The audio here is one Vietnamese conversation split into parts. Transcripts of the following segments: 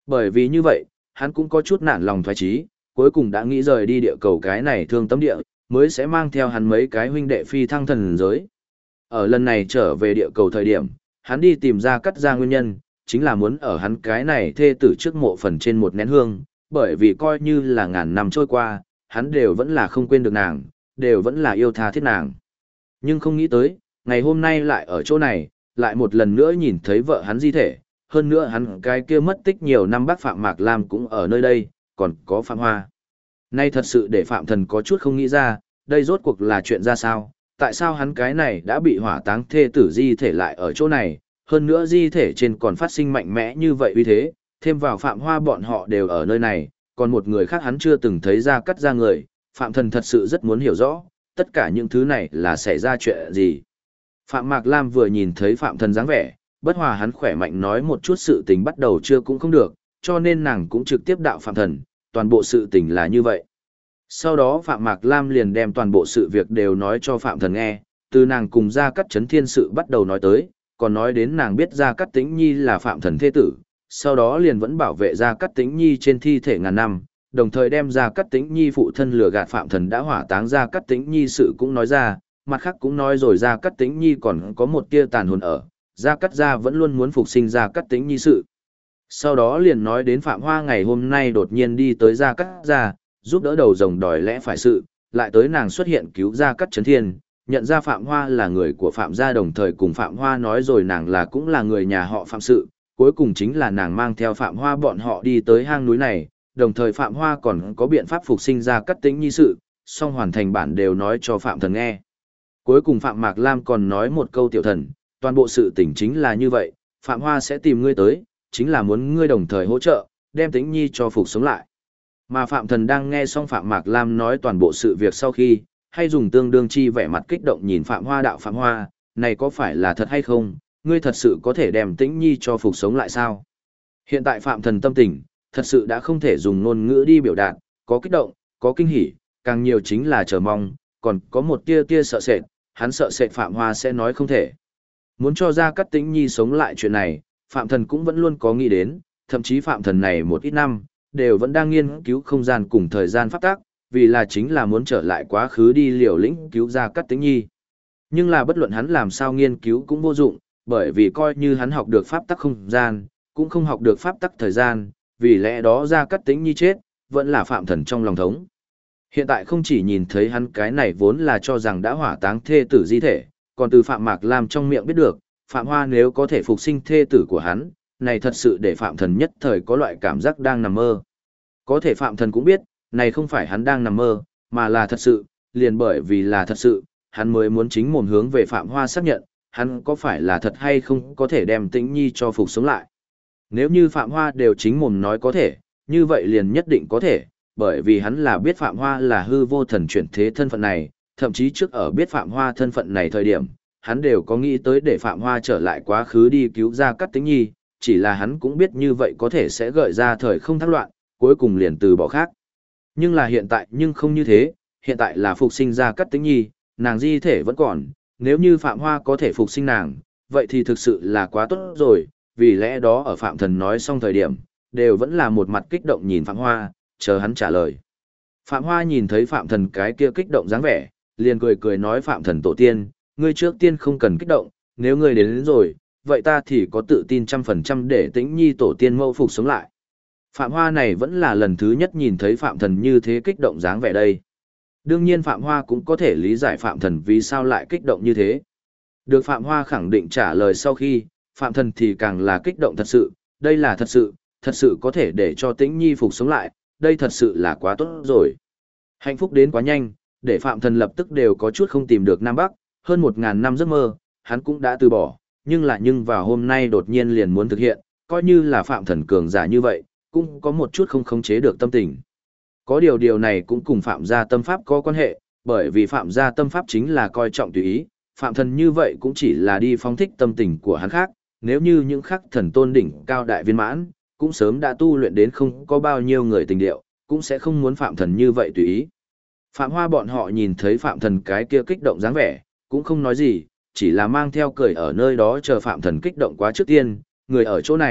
Bởi vì như vậy, hắn cũng có chút nản lòng thoái chí, cuối cùng đã nghĩ rời đi địa cầu cái này thương tâm địa, mới sẽ mang theo hắn mấy cái huynh đệ phi thăng thần giới. Ở lần này trở về địa cầu thời điểm, hắn đi tìm ra cắt ra nguyên nhân, chính là muốn ở hắn cái này thê tử trước mộ phần trên một nén hương, bởi vì coi như là ngàn năm trôi qua, hắn đều vẫn là không quên được nàng, đều vẫn là yêu tha thiết nàng. Nhưng không nghĩ tới, ngày hôm nay lại ở chỗ này, lại một lần nữa nhìn thấy vợ hắn di thể, hơn nữa hắn cái kia mất tích nhiều năm bác Phạm Mạc Lam cũng ở nơi đây, còn có Phạm Hoa. Nay thật sự để Phạm Thần có chút không nghĩ ra, đây rốt cuộc là chuyện ra sao, tại sao hắn cái này đã bị hỏa táng thê tử di thể lại ở chỗ này, hơn nữa di thể trên còn phát sinh mạnh mẽ như vậy uy thế, thêm vào Phạm Hoa bọn họ đều ở nơi này, còn một người khác hắn chưa từng thấy ra cắt ra người, Phạm Thần thật sự rất muốn hiểu rõ, tất cả những thứ này là xảy ra chuyện gì. Phạm Mạc Lam vừa nhìn thấy Phạm Thần dáng vẻ, bất hòa hắn khỏe mạnh nói một chút sự tình bắt đầu chưa cũng không được, cho nên nàng cũng trực tiếp đạo Phạm Thần, toàn bộ sự tình là như vậy. Sau đó Phạm Mạc Lam liền đem toàn bộ sự việc đều nói cho Phạm Thần nghe, từ nàng cùng Gia Cát Chấn Thiên sự bắt đầu nói tới, còn nói đến nàng biết Gia Cát Tĩnh Nhi là Phạm Thần thế tử, sau đó liền vẫn bảo vệ Gia Cát Tĩnh Nhi trên thi thể ngàn năm, đồng thời đem Gia Cát Tĩnh Nhi phụ thân lừa gạt Phạm Thần đã hỏa táng Gia Cát Tĩnh Nhi sự cũng nói ra, mặt khác cũng nói rồi Gia Cát Tĩnh Nhi còn có một tia tàn hồn ở, Gia Cát gia vẫn luôn muốn phục sinh Gia Cát Tĩnh Nhi sự. Sau đó liền nói đến Phạm Hoa ngày hôm nay đột nhiên đi tới Gia Cát gia, giúp đỡ đầu rồng đòi lẽ phải sự, lại tới nàng xuất hiện cứu Gia Cát Chấn Thiên, nhận ra Phạm Hoa là người của Phạm gia đồng thời cùng Phạm Hoa nói rồi nàng là cũng là người nhà họ Phạm sự, cuối cùng chính là nàng mang theo Phạm Hoa bọn họ đi tới hang núi này, đồng thời Phạm Hoa còn có biện pháp phục sinh Gia Cát Tĩnh Nhi sự, song hoàn thành bản đều nói cho Phạm Thần nghe. Cuối cùng Phạm Mạc Lam còn nói một câu tiểu thần, toàn bộ sự tình chính là như vậy, Phạm Hoa sẽ tìm ngươi tới, chính là muốn ngươi đồng thời hỗ trợ, đem Tĩnh Nhi cho phục sống lại. Mà Phạm Thần đang nghe xong Phạm Mạc Lam nói toàn bộ sự việc sau khi, hay dùng tương đương chi vẻ mặt kích động nhìn Phạm Hoa đạo Phạm Hoa, này có phải là thật hay không, ngươi thật sự có thể đem Tĩnh Nhi cho phục sống lại sao? Hiện tại Phạm Thần tâm tình, thật sự đã không thể dùng ngôn ngữ đi biểu đạt, có kích động, có kinh hỉ, càng nhiều chính là chờ mong, còn có một tia tia sợ sệt, hắn sợ sệt Phạm Hoa sẽ nói không thể. Muốn cho Gia Cát Tĩnh Nhi sống lại chuyện này, Phạm Thần cũng vẫn luôn có nghĩ đến, thậm chí Phạm Thần này một ít năm, đều vẫn đang nghiên cứu không gian cùng thời gian pháp tắc, vì là chính là muốn trở lại quá khứ đi liều lĩnh cứu Gia Cát Tĩnh Nhi. Nhưng là bất luận hắn làm sao nghiên cứu cũng vô dụng, bởi vì coi như hắn học được pháp tắc không gian, cũng không học được pháp tắc thời gian, vì lẽ đó Gia Cát Tĩnh Nhi chết, vẫn là Phạm Thần trong lòng thống. Hiện tại không chỉ nhìn thấy hắn cái này vốn là cho rằng đã hỏa táng thê tử di thể, còn từ Phạm Mạc Lam trong miệng biết được, Phạm Hoa nếu có thể phục sinh thê tử của hắn, này thật sự để Phạm Thần nhất thời có loại cảm giác đang nằm mơ. Có thể Phạm Thần cũng biết, này không phải hắn đang nằm mơ, mà là thật sự, liền bởi vì là thật sự, hắn mới muốn chính mồm hướng về Phạm Hoa xác nhận, hắn có phải là thật hay không có thể đem Tĩnh Nhi cho phục sống lại. Nếu như Phạm Hoa đều chính mồm nói có thể, như vậy liền nhất định có thể, bởi vì hắn là biết Phạm Hoa là hư vô thần chuyển thế thân phận này, thậm chí trước ở biết Phạm Hoa thân phận này thời điểm, hắn đều có nghĩ tới để Phạm Hoa trở lại quá khứ đi cứu Gia Cát Tĩnh Nhi, chỉ là hắn cũng biết như vậy có thể sẽ gợi ra thời không thác loạn, cuối cùng liền từ bỏ khác. Nhưng là hiện tại nhưng không như thế, hiện tại là phục sinh Gia Cát Tĩnh Nhi, nàng di thể vẫn còn, nếu như Phạm Hoa có thể phục sinh nàng, vậy thì thực sự là quá tốt rồi, vì lẽ đó ở Phạm Thần nói xong thời điểm, đều vẫn là một mặt kích động nhìn Phạm Hoa, chờ hắn trả lời. Phạm Hoa nhìn thấy Phạm Thần cái kia kích động dáng vẻ, liền cười cười nói Phạm Thần tổ tiên, ngươi trước tiên không cần kích động, nếu ngươi đến rồi, vậy ta thì có tự tin 100% để Tĩnh Nhi tổ tiên mẫu phục sống lại. Phạm Hoa này vẫn là lần thứ nhất nhìn thấy Phạm Thần như thế kích động dáng vẻ đây. Đương nhiên Phạm Hoa cũng có thể lý giải Phạm Thần vì sao lại kích động như thế. Được Phạm Hoa khẳng định trả lời sau khi, Phạm Thần thì càng là kích động thật sự, đây là thật sự có thể để cho Tĩnh Nhi phục sống lại, đây thật sự là quá tốt rồi. Hạnh phúc đến quá nhanh, để Phạm Thần lập tức đều có chút không tìm được Nam Bắc, hơn 1000 năm giấc mơ, hắn cũng đã từ bỏ, nhưng vào hôm nay đột nhiên liền muốn thực hiện, coi như là Phạm Thần cường giả như vậy, cũng có một chút không khống chế được tâm tình. Có điều này cũng cùng Phạm gia tâm pháp có quan hệ, bởi vì Phạm gia tâm pháp chính là coi trọng tùy ý, Phạm Thần như vậy cũng chỉ là đi phóng thích tâm tình của hắn khác, nếu như những khắc thần tôn đỉnh cao đại viên mãn, cũng sớm đã tu luyện đến không có bao nhiêu người tình điệu, cũng sẽ không muốn Phạm Thần như vậy tùy ý. Phạm Hoa bọn họ nhìn thấy Phạm Thần cái kia kích động dáng vẻ, cũng không nói gì, chỉ là mang theo cười ở nơi đó chờ Phạm Thần kích động quá trước tiên, người ở chỗ này,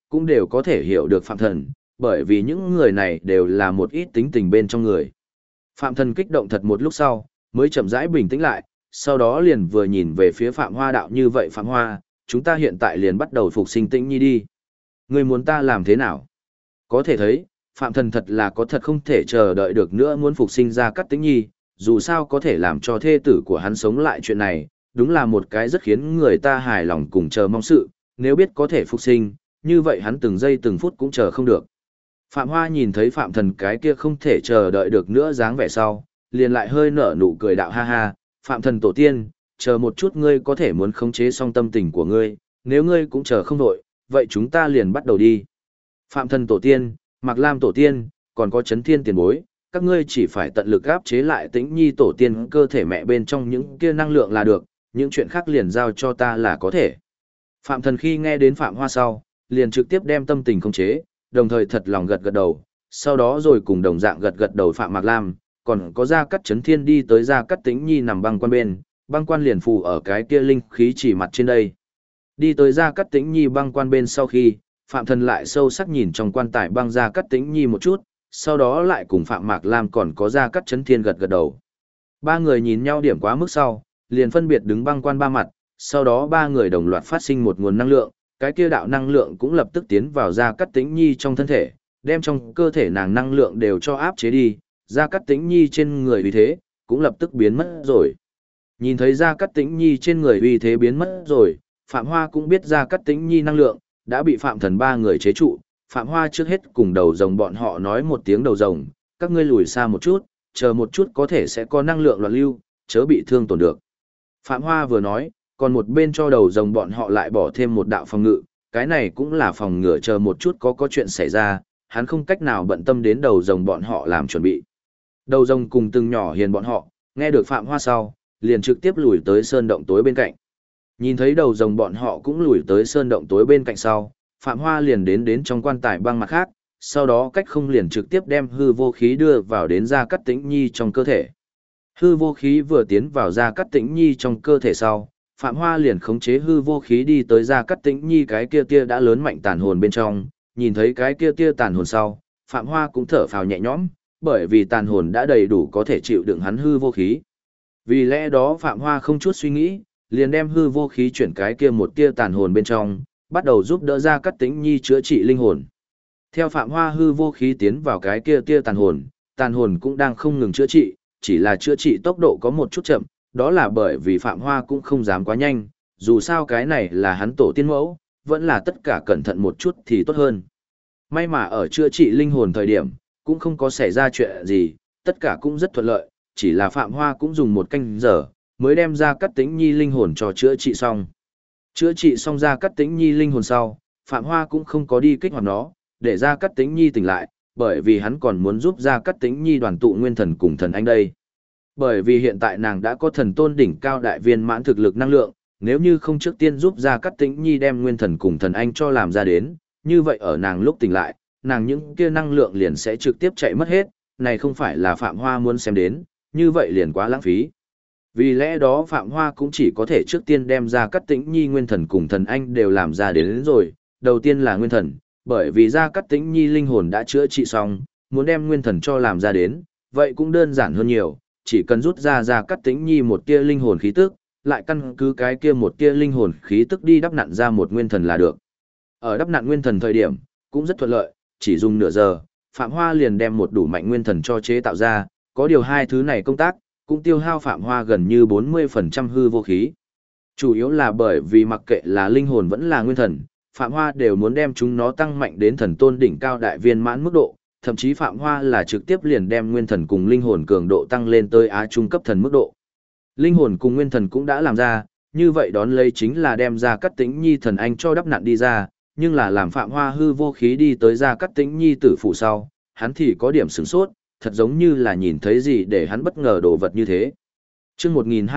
cũng đều có thể hiểu được Phạm Thần, bởi vì những người này đều là một ít tính tình bên trong người. Phạm Thần kích động thật một lúc sau, mới chậm rãi bình tĩnh lại, sau đó liền vừa nhìn về phía Phạm Hoa đạo như vậy Phạm Hoa, chúng ta hiện tại liền bắt đầu phục sinh Tĩnh Nhi đi. Ngươi muốn ta làm thế nào? Có thể thấy, Phạm Thần thật là có thật không thể chờ đợi được nữa muốn phục sinh ra Cát Tĩnh Nhi, dù sao có thể làm cho thê tử của hắn sống lại chuyện này, đúng là một cái rất khiến người ta hài lòng cùng chờ mong sự, nếu biết có thể phục sinh, như vậy hắn từng giây từng phút cũng chờ không được. Phạm Hoa nhìn thấy Phạm Thần cái kia không thể chờ đợi được nữa dáng vẻ sau, liền lại hơi nở nụ cười đạo ha ha, Phạm Thần tổ tiên, chờ một chút ngươi có thể muốn khống chế xong tâm tình của ngươi, nếu ngươi cũng chờ không nổi, vậy chúng ta liền bắt đầu đi. Phạm Thần tổ tiên, Mạc Lam tổ tiên, còn có Chấn Thiên tiền bối, các ngươi chỉ phải tận lực áp chế lại Tĩnh Nhi tổ tiên cơ thể mẹ bên trong những kia năng lượng là được, những chuyện khác liền giao cho ta là có thể. Phạm Thần khi nghe đến Phạm Hoa sau, liền trực tiếp đem tâm tình khống chế, đồng thời thật lòng gật gật đầu, sau đó rồi cùng đồng dạng gật gật đầu Phạm Mạc Lam, còn có Gia Cát Chấn Thiên đi tới Gia Cát Tĩnh Nhi nằm băng quan bên, băng quan liền phù ở cái kia linh khí chỉ mặt trên đây. Đi tới Gia Cát Tĩnh Nhi băng quan bên sau khi, Phạm Thần lại sâu sắc nhìn trong quan tài băng Gia Cát Tĩnh Nhi một chút, sau đó lại cùng Phạm Mạc Lam còn có Gia Cát Chấn Thiên gật gật đầu. Ba người nhìn nhau điểm quá mức sau, liền phân biệt đứng băng quan ba mặt, sau đó ba người đồng loạt phát sinh một nguồn năng lượng, cái kia đạo năng lượng cũng lập tức tiến vào Gia Cát Tĩnh Nhi trong thân thể, đem trong cơ thể nàng năng lượng đều cho áp chế đi, Gia Cát Tĩnh Nhi trên người uy thế cũng lập tức biến mất rồi. Nhìn thấy Gia Cát Tĩnh Nhi trên người uy thế biến mất rồi, Phạm Hoa cũng biết Gia Cát Tĩnh Nhi năng lượng đã bị Phạm Thần ba người chế trụ, Phạm Hoa trước hết cùng đầu rồng bọn họ nói một tiếng đầu rồng, các ngươi lùi xa một chút, chờ một chút có thể sẽ có năng lượng loạn lưu, chớ bị thương tổn được. Phạm Hoa vừa nói, còn một bên cho đầu rồng bọn họ lại bỏ thêm một đạo phòng ngự, cái này cũng là phòng ngừa chờ một chút có chuyện xảy ra, hắn không cách nào bận tâm đến đầu rồng bọn họ làm chuẩn bị. Đầu rồng cùng từng nhỏ hiền bọn họ, nghe được Phạm Hoa sau, liền trực tiếp lùi tới sơn động tối bên cạnh. Nhìn thấy đầu rồng bọn họ cũng lùi tới sơn động tối bên cạnh sau, Phạm Hoa liền đến trong quan tài băng mặt khác, sau đó cách không liền trực tiếp đem hư vô khí đưa vào đến Gia Cát Tĩnh Nhi trong cơ thể. Hư vô khí vừa tiến vào Gia Cát Tĩnh Nhi trong cơ thể sau, Phạm Hoa liền khống chế hư vô khí đi tới Gia Cát Tĩnh Nhi cái kia tia đã lớn mạnh tàn hồn bên trong, nhìn thấy cái kia tia tàn hồn sau, Phạm Hoa cũng thở phào nhẹ nhõm, bởi vì tàn hồn đã đầy đủ có thể chịu đựng hắn hư vô khí. Vì lẽ đó Phạm Hoa không chút suy nghĩ, liền đem hư vô khí chuyển cái kia một tia tàn hồn bên trong, bắt đầu giúp đỡ Gia Cát Tĩnh Nhi chữa trị linh hồn. Theo Phạm Hoa hư vô khí tiến vào cái kia tia tàn hồn cũng đang không ngừng chữa trị, chỉ là chữa trị tốc độ có một chút chậm, đó là bởi vì Phạm Hoa cũng không dám quá nhanh, dù sao cái này là hắn tổ tiên mẫu, vẫn là tất cả cẩn thận một chút thì tốt hơn. May mà ở chữa trị linh hồn thời điểm, cũng không có xảy ra chuyện gì, tất cả cũng rất thuận lợi, chỉ là Phạm Hoa cũng dùng một canh giờ, mới đem Gia Cát Tĩnh Nhi linh hồn cho chữa trị xong. Chữa trị xong Gia Cát Tĩnh Nhi linh hồn sau, Phạm Hoa cũng không có đi kích hoạt nó, để Gia Cát Tĩnh Nhi tỉnh lại, bởi vì hắn còn muốn giúp Gia Cát Tĩnh Nhi đoàn tụ nguyên thần cùng thần anh đây. Bởi vì hiện tại nàng đã có thần tôn đỉnh cao đại viên mãn thực lực năng lượng, nếu như không trước tiên giúp Gia Cát Tĩnh Nhi đem nguyên thần cùng thần anh cho làm ra đến, như vậy ở nàng lúc tỉnh lại, nàng những kia năng lượng liền sẽ trực tiếp chạy mất hết, này không phải là Phạm Hoa muốn xem đến, như vậy liền quá lãng phí. Vì lẽ đó Phạm Hoa cũng chỉ có thể trước tiên đem Gia Cát Tĩnh Nhi nguyên thần cùng thần anh đều làm ra đến rồi, đầu tiên là nguyên thần, bởi vì Gia Cát Tĩnh Nhi linh hồn đã chữa trị xong, muốn đem nguyên thần cho làm ra đến, vậy cũng đơn giản hơn nhiều, chỉ cần rút ra Gia Cát Tĩnh Nhi một tia linh hồn khí tức, lại căn cứ cái kia một tia linh hồn khí tức đi đắp nặn ra một nguyên thần là được. Ở đắp nặn nguyên thần thời điểm, cũng rất thuận lợi, chỉ dùng nửa giờ, Phạm Hoa liền đem một đủ mạnh nguyên thần cho chế tạo ra, có điều hai thứ này công tác, cũng tiêu hao Phạm Hoa gần như 40% hư vô khí. Chủ yếu là bởi vì mặc kệ là linh hồn vẫn là nguyên thần, Phạm Hoa đều muốn đem chúng nó tăng mạnh đến thần tôn đỉnh cao đại viên mãn mức độ, thậm chí Phạm Hoa là trực tiếp liền đem nguyên thần cùng linh hồn cường độ tăng lên tới á trung cấp thần mức độ. Linh hồn cùng nguyên thần cũng đã làm ra, như vậy đón lấy chính là đem Gia Cát Tĩnh Nhi thần anh cho đắp nặn đi ra, nhưng là làm Phạm Hoa hư vô khí đi tới Gia Cát Tĩnh Nhi tử phủ sau, hắn thì có điểm sửng sốt, thật giống như là nhìn thấy gì để hắn bất ngờ đồ vật như thế. Chương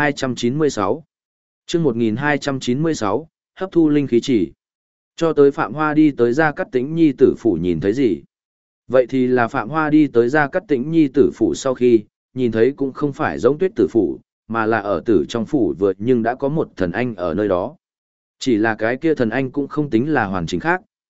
1296 Chương 1296, hấp thu linh khí chỉ. Cho tới Phạm Hoa đi tới Gia Cát Tĩnh Nhi tử phủ nhìn thấy gì? Vậy thì là Phạm Hoa đi tới Gia Cát Tĩnh Nhi tử phủ sau khi, nhìn thấy cũng không phải giống Tuyết tử phủ, mà là ở tử trong phủ vượt nhưng đã có một thần anh ở nơi đó. Chỉ là cái kia thần anh cũng không tính là hoàn chỉnh khác,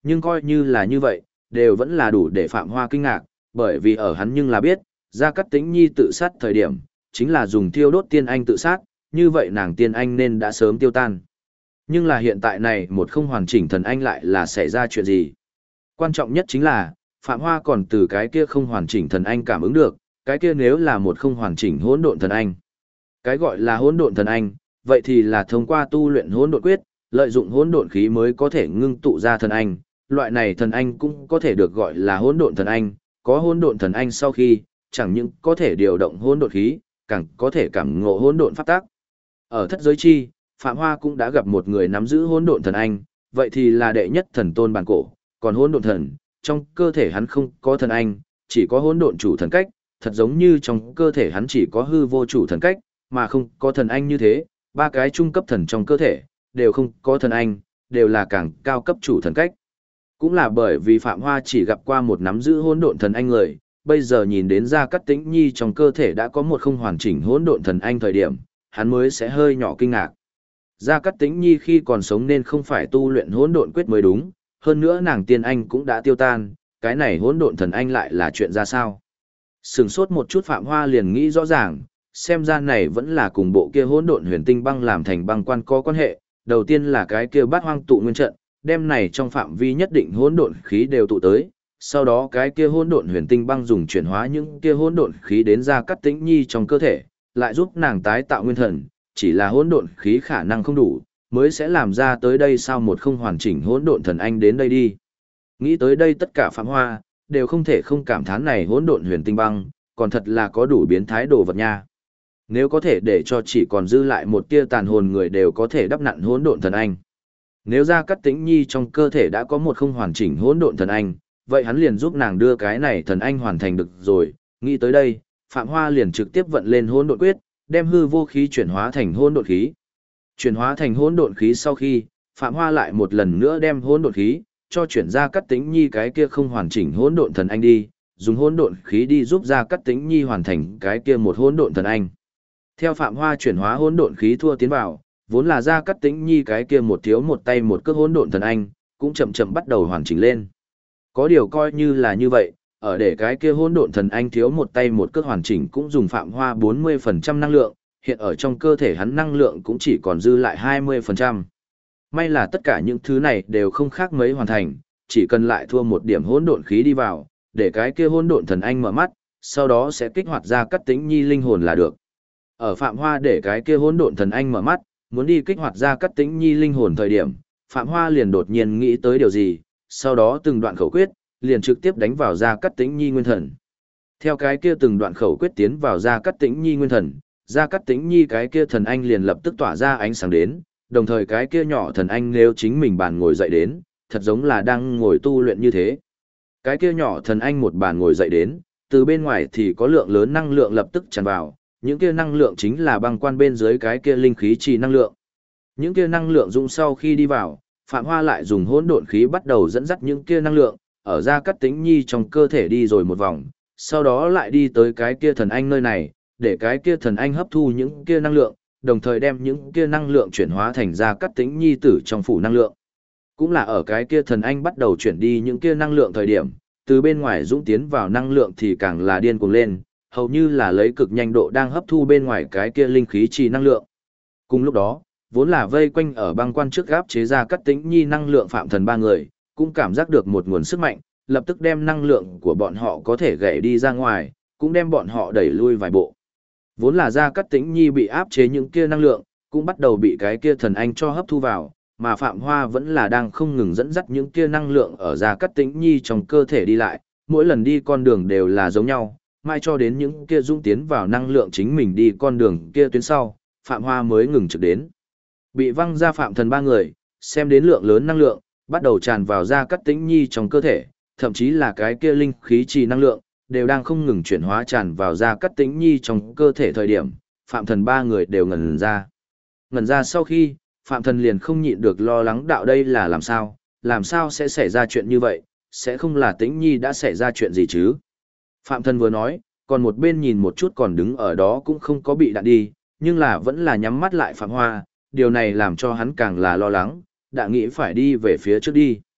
nhưng coi như là như vậy, đều vẫn là đủ để Phạm Hoa kinh ngạc, bởi vì ở hắn nhưng là biết, Gia Cát Tĩnh Nhi tự sát thời điểm, chính là dùng thiêu đốt tiên anh tự sát, như vậy nàng tiên anh nên đã sớm tiêu tan. Nhưng là hiện tại này một không hoàn chỉnh thần anh lại là xảy ra chuyện gì? Quan trọng nhất chính là, Phạm Hoa còn từ cái kia không hoàn chỉnh thần anh cảm ứng được, cái kia nếu là một không hoàn chỉnh hỗn độn thần anh. Cái gọi là hỗn độn thần anh, vậy thì là thông qua tu luyện hỗn độn quyết, lợi dụng hỗn độn khí mới có thể ngưng tụ ra thần anh, loại này thần anh cũng có thể được gọi là hỗn độn thần anh, có hỗn độn thần anh sau khi, chẳng những có thể điều động hỗn độn khí, càng có thể cảm ngộ hỗn độn pháp tắc. Ở thất giới chi, Phạm Hoa cũng đã gặp một người nắm giữ hỗn độn thần anh, vậy thì là đệ nhất thần tôn bản cổ, còn hỗn độn thần, trong cơ thể hắn không có thần anh, chỉ có hỗn độn chủ thần cách, thật giống như trong cơ thể hắn chỉ có hư vô chủ thần cách, mà không có thần anh như thế, ba cái trung cấp thần trong cơ thể đều không có thần anh, đều là càng cao cấp chủ thần cách. Cũng là bởi vì Phạm Hoa chỉ gặp qua một nắm giữ hỗn độn thần anh người, bây giờ nhìn đến Gia Cát Tĩnh Nhi trong cơ thể đã có một không hoàn chỉnh hỗn độn thần anh thời điểm, hắn mới sẽ hơi nhỏ kinh ngạc. Gia Cát Tĩnh Nhi khi còn sống nên không phải tu luyện hỗn độn quyết mới đúng, hơn nữa nàng tiên anh cũng đã tiêu tan, cái này hỗn độn thần anh lại là chuyện ra sao? Sừng sốt một chút Phạm Hoa liền nghĩ rõ ràng, xem ra này vẫn là cùng bộ kia hỗn độn huyền tinh băng làm thành băng quan có quan hệ, đầu tiên là cái kia bát hoang tụ nguyên trận, đem này trong phạm vi nhất định hỗn độn khí đều tụ tới, sau đó cái kia hỗn độn huyền tinh băng dùng chuyển hóa những kia hỗn độn khí đến Gia Cát Tĩnh Nhi trong cơ thể, lại giúp nàng tái tạo nguyên thần, chỉ là hỗn độn khí khả năng không đủ, mới sẽ làm ra tới đây sao một không hoàn chỉnh hỗn độn thần anh đến đây đi. Nghĩ tới đây tất cả Phạm Hoa đều không thể không cảm thán này hỗn độn huyền tinh băng, còn thật là có đủ biến thái đồ vật nha. Nếu có thể để cho chỉ còn dư lại một tia tàn hồn người đều có thể đắp nặn hỗn độn thần anh. Nếu Gia Cát Tĩnh Nhi trong cơ thể đã có một không hoàn chỉnh hỗn độn thần anh, vậy hắn liền giúp nàng đưa cái này thần anh hoàn thành được rồi. Nghĩ tới đây, Phạm Hoa liền trực tiếp vận lên hỗn độn quyết, đem hư vô khí chuyển hóa thành hỗn độn khí. Chuyển hóa thành hỗn độn khí sau khi, Phạm Hoa lại một lần nữa đem hỗn độn khí cho chuyển Gia Cát Tĩnh Nhi cái kia không hoàn chỉnh hỗn độn thần anh đi, dùng hỗn độn khí đi giúp Gia Cát Tĩnh Nhi hoàn thành cái kia một hỗn độn thần anh. Theo Phạm Hoa chuyển hóa hỗn độn khí thua tiến vào, vốn là Gia Cát Tĩnh Nhi cái kia một thiếu một tay một cước hỗn độn thần anh, cũng chậm chậm bắt đầu hoàn chỉnh lên. Có điều coi như là như vậy, ở để cái kia hỗn độn thần anh thiếu một tay một cước hoàn chỉnh cũng dùng Phạm Hoa 40% năng lượng, hiện ở trong cơ thể hắn năng lượng cũng chỉ còn dư lại 20%. May là tất cả những thứ này đều không khác mấy hoàn thành, chỉ cần lại thua một điểm hỗn độn khí đi vào, để cái kia hỗn độn thần anh mở mắt, sau đó sẽ kích hoạt Gia Cát Tĩnh Nhi linh hồn là được. Ở Phạm Hoa để cái kia hỗn độn thần anh mở mắt, muốn đi kích hoạt Gia Cát Tĩnh Nhi linh hồn thời điểm, Phạm Hoa liền đột nhiên nghĩ tới điều gì, sau đó từng đoạn khẩu quyết, liền trực tiếp đánh vào Gia Cát Tĩnh Nhi nguyên thần. Theo cái kia từng đoạn khẩu quyết tiến vào Gia Cát Tĩnh Nhi nguyên thần, Gia Cát Tĩnh Nhi cái kia thần anh liền lập tức tỏa ra ánh sáng đến, đồng thời cái kia nhỏ thần anh nếu chính mình bàn ngồi dậy đến, thật giống là đang ngồi tu luyện như thế. Cái kia nhỏ thần anh một bàn ngồi dậy đến, từ bên ngoài thì có lượng lớn năng lượng lập tức tràn vào, những kia năng lượng chính là băng quan bên dưới cái kia linh khí trì năng lượng. Những kia năng lượng dung sau khi đi vào, Phạm Hoa lại dùng hỗn độn khí bắt đầu dẫn dắt những kia năng lượng, ở Gia Cát Tĩnh Nhi trong cơ thể đi rồi một vòng, sau đó lại đi tới cái kia thần anh nơi này, để cái kia thần anh hấp thu những kia năng lượng, đồng thời đem những kia năng lượng chuyển hóa thành Gia Cát Tĩnh Nhi tử trong phủ năng lượng. Cũng là ở cái kia thần anh bắt đầu chuyển đi những kia năng lượng thời điểm, từ bên ngoài dũng tiến vào năng lượng thì càng là điên cuồng lên, hầu như là lấy cực nhanh độ đang hấp thu bên ngoài cái kia linh khí trì năng lượng. Cùng lúc đó, vốn là vây quanh ở băng quan trước gáp chế Gia Cát Tĩnh Nhi năng lượng phạm thần ba người, cũng cảm giác được một nguồn sức mạnh, lập tức đem năng lượng của bọn họ có thể gãy đi ra ngoài, cũng đem bọn họ đẩy lui vài bộ. Vốn là Gia Cát Tĩnh Nhi bị áp chế những kia năng lượng, cũng bắt đầu bị cái kia thần anh cho hấp thu vào, mà Phạm Hoa vẫn là đang không ngừng dẫn dắt những kia năng lượng ở Gia Cát Tĩnh Nhi trong cơ thể đi lại, mỗi lần đi con đường đều là giống nhau, mai cho đến những kia dũng tiến vào năng lượng chính mình đi con đường kia tuyến sau, Phạm Hoa mới ngừng trực đến. Bị văng ra Phạm thần ba người, xem đến lượng lớn năng lượng, bắt đầu tràn vào Gia Cát Tĩnh Nhi trong cơ thể, thậm chí là cái kia linh khí trì năng lượng, đều đang không ngừng chuyển hóa tràn vào Gia Cát Tĩnh Nhi trong cơ thể thời điểm, Phạm thần ba người đều ngẩn ra. Ngẩn ra sau khi, Phạm thần liền không nhịn được lo lắng đạo đây là làm sao sẽ xảy ra chuyện như vậy, sẽ không là Tĩnh Nhi đã xảy ra chuyện gì chứ. Phạm thần vừa nói, còn một bên nhìn một chút còn đứng ở đó cũng không có bị đạn đi, nhưng là vẫn là nhắm mắt lại Phạm Hoa, điều này làm cho hắn càng là lo lắng, đã nghĩ phải đi về phía trước đi.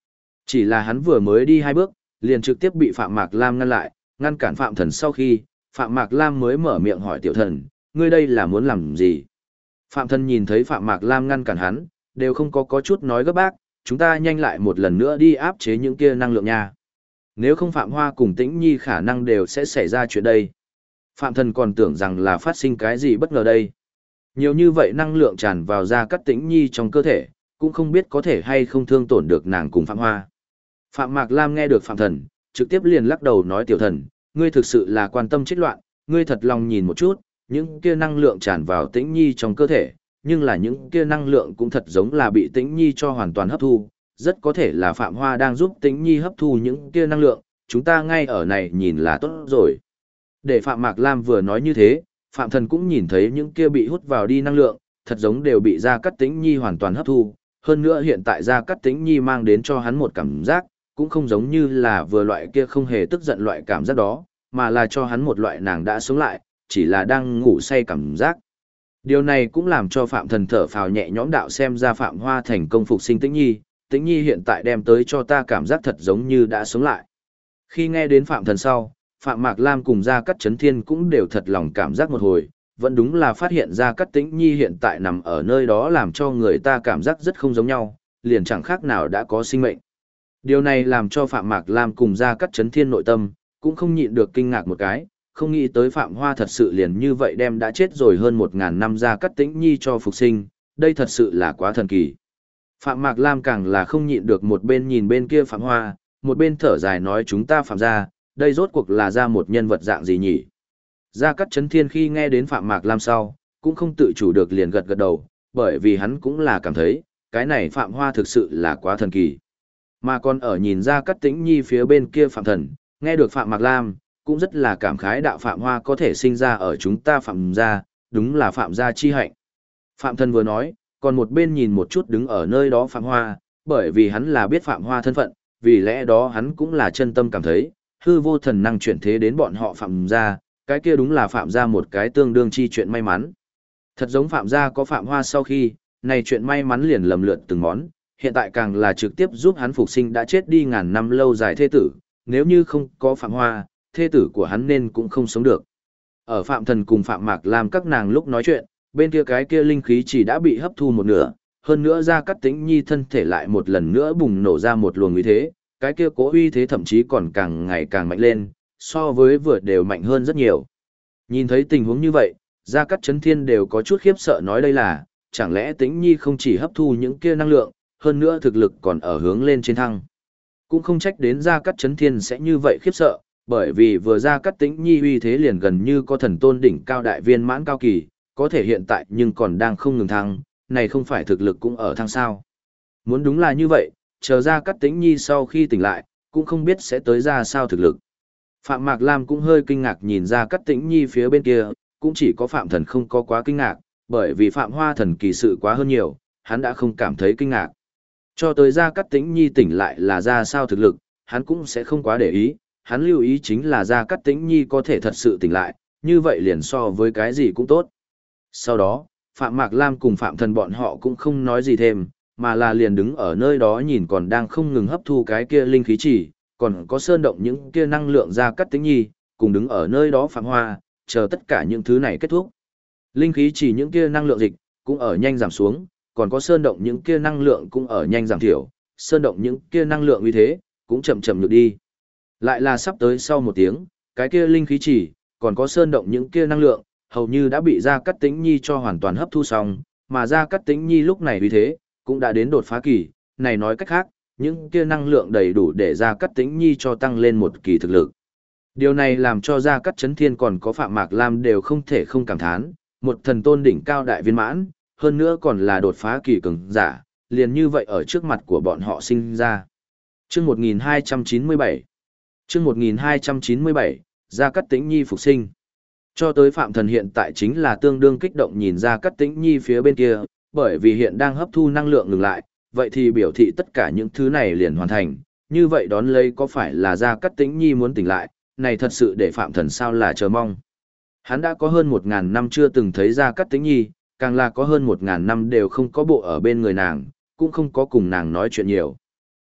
Chỉ là hắn vừa mới đi 2 bước, liền trực tiếp bị Phạm Mạc Lam ngăn lại, ngăn cản Phạm Thần sau khi, Phạm Mạc Lam mới mở miệng hỏi tiểu thần, ngươi đây là muốn làm gì? Phạm Thần nhìn thấy Phạm Mạc Lam ngăn cản hắn, đều không có chút nói gấp bác, chúng ta nhanh lại một lần nữa đi áp chế những kia năng lượng nha. Nếu không Phạm Hoa cùng Tĩnh Nhi khả năng đều sẽ xảy ra chuyện đây. Phạm Thần còn tưởng rằng là phát sinh cái gì bất ngờ đây. Nhiều như vậy năng lượng tràn vào Gia Cát Tĩnh Nhi trong cơ thể, cũng không biết có thể hay không thương tổn được nàng cùng Phạm Hoa. Phạm Mạc Lam nghe được Phạm Thần, trực tiếp liền lắc đầu nói tiểu thần, ngươi thực sự là quan tâm chết loạn, ngươi thật lòng nhìn một chút, những kia năng lượng tràn vào Tĩnh Nhi trong cơ thể, nhưng là những kia năng lượng cũng thật giống là bị Tĩnh Nhi cho hoàn toàn hấp thu, rất có thể là Phạm Hoa đang giúp Tĩnh Nhi hấp thu những kia năng lượng, chúng ta ngay ở này nhìn là tốt rồi. Để Phạm Mạc Lam vừa nói như thế, Phạm Thần cũng nhìn thấy những kia bị hút vào đi năng lượng, thật giống đều bị Gia Cát Tĩnh Nhi hoàn toàn hấp thu, hơn nữa hiện tại Gia Cát Tĩnh Nhi mang đến cho hắn một cảm giác, cũng không giống như là vừa loại kia không hề tức giận loại cảm giác đó, mà là cho hắn một loại nàng đã sống lại, chỉ là đang ngủ say cảm giác. Điều này cũng làm cho Phạm Thần thở phào nhẹ nhõm đạo xem ra Phạm Hoa thành công phục sinh Tĩnh Nhi hiện tại đem tới cho ta cảm giác thật giống như đã sống lại. Khi nghe đến Phạm Thần sau, Phạm Mạc Lam cùng Gia Cát Chấn Thiên cũng đều thật lòng cảm giác một hồi, vẫn đúng là phát hiện ra Cát Tĩnh Nhi hiện tại nằm ở nơi đó làm cho người ta cảm giác rất không giống nhau, liền chẳng khác nào đã có sinh mệnh. Điều này làm cho Phạm Mạc Lam cùng Gia Cát Chấn Thiên nội tâm, cũng không nhịn được kinh ngạc một cái, không nghĩ tới Phạm Hoa thật sự liền như vậy đem đã chết rồi hơn 1000 năm Gia Cát Tĩnh Nhi cho phục sinh, đây thật sự là quá thần kỳ. Phạm Mạc Lam càng là không nhịn được một bên nhìn bên kia Phạm Hoa, một bên thở dài nói chúng ta Phạm gia, đây rốt cuộc là ra một nhân vật dạng gì nhỉ? Gia Cát Chấn Thiên khi nghe đến Phạm Mạc Lam sau, cũng không tự chủ được liền gật gật đầu, bởi vì hắn cũng là cảm thấy, cái này Phạm Hoa thực sự là quá thần kỳ. Mà còn ở nhìn Gia Cát Tĩnh Nhi phía bên kia Phạm Thần, nghe được Phạm Mạc Lam, cũng rất là cảm khái đạo Phạm Hoa có thể sinh ra ở chúng ta Phạm gia, đúng là Phạm gia chi hạnh. Phạm Thần vừa nói, còn một bên nhìn một chút đứng ở nơi đó Phạm Hoa, bởi vì hắn là biết Phạm Hoa thân phận, vì lẽ đó hắn cũng là chân tâm cảm thấy, hư vô thần năng chuyển thế đến bọn họ Phạm gia, cái kia đúng là Phạm gia một cái tương đương chi chuyện may mắn. Thật giống Phạm gia có Phạm Hoa sau khi, này chuyện may mắn liền lầm lượt từng món, hiện tại càng là trực tiếp giúp hắn phục sinh đã chết đi ngàn năm lâu dài thê tử, nếu như không có Phạm Hoa, thê tử của hắn nên cũng không sống được. Ở Phạm Thần cùng Phạm Mạc Lam các nàng lúc nói chuyện, bên kia cái kia linh khí chỉ đã bị hấp thu một nửa, hơn nữa Gia Cát Tĩnh Nhi thân thể lại một lần nữa bùng nổ ra một luồng uy thế, cái kia cố uy thế thậm chí còn càng ngày càng mạnh lên, so với vừa đều mạnh hơn rất nhiều. Nhìn thấy tình huống như vậy, Gia Cát Chấn Thiên đều có chút khiếp sợ nói đây là, chẳng lẽ Tĩnh Nhi không chỉ hấp thu những kia năng lượng, hơn nữa thực lực còn ở hướng lên trên thăng. Cũng không trách đến Gia Cát Chấn Thiên sẽ như vậy khiếp sợ, bởi vì vừa Gia Cát Tĩnh Nhi uy thế liền gần như có thần tôn đỉnh cao đại viên mãn cao kỳ, có thể hiện tại nhưng còn đang không ngừng thăng, này không phải thực lực cũng ở thăng sao. Muốn đúng là như vậy, chờ Gia Cát Tĩnh Nhi sau khi tỉnh lại, cũng không biết sẽ tới ra sao thực lực. Phạm Mạc Lam cũng hơi kinh ngạc nhìn Gia Cát Tĩnh Nhi phía bên kia, cũng chỉ có Phạm Thần không có quá kinh ngạc, bởi vì Phạm Hoa thần kỳ sự quá hơn nhiều, hắn đã không cảm thấy kinh ngạc. Cho tới Gia Cát Tĩnh Nhi tỉnh lại là ra sao thực lực, hắn cũng sẽ không quá để ý, hắn lưu ý chính là Gia Cát Tĩnh Nhi có thể thật sự tỉnh lại, như vậy liền so với cái gì cũng tốt. Sau đó, Phạm Mạc Lam cùng Phạm Thần bọn họ cũng không nói gì thêm, mà là liền đứng ở nơi đó nhìn còn đang không ngừng hấp thu cái kia linh khí chỉ, còn có sơn động những kia năng lượng Gia Cát Tĩnh Nhi, cùng đứng ở nơi đó Phạm Hoa, chờ tất cả những thứ này kết thúc. Linh khí chỉ những kia năng lượng dịch, cũng ở nhanh giảm xuống, còn có sơn động những kia năng lượng cũng ở nhanh giảm thiểu, sơn động những kia năng lượng uy thế, cũng chậm chậm nhược đi. Lại là sắp tới sau một tiếng, cái kia linh khí chỉ, còn có sơn động những kia năng lượng, hầu như đã bị Gia Cát Tĩnh Nhi cho hoàn toàn hấp thu xong, mà Gia Cát Tĩnh Nhi lúc này uy thế, cũng đã đến đột phá kỳ, này nói cách khác, những kia năng lượng đầy đủ để Gia Cát Tĩnh Nhi cho tăng lên một kỳ thực lực. Điều này làm cho Gia Cát Chấn Thiên còn có Phạm Mạc Lam đều không thể không cảm thán, một thần tôn đỉnh cao đại viên mãn, hơn nữa còn là đột phá kỳ cường giả, liền như vậy ở trước mặt của bọn họ sinh ra. Chương 1297 Chương 1297, Gia Cát Tĩnh Nhi phục sinh. Cho tới Phạm Thần hiện tại chính là tương đương kích động nhìn Gia Cát Tĩnh Nhi phía bên kia, bởi vì hiện đang hấp thu năng lượng ngừng lại, vậy thì biểu thị tất cả những thứ này liền hoàn thành, như vậy đón lấy có phải là Gia Cát Tĩnh Nhi muốn tỉnh lại, này thật sự để Phạm Thần sao là chờ mong. Hắn đã có hơn 1000 năm chưa từng thấy Gia Cát Tĩnh Nhi, càng là có hơn 1000 năm đều không có bộ ở bên người nàng, cũng không có cùng nàng nói chuyện nhiều.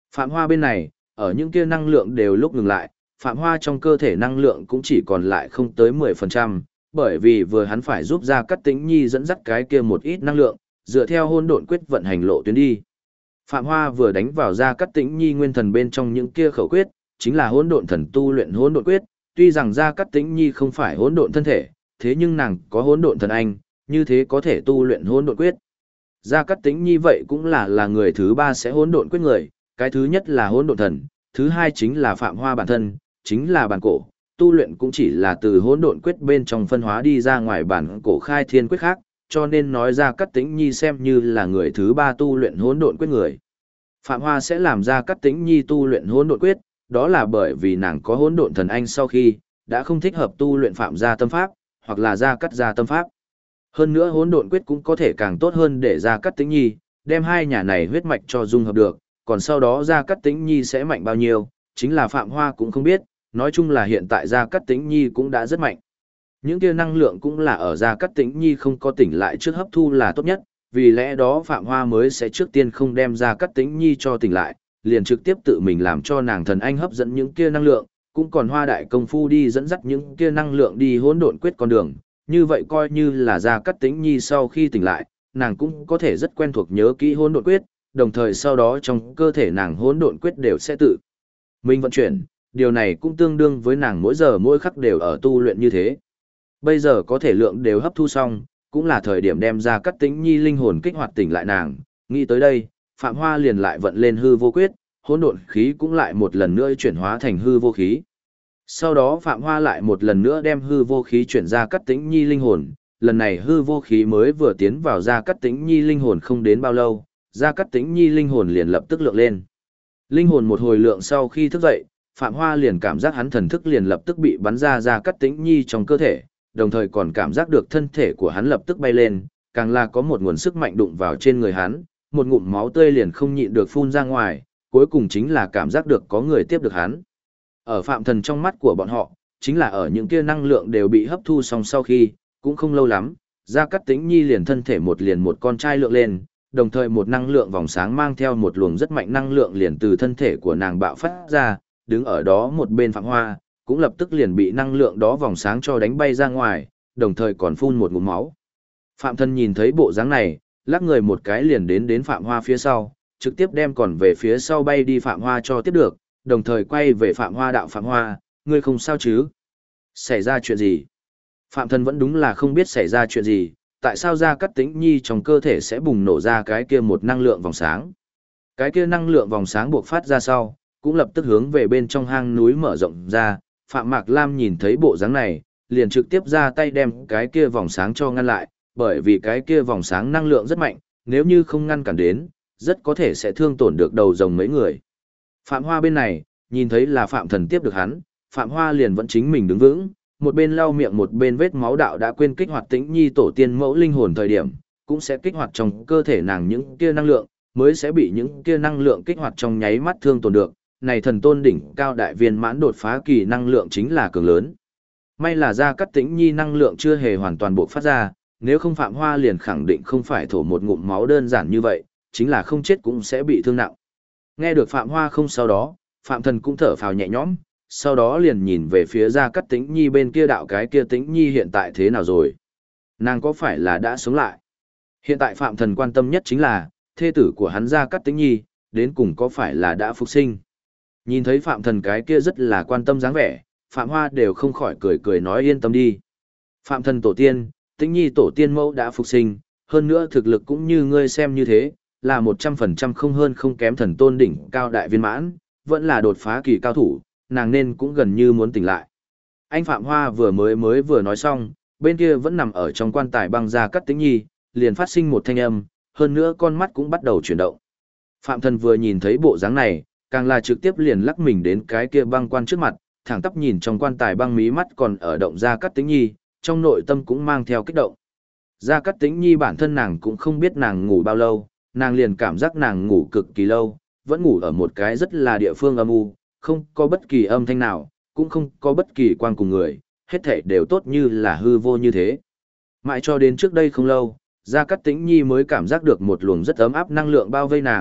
Phạm Hoa bên này, ở những kia năng lượng đều lúc ngừng lại, Phạm Hoa trong cơ thể năng lượng cũng chỉ còn lại không tới 10%, bởi vì vừa hắn phải giúp Gia Cát Tĩnh Nhi dẫn dắt cái kia một ít năng lượng, dựa theo hỗn độn quyết vận hành lộ tuyến đi. Phạm Hoa vừa đánh vào Gia Cát Tĩnh Nhi nguyên thần bên trong những kia khẩu quyết, chính là hỗn độn thần tu luyện hỗn độn quyết, tuy rằng Gia Cát Tĩnh Nhi không phải hỗn độn thân thể, thế nhưng nàng có hỗn độn thần anh, như thế có thể tu luyện hỗn độn quyết. Gia Cát Tĩnh Nhi vậy cũng là người thứ ba sẽ hỗn độn quyết người, cái thứ nhất là hỗn độn thần, thứ hai chính là Phạm Hoa bản thân, chính là bản cổ, tu luyện cũng chỉ là từ hỗn độn quyết bên trong phân hóa đi ra ngoài bản cổ khai thiên quyết khác, cho nên nói Gia Cát Tĩnh Nhi xem như là người thứ ba tu luyện hỗn độn quyết người. Phạm Hoa sẽ làm Gia Cát Tĩnh Nhi tu luyện hỗn độn quyết, đó là bởi vì nàng có hỗn độn thần anh sau khi đã không thích hợp tu luyện Phạm gia tâm pháp, hoặc là Gia Cát gia tâm pháp. Hơn nữa hỗn độn quyết cũng có thể càng tốt hơn để Gia Cát Tĩnh Nhi đem hai nhà này huyết mạch cho dung hợp được, còn sau đó Gia Cát Tĩnh Nhi sẽ mạnh bao nhiêu, chính là Phạm Hoa cũng không biết, nói chung là hiện tại Gia Cát Tĩnh Nhi cũng đã rất mạnh. Những kia năng lượng cũng là ở Gia Cát Tĩnh Nhi không có tỉnh lại trước hấp thu là tốt nhất, vì lẽ đó Phạm Hoa mới sẽ trước tiên không đem Gia Cát Tĩnh Nhi cho tỉnh lại, liền trực tiếp tự mình làm cho nàng thần anh hấp dẫn những kia năng lượng, cũng còn hoa đại công phu đi dẫn dắt những kia năng lượng đi hỗn độn quyết con đường, như vậy coi như là Gia Cát Tĩnh Nhi sau khi tỉnh lại, nàng cũng có thể rất quen thuộc nhớ kỹ hỗn độn quyết, đồng thời sau đó trong cơ thể nàng hỗn độn quyết đều sẽ tự mình vận chuyển, điều này cũng tương đương với nàng mỗi giờ mỗi khắc đều ở tu luyện như thế. Bây giờ có thể lượng đều hấp thu xong, cũng là thời điểm đem Gia Cát Tĩnh Nhi linh hồn kích hoạt tỉnh lại nàng, nghĩ tới đây, Phạm Hoa liền lại vận lên hư vô quyết, hỗn độn khí cũng lại một lần nữa chuyển hóa thành hư vô khí. Sau đó Phạm Hoa lại một lần nữa đem hư vô khí chuyển ra Cát Tĩnh Nhi linh hồn, lần này hư vô khí mới vừa tiến vào Gia Cát Tĩnh Nhi linh hồn không đến bao lâu, Gia Cát Tĩnh Nhi linh hồn liền lập tức lượng lên. Linh hồn một hồi lượng sau khi thức dậy, Phạm Hoa liền cảm giác hắn thần thức liền lập tức bị bắn ra Gia Cát Tĩnh Nhi trong cơ thể, đồng thời còn cảm giác được thân thể của hắn lập tức bay lên, càng là có một nguồn sức mạnh đụng vào trên người hắn, một ngụm máu tươi liền không nhịn được phun ra ngoài, cuối cùng chính là cảm giác được có người tiếp được hắn. Ở Phạm Thần trong mắt của bọn họ, chính là ở những kia năng lượng đều bị hấp thu xong sau khi, cũng không lâu lắm, Gia Cát Tĩnh Nhi liền thân thể liền một con trai lượng lên, đồng thời một năng lượng vòng sáng mang theo một luồng rất mạnh năng lượng liền từ thân thể của nàng bạo phát ra, đứng ở đó một bên Phạm Hoa, cũng lập tức liền bị năng lượng đó vòng sáng cho đánh bay ra ngoài, đồng thời còn phun một ngụm máu. Phạm Thần nhìn thấy bộ dáng này, lắc người một cái liền đến Phạm Hoa phía sau, trực tiếp đem còn về phía sau bay đi Phạm Hoa cho tiếp được, đồng thời quay về Phạm Hoa đạo Phạm Hoa, ngươi không sao chứ? Xảy ra chuyện gì? Phạm Thần vẫn đúng là không biết xảy ra chuyện gì, tại sao Gia Cát Tĩnh Nhi trong cơ thể sẽ bùng nổ ra cái kia một năng lượng vòng sáng. Cái kia năng lượng vòng sáng buộc phát ra sau, cũng lập tức hướng về bên trong hang núi mở rộng ra, Phạm Mạc Lam nhìn thấy bộ dáng này, liền trực tiếp ra tay đem cái kia vòng sáng cho ngăn lại, bởi vì cái kia vòng sáng năng lượng rất mạnh, nếu như không ngăn cản đến, rất có thể sẽ thương tổn được đầu rồng mấy người. Phạm Hoa bên này, nhìn thấy là Phạm Thần tiếp được hắn, Phạm Hoa liền vẫn chính mình đứng vững, một bên lau miệng một bên vết máu đạo đã quên kích hoạt Tĩnh Nhi tổ tiên mẫu linh hồn thời điểm, cũng sẽ kích hoạt trong cơ thể nàng những kia năng lượng, mới sẽ bị những kia năng lượng kích hoạt trong nháy mắt thương tổn được. Này thần tôn đỉnh cao đại viên mãn đột phá kỳ năng lượng chính là cường lớn. May là Gia Cát Tĩnh Nhi năng lượng chưa hề hoàn toàn bộc phát ra, nếu không Phạm Hoa liền khẳng định không phải thổ một ngụm máu đơn giản như vậy, chính là không chết cũng sẽ bị thương nặng. Nghe được Phạm Hoa không sau đó, Phạm Thần cũng thở phào nhẹ nhõm, sau đó liền nhìn về phía Gia Cát Tĩnh Nhi bên kia đạo cái kia Tĩnh Nhi hiện tại thế nào rồi? Nàng có phải là đã sống lại? Hiện tại Phạm Thần quan tâm nhất chính là, thê tử của hắn Gia Cát Tĩnh Nhi, đến cùng có phải là đã phục sinh? Nhìn thấy Phạm Thần cái kia rất là quan tâm dáng vẻ, Phạm Hoa đều không khỏi cười cười nói yên tâm đi. Phạm Thần tổ tiên, Tĩnh Nhi tổ tiên mẫu đã phục sinh, hơn nữa thực lực cũng như ngươi xem như thế, là 100% không hơn không kém thần tôn đỉnh cao đại viên mãn, vẫn là đột phá kỳ cao thủ, nàng nên cũng gần như muốn tỉnh lại. Anh Phạm Hoa vừa nói xong, bên kia vẫn nằm ở trong quan tài băng Gia Cát Tĩnh Nhi, liền phát sinh một thanh âm, hơn nữa con mắt cũng bắt đầu chuyển động. Phạm Thần vừa nhìn thấy bộ dáng này, càng là trực tiếp liền lắc mình đến cái kia băng quan trước mặt, thẳng tắp nhìn trong quan tài băng mí mắt còn ở động Gia Cát Tĩnh Nhi, trong nội tâm cũng mang theo kích động. Gia Cát Tĩnh Nhi bản thân nàng cũng không biết nàng ngủ bao lâu, nàng liền cảm giác nàng ngủ cực kỳ lâu, vẫn ngủ ở một cái rất là địa phương âm u, không có bất kỳ âm thanh nào, cũng không có bất kỳ quan cùng người, hết thảy đều tốt như là hư vô như thế. Mãi cho đến trước đây không lâu, Gia Cát Tĩnh Nhi mới cảm giác được một luồng rất ấm áp năng lượng bao vây nàng,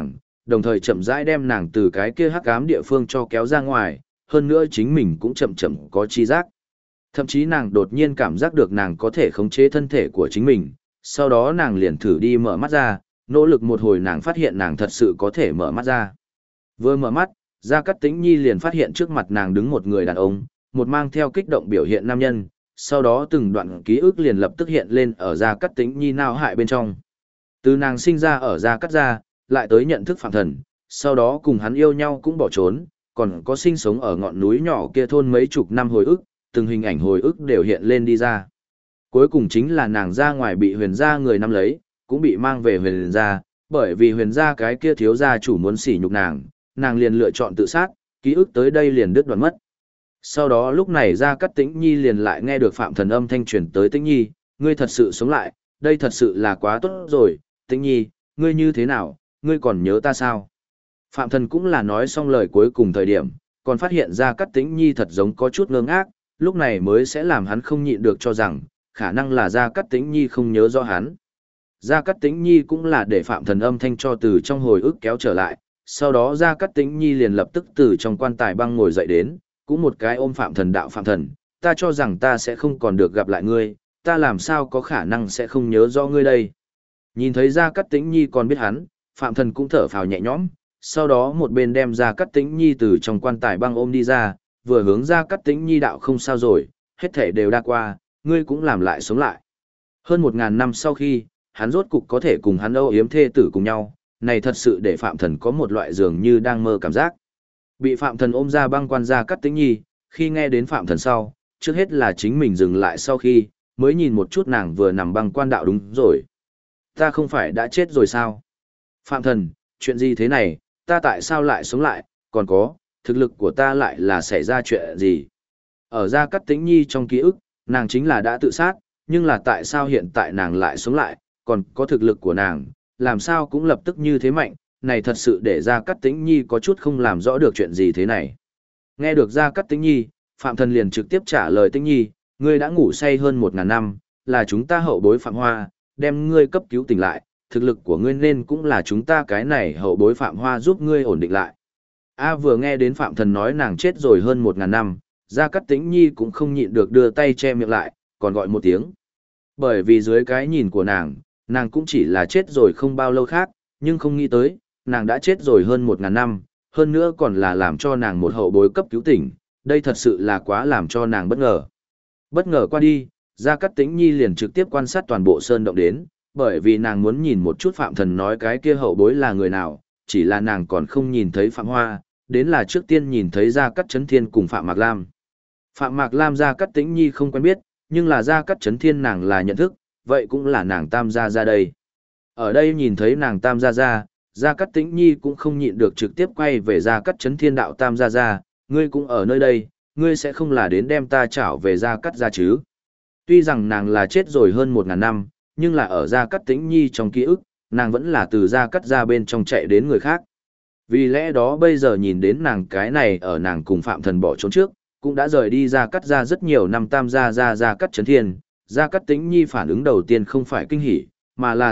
đồng thời chậm rãi đem nàng từ cái kia hắc ám địa phương cho kéo ra ngoài, hơn nữa chính mình cũng chậm chậm có chi giác. Thậm chí nàng đột nhiên cảm giác được nàng có thể khống chế thân thể của chính mình, sau đó nàng liền thử đi mở mắt ra, nỗ lực một hồi nàng phát hiện nàng thật sự có thể mở mắt ra. Vừa mở mắt, Gia Cát Tĩnh Nhi liền phát hiện trước mặt nàng đứng một người đàn ông, một mang theo kích động biểu hiện nam nhân, sau đó từng đoạn ký ức liền lập tức hiện lên ở Gia Cát Tĩnh Nhi não hại bên trong. Từ nàng sinh ra ở Gia Cát gia, lại tới nhận thức Phạm Thần, sau đó cùng hắn yêu nhau cũng bỏ trốn, còn có sinh sống ở ngọn núi nhỏ kia thôn mấy chục năm hồi ức, từng hình ảnh hồi ức đều hiện lên đi ra. Cuối cùng chính là nàng ra ngoài bị Huyền gia người nắm lấy, cũng bị mang về Huyền gia, bởi vì Huyền gia cái kia thiếu gia chủ muốn sỉ nhục nàng liền lựa chọn tự sát, ký ức tới đây liền đứt đoạn mất. Sau đó lúc này Gia Cát Tĩnh Nhi liền lại nghe được Phạm Thần âm thanh truyền tới: Tĩnh Nhi, ngươi thật sự sống lại, đây thật sự là quá tốt rồi, Tĩnh Nhi, ngươi như thế nào, ngươi còn nhớ ta sao? Phạm Thần cũng là nói xong lời cuối cùng thời điểm, còn phát hiện Gia Cát Tĩnh Nhi thật giống có chút ngơ ngác, lúc này mới sẽ làm hắn không nhịn được cho rằng, khả năng là Gia Cát Tĩnh Nhi không nhớ rõ hắn. Gia Cát Tĩnh Nhi cũng là để Phạm Thần âm thanh cho từ trong hồi ức kéo trở lại, sau đó Gia Cát Tĩnh Nhi liền lập tức từ trong quan tài băng ngồi dậy đến, cũng một cái ôm Phạm Thần đạo: Phạm Thần, ta cho rằng ta sẽ không còn được gặp lại ngươi, ta làm sao có khả năng sẽ không nhớ rõ ngươi đây. Nhìn thấy Gia Cát Tĩnh Nhi còn biết hắn, Phạm Thần cũng thở phào nhẹ nhõm, sau đó một bên đem Gia Cát Tĩnh Nhi từ trong quan tài băng ôm đi ra, vừa hướng Gia Cát Tĩnh Nhi đạo: không sao rồi, hết thể đều đã qua, ngươi cũng làm lại sống lại. Hơn 1000 năm sau khi, hắn rốt cục có thể cùng hắn âu yếm thê tử cùng nhau, này thật sự để Phạm Thần có một loại dường như đang mơ cảm giác. Bị Phạm Thần ôm ra băng quan Gia Cát Tĩnh Nhi, khi nghe đến Phạm Thần sau, trước hết là chính mình dừng lại sau khi, mới nhìn một chút nàng vừa nằm băng quan đạo: đúng rồi. Ta không phải đã chết rồi sao? Phạm Thần, chuyện gì thế này, ta tại sao lại sống lại, còn có, thực lực của ta lại là xảy ra chuyện gì? Ở Gia Cát Tĩnh Nhi trong ký ức, nàng chính là đã tự sát, nhưng là tại sao hiện tại nàng lại sống lại, còn có thực lực của nàng, làm sao cũng lập tức như thế mạnh, này thật sự để Gia Cát Tĩnh Nhi có chút không làm rõ được chuyện gì thế này. Nghe được Gia Cát Tĩnh Nhi, Phạm Thần liền trực tiếp trả lời: Tĩnh Nhi, ngươi đã ngủ say hơn 1000 năm, là chúng ta hậu bối Phạm Hoa, đem ngươi cấp cứu tỉnh lại, thực lực của ngươi nên cũng là chúng ta cái này hậu bối Phạm Hoa giúp ngươi ổn định lại. Vừa nghe đến Phạm Thần nói nàng chết rồi hơn 1000 năm, Gia Cát Tĩnh Nhi cũng không nhịn được đưa tay che miệng lại, còn gọi một tiếng. Bởi vì dưới cái nhìn của nàng cũng chỉ là chết rồi không bao lâu khác, nhưng không nghĩ tới, nàng đã chết rồi hơn 1000 năm, hơn nữa còn là làm cho nàng một hậu bối cấp cứu tỉnh, đây thật sự là quá làm cho nàng bất ngờ. Bất ngờ qua đi, Gia Cát Tĩnh Nhi liền trực tiếp quan sát toàn bộ sơn động đến, bởi vì nàng muốn nhìn một chút Phạm Thần nói cái kia hậu bối là người nào, chỉ là nàng còn không nhìn thấy Phạm Hoa, đến là trước tiên nhìn thấy Gia Cát Chấn Thiên cùng Phạm Mạc Lam. Phạm Mạc Lam Gia Cát Tĩnh Nhi không quen biết, nhưng là Gia Cát Chấn Thiên nàng là nhận thức, vậy cũng là nàng Tam gia ra đây. Ở đây nhìn thấy nàng Tam gia ra, Gia Cát Tĩnh Nhi cũng không nhịn được trực tiếp quay về Gia Cát Chấn Thiên đạo: Tam gia ra, ngươi cũng ở nơi đây, ngươi sẽ không là đến đem ta trảo về Gia Cát gia chứ? Tuy rằng nàng là chết rồi hơn 1000 năm, nhưng là ở Gia Cát Tĩnh Nhi trong ký ức, nàng vẫn là từ Gia Cát gia bên trong chạy đến người khác. Vì lẽ đó bây giờ nhìn đến nàng cái này ở nàng cùng Phạm Thần bỏ trốn trước, cũng đã rời đi Gia Cát gia rất nhiều năm Tam gia ra Gia Cát Chấn Thiên, Gia Cát Tĩnh Nhi phản ứng đầu tiên không phải kinh hỉ, mà là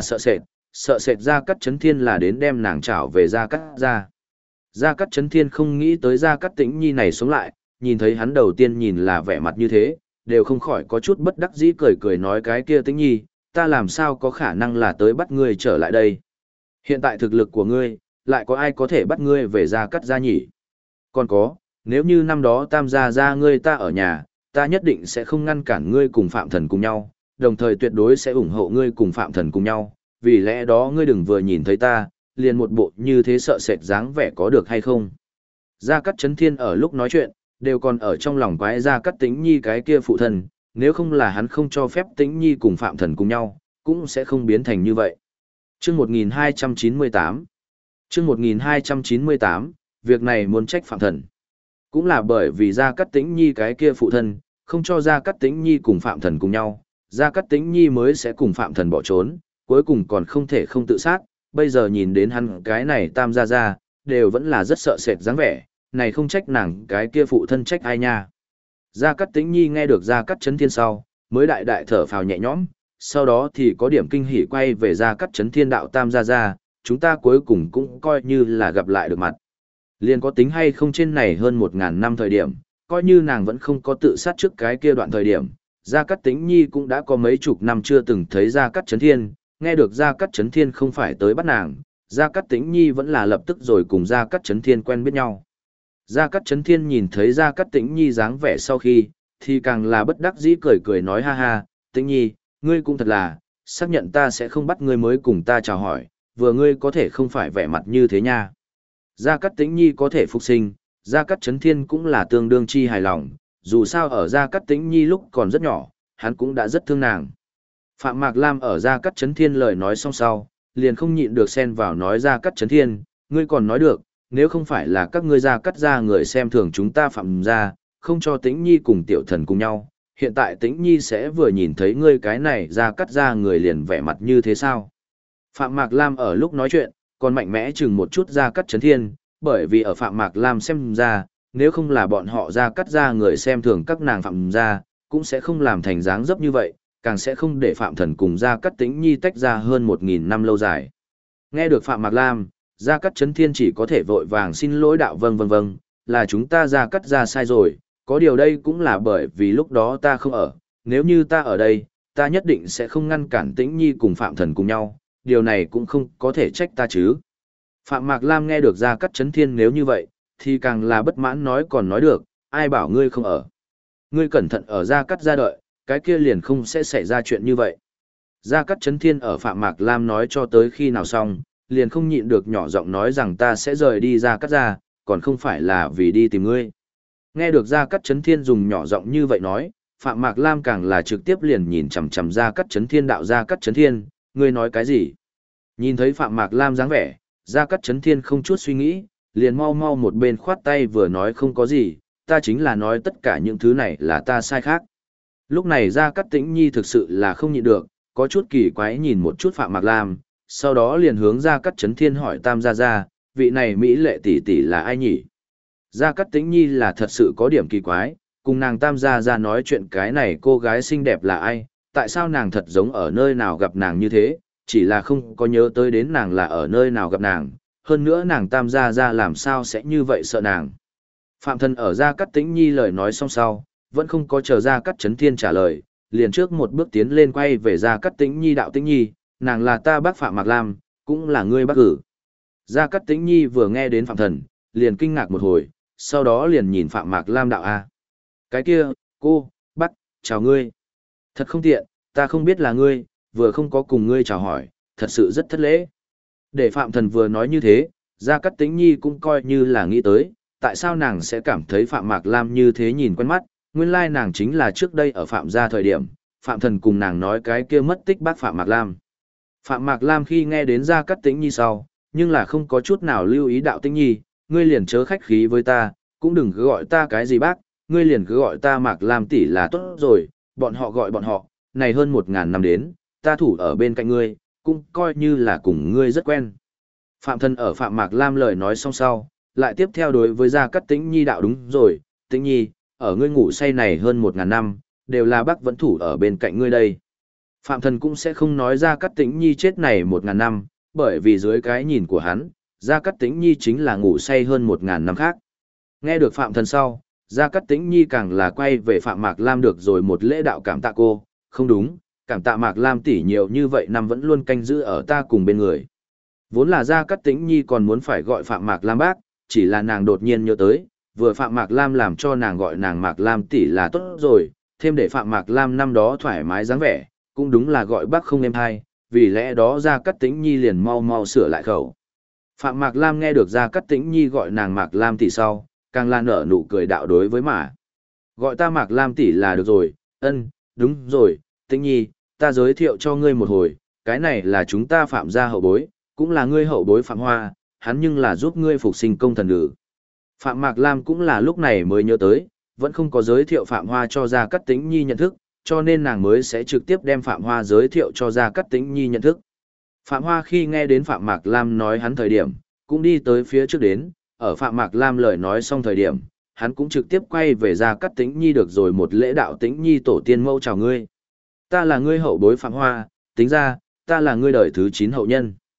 sợ sệt Gia Cát Chấn Thiên là đến đem nàng trảo về Gia Cát gia. Gia Cát Chấn Thiên không nghĩ tới Gia Cát Tĩnh Nhi này sống lại, nhìn thấy hắn đầu tiên nhìn là vẻ mặt như thế, đều không khỏi có chút bất đắc dĩ cười cười nói: cái kia Tĩnh Nhi, ta làm sao có khả năng là tới bắt ngươi trở lại đây? Hiện tại thực lực của ngươi, lại có ai có thể bắt ngươi về Gia Cát gia nhỉ? Còn có, nếu như năm đó Tam gia gia ngươi ta ở nhà, ta nhất định sẽ không ngăn cản ngươi cùng Phạm Thần cùng nhau, đồng thời tuyệt đối sẽ ủng hộ ngươi cùng Phạm Thần cùng nhau, vì lẽ đó ngươi đừng vừa nhìn thấy ta, liền một bộ như thế sợ sệt dáng vẻ có được hay không? Gia Cát Chấn Thiên ở lúc nói chuyện, đều còn ở trong lòng quái Gia Cát Tĩnh Nhi cái kia phụ thần, nếu không là hắn không cho phép Tĩnh Nhi cùng Phạm Thần cùng nhau, cũng sẽ không biến thành như vậy. Chương 1298 Chương 1298, việc này muốn trách Phạm Thần. Cũng là bởi vì Gia Cát Tĩnh Nhi cái kia phụ thân, không cho Gia Cát Tĩnh Nhi cùng Phạm Thần cùng nhau, Gia Cát Tĩnh Nhi mới sẽ cùng Phạm Thần bỏ trốn, cuối cùng còn không thể không tự sát, bây giờ nhìn đến hắn cái này Tam gia gia, đều vẫn là rất sợ sệt dáng vẻ, này không trách nàng cái kia phụ thân trách ai nha. Gia Cát Tĩnh Nhi nghe được Gia Cát Chấn Thiên sau, mới đại đại thở phào nhẹ nhõm, sau đó thì có điểm kinh hỉ quay về Gia Cát Chấn Thiên đạo Tam gia gia, chúng ta cuối cùng cũng coi như là gặp lại được mặt. Liền có tính hay không trên này hơn 1.000 năm thời điểm, coi như nàng vẫn không có tự sát trước cái kia đoạn thời điểm, Gia Cát Tĩnh Nhi cũng đã có mấy chục năm chưa từng thấy Gia Cát Chấn Thiên, nghe được Gia Cát Chấn Thiên không phải tới bắt nàng, Gia Cát Tĩnh Nhi vẫn là lập tức rồi cùng Gia Cát Chấn Thiên quen biết nhau. Gia Cát Chấn Thiên nhìn thấy Gia Cát Tĩnh Nhi dáng vẻ sau khi, thì càng là bất đắc dĩ cười cười nói ha ha, Tĩnh Nhi, ngươi cũng thật là, xác nhận ta sẽ không bắt ngươi mới cùng ta chào hỏi, vừa ngươi có thể không phải vẻ mặt như thế nha. Gia Cát Tĩnh Nhi có thể phục sinh, Gia Cát Chấn Thiên cũng là tương đương chi hài lòng, dù sao ở Gia Cát Tĩnh Nhi lúc còn rất nhỏ, hắn cũng đã rất thương nàng. Phạm Mạc Lam ở Gia Cát Chấn Thiên lời nói xong sau, liền không nhịn được xen vào nói Gia Cát Chấn Thiên, ngươi còn nói được, nếu không phải là các ngươi Gia Cát gia người xem thường chúng ta Phạm gia, không cho Tĩnh Nhi cùng tiểu thần cùng nhau, hiện tại Tĩnh Nhi sẽ vừa nhìn thấy ngươi cái này Gia Cát gia người liền vẻ mặt như thế sao? Phạm Mạc Lam ở lúc nói chuyện, còn mạnh mẽ chừng một chút Gia Cát Chấn Thiên, bởi vì ở Phạm Mạc Lam xem ra, nếu không là bọn họ Gia Cát gia người xem thường các nàng Phạm gia, cũng sẽ không làm thành dáng dấp như vậy, càng sẽ không để Phạm Thần cùng Gia Cát Tĩnh Nhi tách ra hơn 1.000 năm lâu dài. Nghe được Phạm Mạc Lam, Gia Cát Chấn Thiên chỉ có thể vội vàng xin lỗi đạo vâng, là chúng ta Gia Cát gia sai rồi, có điều đây cũng là bởi vì lúc đó ta không ở, nếu như ta ở đây, ta nhất định sẽ không ngăn cản Tĩnh Nhi cùng Phạm Thần cùng nhau, điều này cũng không có thể trách ta chứ. Phạm Mạc Lam nghe được Gia Cát Chấn Thiên nếu như vậy, thì càng là bất mãn nói còn nói được, ai bảo ngươi không ở. Ngươi cẩn thận ở Gia Cát gia đợi, cái kia liền không sẽ xảy ra chuyện như vậy. Gia Cát Chấn Thiên ở Phạm Mạc Lam nói cho tới khi nào xong, liền không nhịn được nhỏ giọng nói rằng ta sẽ rời đi Gia Cát gia, còn không phải là vì đi tìm ngươi. Nghe được Gia Cát Chấn Thiên dùng nhỏ giọng như vậy nói, Phạm Mạc Lam càng là trực tiếp liền nhìn chằm chằm Gia Cát Chấn Thiên đạo Gia Cát Chấn Thiên, ngươi nói cái gì? Nhìn thấy Phạm Mạc Lam dáng vẻ, Gia Cát Chấn Thiên không chút suy nghĩ, liền mau mau một bên khoát tay vừa nói không có gì, ta chính là nói tất cả những thứ này là ta sai khác. Lúc này Gia Cát Tĩnh Nhi thực sự là không nhịn được, có chút kỳ quái nhìn một chút Phạm Mạc Lam, sau đó liền hướng Gia Cát Chấn Thiên hỏi Tam gia, vị này mỹ lệ tỷ tỷ là ai nhỉ? Gia Cát Tĩnh Nhi là thật sự có điểm kỳ quái, cùng nàng Tam gia nói chuyện cái này cô gái xinh đẹp là ai, tại sao nàng thật giống ở nơi nào gặp nàng như thế, chỉ là không có nhớ tới đến nàng là ở nơi nào gặp nàng, hơn nữa nàng Tam gia làm sao sẽ như vậy sợ nàng. Phạm Thần ở Gia Cát Tĩnh Nhi lời nói xong sau, vẫn không có chờ Gia Cát Chấn Thiên trả lời, liền trước một bước tiến lên quay về Gia Cát Tĩnh Nhi đạo Tĩnh Nhi, nàng là ta bác Phạm Mạc Lam, cũng là ngươi bác cử. Gia Cát Tĩnh Nhi vừa nghe đến Phạm Thần, liền kinh ngạc một hồi, sau đó liền nhìn Phạm Mạc Lam đạo a. Cái kia, cô, bác, chào ngươi. Thật không tiện, ta không biết là ngươi, vừa không có cùng ngươi chào hỏi, thật sự rất thất lễ. Để Phạm Thần vừa nói như thế, Gia Cát Tĩnh Nhi cũng coi như là nghĩ tới, tại sao nàng sẽ cảm thấy Phạm Mạc Lam như thế nhìn quen mắt, nguyên lai nàng chính là trước đây ở Phạm gia thời điểm, Phạm Thần cùng nàng nói cái kia mất tích bác Phạm Mạc Lam. Phạm Mạc Lam khi nghe đến Gia Cát Tĩnh Nhi sau, nhưng là không có chút nào lưu ý đạo Tĩnh Nhi, ngươi liền chớ khách khí với ta, cũng đừng cứ gọi ta cái gì bác, ngươi liền cứ gọi ta Mạc Lam tỷ là tốt rồi, bọn họ gọi bọn họ, này hơn 1.000 năm đến, ta thủ ở bên cạnh ngươi, cũng coi như là cùng ngươi rất quen. Phạm Thần ở Phạm Mạc Lam lời nói xong sau, lại tiếp theo đối với Gia Cát Tĩnh Nhi đạo đúng rồi, Tĩnh Nhi, ở ngươi ngủ say này hơn 1.000 năm, đều là bác vẫn thủ ở bên cạnh ngươi đây. Phạm Thần cũng sẽ không nói Gia Cát Tĩnh Nhi chết này 1.000 năm, bởi vì dưới cái nhìn của hắn, Gia Cát Tĩnh Nhi chính là ngủ say hơn 1.000 năm khác. Nghe được Phạm Thần sau, Gia Cát Tĩnh Nhi càng là quay về Phạm Mạc Lam được rồi một lễ đạo cảm tạ cô, không đúng, cảm tạ Mạc Lam tỷ nhiều như vậy năm vẫn luôn canh giữ ở ta cùng bên người. Vốn là Gia Cát Tĩnh Nhi còn muốn phải gọi Phạm Mạc Lam bác, chỉ là nàng đột nhiên nhớ tới, vừa Phạm Mạc Lam làm cho nàng gọi nàng Mạc Lam tỷ là tốt rồi, thêm để Phạm Mạc Lam năm đó thoải mái dáng vẻ, cũng đúng là gọi bác không êm hay, vì lẽ đó Gia Cát Tĩnh Nhi liền mau mau sửa lại khẩu. Phạm Mạc Lam nghe được Gia Cát Tĩnh Nhi gọi nàng Mạc Lam tỷ sau, càng là nở nụ cười đạo đối với mà. Gọi ta Mạc Lam tỷ là được rồi, đúng rồi, Tĩnh Nhi, ta giới thiệu cho ngươi một hồi, cái này là chúng ta Phạm gia hậu bối, cũng là ngươi hậu bối Phạm Hoa, hắn nhưng là giúp ngươi phục sinh công thần ngữ. Phạm Mạc Lam cũng là lúc này mới nhớ tới, vẫn không có giới thiệu Phạm Hoa cho Gia Cát Tĩnh Nhi nhận thức, cho nên nàng mới sẽ trực tiếp đem Phạm Hoa giới thiệu cho Gia Cát Tĩnh Nhi nhận thức. Phạm Hoa khi nghe đến Phạm Mạc Lam nói hắn thời điểm, cũng đi tới phía trước đến, ở Phạm Mạc Lam lời nói xong thời điểm, hắn cũng trực tiếp quay về Gia Cát Tĩnh Nhi được rồi một lễ đạo Tĩnh Nhi tổ tiên mẫu chào ngươi. Ta là ngươi hậu bối Phạm Hoa, tính ra, ta là ngươi đời thứ 9 hậu nhân.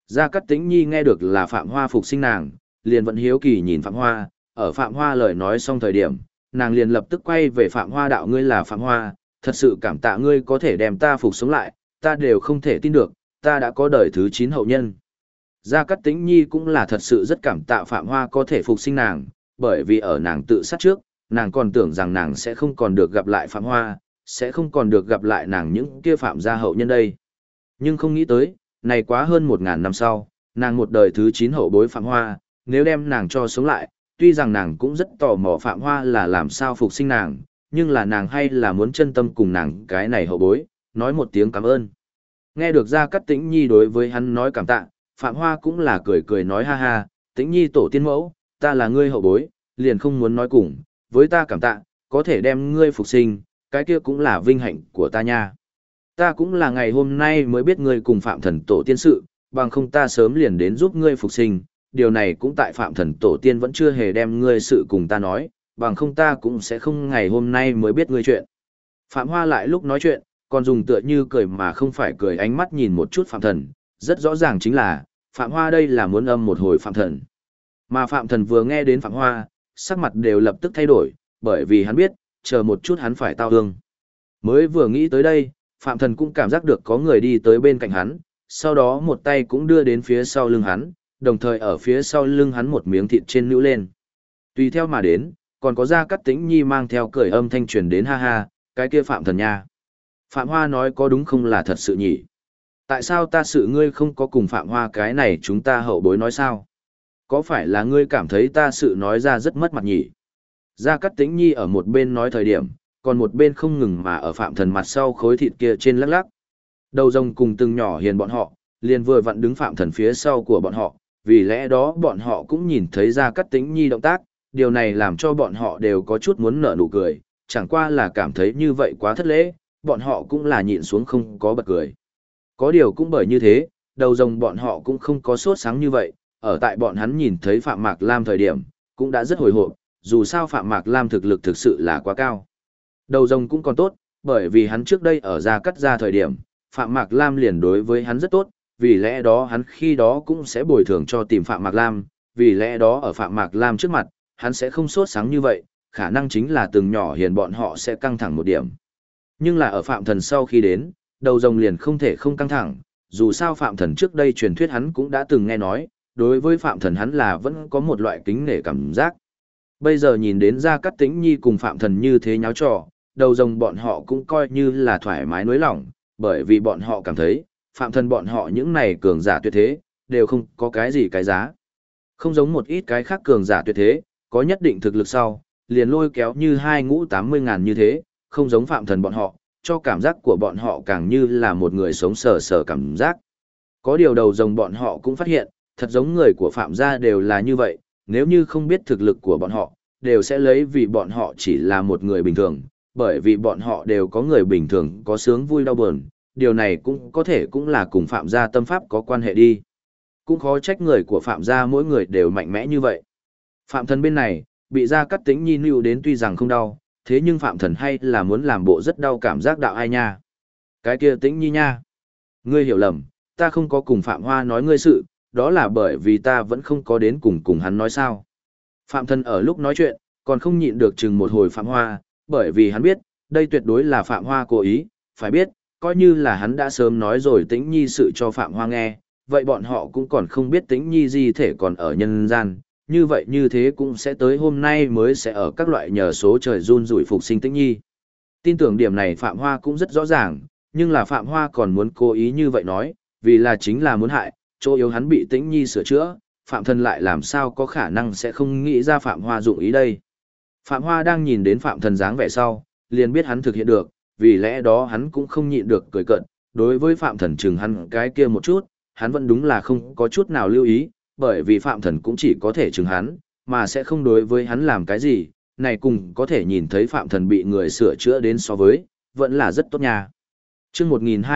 Gia Cát Tĩnh Nhi nghe được là Phạm Hoa phục sinh nàng, liền vẫn hiếu kỳ nhìn Phạm Hoa, ở Phạm Hoa lời nói xong thời điểm, nàng liền lập tức quay về Phạm Hoa đạo ngươi là Phạm Hoa, thật sự cảm tạ ngươi có thể đem ta phục sống lại, ta đều không thể tin được, ta đã có đời thứ 9 hậu nhân. Gia Cát Tĩnh Nhi cũng là thật sự rất cảm tạ Phạm Hoa có thể phục sinh nàng, bởi vì ở nàng tự sát trước, nàng còn tưởng rằng nàng sẽ không còn được gặp lại Phạm Hoa, sẽ không còn được gặp lại nàng những kia Phạm gia hậu nhân đây. Nhưng không nghĩ tới, này quá hơn 1000 năm sau, nàng một đời thứ 9 hậu bối Phạm Hoa, nếu đem nàng cho sống lại, tuy rằng nàng cũng rất tò mò Phạm Hoa là làm sao phục sinh nàng, nhưng là nàng hay là muốn chân tâm cùng nàng cái này hậu bối, nói một tiếng cảm ơn. Nghe được Gia Cát Tĩnh Nhi đối với hắn nói cảm tạ, Phạm Hoa cũng là cười cười nói ha ha, Tĩnh Nhi tổ tiên mẫu, ta là ngươi hậu bối, liền không muốn nói cùng, với ta cảm tạ, có thể đem ngươi phục sinh, cái kia cũng là vinh hạnh của ta nha. Ta cũng là ngày hôm nay mới biết ngươi cùng Phạm Thần tổ tiên sự, bằng không ta sớm liền đến giúp ngươi phục sinh, điều này cũng tại Phạm Thần tổ tiên vẫn chưa hề đem ngươi sự cùng ta nói, bằng không ta cũng sẽ không ngày hôm nay mới biết ngươi chuyện. Phạm Hoa lại lúc nói chuyện, còn dùng tựa như cười mà không phải cười ánh mắt nhìn một chút Phạm Thần, rất rõ ràng chính là, Phạm Hoa đây là muốn âm một hồi Phạm Thần. Mà Phạm Thần vừa nghe đến Phạm Hoa, sắc mặt đều lập tức thay đổi, bởi vì hắn biết, chờ một chút hắn phải tao hương. Mới vừa nghĩ tới đây, Phạm Thần cũng cảm giác được có người đi tới bên cạnh hắn, sau đó một tay cũng đưa đến phía sau lưng hắn, đồng thời ở phía sau lưng hắn một miếng thịt trên nữ lên. Tùy theo mà đến, còn có Gia Cát Tĩnh Nhi mang theo cười âm thanh truyền đến ha ha, cái kia Phạm Thần nha. Phạm Hoa nói có đúng không là thật sự nhỉ? Tại sao ta sự ngươi không có cùng Phạm Hoa cái này chúng ta hậu bối nói sao? Có phải là ngươi cảm thấy ta sự nói ra rất mất mặt nhỉ? Gia Cát Tĩnh Nhi ở một bên nói thời điểm, còn một bên không ngừng mà ở Phạm Thần mặt sau khối thịt kia trên lắc lắc. Đầu rồng cùng từng nhỏ hiền bọn họ, liền vừa vặn đứng Phạm Thần phía sau của bọn họ, vì lẽ đó bọn họ cũng nhìn thấy Gia Cát Tĩnh Nhi động tác, điều này làm cho bọn họ đều có chút muốn nở nụ cười, chẳng qua là cảm thấy như vậy quá thất lễ, bọn họ cũng là nhịn xuống không có bật cười. Có điều cũng bởi như thế, đầu rồng bọn họ cũng không có sốt sáng như vậy, ở tại bọn hắn nhìn thấy Phạm Mạc Lam thời điểm, cũng đã rất hồi hộp, dù sao Phạm Mạc Lam thực lực thực sự là quá cao. Đầu rồng cũng còn tốt, bởi vì hắn trước đây ở Gia Cát gia thời điểm, Phạm Mạc Lam liền đối với hắn rất tốt, vì lẽ đó hắn khi đó cũng sẽ bồi thường cho tìm Phạm Mạc Lam, vì lẽ đó ở Phạm Mạc Lam trước mặt, hắn sẽ không sốt sáng như vậy, khả năng chính là từng nhỏ hiền bọn họ sẽ căng thẳng một điểm. Nhưng là ở Phạm Thần sau khi đến, đầu rồng liền không thể không căng thẳng, dù sao Phạm Thần trước đây truyền thuyết hắn cũng đã từng nghe nói, đối với Phạm Thần hắn là vẫn có một loại kính nể cảm giác. Bây giờ nhìn đến Gia Cát Tĩnh Nhi cùng Phạm Thần như thế nháo trò, đầu rồng bọn họ cũng coi như là thoải mái nối lòng, bởi vì bọn họ cảm thấy, Phạm Thần bọn họ những này cường giả tuyệt thế, đều không có cái gì cái giá. Không giống một ít cái khác cường giả tuyệt thế, có nhất định thực lực sau, liền lôi kéo như 280.000 như thế, không giống Phạm Thần bọn họ, cho cảm giác của bọn họ càng như là một người sống sờ sờ cảm giác. Có điều đầu rồng bọn họ cũng phát hiện, thật giống người của Phạm gia đều là như vậy, nếu như không biết thực lực của bọn họ, đều sẽ lấy vì bọn họ chỉ là một người bình thường, bởi vì bọn họ đều có người bình thường có sướng vui đau buồn, điều này cũng có thể cũng là cùng Phạm gia tâm pháp có quan hệ đi. Cũng khó trách người của Phạm gia mỗi người đều mạnh mẽ như vậy. Phạm Thần bên này, bị Gia Cát Tĩnh Nhi níu đến tuy rằng không đau, thế nhưng Phạm Thần hay là muốn làm bộ rất đau cảm giác đạo ai nha. Cái kia Tĩnh Nhi nha. Ngươi hiểu lầm, ta không có cùng Phạm Hoa nói ngươi sự, đó là bởi vì ta vẫn không có đến cùng hắn nói sao. Phạm Thần ở lúc nói chuyện, còn không nhịn được chừng một hồi Phạm Hoa, bởi vì hắn biết, đây tuyệt đối là Phạm Hoa cố ý, phải biết, coi như là hắn đã sớm nói rồi Tĩnh Nhi sự cho Phạm Hoa nghe, vậy bọn họ cũng còn không biết Tĩnh Nhi gì thể còn ở nhân gian, như vậy như thế cũng sẽ tới hôm nay mới sẽ ở các loại nhờ số trời run rủi phục sinh Tĩnh Nhi. Tin tưởng điểm này Phạm Hoa cũng rất rõ ràng, nhưng là Phạm Hoa còn muốn cố ý như vậy nói, vì là chính là muốn hại, chỗ yếu hắn bị Tĩnh Nhi sửa chữa, Phạm Thần lại làm sao có khả năng sẽ không nghĩ ra Phạm Hoa dụng ý đây. Phạm Hoa đang nhìn đến Phạm Thần dáng vẻ sau, liền biết hắn thực hiện được, vì lẽ đó hắn cũng không nhịn được cười cợt, đối với Phạm Thần chừng hắn cái kia một chút, hắn vẫn đúng là không có chút nào lưu ý, bởi vì Phạm Thần cũng chỉ có thể chừng hắn, mà sẽ không đối với hắn làm cái gì, này cùng có thể nhìn thấy Phạm Thần bị người sửa chữa đến so với, vẫn là rất tốt nha. Chương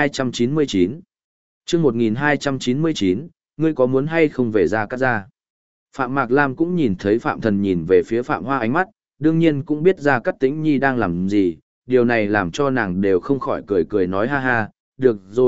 1299 Chương 1299, ngươi có muốn hay không về Gia Cát gia? Phạm Mạc Lam cũng nhìn thấy Phạm Thần nhìn về phía Phạm Hoa ánh mắt, đương nhiên cũng biết Gia Cát Tĩnh Nhi đang làm gì, điều này làm cho nàng đều không khỏi cười cười nói ha ha, được rồi,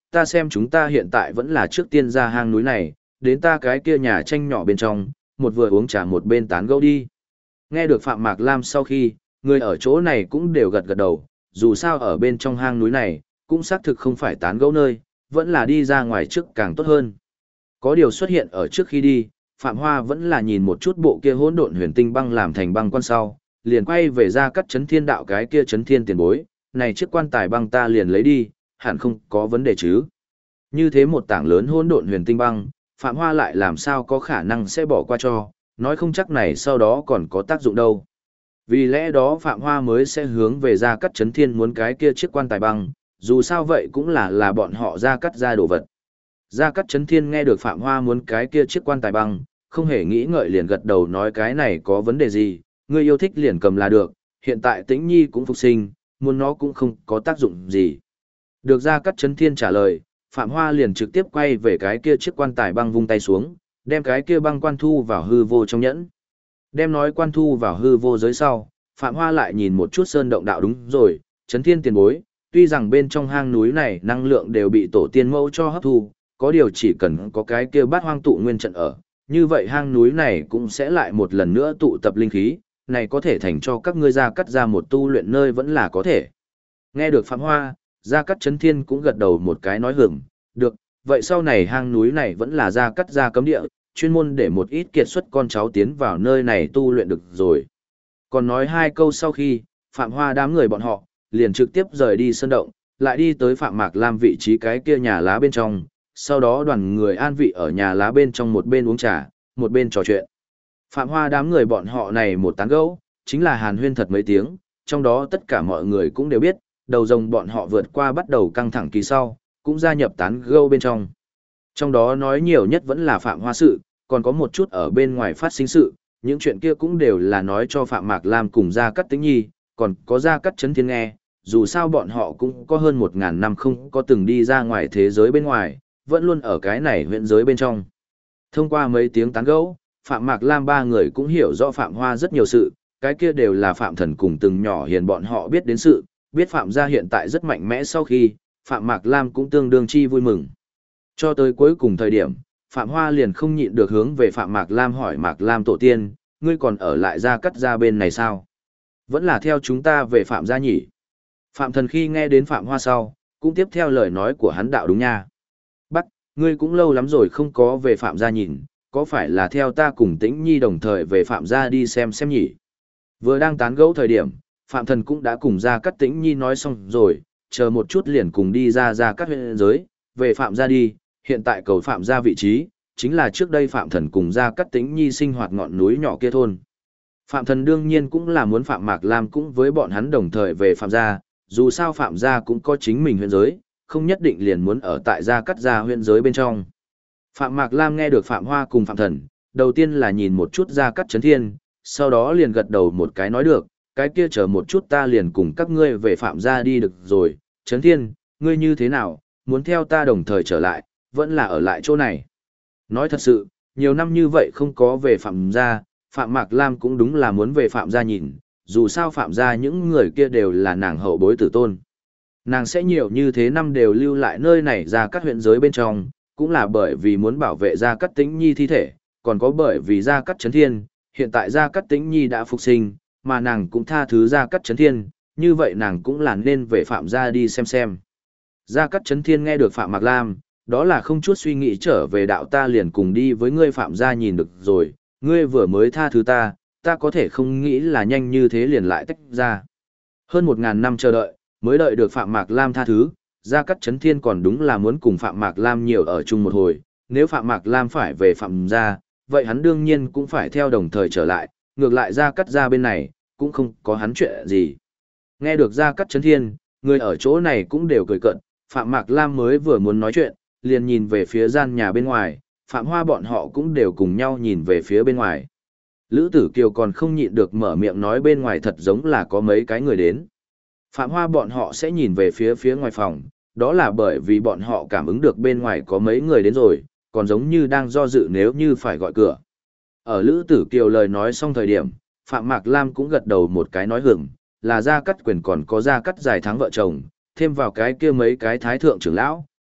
ta xem chúng ta hiện tại vẫn là trước tiên ra hang núi này, đến ta cái kia nhà tranh nhỏ bên trong, một vừa uống trà một bên tán gẫu đi. Nghe được Phạm Mạc Lam sau khi, người ở chỗ này cũng đều gật gật đầu, dù sao ở bên trong hang núi này, cũng xác thực không phải tán gẫu nơi, vẫn là đi ra ngoài trước càng tốt hơn. Có điều xuất hiện ở trước khi đi, Phạm Hoa vẫn là nhìn một chút bộ kia hỗn độn huyền tinh băng làm thành băng quan sau, liền quay về ra cắt chấn thiên đạo cái kia chấn thiên tiền bối, này chiếc quan tài băng ta liền lấy đi, hẳn không có vấn đề chứ. Như thế một tảng lớn hỗn độn huyền tinh băng, Phạm Hoa lại làm sao có khả năng sẽ bỏ qua cho, nói không chắc này sau đó còn có tác dụng đâu. Vì lẽ đó Phạm Hoa mới sẽ hướng về Gia Cát Chấn Thiên muốn cái kia chiếc quan tài băng, dù sao vậy cũng là bọn họ Gia Cát ra đồ vật. Gia Cát Chấn Thiên nghe được Phạm Hoa muốn cái kia chiếc quan tài băng, không hề nghĩ ngợi liền gật đầu nói cái này có vấn đề gì, ngươi yêu thích liền cầm là được, hiện tại Tĩnh Nhi cũng phục sinh, muốn nó cũng không có tác dụng gì. Được Gia Cát Chấn Thiên trả lời, Phạm Hoa liền trực tiếp quay về cái kia chiếc quan tài băng vung tay xuống, đem cái kia băng quan thu vào hư vô trong nhẫn. Đem nói quan thu vào hư vô giới sau, Phạm Hoa lại nhìn một chút sơn động đạo đúng rồi, Chấn Thiên tiền bối, tuy rằng bên trong hang núi này năng lượng đều bị tổ tiên mẫu cho hấp thu, có điều chỉ cần có cái kia bát hoang tụ nguyên trận ở, như vậy hang núi này cũng sẽ lại một lần nữa tụ tập linh khí, này có thể thành cho các ngươi Gia Cát ra một tu luyện nơi vẫn là có thể. Nghe được Phạm Hoa, Gia Cát Chấn Thiên cũng gật đầu một cái nói hưởng, được, vậy sau này hang núi này vẫn là Gia Cát gia cấm địa, chuyên môn để một ít kiệt xuất con cháu tiến vào nơi này tu luyện được rồi. Còn nói hai câu sau khi, Phạm Hoa đám người bọn họ, liền trực tiếp rời đi sơn động, lại đi tới Phạm Mạc Lam vị trí cái kia nhà lá bên trong, sau đó đoàn người an vị ở nhà lá bên trong một bên uống trà, một bên trò chuyện. Phạm Hoa đám người bọn họ này một tán gẫu, chính là hàn huyên thật mấy tiếng, trong đó tất cả mọi người cũng đều biết, đầu rồng bọn họ vượt qua bắt đầu căng thẳng kỳ sau, cũng gia nhập tán gẫu bên trong. Trong đó nói nhiều nhất vẫn là Phạm Hoa sự, còn có một chút ở bên ngoài phát sinh sự, những chuyện kia cũng đều là nói cho Phạm Mạc Lam cùng Gia Cát Tĩnh Nhi, còn có Gia Cát Chấn Thiên nghe, dù sao bọn họ cũng có hơn 1000 năm không có từng đi ra ngoài thế giới bên ngoài, vẫn luôn ở cái này huyện giới bên trong. Thông qua mấy tiếng tán gẫu, Phạm Mạc Lam ba người cũng hiểu rõ Phạm Hoa rất nhiều sự, cái kia đều là Phạm Thần cùng từng nhỏ hiền bọn họ biết đến sự, biết Phạm gia hiện tại rất mạnh mẽ sau khi, Phạm Mạc Lam cũng tương đương chi vui mừng. Cho tới cuối cùng thời điểm, Phạm Hoa liền không nhịn được hướng về Phạm Mạc Lam hỏi Mạc Lam tổ tiên, ngươi còn ở lại Gia Cát gia bên này sao? Vẫn là theo chúng ta về Phạm gia nhỉ? Phạm Thần khi nghe đến Phạm Hoa sau, cũng tiếp theo lời nói của hắn đạo đúng nha. Bắc, ngươi cũng lâu lắm rồi không có về Phạm gia nhìn, có phải là theo ta cùng Tĩnh Nhi đồng thời về Phạm gia đi xem nhỉ? Vừa đang tán gẫu thời điểm, Phạm Thần cũng đã cùng Gia Cát Tĩnh Nhi nói xong rồi, chờ một chút liền cùng đi ra Gia Cát huyện giới, về Phạm gia đi, hiện tại cầu Phạm gia vị trí, chính là trước đây Phạm Thần cùng Gia Cát Tĩnh Nhi sinh hoạt ngọn núi nhỏ kia thôn. Phạm Thần đương nhiên cũng là muốn Phạm Mạc Lam cũng với bọn hắn đồng thời về Phạm gia, dù sao Phạm gia cũng có chính mình huyện giới, không nhất định liền muốn ở tại Gia Cát gia huyện giới bên trong. Phạm Mạc Lam nghe được Phạm Hoa cùng Phạm Thần, đầu tiên là nhìn một chút Gia Cát Chấn Thiên, sau đó liền gật đầu một cái nói được, cái kia chờ một chút ta liền cùng các ngươi về Phạm gia đi được rồi, Chấn Thiên, ngươi như thế nào, muốn theo ta đồng thời trở lại, vẫn là ở lại chỗ này. Nói thật sự, nhiều năm như vậy không có về Phạm gia, Phạm Mạc Lam cũng đúng là muốn về Phạm gia nhìn, dù sao Phạm gia những người kia đều là nàng hậu bối tử tôn. Nàng sẽ nhiều như thế năm đều lưu lại nơi này Ra các huyện giới bên trong, cũng là bởi vì muốn bảo vệ Gia Cát Tĩnh Nhi thi thể, còn có bởi vì Gia Cát Chấn Thiên, hiện tại Gia Cát Tĩnh Nhi đã phục sinh, mà nàng cũng tha thứ Gia Cát Chấn Thiên, như vậy nàng cũng là nên về Phạm gia đi xem. Gia Cát Chấn Thiên nghe được Phạm Mạc Lam, đó là không chút suy nghĩ trở về đạo ta liền cùng đi với ngươi Phạm gia nhìn được rồi, ngươi vừa mới tha thứ ta, ta có thể không nghĩ là nhanh như thế liền lại tách ra. Hơn 1000 năm chờ đợi, mới đợi được Phạm Mạc Lam tha thứ, Gia Cát Chấn Thiên còn đúng là muốn cùng Phạm Mạc Lam nhiều ở chung một hồi, nếu Phạm Mạc Lam phải về Phạm gia, vậy hắn đương nhiên cũng phải theo đồng thời trở lại, ngược lại Gia Cát gia bên này, cũng không có hắn chuyện gì. Nghe được Gia Cát Chấn Thiên, người ở chỗ này cũng đều cười cợt, Phạm Mạc Lam mới vừa muốn nói chuyện, liền nhìn về phía gian nhà bên ngoài, Phạm Hoa bọn họ cũng đều cùng nhau nhìn về phía bên ngoài. Lữ Tử Kiều còn không nhịn được mở miệng nói bên ngoài thật giống là có mấy cái người đến. Phạm Hoa bọn họ sẽ nhìn về phía ngoài phòng, đó là bởi vì bọn họ cảm ứng được bên ngoài có mấy người đến rồi, còn giống như đang do dự nếu như phải gọi cửa. Ở Lữ Tử Kiều lời nói xong thời điểm, Phạm Mạc Lam cũng gật đầu một cái nói hưởng, là Gia Cát Quyền còn có Gia Cát Giải thắng vợ chồng, thêm vào cái kia mấy cái thái thượng trưởng lão,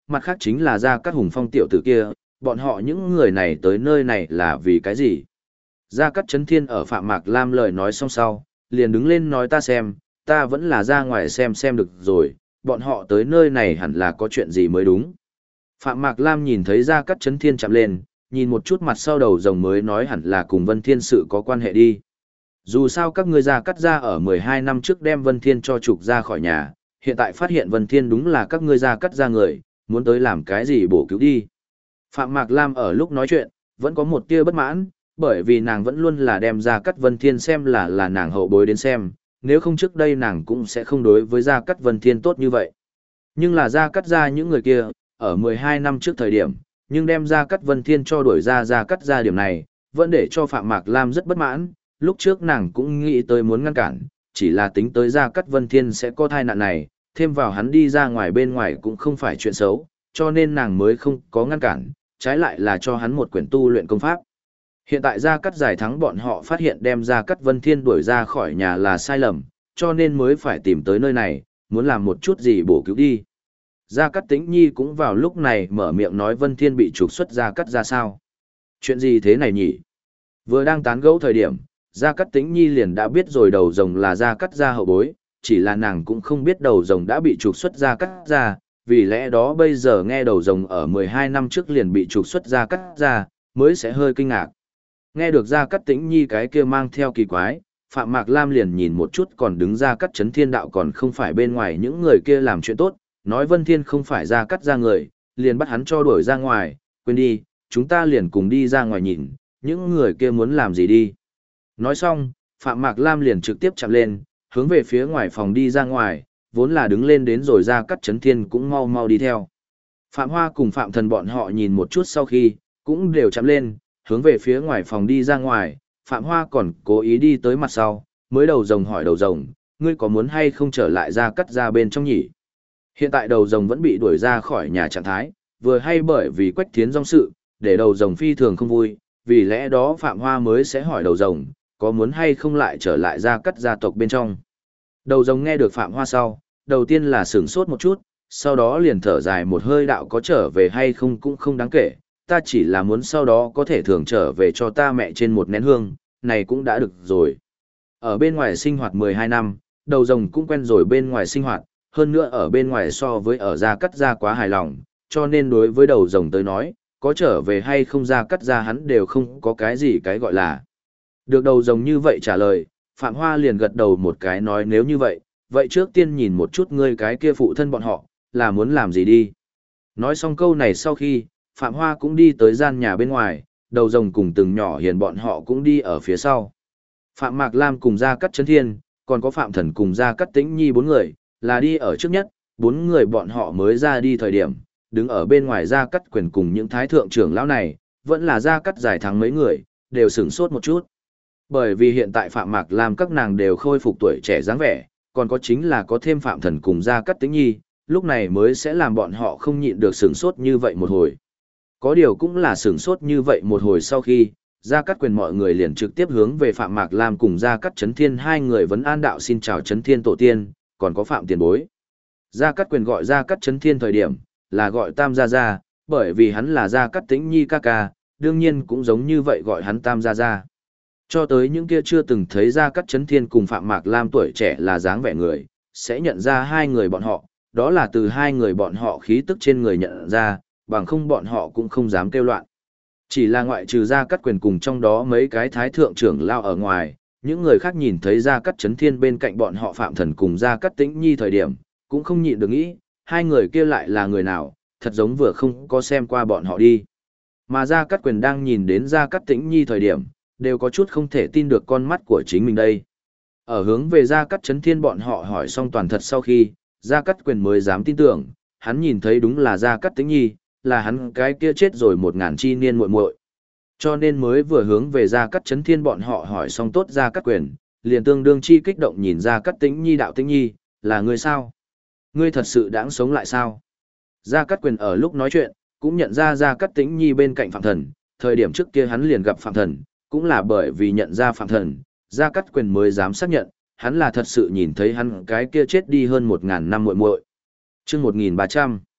mặt khác chính là Gia Cát Hùng Phong tiểu tử kia, bọn họ những người này tới nơi này là vì cái gì? Gia Cát Chấn Thiên ở Phạm Mạc Lam lời nói xong sau, liền đứng lên nói ta xem, ta vẫn là ra ngoài xem được rồi, bọn họ tới nơi này hẳn là có chuyện gì mới đúng. Phạm Mạc Lam nhìn thấy Gia Cát Chấn Thiên chạm lên, nhìn một chút mặt sau đầu rồng mới nói hẳn là cùng Vân Thiên sự có quan hệ đi. Dù sao các ngươi Gia Cát gia ở 12 năm trước đem Vân Thiên cho trục ra khỏi nhà, hiện tại phát hiện Vân Thiên đúng là các ngươi Gia Cát gia người, muốn tới làm cái gì bổ cứu đi. Phạm Mạc Lam ở lúc nói chuyện, vẫn có một tia bất mãn, bởi vì nàng vẫn luôn là đem Gia Cát Vân Thiên xem là nàng hậu bối đến xem, nếu không trước đây nàng cũng sẽ không đối với Gia Cát Vân Thiên tốt như vậy. Nhưng là Gia Cát gia những người kia, ở 12 năm trước thời điểm, nhưng đem Gia Cát Vân Thiên cho đuổi ra Gia Cát gia điểm này, vẫn để cho Phạm Mạc Lam rất bất mãn, lúc trước nàng cũng nghĩ tới muốn ngăn cản, chỉ là tính tới Gia Cát Vân Thiên sẽ có tai nạn này, thêm vào hắn đi ra ngoài bên ngoài cũng không phải chuyện xấu, cho nên nàng mới không có ngăn cản, trái lại là cho hắn một quyển tu luyện công pháp. Hiện tại Gia Cát giải thắng bọn họ phát hiện đem Gia Cát Vân Thiên đuổi ra khỏi nhà là sai lầm, cho nên mới phải tìm tới nơi này, muốn làm một chút gì bổ cứu đi. Gia Cát Tĩnh Nhi cũng vào lúc này mở miệng nói Vân Thiên bị trục xuất Gia Cát ra sao. Chuyện gì thế này nhỉ? Vừa đang tán gẫu thời điểm, Gia Cát Tĩnh Nhi liền đã biết rồi đầu rồng là Gia Cát gia hậu bối, chỉ là nàng cũng không biết đầu rồng đã bị trục xuất Gia Cát gia, vì lẽ đó bây giờ nghe đầu rồng ở 12 năm trước liền bị trục xuất Gia Cát gia, mới sẽ hơi kinh ngạc. Nghe được Gia Cát Tĩnh Nhi cái kia mang theo kỳ quái, Phạm Mạc Lam liền nhìn một chút còn đứng Gia Cát Chấn Thiên đạo còn không phải bên ngoài những người kia làm chuyện tốt, nói Vân Thiên không phải Gia Cát gia người, liền bắt hắn cho đuổi ra ngoài, quên đi, chúng ta liền cùng đi ra ngoài nhìn, những người kia muốn làm gì đi. Nói xong, Phạm Mạc Lam liền trực tiếp chạm lên, hướng về phía ngoài phòng đi ra ngoài, vốn là đứng lên đến rồi Gia Cát Chấn Thiên cũng mau mau đi theo. Phạm Hoa cùng Phạm Thần bọn họ nhìn một chút sau khi, cũng đều chạm lên, hướng về phía ngoài phòng đi ra ngoài, Phạm Hoa còn cố ý đi tới mặt sau, mới đầu rồng hỏi đầu rồng, ngươi có muốn hay không trở lại Gia Cát ra bên trong nhỉ? Hiện tại đầu rồng vẫn bị đuổi ra khỏi nhà trạng thái, vừa hay bởi vì Quách Thiến dòng sự, để đầu rồng phi thường không vui, vì lẽ đó Phạm Hoa mới sẽ hỏi đầu rồng, có muốn hay không lại trở lại Gia Cát gia tộc bên trong. Đầu rồng nghe được Phạm Hoa sau, đầu tiên là sửng sốt một chút, sau đó liền thở dài một hơi đạo có trở về hay không cũng không đáng kể, ta chỉ là muốn sau đó có thể thường trở về cho ta mẹ trên một nén hương, này cũng đã được rồi. Ở bên ngoài sinh hoạt 12 năm, đầu rồng cũng quen rồi bên ngoài sinh hoạt, hơn nữa ở bên ngoài so với ở Gia Cát gia quá hài lòng, cho nên đối với đầu rồng tới nói, có trở về hay không Gia Cát gia hắn đều không có cái gì cái gọi là. Được đầu rồng như vậy trả lời, Phạm Hoa liền gật đầu một cái nói nếu như vậy, vậy trước tiên nhìn một chút ngươi cái kia phụ thân bọn họ, là muốn làm gì đi. Nói xong câu này sau khi, Phạm Hoa cũng đi tới gian nhà bên ngoài, đầu rồng cùng từng nhỏ hiền bọn họ cũng đi ở phía sau. Phạm Mạc Lam cùng Gia Cát Chấn Thiên, còn có Phạm Thần cùng Gia Cát Tĩnh Nhi 4 người, là đi ở trước nhất, 4 người bọn họ mới ra đi thời điểm, đứng ở bên ngoài Gia Cát Quyền cùng những thái thượng trưởng lão này, vẫn là Gia Cát giải thắng mấy người, đều sửng sốt một chút. Bởi vì hiện tại Phạm Mạc Lam các nàng đều khôi phục tuổi trẻ dáng vẻ, còn có chính là có thêm Phạm Thần cùng Gia Cát Tĩnh Nhi, lúc này mới sẽ làm bọn họ không nhịn được sửng sốt như vậy một hồi. Có điều cũng là sửng sốt như vậy một hồi sau khi, Gia Cát Quyền mọi người liền trực tiếp hướng về Phạm Mạc Lam cùng Gia Cát Chấn Thiên hai người vấn an đạo xin chào Chấn Thiên tổ tiên, còn có Phạm tiền bối. Gia Cát Quyền gọi Gia Cát Chấn Thiên thời điểm, là gọi Tam Gia Gia, bởi vì hắn là Gia Cát Tĩnh Nhi ca ca, đương nhiên cũng giống như vậy gọi hắn Tam Gia Gia. Cho tới những kia chưa từng thấy Gia Cát Chấn Thiên cùng Phạm Mạc Lam tuổi trẻ là dáng vẻ người, sẽ nhận ra hai người bọn họ, đó là từ hai người bọn họ khí tức trên người nhận ra, bằng không bọn họ cũng không dám kêu loạn. Chỉ là ngoại trừ Gia Cát Quyền cùng trong đó mấy cái thái thượng trưởng lao ở ngoài, những người khác nhìn thấy Gia Cát Chấn Thiên bên cạnh bọn họ Phạm Thần cùng Gia Cát Tĩnh Nhi thời điểm, cũng không nhịn được nghĩ, hai người kia lại là người nào, thật giống vừa không có xem qua bọn họ đi. Mà Gia Cát Quyền đang nhìn đến Gia Cát Tĩnh Nhi thời điểm, đều có chút không thể tin được con mắt của chính mình đây. Ở hướng về Gia Cát Chấn Thiên bọn họ hỏi xong toàn thật sau khi, Gia Cát Quyền mới dám tin tưởng, hắn nhìn thấy đúng là Gia Cát Tĩnh Nhi, là hắn cái kia chết rồi 1000 chi niên muội muội. Cho nên mới vừa hướng về Gia Cát Chấn Thiên bọn họ hỏi xong tốt Gia Cát Quyền, liền tương đương chi kích động nhìn Gia Cát Tĩnh Nhi đạo Tĩnh Nhi, là ngươi sao? Ngươi thật sự đáng sống lại sao? Gia Cát Quyền ở lúc nói chuyện, cũng nhận ra Gia Cát Tĩnh Nhi bên cạnh Phạm Thần, thời điểm trước kia hắn liền gặp Phạm Thần, cũng là bởi vì nhận ra Phạm Thần, Gia Cát Quyền mới dám xác nhận, hắn là thật sự nhìn thấy hắn cái kia chết đi hơn 1000 năm muội muội. Chương 1300.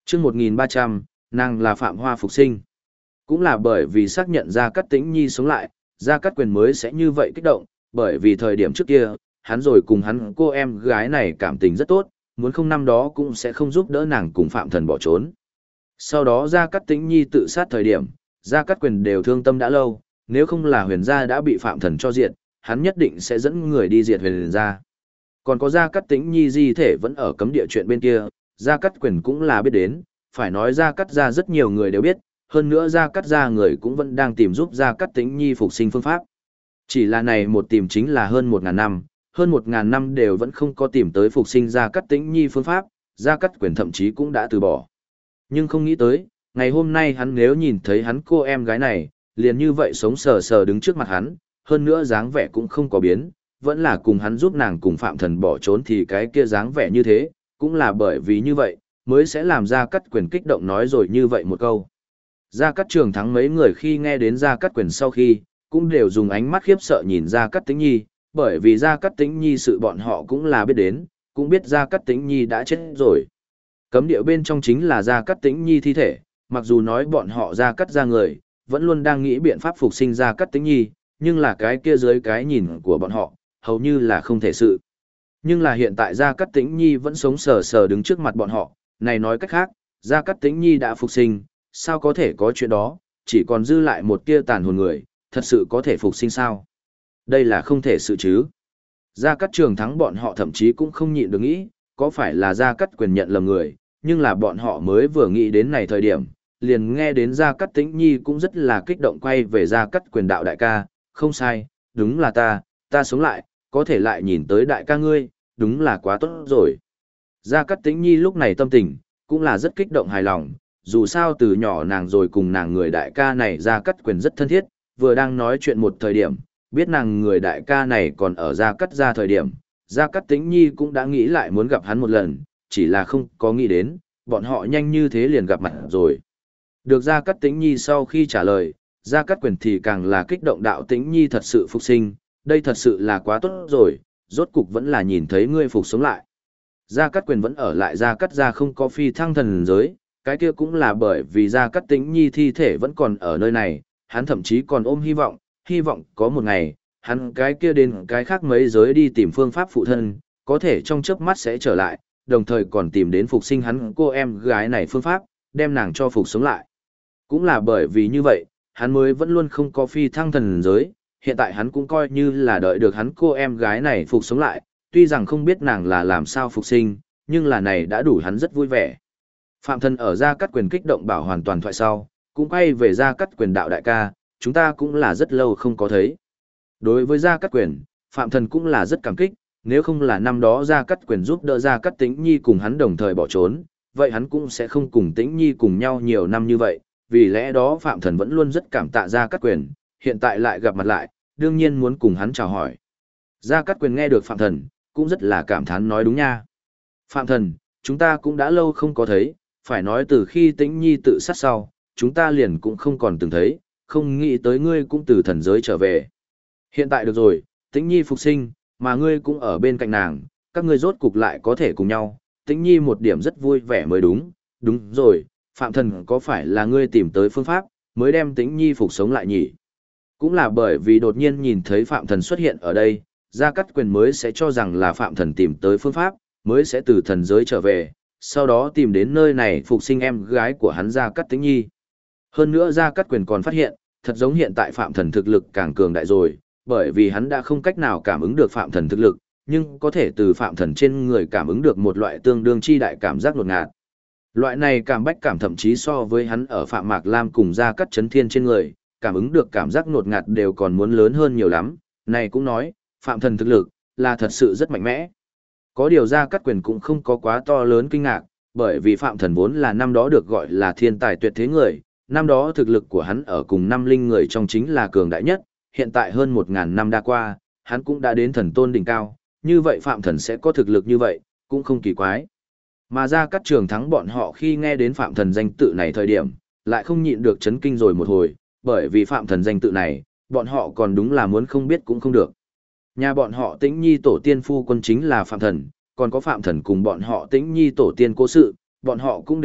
Chương 1300, nàng là Phạm Hoa phục sinh. Cũng là bởi vì xác nhận Gia Cát Tĩnh Nhi sống lại, Gia Cát Quyền mới sẽ như vậy kích động, bởi vì thời điểm trước kia, hắn rồi cùng hắn cô em gái này cảm tình rất tốt, muốn không năm đó cũng sẽ không giúp đỡ nàng cùng Phạm Thần bỏ trốn. Sau đó Gia Cát Tĩnh Nhi tự sát thời điểm, Gia Cát Quyền đều thương tâm đã lâu, nếu không là Huyền gia đã bị Phạm Thần cho diệt, hắn nhất định sẽ dẫn người đi diệt Huyền gia. Còn có Gia Cát Tĩnh Nhi di thể vẫn ở cấm địa chuyện bên kia, Gia Cát Quyền cũng là biết đến, phải nói Gia Cát gia rất nhiều người đều biết, hơn nữa Gia Cát gia người cũng vẫn đang tìm giúp Gia Cát Tĩnh Nhi phục sinh phương pháp. Chỉ là này một tìm chính là hơn 1000 năm, hơn 1000 năm đều vẫn không có tìm tới phục sinh Gia Cát Tĩnh Nhi phương pháp, Gia Cát Quyền thậm chí cũng đã từ bỏ. Nhưng không nghĩ tới, ngày hôm nay hắn nếu nhìn thấy hắn cô em gái này, liền như vậy sống sờ sờ đứng trước mặt hắn, hơn nữa dáng vẻ cũng không có biến, vẫn là cùng hắn giúp nàng cùng Phạm Thần bỏ trốn thì cái kia dáng vẻ như thế, cũng là bởi vì như vậy, mới sẽ làm Gia Cát Quyền kích động nói rồi như vậy một câu. Gia Cát Trường Thắng mấy người khi nghe đến Gia Cát Quyền sau khi, cũng đều dùng ánh mắt khiếp sợ nhìn Gia Cát Tĩnh Nhi, bởi vì Gia Cát Tĩnh Nhi sự bọn họ cũng là biết đến, cũng biết Gia Cát Tĩnh Nhi đã chết rồi. Cấm địa bên trong chính là Gia Cát Tĩnh Nhi thi thể, mặc dù nói bọn họ Gia Cát gia người, vẫn luôn đang nghĩ biện pháp phục sinh Gia Cát Tĩnh Nhi, nhưng là cái kia dưới cái nhìn của bọn họ, hầu như là không thể sự. Nhưng là hiện tại Gia Cát Tĩnh Nhi vẫn sống sờ sờ đứng trước mặt bọn họ, này nói cách khác, Gia Cát Tĩnh Nhi đã phục sinh, sao có thể có chuyện đó, chỉ còn dư lại một tia tàn hồn người, thật sự có thể phục sinh sao? Đây là không thể sự chứ. Gia Cát Trường Thắng bọn họ thậm chí cũng không nhịn được nghĩ, có phải là Gia Cát Quyền nhận lầm người, nhưng là bọn họ mới vừa nghĩ đến này thời điểm, liền nghe đến Gia Cát Tĩnh Nhi cũng rất là kích động quay về Gia Cát Quyền đạo đại ca, không sai, đúng là ta sống lại, có thể lại nhìn tới đại ca ngươi, đúng là quá tốt rồi. Gia Cát Tĩnh Nhi lúc này tâm tình, cũng là rất kích động hài lòng, dù sao từ nhỏ nàng rồi cùng nàng người đại ca này Gia Cát Quyền rất thân thiết, vừa đang nói chuyện một thời điểm, biết nàng người đại ca này còn ở Gia Cát gia thời điểm, Gia Cát Tĩnh Nhi cũng đã nghĩ lại muốn gặp hắn một lần, chỉ là không có nghĩ đến, bọn họ nhanh như thế liền gặp mặt rồi. Được Gia Cát Tĩnh Nhi sau khi trả lời, Gia Cát Quyền thì càng là kích động đạo Tĩnh Nhi thật sự phục sinh, đây thật sự là quá tốt rồi, rốt cục vẫn là nhìn thấy ngươi phục sống lại. Gia Cát Quyền vẫn ở lại Gia Cát gia không có phi thăng thần giới, cái kia cũng là bởi vì Gia Cát Tĩnh Nhi thi thể vẫn còn ở nơi này, hắn thậm chí còn ôm hy vọng có một ngày, hắn cái kia đến cái khác mấy giới đi tìm phương pháp phụ thân, có thể trong chớp mắt sẽ trở lại, đồng thời còn tìm đến phục sinh hắn cô em gái này phương pháp, đem nàng cho phục sống lại. Cũng là bởi vì như vậy, hắn mới vẫn luôn không có phi thăng thần giới, hiện tại hắn cũng coi như là đợi được hắn cô em gái này phục sống lại, tuy rằng không biết nàng là làm sao phục sinh, nhưng là này đã đủ hắn rất vui vẻ. Phạm Thần ở Gia Cát Quyền kích động bảo hoàn toàn thoại sau, cũng quay về Gia Cát Quyền đạo đại ca, chúng ta cũng là rất lâu không có thấy. Đối với Gia Cát Quyền, Phạm Thần cũng là rất cảm kích, nếu không là năm đó Gia Cát Quyền giúp đỡ Gia Cát Tĩnh Nhi cùng hắn đồng thời bỏ trốn, vậy hắn cũng sẽ không cùng Tĩnh Nhi cùng nhau nhiều năm như vậy, vì lẽ đó Phạm Thần vẫn luôn rất cảm tạ Gia Cát Quyền, hiện tại lại gặp mặt lại, đương nhiên muốn cùng hắn chào hỏi. Gia Cát Quyền nghe được Phạm Thần, cũng rất là cảm thán nói đúng nha. Phạm Thần, chúng ta cũng đã lâu không có thấy, phải nói từ khi Tĩnh Nhi tự sát sau, chúng ta liền cũng không còn từng thấy, không nghĩ tới ngươi cũng từ thần giới trở về. Hiện tại được rồi, Tĩnh Nhi phục sinh, mà ngươi cũng ở bên cạnh nàng, các ngươi rốt cục lại có thể cùng nhau, Tĩnh Nhi một điểm rất vui vẻ mới đúng, đúng rồi, Phạm Thần có phải là ngươi tìm tới phương pháp, mới đem Tĩnh Nhi phục sống lại nhỉ? Cũng là bởi vì đột nhiên nhìn thấy Phạm Thần xuất hiện ở đây, Gia Cát Quyền mới sẽ cho rằng là Phạm Thần tìm tới phương pháp, mới sẽ từ thần giới trở về, sau đó tìm đến nơi này phục sinh em gái của hắn Gia Cát Tĩnh Nhi. Hơn nữa Gia Cát Quyền còn phát hiện, thật giống hiện tại Phạm Thần thực lực càng cường đại rồi, bởi vì hắn đã không cách nào cảm ứng được Phạm Thần thực lực, nhưng có thể từ Phạm Thần trên người cảm ứng được một loại tương đương chi đại cảm giác ngột ngạt. Loại này cảm bách cảm thậm chí so với hắn ở Phạm Mạc Lam cùng Gia Cát Chấn Thiên trên người, cảm ứng được cảm giác ngột ngạt đều còn muốn lớn hơn nhiều lắm, này cũng nói, Phạm Thần thực lực là thật sự rất mạnh mẽ. Có điều Gia Cát Quyền cũng không có quá to lớn kinh ngạc, bởi vì Phạm Thần vốn là năm đó được gọi là thiên tài tuyệt thế người, năm đó thực lực của hắn ở cùng năm linh người trong chính là cường đại nhất, hiện tại hơn 1000 năm đã qua, hắn cũng đã đến thần tôn đỉnh cao, như vậy Phạm Thần sẽ có thực lực như vậy, cũng không kỳ quái. Mà Gia Cát Trường Thắng bọn họ khi nghe đến Phạm Thần danh tự này thời điểm, lại không nhịn được chấn kinh rồi một hồi, bởi vì Phạm Thần danh tự này, bọn họ còn đúng là muốn không biết cũng không được. Nhà bọn họ Tĩnh Nhi tổ tiên phu quân chính là Phạm Thần, còn có Phạm Thần cùng bọn họ Tĩnh Nhi tổ tiên cố sự, bọn họ cũng đều biết,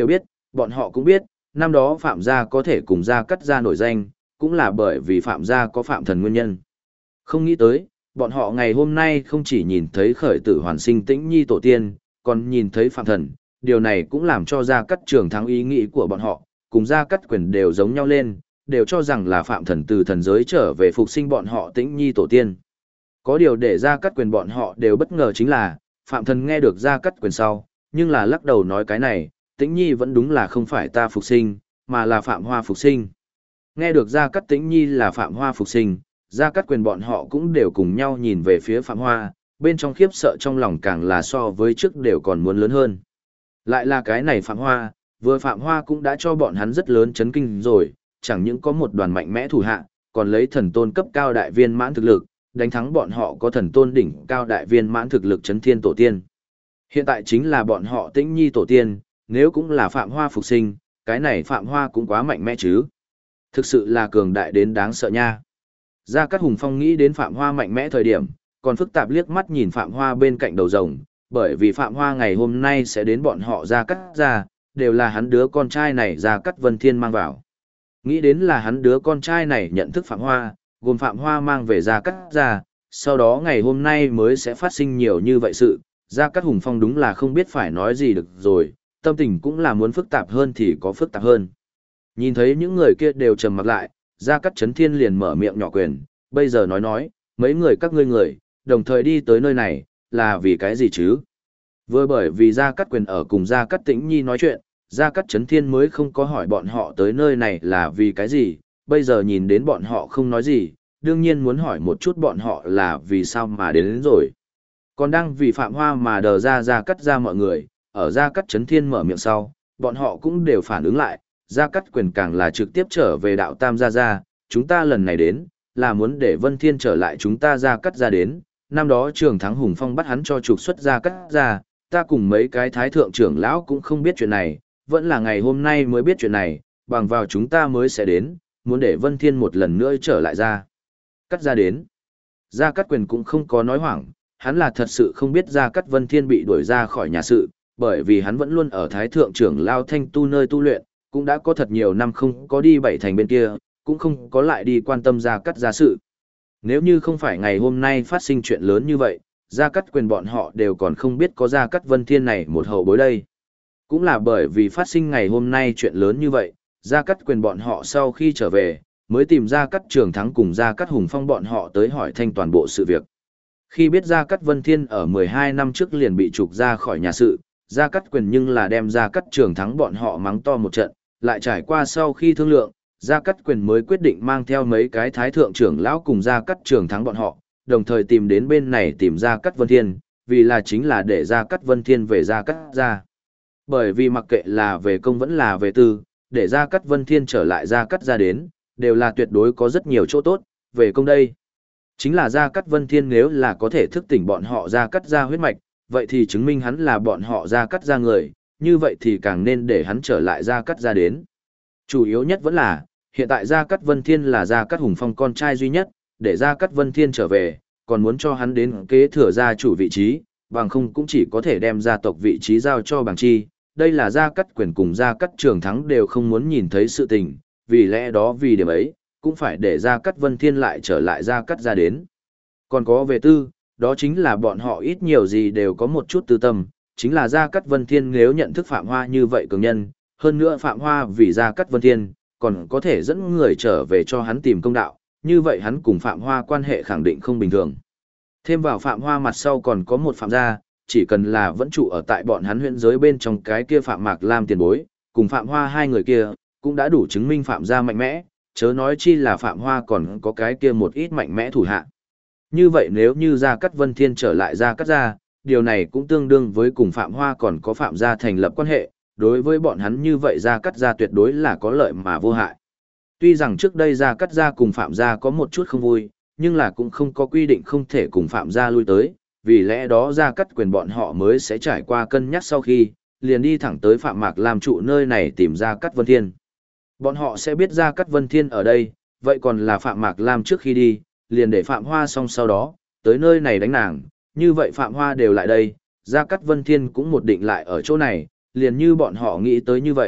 bọn họ cũng biết, năm đó Phạm gia có thể cùng Gia Cắt gia nổi danh, cũng là bởi vì Phạm gia có Phạm Thần nguyên nhân. Không nghĩ tới, bọn họ ngày hôm nay không chỉ nhìn thấy khởi tử hoàn sinh Tĩnh Nhi tổ tiên, còn nhìn thấy Phạm Thần, điều này cũng làm cho Gia Cắt Trường Thắng ý nghĩ của bọn họ, cùng Gia Cắt Quyền đều giống nhau lên, đều cho rằng là Phạm Thần từ thần giới trở về phục sinh bọn họ Tĩnh Nhi tổ tiên. Có điều để Gia Cắt Quyền bọn họ đều bất ngờ chính là, Phạm Thần nghe được Gia Cắt Quyền sau, nhưng là lắc đầu nói cái này, Tĩnh Nhi vẫn đúng là không phải ta phục sinh, mà là Phạm Hoa phục sinh. Nghe được Gia Cắt Tĩnh Nhi là Phạm Hoa phục sinh, Gia Cắt Quyền bọn họ cũng đều cùng nhau nhìn về phía Phạm Hoa, bên trong khiếp sợ trong lòng càng là so với trước đều còn muốn lớn hơn. Lại là cái này Phạm Hoa, vừa Phạm Hoa cũng đã cho bọn hắn rất lớn chấn kinh rồi, chẳng những có một đoàn mạnh mẽ thủ hạ, còn lấy thần tôn cấp cao đại viên mãn thực lực, đánh thắng bọn họ có thần tôn đỉnh cao đại viên mãn thực lực chấn thiên tổ tiên. Hiện tại chính là bọn họ Tĩnh Nhi tổ tiên, nếu cũng là Phạm Hoa phục sinh, cái này Phạm Hoa cũng quá mạnh mẽ chứ. Thực sự là cường đại đến đáng sợ nha. Gia Cát Hùng Phong nghĩ đến Phạm Hoa mạnh mẽ thời điểm, còn phức tạp liếc mắt nhìn Phạm Hoa bên cạnh đầu rồng, bởi vì Phạm Hoa ngày hôm nay sẽ đến bọn họ Gia Cát ra, đều là hắn đứa con trai này Gia Cát Vân Thiên mang vào. Nghĩ đến là hắn đứa con trai này nhận thức Phạm Hoa, gồm Phạm Hoa mang về Gia Cát ra, sau đó ngày hôm nay mới sẽ phát sinh nhiều như vậy sự, Gia Cát Hùng Phong đúng là không biết phải nói gì được rồi, tâm tình cũng là muốn phức tạp hơn thì có phức tạp hơn. Nhìn thấy những người kia đều trầm mặc lại, Gia Cát Chấn Thiên liền mở miệng nhỏ quyền, bây giờ nói, mấy người các ngươi người, đồng thời đi tới nơi này, là vì cái gì chứ? Vừa bởi vì Gia Cát Quyền ở cùng Gia Cát Tĩnh Nhi nói chuyện, Gia Cát Chấn Thiên mới không có hỏi bọn họ tới nơi này là vì cái gì, bây giờ nhìn đến bọn họ không nói gì, đương nhiên muốn hỏi một chút bọn họ là vì sao mà đến rồi. Còn đang vì Phạm Hoa mà đờ ra Gia Cát ra mọi người, ở Gia Cát Chấn Thiên mở miệng sau, bọn họ cũng đều phản ứng lại, Gia Cát Quyền càng là trực tiếp trở về đạo Tam Gia, chúng ta lần này đến, là muốn để Vân Thiên trở lại chúng ta Gia Cát ra đến, năm đó Trường Thắng Hùng Phong bắt hắn cho trục xuất Gia Cát ra, ta cùng mấy cái thái thượng trưởng lão cũng không biết chuyện này, vẫn là ngày hôm nay mới biết chuyện này, bằng vào chúng ta mới sẽ đến, muốn để Vân Thiên một lần nữa trở lại Gia Cát ra đến. Gia Cát Quyền cũng không có nói hoảng, hắn là thật sự không biết Gia Cát Vân Thiên bị đuổi ra khỏi nhà sự, bởi vì hắn vẫn luôn ở thái thượng trưởng lão Thanh Tu nơi tu luyện, cũng đã có thật nhiều năm không có đi bảy thành bên kia, cũng không có lại đi quan tâm Gia Cát gia sự. Nếu như không phải ngày hôm nay phát sinh chuyện lớn như vậy, Gia Cát Quyền bọn họ đều còn không biết có Gia Cát Vân Thiên này một hậu bối đây. Cũng là bởi vì phát sinh ngày hôm nay chuyện lớn như vậy, Gia Cát Quyền bọn họ sau khi trở về, mới tìm Gia Cát Trường Thắng cùng Gia Cát Hùng Phong bọn họ tới hỏi thanh toàn bộ sự việc. Khi biết Gia Cát Vân Thiên ở 12 năm trước liền bị trục ra khỏi nhà sự, Gia Cát Quyền nhưng là đem Gia Cát Trường Thắng bọn họ mắng to một trận, lại trải qua sau khi thương lượng, Gia Cát Quyền mới quyết định mang theo mấy cái thái thượng trưởng lão cùng Gia Cát Trường Thắng bọn họ, đồng thời tìm đến bên này tìm Gia Cát Vân Thiên, vì là chính là để Gia Cát Vân Thiên về Gia Cát gia. Bởi vì mặc kệ là về công vẫn là về tư, để Gia Cát Vân Thiên trở lại Gia Cát gia đến, đều là tuyệt đối có rất nhiều chỗ tốt, về công đây. Chính là Gia Cát Vân Thiên nếu là có thể thức tỉnh bọn họ Gia Cát gia huyết mạch, vậy thì chứng minh hắn là bọn họ Gia Cát gia người, như vậy thì càng nên để hắn trở lại Gia Cát gia đến. Chủ yếu nhất vẫn là, hiện tại Gia Cát Vân Thiên là Gia Cát Hùng Phong con trai duy nhất, để Gia Cát Vân Thiên trở về, còn muốn cho hắn đến kế thừa gia chủ vị trí, bằng không cũng chỉ có thể đem gia tộc vị trí giao cho Bàng Chi. Đây là Gia Cát Quyền cùng Gia Cát Trường Thắng đều không muốn nhìn thấy sự tình, vì lẽ đó vì điểm ấy, cũng phải để Gia Cát Vân Thiên lại trở lại Gia Cát gia đến. Còn có về tư, đó chính là bọn họ ít nhiều gì đều có một chút tư tâm, chính là Gia Cát Vân Thiên nếu nhận thức Phạm Hoa như vậy cường nhân, hơn nữa Phạm Hoa vì Gia Cát Vân Thiên, còn có thể dẫn người trở về cho hắn tìm công đạo, như vậy hắn cùng Phạm Hoa quan hệ khẳng định không bình thường. Thêm vào Phạm Hoa mặt sau còn có một Phạm gia, chỉ cần là vẫn trụ ở tại bọn hắn huyện giới bên trong cái kia Phạm Mạc Lam tiền bối, cùng Phạm Hoa hai người kia, cũng đã đủ chứng minh Phạm gia mạnh mẽ, chớ nói chi là Phạm Hoa còn có cái kia một ít mạnh mẽ thủ hạ. Như vậy nếu như Gia Cát Vân Thiên trở lại Gia Cát gia, điều này cũng tương đương với cùng Phạm Hoa còn có Phạm gia thành lập quan hệ, đối với bọn hắn như vậy Gia Cát gia tuyệt đối là có lợi mà vô hại. Tuy rằng trước đây Gia Cát gia cùng Phạm gia có một chút không vui, nhưng là cũng không có quy định không thể cùng Phạm gia lui tới, vì lẽ đó Gia Cát Quyền bọn họ mới sẽ trải qua cân nhắc sau khi, liền đi thẳng tới Phạm Mạc Lam trụ nơi này tìm Gia Cát Vân Thiên. Bọn họ sẽ biết Gia Cát Vân Thiên ở đây, vậy còn là Phạm Mạc Lam trước khi đi, liền để Phạm Hoa xong sau đó, tới nơi này đánh nàng, như vậy Phạm Hoa đều lại đây, Gia Cát Vân Thiên cũng một định lại ở chỗ này, liền như bọn họ nghĩ tới như vậy,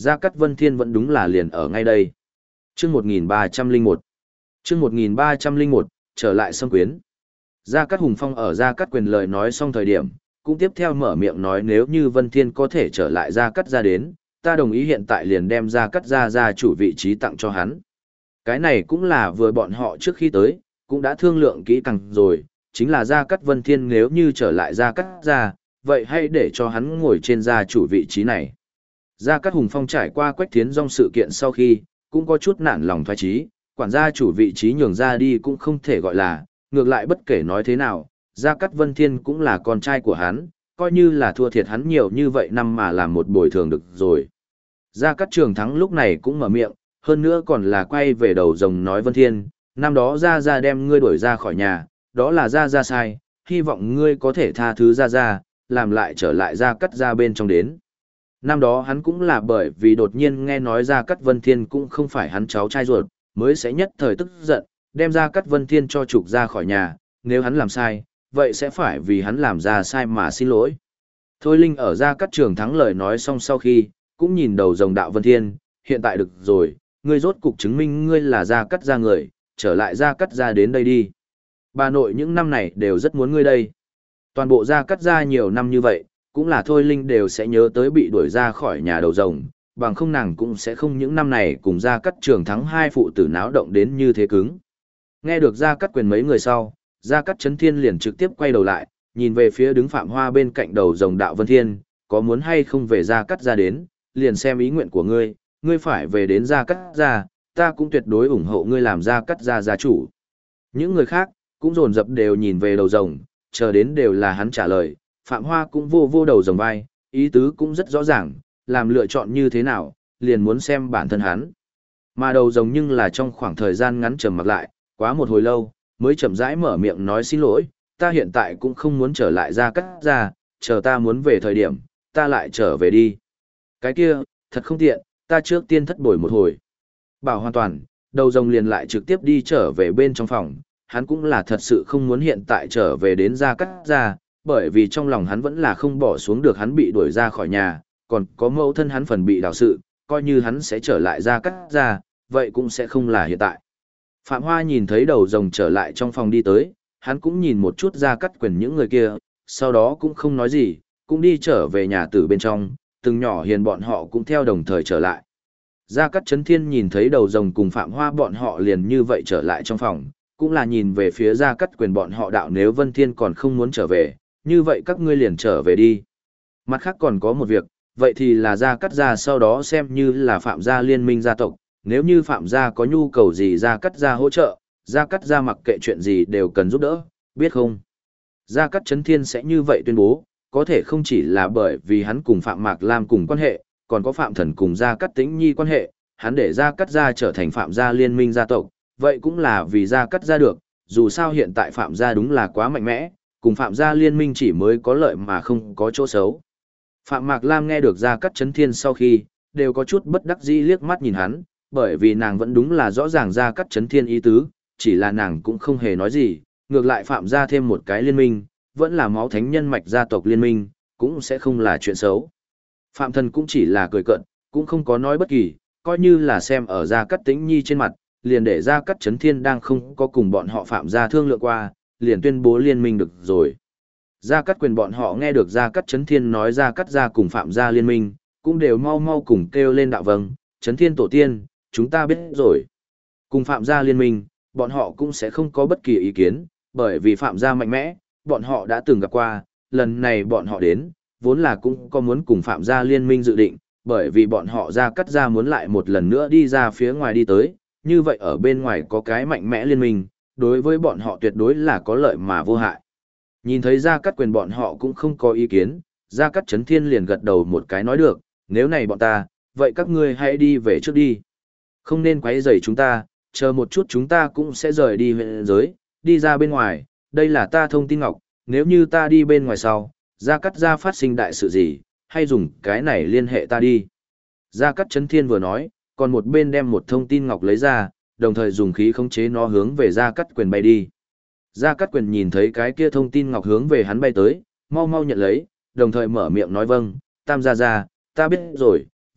Gia Cát Vân Thiên vẫn đúng là liền ở ngay đây. Chương 1301. Chương 1301, trở lại Sâm Quyến. Gia Cát Hùng Phong ở Gia Cát Quyền lời nói xong thời điểm, cũng tiếp theo mở miệng nói nếu như Vân Thiên có thể trở lại Gia Cát gia đến, ta đồng ý hiện tại liền đem Gia Cát gia chủ vị trí tặng cho hắn. Cái này cũng là vừa bọn họ trước khi tới, cũng đã thương lượng kỹ càng rồi, chính là Gia Cát Vân Thiên nếu như trở lại Gia Cát gia, vậy hãy để cho hắn ngồi trên gia chủ vị trí này. Gia Cát Hùng Phong trải qua Quách Thiến Dong sự kiện sau khi, cũng có chút nản lòng thoái chí, quản gia chủ vị trí nhường ra đi cũng không thể gọi là, ngược lại bất kể nói thế nào, Gia Cát Vân Thiên cũng là con trai của hắn, coi như là thua thiệt hắn nhiều như vậy năm mà làm một bồi thường được rồi. Gia Cát Trường Thắng lúc này cũng mở miệng, hơn nữa còn là quay về đầu rồng nói Vân Thiên, năm đó Gia đem ngươi đuổi ra khỏi nhà, đó là Gia sai, hy vọng ngươi có thể tha thứ Gia, làm lại trở lại Gia Cát gia bên trong đến. Năm đó hắn cũng là bởi vì đột nhiên nghe nói Gia Cát Vân Thiên cũng không phải hắn cháu trai ruột, mới sẽ nhất thời tức giận, đem Gia Cát Vân Thiên cho trục ra khỏi nhà, nếu hắn làm sai, vậy sẽ phải vì hắn làm ra sai mà xin lỗi. Thôi Linh ở Gia Cát Trường Thắng lời nói xong sau khi, cũng nhìn đầu rồng đạo Vân Thiên, hiện tại được rồi, ngươi rốt cục chứng minh ngươi là Gia Cát gia người, trở lại Gia Cát gia đến đây đi. Bà nội những năm này đều rất muốn ngươi đây. Toàn bộ Gia Cát gia nhiều năm như vậy, cũng là Thôi Linh đều sẽ nhớ tới bị đuổi ra khỏi nhà đầu rồng, bằng không nàng cũng sẽ không những năm này cùng Gia Cát Trường Thắng hai phụ tử náo động đến như thế cứng. Nghe được Gia Cát Quyền mấy người sau, Gia Cát Chấn Thiên liền trực tiếp quay đầu lại, nhìn về phía đứng Phạm Hoa bên cạnh đầu rồng đạo Vân Thiên, có muốn hay không về Gia Cát gia đến, liền xem ý nguyện của ngươi, ngươi phải về đến Gia Cát gia, ta cũng tuyệt đối ủng hộ ngươi làm Gia Cát gia gia chủ. Những người khác, cũng dồn dập đều nhìn về đầu rồng, chờ đến đều là hắn trả lời, Phạm Hoa cũng vô đầu rồng vai, ý tứ cũng rất rõ ràng, làm lựa chọn như thế nào, liền muốn xem bản thân hắn. Mà đầu rồng nhưng là trong khoảng thời gian ngắn trầm mặc lại, quá một hồi lâu, mới chậm rãi mở miệng nói xin lỗi, ta hiện tại cũng không muốn trở lại Gia Cát gia, chờ ta muốn về thời điểm, ta lại trở về đi. Cái kia, thật không tiện, ta trước tiên thất bồi một hồi. Bảo hoàn toàn, đầu rồng liền lại trực tiếp đi trở về bên trong phòng, hắn cũng là thật sự không muốn hiện tại trở về đến Gia Cát gia, bởi vì trong lòng hắn vẫn là không bỏ xuống được hắn bị đuổi ra khỏi nhà, còn có mẫu thân hắn phần bị đào sự, coi như hắn sẽ trở lại Gia Cát gia, vậy cũng sẽ không là hiện tại. Phạm Hoa nhìn thấy đầu rồng trở lại trong phòng đi tới, hắn cũng nhìn một chút Gia Cát Quyền những người kia, sau đó cũng không nói gì, cũng đi trở về nhà tử bên trong, từng nhỏ hiền bọn họ cũng theo đồng thời trở lại. Gia Cát Chấn Thiên nhìn thấy đầu rồng cùng Phạm Hoa bọn họ liền như vậy trở lại trong phòng, cũng là nhìn về phía Gia Cát Quyền bọn họ đạo nếu Vân Thiên còn không muốn trở về, như vậy các ngươi liền trở về đi. Mặt khác còn có một việc, vậy thì là Gia Cát gia sau đó xem như là Phạm gia liên minh gia tộc, nếu như Phạm gia có nhu cầu gì Gia Cát gia hỗ trợ, Gia Cát gia mặc kệ chuyện gì đều cần giúp đỡ, biết không? Gia Cát Chấn Thiên sẽ như vậy tuyên bố, có thể không chỉ là bởi vì hắn cùng Phạm Mạc Lam cùng quan hệ, còn có Phạm Thần cùng Gia Cát Tĩnh Nhi quan hệ, hắn để Gia Cát gia trở thành Phạm gia liên minh gia tộc, vậy cũng là vì Gia Cát gia được, dù sao hiện tại Phạm gia đúng là quá mạnh mẽ, cùng Phạm gia liên minh chỉ mới có lợi mà không có chỗ xấu. Phạm Mạc Lam nghe được Gia Cát Chấn Thiên sau khi, đều có chút bất đắc dĩ liếc mắt nhìn hắn, bởi vì nàng vẫn đúng là rõ ràng Gia Cát Chấn Thiên ý tứ, chỉ là nàng cũng không hề nói gì, ngược lại Phạm gia thêm một cái liên minh, vẫn là máu thánh nhân mạch gia tộc liên minh, cũng sẽ không là chuyện xấu. Phạm Thần cũng chỉ là cười cợt, cũng không có nói bất kỳ, coi như là xem ở Gia Cát Tĩnh Nhi trên mặt, liền để Gia Cát Chấn Thiên đang không có cùng bọn họ Phạm gia thương lượng qua, liền tuyên bố liên minh được rồi. Gia Cát Quyền bọn họ nghe được Gia Cát Chấn Thiên nói Gia Cát gia cùng Phạm gia liên minh, cũng đều mau mau cùng kêu lên đạo vâng, Chấn Thiên tổ tiên, chúng ta biết rồi. Cùng Phạm gia liên minh, bọn họ cũng sẽ không có bất kỳ ý kiến, bởi vì Phạm gia mạnh mẽ, bọn họ đã từng gặp qua, lần này bọn họ đến, vốn là cũng có muốn cùng Phạm gia liên minh dự định, bởi vì bọn họ Gia Cát gia muốn lại một lần nữa đi ra phía ngoài đi tới, như vậy ở bên ngoài có cái mạnh mẽ liên minh, đối với bọn họ tuyệt đối là có lợi mà vô hại. Nhìn thấy Gia Cát Quyền bọn họ cũng không có ý kiến, Gia Cát Chấn Thiên liền gật đầu một cái nói được, nếu này bọn ta, vậy các ngươi hãy đi về trước đi. Không nên quấy rầy chúng ta, chờ một chút chúng ta cũng sẽ rời đi huyện giới, đi ra bên ngoài, đây là ta thông tin ngọc, nếu như ta đi bên ngoài sau, Gia Cát gia phát sinh đại sự gì, hay dùng cái này liên hệ ta đi. Gia Cát Chấn Thiên vừa nói, còn một bên đem một thông tin ngọc lấy ra, đồng thời dùng khí khống chế nó hướng về Gia Cát Quyền bay đi. Gia Cát Quyền nhìn thấy cái kia thông tin ngọc hướng về hắn bay tới, mau mau nhận lấy, đồng thời mở miệng nói vâng, Tam gia gia, ta biết rồi,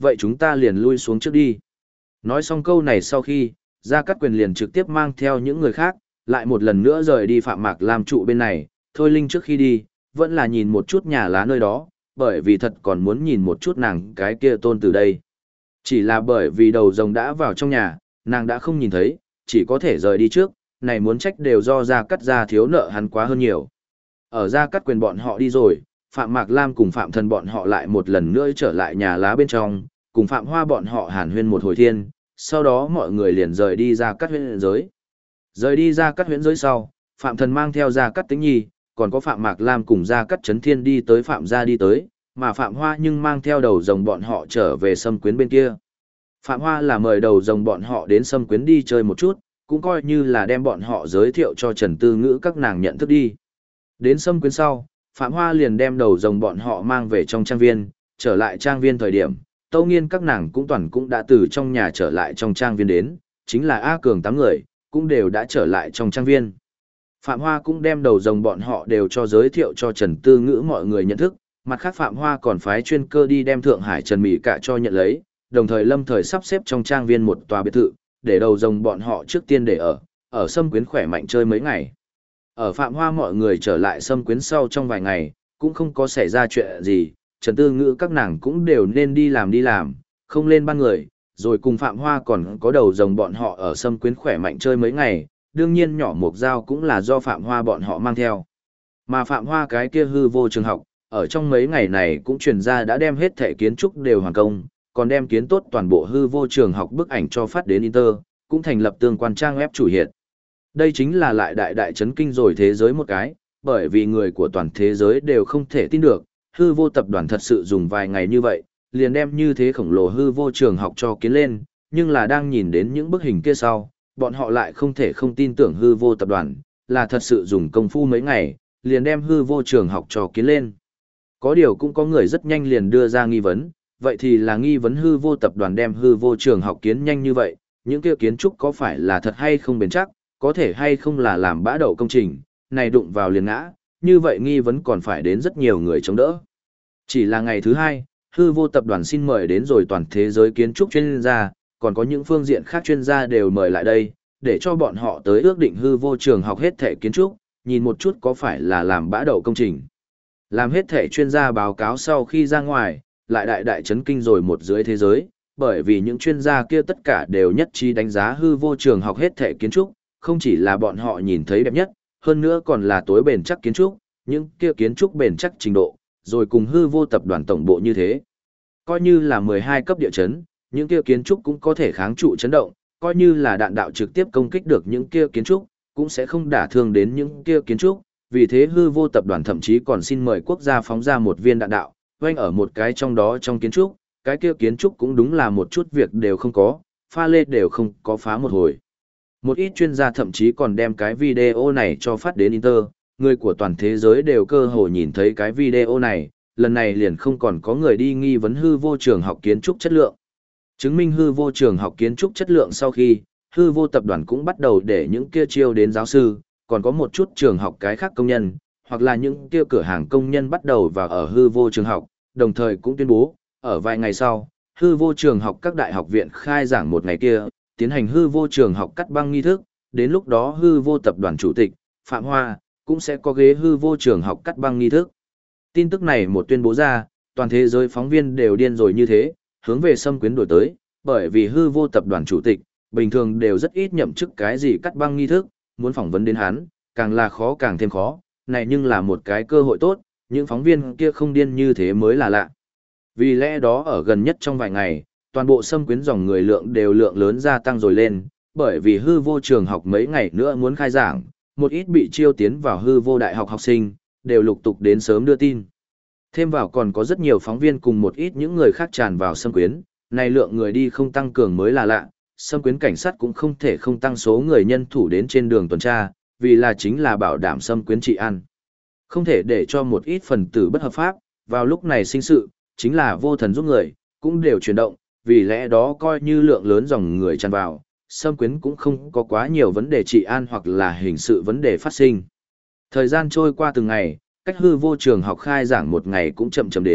vậy chúng ta liền lui xuống trước đi. Nói xong câu này sau khi, Gia Cát Quyền liền trực tiếp mang theo những người khác, lại một lần nữa rời đi Phạm Mạc Lam trụ bên này, Thôi Linh trước khi đi, vẫn là nhìn một chút nhà lá nơi đó, bởi vì thật còn muốn nhìn một chút nàng cái kia tôn từ đây. Chỉ là bởi vì đầu rồng đã vào trong nhà, nàng đã không nhìn thấy, chỉ có thể rời đi trước, này muốn trách đều do Gia Cát gia thiếu nợ hắn quá hơn nhiều. Ở Gia Cát Quyền bọn họ đi rồi, Phạm Mạc Lam cùng Phạm Thần bọn họ lại một lần nữa trở lại nhà lá bên trong, cùng Phạm Hoa bọn họ hàn huyên một hồi thiên, sau đó mọi người liền rời đi Gia Cát huyễn giới. Rời đi Gia Cát huyễn giới sau, Phạm Thần mang theo Gia Cát Tĩnh Nhi, còn có Phạm Mạc Lam cùng Gia Cát Chấn Thiên đi tới Phạm gia đi tới, mà Phạm Hoa nhưng mang theo đầu rồng bọn họ trở về Sâm Quyến bên kia. Phạm Hoa là mời đầu rồng bọn họ đến Sâm Quyến đi chơi một chút, cũng coi như là đem bọn họ giới thiệu cho Trần Tư Ngữ các nàng nhận thức đi. Đến Sâm Quyến sau, Phạm Hoa liền đem đầu rồng bọn họ mang về trong trang viên, trở lại trang viên thời điểm, Tâu Nghiên các nàng cũng đã từ trong nhà trở lại trong trang viên đến, chính là A Cường 8 người, cũng đều đã trở lại trong trang viên. Phạm Hoa cũng đem đầu rồng bọn họ đều cho giới thiệu cho Trần Tư Ngữ mọi người nhận thức, mặt khác Phạm Hoa còn phái chuyên cơ đi đem Thượng Hải Trần Mỹ Cả cho nhận lấy, đồng thời lâm thời sắp xếp trong trang viên một tòa biệt thự, để đầu rồng bọn họ trước tiên để ở Sâm Quyến khỏe mạnh chơi mấy ngày. Ở Phạm Hoa mọi người trở lại Sâm Quyến sau trong vài ngày, cũng không có xảy ra chuyện gì, Trần Tư Ngữ các nàng cũng đều nên đi làm, không lên ban người, rồi cùng Phạm Hoa còn có đầu rồng bọn họ ở Sâm Quyến khỏe mạnh chơi mấy ngày, đương nhiên nhỏ mục dao cũng là do Phạm Hoa bọn họ mang theo. Mà Phạm Hoa cái kia hư vô trường học, ở trong mấy ngày này cũng truyền ra đã đem hết thể kiến trúc đều hoàn công, còn đem kiến tốt toàn bộ hư vô trường học bức ảnh cho phát đến Inter, cũng thành lập tương quan trang web chủ hiện. Đây chính là lại đại chấn kinh rồi thế giới một cái, bởi vì người của toàn thế giới đều không thể tin được, hư vô tập đoàn thật sự dùng vài ngày như vậy, liền đem như thế khổng lồ hư vô trường học cho kiến lên, nhưng là đang nhìn đến những bức hình kia sau, bọn họ lại không thể không tin tưởng hư vô tập đoàn, là thật sự dùng công phu mấy ngày, liền đem hư vô trường học cho kiến lên. Có điều cũng có người rất nhanh liền đưa ra nghi vấn, vậy thì là nghi vấn hư vô tập đoàn đem hư vô trường học kiến nhanh như vậy, những kia kiến trúc có phải là thật hay không bền chắc, có thể hay không là làm bã đậu công trình, này đụng vào liền ngã, như vậy nghi vấn còn phải đến rất nhiều người chống đỡ. Chỉ là ngày thứ hai, hư vô tập đoàn xin mời đến rồi toàn thế giới kiến trúc chuyên gia, còn có những phương diện khác chuyên gia đều mời lại đây, để cho bọn họ tới ước định hư vô trường học hết thể kiến trúc, nhìn một chút có phải là làm bã đậu công trình. Làm hết thể chuyên gia báo cáo sau khi ra ngoài, lại đại chấn kinh rồi một dưới thế giới, bởi vì những chuyên gia kia tất cả đều nhất trí đánh giá hư vô trường học hết thể kiến trúc, không chỉ là bọn họ nhìn thấy đẹp nhất, hơn nữa còn là tối bền chắc kiến trúc, những kia kiến trúc bền chắc trình độ, rồi cùng hư vô tập đoàn tổng bộ như thế. Coi như là 12 cấp địa chấn, những kia kiến trúc cũng có thể kháng trụ chấn động, coi như là đạn đạo trực tiếp công kích được những kia kiến trúc, cũng sẽ không đả thương đến những kia kiến trúc, vì thế hư vô tập đoàn thậm chí còn xin mời quốc gia phóng ra một viên đạn đạo, quanh ở một cái trong đó trong kiến trúc, cái kia kiến trúc cũng đúng là một chút việc đều không có, pha lê đều không có phá một hồi. Một ít chuyên gia thậm chí còn đem cái video này cho phát đến Inter, người của toàn thế giới đều cơ hồ nhìn thấy cái video này, lần này liền không còn có người đi nghi vấn hư vô trường học kiến trúc chất lượng. Chứng minh hư vô trường học kiến trúc chất lượng sau khi, hư vô tập đoàn cũng bắt đầu để những kia chiêu đến giáo sư, còn có một chút trường học cái khác công nhân, hoặc là những kia cửa hàng công nhân bắt đầu vào ở hư vô trường học, đồng thời cũng tuyên bố, ở vài ngày sau, hư vô trường học các đại học viện khai giảng một ngày kia, tiến hành hư vô trường học cắt băng nghi thức, đến lúc đó hư vô tập đoàn chủ tịch, Phạm Hoa, cũng sẽ có ghế hư vô trường học cắt băng nghi thức. Tin tức này một tuyên bố ra, toàn thế giới phóng viên đều điên rồi như thế, hướng về Sâm Quyến đổi tới, bởi vì hư vô tập đoàn chủ tịch, bình thường đều rất ít nhậm chức cái gì cắt băng nghi thức, muốn phỏng vấn đến hắn, càng là khó càng thêm khó, này nhưng là một cái cơ hội tốt, những phóng viên kia không điên như thế mới là lạ. Vì lẽ đó ở gần nhất trong vài ngày, toàn bộ Sâm Quyến dòng người lượng đều lượng lớn gia tăng rồi lên, bởi vì hư vô trường học mấy ngày nữa muốn khai giảng, một ít bị chiêu tiến vào hư vô đại học học sinh, đều lục tục đến sớm đưa tin. Thêm vào còn có rất nhiều phóng viên cùng một ít những người khác tràn vào Sâm Quyến, này lượng người đi không tăng cường mới là lạ, Sâm Quyến cảnh sát cũng không thể không tăng số người nhân thủ đến trên đường tuần tra, vì là chính là bảo đảm Sâm Quyến trị an. Không thể để cho một ít phần tử bất hợp pháp, vào lúc này sinh sự, chính là vô thần giúp người, cũng đều chuyển động, vì lẽ đó coi như lượng lớn dòng người tràn vào, Sâm Quyến cũng không có quá nhiều vấn đề trị an hoặc là hình sự vấn đề phát sinh. Thời gian trôi qua từng ngày, cách hư vô trường học khai giảng một ngày cũng chậm chậm đến,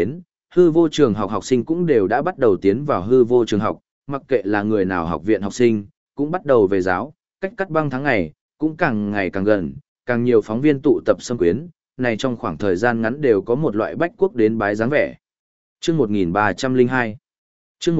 hư vô trường học học sinh cũng đều đã bắt đầu tiến vào hư vô trường học, mặc kệ là người nào học viện học sinh, cũng bắt đầu về giáo, cách cắt băng tháng ngày, cũng càng ngày càng gần, càng nhiều phóng viên tụ tập xâm quyến, này trong khoảng thời gian ngắn đều có một loại bách quốc đến bái dáng vẻ. Chương 1302 Chương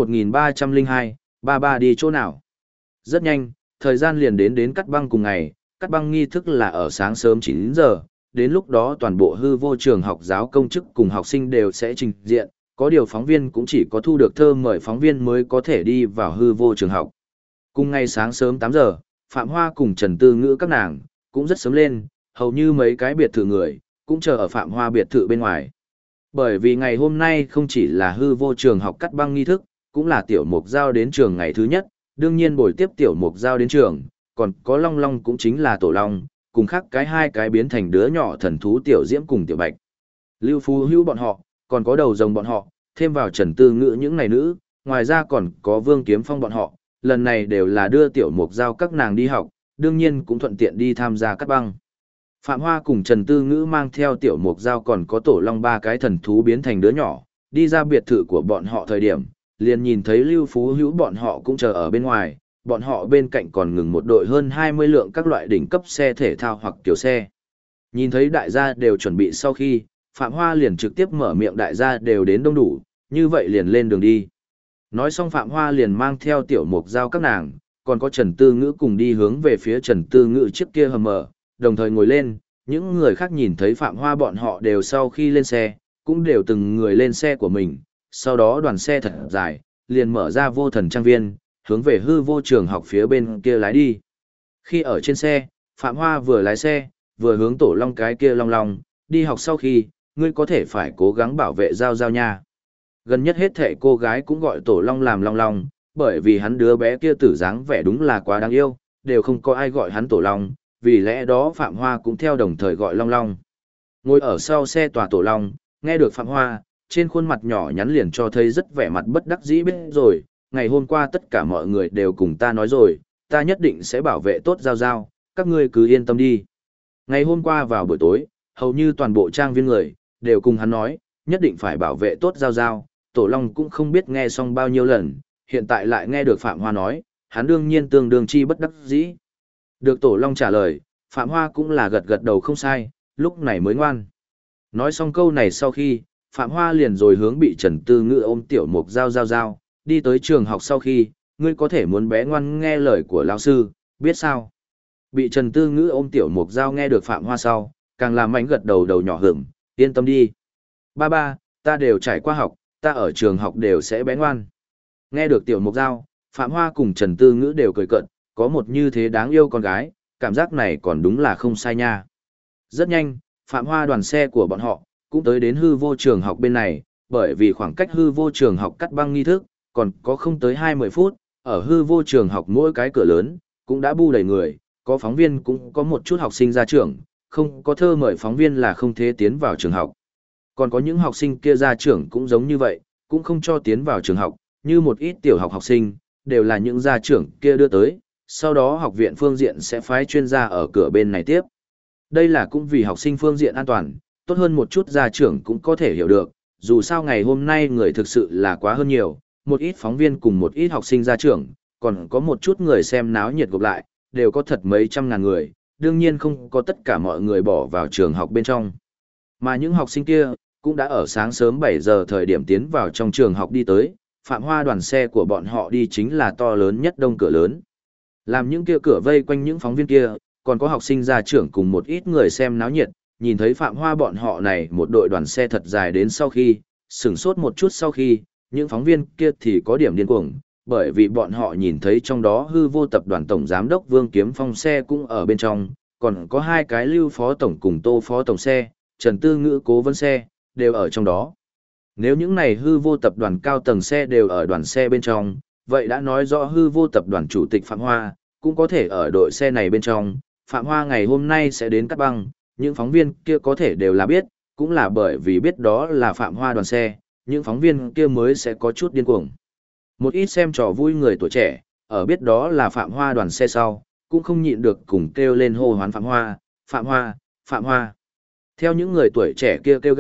1302, ba ba đi chỗ nào? Rất nhanh, thời gian liền đến cắt băng cùng ngày, cắt băng nghi thức là ở sáng sớm 9 giờ, đến lúc đó toàn bộ hư vô trường học giáo công chức cùng học sinh đều sẽ trình diện, có điều phóng viên cũng chỉ có thu được thơ mời phóng viên mới có thể đi vào hư vô trường học. Cùng ngày sáng sớm 8 giờ, Phạm Hoa cùng Trần Tư Ngữ các nàng, cũng rất sớm lên, hầu như mấy cái biệt thự người, cũng chờ ở Phạm Hoa biệt thự bên ngoài. Bởi vì ngày hôm nay không chỉ là hư vô trường học cắt băng nghi thức, cũng là tiểu mục giao đến trường ngày thứ nhất, đương nhiên buổi tiếp tiểu mục giao đến trường, còn có Long Long cũng chính là Tổ Long, cùng khác cái hai cái biến thành đứa nhỏ thần thú tiểu diễm cùng tiểu bạch. Lưu Phú Hữu bọn họ, còn có đầu rồng bọn họ, thêm vào Trần Tư Ngữ những này nữ, ngoài ra còn có Vương Kiếm Phong bọn họ, lần này đều là đưa tiểu mục giao các nàng đi học, đương nhiên cũng thuận tiện đi tham gia cắt băng. Phạm Hoa cùng Trần Tư Ngữ mang theo tiểu mục giao còn có Tổ Long ba cái thần thú biến thành đứa nhỏ, đi ra biệt thự của bọn họ thời điểm, liền nhìn thấy Lưu Phú Hữu bọn họ cũng chờ ở bên ngoài, bọn họ bên cạnh còn ngừng một đội hơn 20 lượng các loại đỉnh cấp xe thể thao hoặc kiểu xe. Nhìn thấy đại gia đều chuẩn bị sau khi, Phạm Hoa liền trực tiếp mở miệng đại gia đều đến đông đủ, như vậy liền lên đường đi. Nói xong Phạm Hoa liền mang theo tiểu mục giao các nàng, còn có Trần Tư Ngữ cùng đi hướng về phía Trần Tư Ngữ trước kia hầm mở, đồng thời ngồi lên, những người khác nhìn thấy Phạm Hoa bọn họ đều sau khi lên xe, cũng đều từng người lên xe của mình, sau đó đoàn xe thật dài, liền mở ra vô thần trang viên, hướng về hư vô trường học phía bên kia lái đi. Khi ở trên xe, Phạm Hoa vừa lái xe, vừa hướng Tổ Long cái kia Long Long, đi học sau khi, ngươi có thể phải cố gắng bảo vệ Giao Giao nha. Gần nhất hết thệ cô gái cũng gọi Tổ Long làm Long Long, bởi vì hắn đứa bé kia tử dáng vẻ đúng là quá đáng yêu, đều không có ai gọi hắn Tổ Long, vì lẽ đó Phạm Hoa cũng theo đồng thời gọi Long Long. Ngồi ở sau xe tòa Tổ Long, nghe được Phạm Hoa, trên khuôn mặt nhỏ nhắn liền cho thấy rất vẻ mặt bất đắc dĩ biết rồi, ngày hôm qua tất cả mọi người đều cùng ta nói rồi, ta nhất định sẽ bảo vệ tốt Giao Giao, các ngươi cứ yên tâm đi. Ngày hôm qua vào buổi tối, hầu như toàn bộ trang viên người, đều cùng hắn nói, nhất định phải bảo vệ tốt Giao Giao, Tổ Long cũng không biết nghe xong bao nhiêu lần, hiện tại lại nghe được Phạm Hoa nói, hắn đương nhiên tương đương chi bất đắc dĩ. Được Tổ Long trả lời, Phạm Hoa cũng là gật gật đầu không sai, lúc này mới ngoan. Nói xong câu này sau khi, Phạm Hoa liền rồi hướng bị Trần Tư Ngữ ôm tiểu mục Giao, đi tới trường học sau khi, ngươi có thể muốn bé ngoan nghe lời của lão sư, biết sao? Bị Trần Tư Ngữ ôm tiểu mục Giao nghe được Phạm Hoa sau, càng làm anh gật đầu đầu nhỏ hửng, yên tâm đi. Ba ba, ta đều trải qua học, ta ở trường học đều sẽ bé ngoan. Nghe được tiểu mục Giao, Phạm Hoa cùng Trần Tư Ngữ đều cười cợt, có một như thế đáng yêu con gái, cảm giác này còn đúng là không sai nha. Rất nhanh, Phạm Hoa đoàn xe của bọn họ, cũng tới đến hư vô trường học bên này, bởi vì khoảng cách hư vô trường học cắt băng nghi thức, còn có không tới 20 phút, ở hư vô trường học mỗi cái cửa lớn, cũng đã bu đầy người, có phóng viên cũng có một chút học sinh ra trường, không có thơ mời phóng viên là không thể tiến vào trường học. Còn có những học sinh kia ra trường cũng giống như vậy, cũng không cho tiến vào trường học, như một ít tiểu học học sinh, đều là những gia trưởng kia đưa tới, sau đó học viện phương diện sẽ phái chuyên gia ở cửa bên này tiếp. Đây là cũng vì học sinh phương diện an toàn, tốt hơn một chút gia trưởng cũng có thể hiểu được, dù sao ngày hôm nay người thực sự là quá hơn nhiều, một ít phóng viên cùng một ít học sinh gia trưởng, còn có một chút người xem náo nhiệt gộp lại, đều có thật mấy trăm ngàn người, đương nhiên không có tất cả mọi người bỏ vào trường học bên trong. Mà những học sinh kia, cũng đã ở sáng sớm 7 giờ thời điểm tiến vào trong trường học đi tới, Phạm Hoa đoàn xe của bọn họ đi chính là to lớn nhất đông cửa lớn. Làm những kia cửa vây quanh những phóng viên kia, còn có học sinh gia trưởng cùng một ít người xem náo nhiệt, nhìn thấy Phạm Hoa bọn họ này một đội đoàn xe thật dài đến sau khi, sửng sốt một chút sau khi, những phóng viên kia thì có điểm điên cuồng, bởi vì bọn họ nhìn thấy trong đó hư vô tập đoàn tổng giám đốc Vương Kiếm Phong xe cũng ở bên trong, còn có hai cái Lưu phó tổng cùng Tô phó tổng xe, Trần Tư Ngữ cố vấn xe, đều ở trong đó. Nếu những này hư vô tập đoàn cao tầng xe đều ở đoàn xe bên trong, vậy đã nói rõ hư vô tập đoàn chủ tịch Phạm Hoa, cũng có thể ở đội xe này bên trong. Phạm Hoa ngày hôm nay sẽ đến cắt băng, những phóng viên kia có thể đều là biết, cũng là bởi vì biết đó là Phạm Hoa đoàn xe, những phóng viên kia mới sẽ có chút điên cuồng. Một ít xem trò vui người tuổi trẻ, ở biết đó là Phạm Hoa đoàn xe sau, cũng không nhịn được cùng kêu lên hô hoán Phạm Hoa, Phạm Hoa, Phạm Hoa. Theo những người tuổi trẻ kia kêu gào,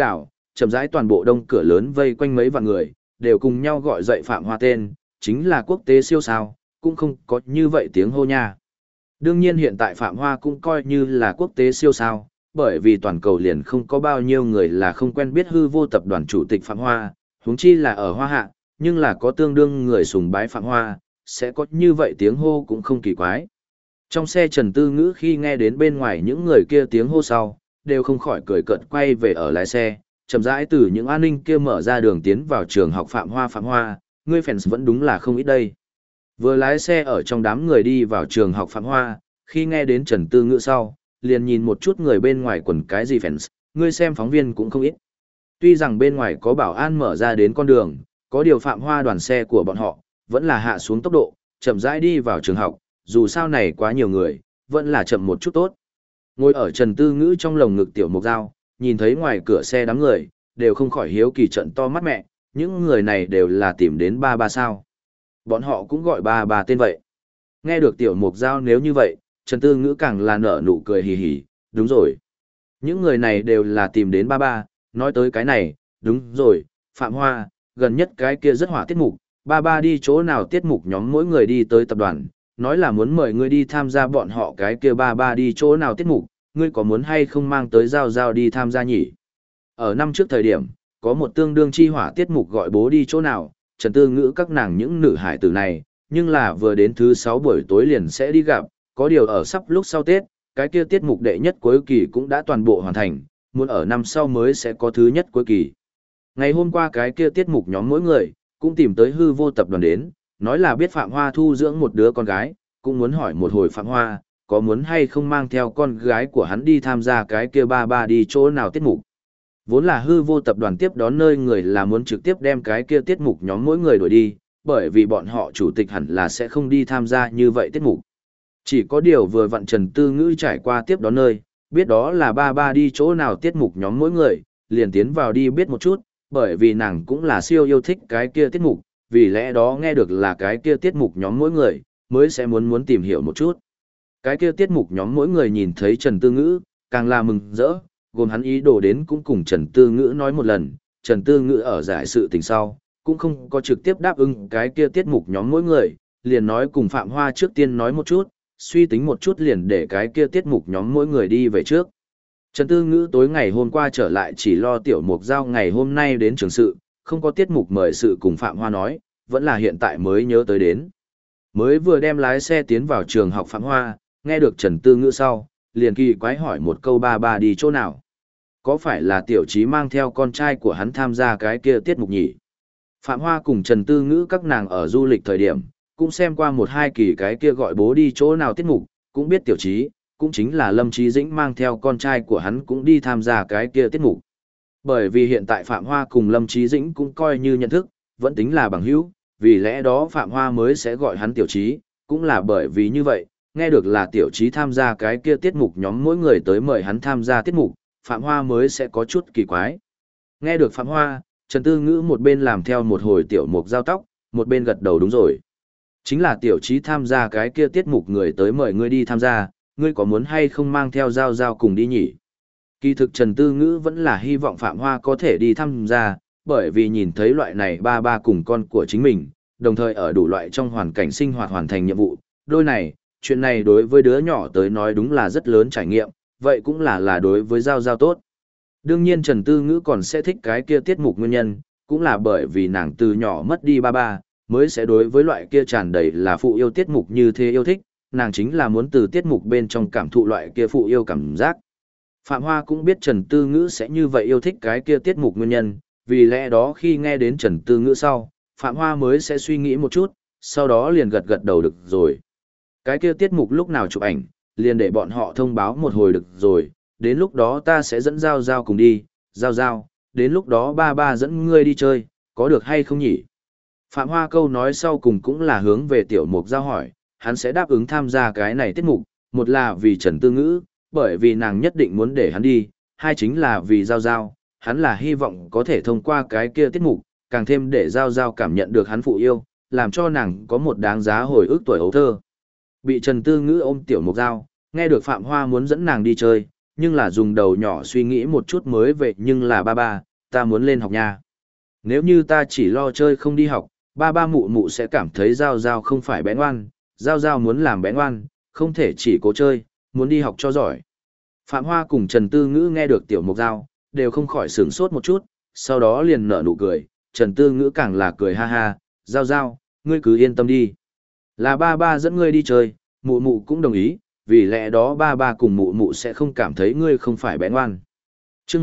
chậm rãi toàn bộ đông cửa lớn vây quanh mấy vạn người, đều cùng nhau gọi dậy Phạm Hoa tên, chính là quốc tế siêu sao, cũng không có như vậy tiếng hô nha. Đương nhiên hiện tại Phạm Hoa cũng coi như là quốc tế siêu sao, bởi vì toàn cầu liền không có bao nhiêu người là không quen biết hư vô tập đoàn chủ tịch Phạm Hoa, huống chi là ở Hoa Hạ, nhưng là có tương đương người sùng bái Phạm Hoa, sẽ có như vậy tiếng hô cũng không kỳ quái. Trong xe Trần Tư Ngữ khi nghe đến bên ngoài những người kia tiếng hô sau, đều không khỏi cười cợt quay về ở lái xe, chậm rãi từ những an ninh kia mở ra đường tiến vào trường học Phạm Hoa, ngươi fans vẫn đúng là không ít đây. Vừa lái xe ở trong đám người đi vào trường học Phạm Hoa, khi nghe đến Trần Tư Ngữ sau, liền nhìn một chút người bên ngoài quần cái gì fans, ngươi xem phóng viên cũng không ít. Tuy rằng bên ngoài có bảo an mở ra đến con đường, có điều Phạm Hoa đoàn xe của bọn họ, vẫn là hạ xuống tốc độ, chậm rãi đi vào trường học, dù sao này quá nhiều người, vẫn là chậm một chút tốt. Ngồi ở Trần Tư Ngữ trong lồng ngực tiểu mục dao, nhìn thấy ngoài cửa xe đám người, đều không khỏi hiếu kỳ trận to mắt mẹ, những người này đều là tìm đến ba sao. Bọn họ cũng gọi ba tên vậy. Nghe được tiểu mục dao nếu như vậy, Trần Tư Ngữ càng là nở nụ cười hì hì, đúng rồi. Những người này đều là tìm đến ba, nói tới cái này, đúng rồi, Phạm Hoa, gần nhất cái kia rất hỏa tiết mục, ba đi chỗ nào tiết mục nhóm mỗi người đi tới tập đoàn, nói là muốn mời ngươi đi tham gia bọn họ cái kia ba đi chỗ nào tiết mục, ngươi có muốn hay không mang tới giao đi tham gia nhỉ? Ở năm trước thời điểm, có một tương đương chi hỏa tiết mục gọi bố đi chỗ nào, Trần Tư Ngữ các nàng những nữ hải tử này, nhưng là vừa đến thứ 6 buổi tối liền sẽ đi gặp, có điều ở sắp lúc sau Tết, cái kia tiết mục đệ nhất cuối kỳ cũng đã toàn bộ hoàn thành, muốn ở năm sau mới sẽ có thứ nhất cuối kỳ. Ngày hôm qua cái kia tiết mục nhóm mỗi người, cũng tìm tới hư vô tập đoàn đến, nói là biết Phạm Hoa thu dưỡng một đứa con gái, cũng muốn hỏi một hồi Phạm Hoa, có muốn hay không mang theo con gái của hắn đi tham gia cái kia ba đi chỗ nào tiết mục. Vốn là hư vô tập đoàn tiếp đón nơi người là muốn trực tiếp đem cái kia tiết mục nhóm mỗi người đuổi đi, bởi vì bọn họ chủ tịch hẳn là sẽ không đi tham gia như vậy tiết mục. Chỉ có điều vừa vặn Trần Tư Ngữ trải qua tiếp đón nơi, biết đó là ba đi chỗ nào tiết mục nhóm mỗi người, liền tiến vào đi biết một chút, bởi vì nàng cũng là siêu yêu thích cái kia tiết mục, vì lẽ đó nghe được là cái kia tiết mục nhóm mỗi người, mới sẽ muốn tìm hiểu một chút. Cái kia tiết mục nhóm mỗi người nhìn thấy Trần Tư Ngữ, càng là mừng rỡ, gồm hắn ý đồ đến cũng cùng Trần Tư Ngữ nói một lần, Trần Tư Ngữ ở giải sự tình sau, cũng không có trực tiếp đáp ứng cái kia tiết mục nhóm mỗi người, liền nói cùng Phạm Hoa trước tiên nói một chút, suy tính một chút liền để cái kia tiết mục nhóm mỗi người đi về trước. Trần Tư Ngữ tối ngày hôm qua trở lại chỉ lo tiểu mục giao ngày hôm nay đến trường sự, không có tiết mục mời sự cùng Phạm Hoa nói, vẫn là hiện tại mới nhớ tới đến. Mới vừa đem lái xe tiến vào trường học Phạm Hoa, nghe được Trần Tư Ngữ sau, liền kỳ quái hỏi một câu ba đi chỗ nào. Có phải là tiểu trí mang theo con trai của hắn tham gia cái kia tiết mục nhỉ? Phạm Hoa cùng Trần Tư Ngữ các nàng ở du lịch thời điểm, cũng xem qua một hai kỳ cái kia gọi bố đi chỗ nào tiết mục, cũng biết tiểu trí, cũng chính là Lâm Chí Dĩnh mang theo con trai của hắn cũng đi tham gia cái kia tiết mục. Bởi vì hiện tại Phạm Hoa cùng Lâm Chí Dĩnh cũng coi như nhận thức, vẫn tính là bằng hữu, vì lẽ đó Phạm Hoa mới sẽ gọi hắn tiểu trí, cũng là bởi vì như vậy, nghe được là tiểu trí tham gia cái kia tiết mục nhóm mỗi người tới mời hắn tham gia tiết mục, Phạm Hoa mới sẽ có chút kỳ quái. Nghe được Phạm Hoa, Trần Tư Ngữ một bên làm theo một hồi tiểu mục giao tóc, một bên gật đầu đúng rồi. Chính là tiểu trí tham gia cái kia tiết mục người tới mời ngươi đi tham gia, ngươi có muốn hay không mang theo giao cùng đi nhỉ? Kỳ thực Trần Tư Ngữ vẫn là hy vọng Phạm Hoa có thể đi tham gia, bởi vì nhìn thấy loại này ba cùng con của chính mình, đồng thời ở đủ loại trong hoàn cảnh sinh hoạt hoàn thành nhiệm vụ. Đôi này, chuyện này đối với đứa nhỏ tới nói đúng là rất lớn trải nghiệm, vậy cũng là đối với giao tốt. Đương nhiên Trần Tư Ngữ còn sẽ thích cái kia tiết mục nguyên nhân, cũng là bởi vì nàng từ nhỏ mất đi ba, mới sẽ đối với loại kia tràn đầy là phụ yêu tiết mục như thế yêu thích, nàng chính là muốn từ tiết mục bên trong cảm thụ loại kia phụ yêu cảm giác. Phạm Hoa cũng biết Trần Tư Ngữ sẽ như vậy yêu thích cái kia tiết mục nguyên nhân, vì lẽ đó khi nghe đến Trần Tư Ngữ sau, Phạm Hoa mới sẽ suy nghĩ một chút, sau đó liền gật đầu được rồi. Cái kia tiết mục lúc nào chụp ảnh, liền để bọn họ thông báo một hồi được rồi, đến lúc đó ta sẽ dẫn Giao cùng đi, Giao, đến lúc đó ba dẫn ngươi đi chơi, có được hay không nhỉ? Phạm Hoa câu nói sau cùng cũng là hướng về tiểu mục Giao hỏi, hắn sẽ đáp ứng tham gia cái này tiết mục, một là vì Trần Tư Ngữ, bởi vì nàng nhất định muốn để hắn đi, hai chính là vì Giao, hắn là hy vọng có thể thông qua cái kia tiết mục, càng thêm để Giao cảm nhận được hắn phụ yêu, làm cho nàng có một đáng giá hồi ức tuổi ấu thơ. Bị Trần Tư Ngữ ôm tiểu mục Giao, nghe được Phạm Hoa muốn dẫn nàng đi chơi, nhưng là dùng đầu nhỏ suy nghĩ một chút mới về nhưng là ba, ta muốn lên học nha. Nếu như ta chỉ lo chơi không đi học, ba ba mụ mụ sẽ cảm thấy Giao Giao không phải bé ngoan, Giao Giao muốn làm bé ngoan, không thể chỉ cố chơi, muốn đi học cho giỏi. Phạm Hoa cùng Trần Tư Ngữ nghe được Tiểu Mục Giao, đều không khỏi sửng sốt một chút, sau đó liền nở nụ cười, Trần Tư Ngữ càng là cười ha ha, Giao Giao, ngươi cứ yên tâm đi. Là ba ba dẫn ngươi đi chơi, mụ mụ cũng đồng ý, vì lẽ đó ba ba cùng mụ mụ sẽ không cảm thấy ngươi không phải bé ngoan. Chương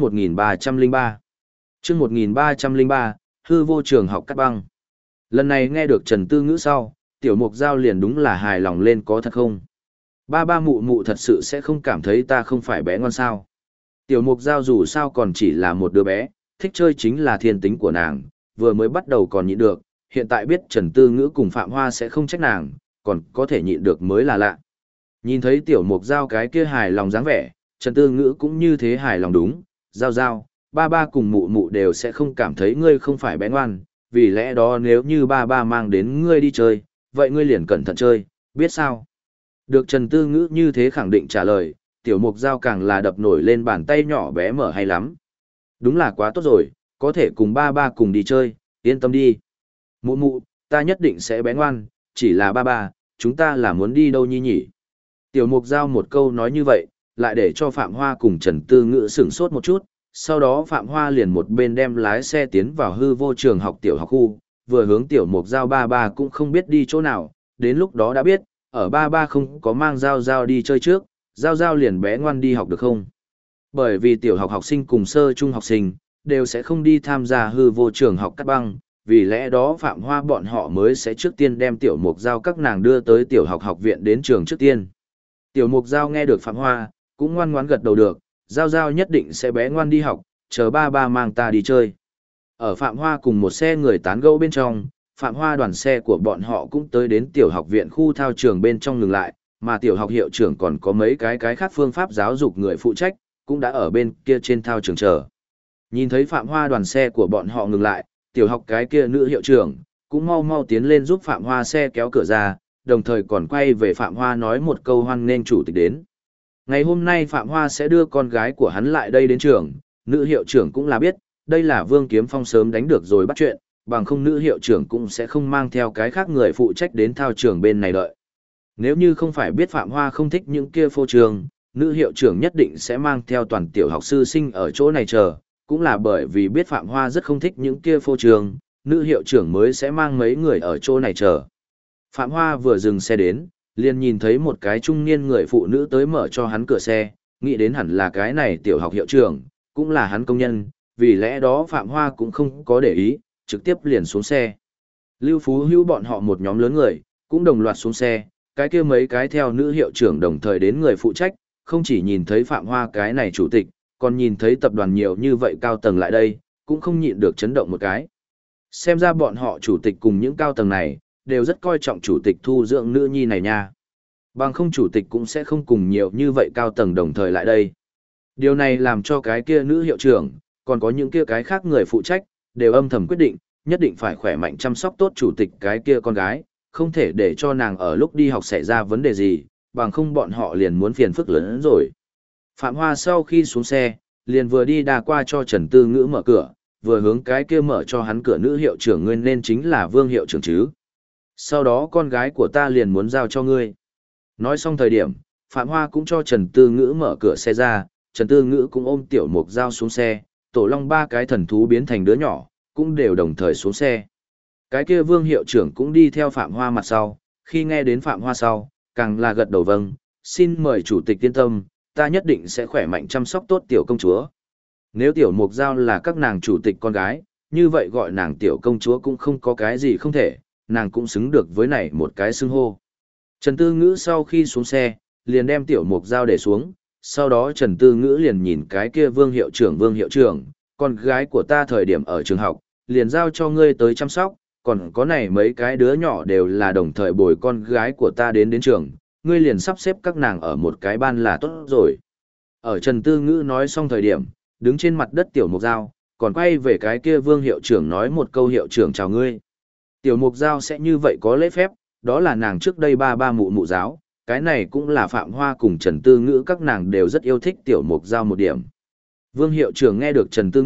1303 Chương 1303, hư vô trường học cắt băng. Lần này nghe được Trần Tư Ngữ sau, Tiểu Mục Giao liền đúng là hài lòng lên có thật không? Ba ba mụ mụ thật sự sẽ không cảm thấy ta không phải bé ngoan sao? Tiểu Mục Giao dù sao còn chỉ là một đứa bé, thích chơi chính là thiên tính của nàng, vừa mới bắt đầu còn nhịn được, hiện tại biết Trần Tư Ngữ cùng Phạm Hoa sẽ không trách nàng, còn có thể nhịn được mới là lạ. Nhìn thấy Tiểu Mục Giao cái kia hài lòng dáng vẻ, Trần Tư Ngữ cũng như thế hài lòng đúng, Giao Giao, ba ba cùng mụ mụ đều sẽ không cảm thấy ngươi không phải bé ngoan, vì lẽ đó nếu như ba ba mang đến ngươi đi chơi, vậy ngươi liền cẩn thận chơi, biết sao? Được Trần Tư Ngữ như thế khẳng định trả lời, Tiểu Mục Giao càng là đập nổi lên bàn tay nhỏ bé mở hay lắm. Đúng là quá tốt rồi, có thể cùng ba ba cùng đi chơi, yên tâm đi. Mụ mụ, ta nhất định sẽ bé ngoan, chỉ là ba ba, chúng ta là muốn đi đâu nhi nhỉ? Tiểu Mục Giao một câu nói như vậy, lại để cho Phạm Hoa cùng Trần Tư Ngữ sửng sốt một chút, sau đó Phạm Hoa liền một bên đem lái xe tiến vào hư vô trường học tiểu học khu, vừa hướng Tiểu Mục Giao ba ba cũng không biết đi chỗ nào, đến lúc đó đã biết, ở ba ba không có mang Giao Giao đi chơi trước, Giao Giao liền bé ngoan đi học được không? Bởi vì tiểu học học sinh cùng sơ trung học sinh, đều sẽ không đi tham gia hư vô trường học cắt băng, vì lẽ đó Phạm Hoa bọn họ mới sẽ trước tiên đem Tiểu Mục Giao các nàng đưa tới tiểu học học viện đến trường trước tiên. Tiểu Mục Giao nghe được Phạm Hoa, cũng ngoan ngoãn gật đầu được, Giao Giao nhất định sẽ bé ngoan đi học, chờ ba ba mang ta đi chơi. Ở Phạm Hoa cùng một xe người tán gẫu bên trong, Phạm Hoa đoàn xe của bọn họ cũng tới đến tiểu học viện khu thao trường bên trong ngừng lại, mà tiểu học hiệu trưởng còn có mấy cái khác phương pháp giáo dục người phụ trách, cũng đã ở bên kia trên thao trường chờ. Nhìn thấy Phạm Hoa đoàn xe của bọn họ ngừng lại, tiểu học cái kia nữ hiệu trưởng, cũng mau mau tiến lên giúp Phạm Hoa xe kéo cửa ra, đồng thời còn quay về Phạm Hoa nói một câu hoan nghênh chủ tịch đến. Ngày hôm nay Phạm Hoa sẽ đưa con gái của hắn lại đây đến trường, nữ hiệu trưởng cũng là biết, đây là Vương Kiếm Phong sớm đánh được rồi bắt chuyện, bằng không nữ hiệu trưởng cũng sẽ không mang theo cái khác người phụ trách đến thao trường bên này đợi. Nếu như không phải biết Phạm Hoa không thích những kia phô trường, nữ hiệu trưởng nhất định sẽ mang theo toàn tiểu học sư sinh ở chỗ này chờ, cũng là bởi vì biết Phạm Hoa rất không thích những kia phô trường, nữ hiệu trưởng mới sẽ mang mấy người ở chỗ này chờ. Phạm Hoa vừa dừng xe đến, liền nhìn thấy một cái trung niên người phụ nữ tới mở cho hắn cửa xe, nghĩ đến hẳn là cái này tiểu học hiệu trưởng, cũng là hắn công nhân, vì lẽ đó Phạm Hoa cũng không có để ý, trực tiếp liền xuống xe. Lưu Phú Hữu bọn họ một nhóm lớn người, cũng đồng loạt xuống xe, cái kia mấy cái theo nữ hiệu trưởng đồng thời đến người phụ trách, không chỉ nhìn thấy Phạm Hoa cái này chủ tịch, còn nhìn thấy tập đoàn nhiều như vậy cao tầng lại đây, cũng không nhịn được chấn động một cái. Xem ra bọn họ chủ tịch cùng những cao tầng này, đều rất coi trọng chủ tịch thu dưỡng nữ nhi này nha. Bằng không chủ tịch cũng sẽ không cùng nhiều như vậy cao tầng đồng thời lại đây. Điều này làm cho cái kia nữ hiệu trưởng, còn có những kia cái khác người phụ trách, đều âm thầm quyết định, nhất định phải khỏe mạnh chăm sóc tốt chủ tịch cái kia con gái, không thể để cho nàng ở lúc đi học xảy ra vấn đề gì, bằng không bọn họ liền muốn phiền phức lớn hơn rồi. Phạm Hoa sau khi xuống xe, liền vừa đi đà qua cho Trần Tư Ngữ mở cửa, vừa hướng cái kia mở cho hắn cửa nữ hiệu trưởng nguyên nên chính là Vương hiệu trưởng chứ. Sau đó con gái của ta liền muốn giao cho ngươi. Nói xong thời điểm, Phạm Hoa cũng cho Trần Tư Ngữ mở cửa xe ra, Trần Tư Ngữ cũng ôm Tiểu Mục Giao xuống xe, Tổ Long ba cái thần thú biến thành đứa nhỏ, cũng đều đồng thời xuống xe. Cái kia Vương hiệu trưởng cũng đi theo Phạm Hoa mặt sau, khi nghe đến Phạm Hoa sau, càng là gật đầu vâng, xin mời chủ tịch yên tâm, ta nhất định sẽ khỏe mạnh chăm sóc tốt tiểu công chúa. Nếu Tiểu Mục Giao là các nàng chủ tịch con gái, như vậy gọi nàng tiểu công chúa cũng không có cái gì không thể, nàng cũng xứng được với này một cái xưng hô. Trần Tư Ngữ sau khi xuống xe, liền đem Tiểu Mục Giao để xuống, sau đó Trần Tư Ngữ liền nhìn cái kia Vương hiệu trưởng, con gái của ta thời điểm ở trường học, liền giao cho ngươi tới chăm sóc, còn có này mấy cái đứa nhỏ đều là đồng thời bồi con gái của ta đến trường, ngươi liền sắp xếp các nàng ở một cái ban là tốt rồi. Ở Trần Tư Ngữ nói xong thời điểm, đứng trên mặt đất Tiểu Mục Giao, còn quay về cái kia Vương hiệu trưởng nói một câu hiệu trưởng chào ngươi. Tiểu Mục Giao sẽ như vậy có lễ phép, đó là nàng trước đây ba mụ mụ giáo, cái này cũng là Phạm Hoa cùng Trần Tư Ngữ các nàng đều rất yêu thích Tiểu Mục Giao một điểm. Vương hiệu trưởng nghe được Trần Tư Ngữ,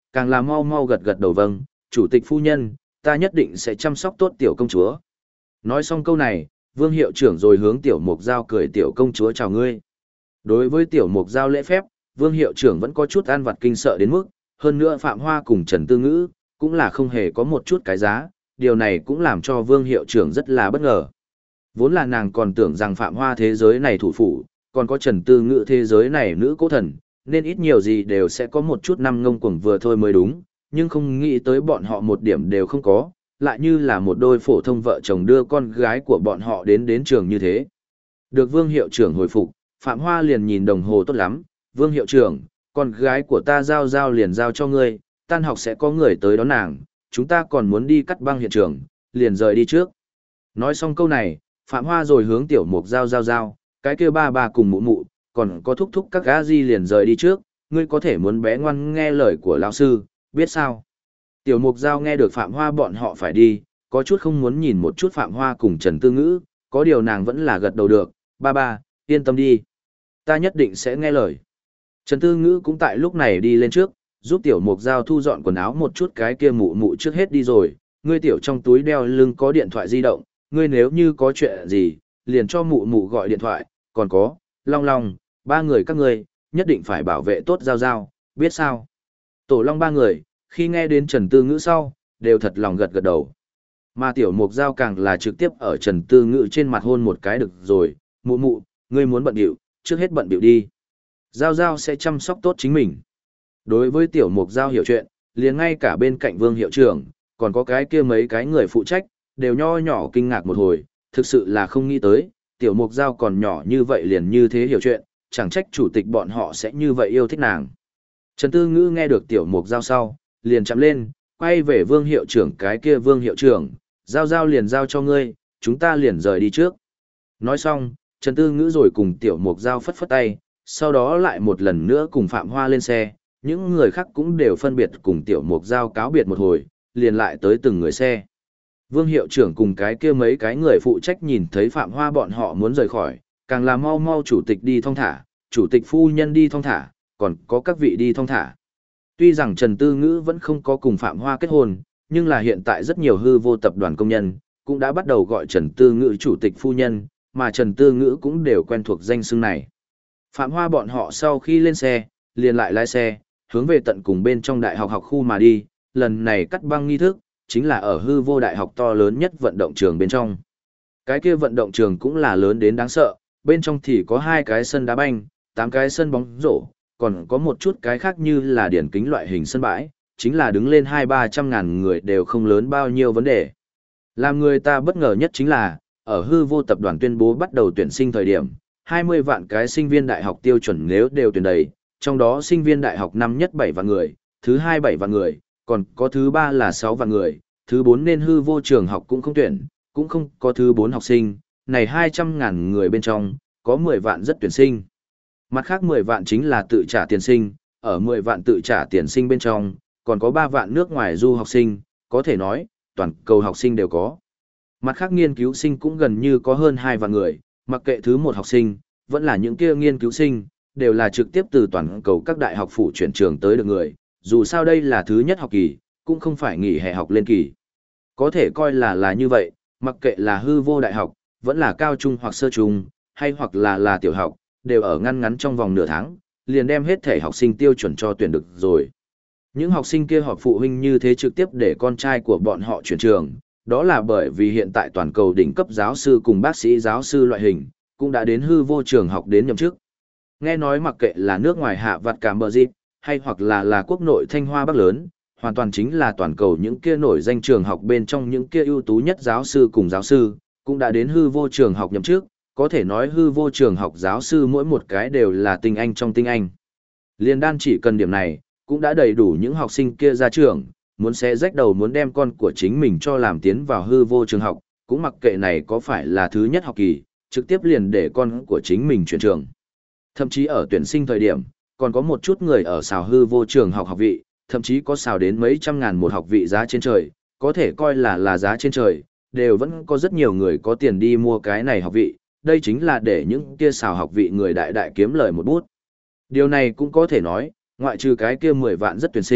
càng là mau mau gật gật đầu vâng, chủ tịch phu nhân, ta nhất định sẽ chăm sóc tốt tiểu công chúa. Nói xong câu này, Vương hiệu trưởng rồi hướng tiểu mục giao cười tiểu công chúa chào ngươi. Đối với tiểu mục giao lễ phép, Vương hiệu trưởng vẫn có chút ăn vặt kinh sợ đến mức, hơn nữa Phạm Hoa cùng Trần Tư Ngữ, cũng là không hề có một chút cái giá, điều này cũng làm cho Vương hiệu trưởng rất là bất ngờ. Vốn là nàng còn tưởng rằng Phạm Hoa thế giới này thủ phủ, còn có Trần Tư Ngữ thế giới này nữ cố thần, nên ít nhiều gì đều sẽ có một chút năm ngông cuồng vừa thôi mới đúng, nhưng không nghĩ tới bọn họ một điểm đều không có, lại như là một đôi phổ thông vợ chồng đưa con gái của bọn họ đến trường như thế. Được Vương hiệu trưởng hồi phục, Phạm Hoa liền nhìn đồng hồ tốt lắm, Vương hiệu trưởng, con gái của ta giao liền giao cho ngươi, tan học sẽ có người tới đón nàng, chúng ta còn muốn đi cắt băng hiện trường, liền rời đi trước. Nói xong câu này, Phạm Hoa rồi hướng tiểu mục giao, cái kia ba cùng mụ, còn có thúc các gã di liền rời đi trước, ngươi có thể muốn bé ngoan nghe lời của lão sư, biết sao? Tiểu mục giao nghe được Phạm Hoa bọn họ phải đi, có chút không muốn nhìn một chút Phạm Hoa cùng Trần Tư Ngữ, có điều nàng vẫn là gật đầu được, ba, yên tâm đi. Ta nhất định sẽ nghe lời. Trần Tư Ngữ cũng tại lúc này đi lên trước, giúp tiểu mục giao thu dọn quần áo một chút cái kia mụ trước hết đi rồi, ngươi tiểu trong túi đeo lưng có điện thoại di động, ngươi nếu như có chuyện gì, liền cho mụ gọi điện thoại, còn có, Long, ba người các ngươi, nhất định phải bảo vệ tốt giao, biết sao? Tổ Long ba người, khi nghe đến Trần Tư Ngữ sau, đều thật lòng gật đầu. Mà tiểu mục giao càng là trực tiếp ở Trần Tư Ngữ trên mặt hôn một cái được rồi, mụ, ngươi muốn bận điệu, trước hết bận điệu đi. Giao sẽ chăm sóc tốt chính mình. Đối với tiểu mục giao hiểu chuyện, liền ngay cả bên cạnh Vương hiệu trưởng, còn có cái kia mấy cái người phụ trách, đều nho nhỏ kinh ngạc một hồi, thực sự là không nghĩ tới, tiểu mục giao còn nhỏ như vậy liền như thế hiểu chuyện, chẳng trách chủ tịch bọn họ sẽ như vậy yêu thích nàng. Trần Tư Ngữ nghe được tiểu mục giao sau, liền chạm lên, quay về Vương hiệu trưởng cái kia Vương hiệu trưởng, giao liền giao cho ngươi, chúng ta liền rời đi trước. Nói xong, Trần Tư Ngữ rồi cùng tiểu mục giao phất tay, sau đó lại một lần nữa cùng Phạm Hoa lên xe, những người khác cũng đều phân biệt cùng tiểu mục giao cáo biệt một hồi, liền lại tới từng người xe. Vương hiệu trưởng cùng cái kia mấy cái người phụ trách nhìn thấy Phạm Hoa bọn họ muốn rời khỏi, càng là mau chủ tịch đi thong thả, chủ tịch phu nhân đi thong thả, còn có các vị đi thong thả. Tuy rằng Trần Tư Ngữ vẫn không có cùng Phạm Hoa kết hôn, nhưng là hiện tại rất nhiều hư vô tập đoàn công nhân, cũng đã bắt đầu gọi Trần Tư Ngữ chủ tịch phu nhân, mà Trần Tư Ngữ cũng đều quen thuộc danh xưng này. Phạm Hoa bọn họ sau khi lên xe, liền lại lái xe, hướng về tận cùng bên trong đại học khu mà đi, lần này cắt băng nghi thức, chính là ở hư vô đại học to lớn nhất vận động trường bên trong. Cái kia vận động trường cũng là lớn đến đáng sợ, bên trong thì có 2 cái sân đá banh, 8 cái sân bóng rổ, còn có một chút cái khác như là điển kính loại hình sân bãi, chính là đứng lên 200-300 ngàn người đều không lớn bao nhiêu vấn đề. Làm người ta bất ngờ nhất chính là, ở hư vô tập đoàn tuyên bố bắt đầu tuyển sinh thời điểm, 20 vạn cái sinh viên đại học tiêu chuẩn nếu đều tuyển đầy, trong đó sinh viên đại học năm nhất 7 vạn người, thứ 2 7 vạn người, còn có thứ 3 là 6 vạn người, thứ 4 nên hư vô trường học cũng không tuyển, cũng không có thứ 4 học sinh, này 200 ngàn người bên trong, có 10 vạn rất tuyển sinh. Mặt khác 10 vạn chính là tự trả tiền sinh, ở 10 vạn tự trả tiền sinh bên trong, còn có 3 vạn nước ngoài du học sinh, có thể nói, toàn cầu học sinh đều có. Mặt khác nghiên cứu sinh cũng gần như có hơn 2 vạn người, mặc kệ thứ 1 học sinh, vẫn là những kia nghiên cứu sinh, đều là trực tiếp từ toàn cầu các đại học phủ chuyển trường tới được người, dù sao đây là thứ nhất học kỳ, cũng không phải nghỉ hè học lên kỳ. Có thể coi là như vậy, mặc kệ là hư vô đại học, vẫn là cao trung hoặc sơ trung, hay hoặc là tiểu học, đều ở ngăn trong vòng nửa tháng, liền đem hết thể học sinh tiêu chuẩn cho tuyển được rồi. Những học sinh kia họp phụ huynh như thế trực tiếp để con trai của bọn họ chuyển trường, đó là bởi vì hiện tại toàn cầu đỉnh cấp giáo sư cùng bác sĩ giáo sư loại hình, cũng đã đến hư vô trường học đến nhậm chức. Nghe nói mặc kệ là nước ngoài hạ vặt cả bờ dịp, hay hoặc là quốc nội Thanh Hoa Bắc lớn, hoàn toàn chính là toàn cầu những kia nổi danh trường học bên trong những kia ưu tú nhất giáo sư cùng giáo sư, cũng đã đến hư vô trường học nhậm chức, có thể nói hư vô trường học giáo sư mỗi một cái đều là tinh anh trong tinh anh. Liên đan chỉ cần điểm này, cũng đã đầy đủ những học sinh kia ra trường, muốn xé rách đầu muốn đem con của chính mình cho làm tiến vào hư vô trường học, cũng mặc kệ này có phải là thứ nhất học kỳ, trực tiếp liền để con của chính mình chuyển trường. Thậm chí ở tuyển sinh thời điểm, còn có một chút người ở xào hư vô trường học học vị, thậm chí có xào đến mấy trăm ngàn một học vị giá trên trời, có thể coi là giá trên trời, đều vẫn có rất nhiều người có tiền đi mua cái này học vị, đây chính là để những kia xào học vị người đại đại kiếm lời một bút. Điều này cũng có thể nói, ngoại trừ cái kia 10 vạn rất tuyển sinh,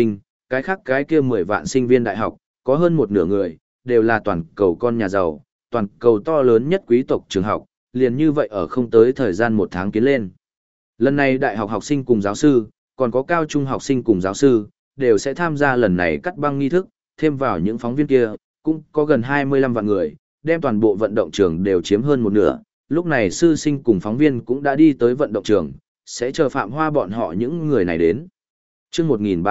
cái khác cái kia 10 vạn sinh viên đại học, có hơn một nửa người, đều là toàn cầu con nhà giàu, toàn cầu to lớn nhất quý tộc trường học, liền như vậy ở không tới thời gian một tháng kiến lên. Lần này đại học học sinh cùng giáo sư, còn có cao trung học sinh cùng giáo sư, đều sẽ tham gia lần này cắt băng nghi thức, thêm vào những phóng viên kia, cũng có gần 25 vạn người, đem toàn bộ vận động trường đều chiếm hơn một nửa. Lúc này sư sinh cùng phóng viên cũng đã đi tới vận động trường, sẽ chờ Phạm Hoa bọn họ những người này đến. Chương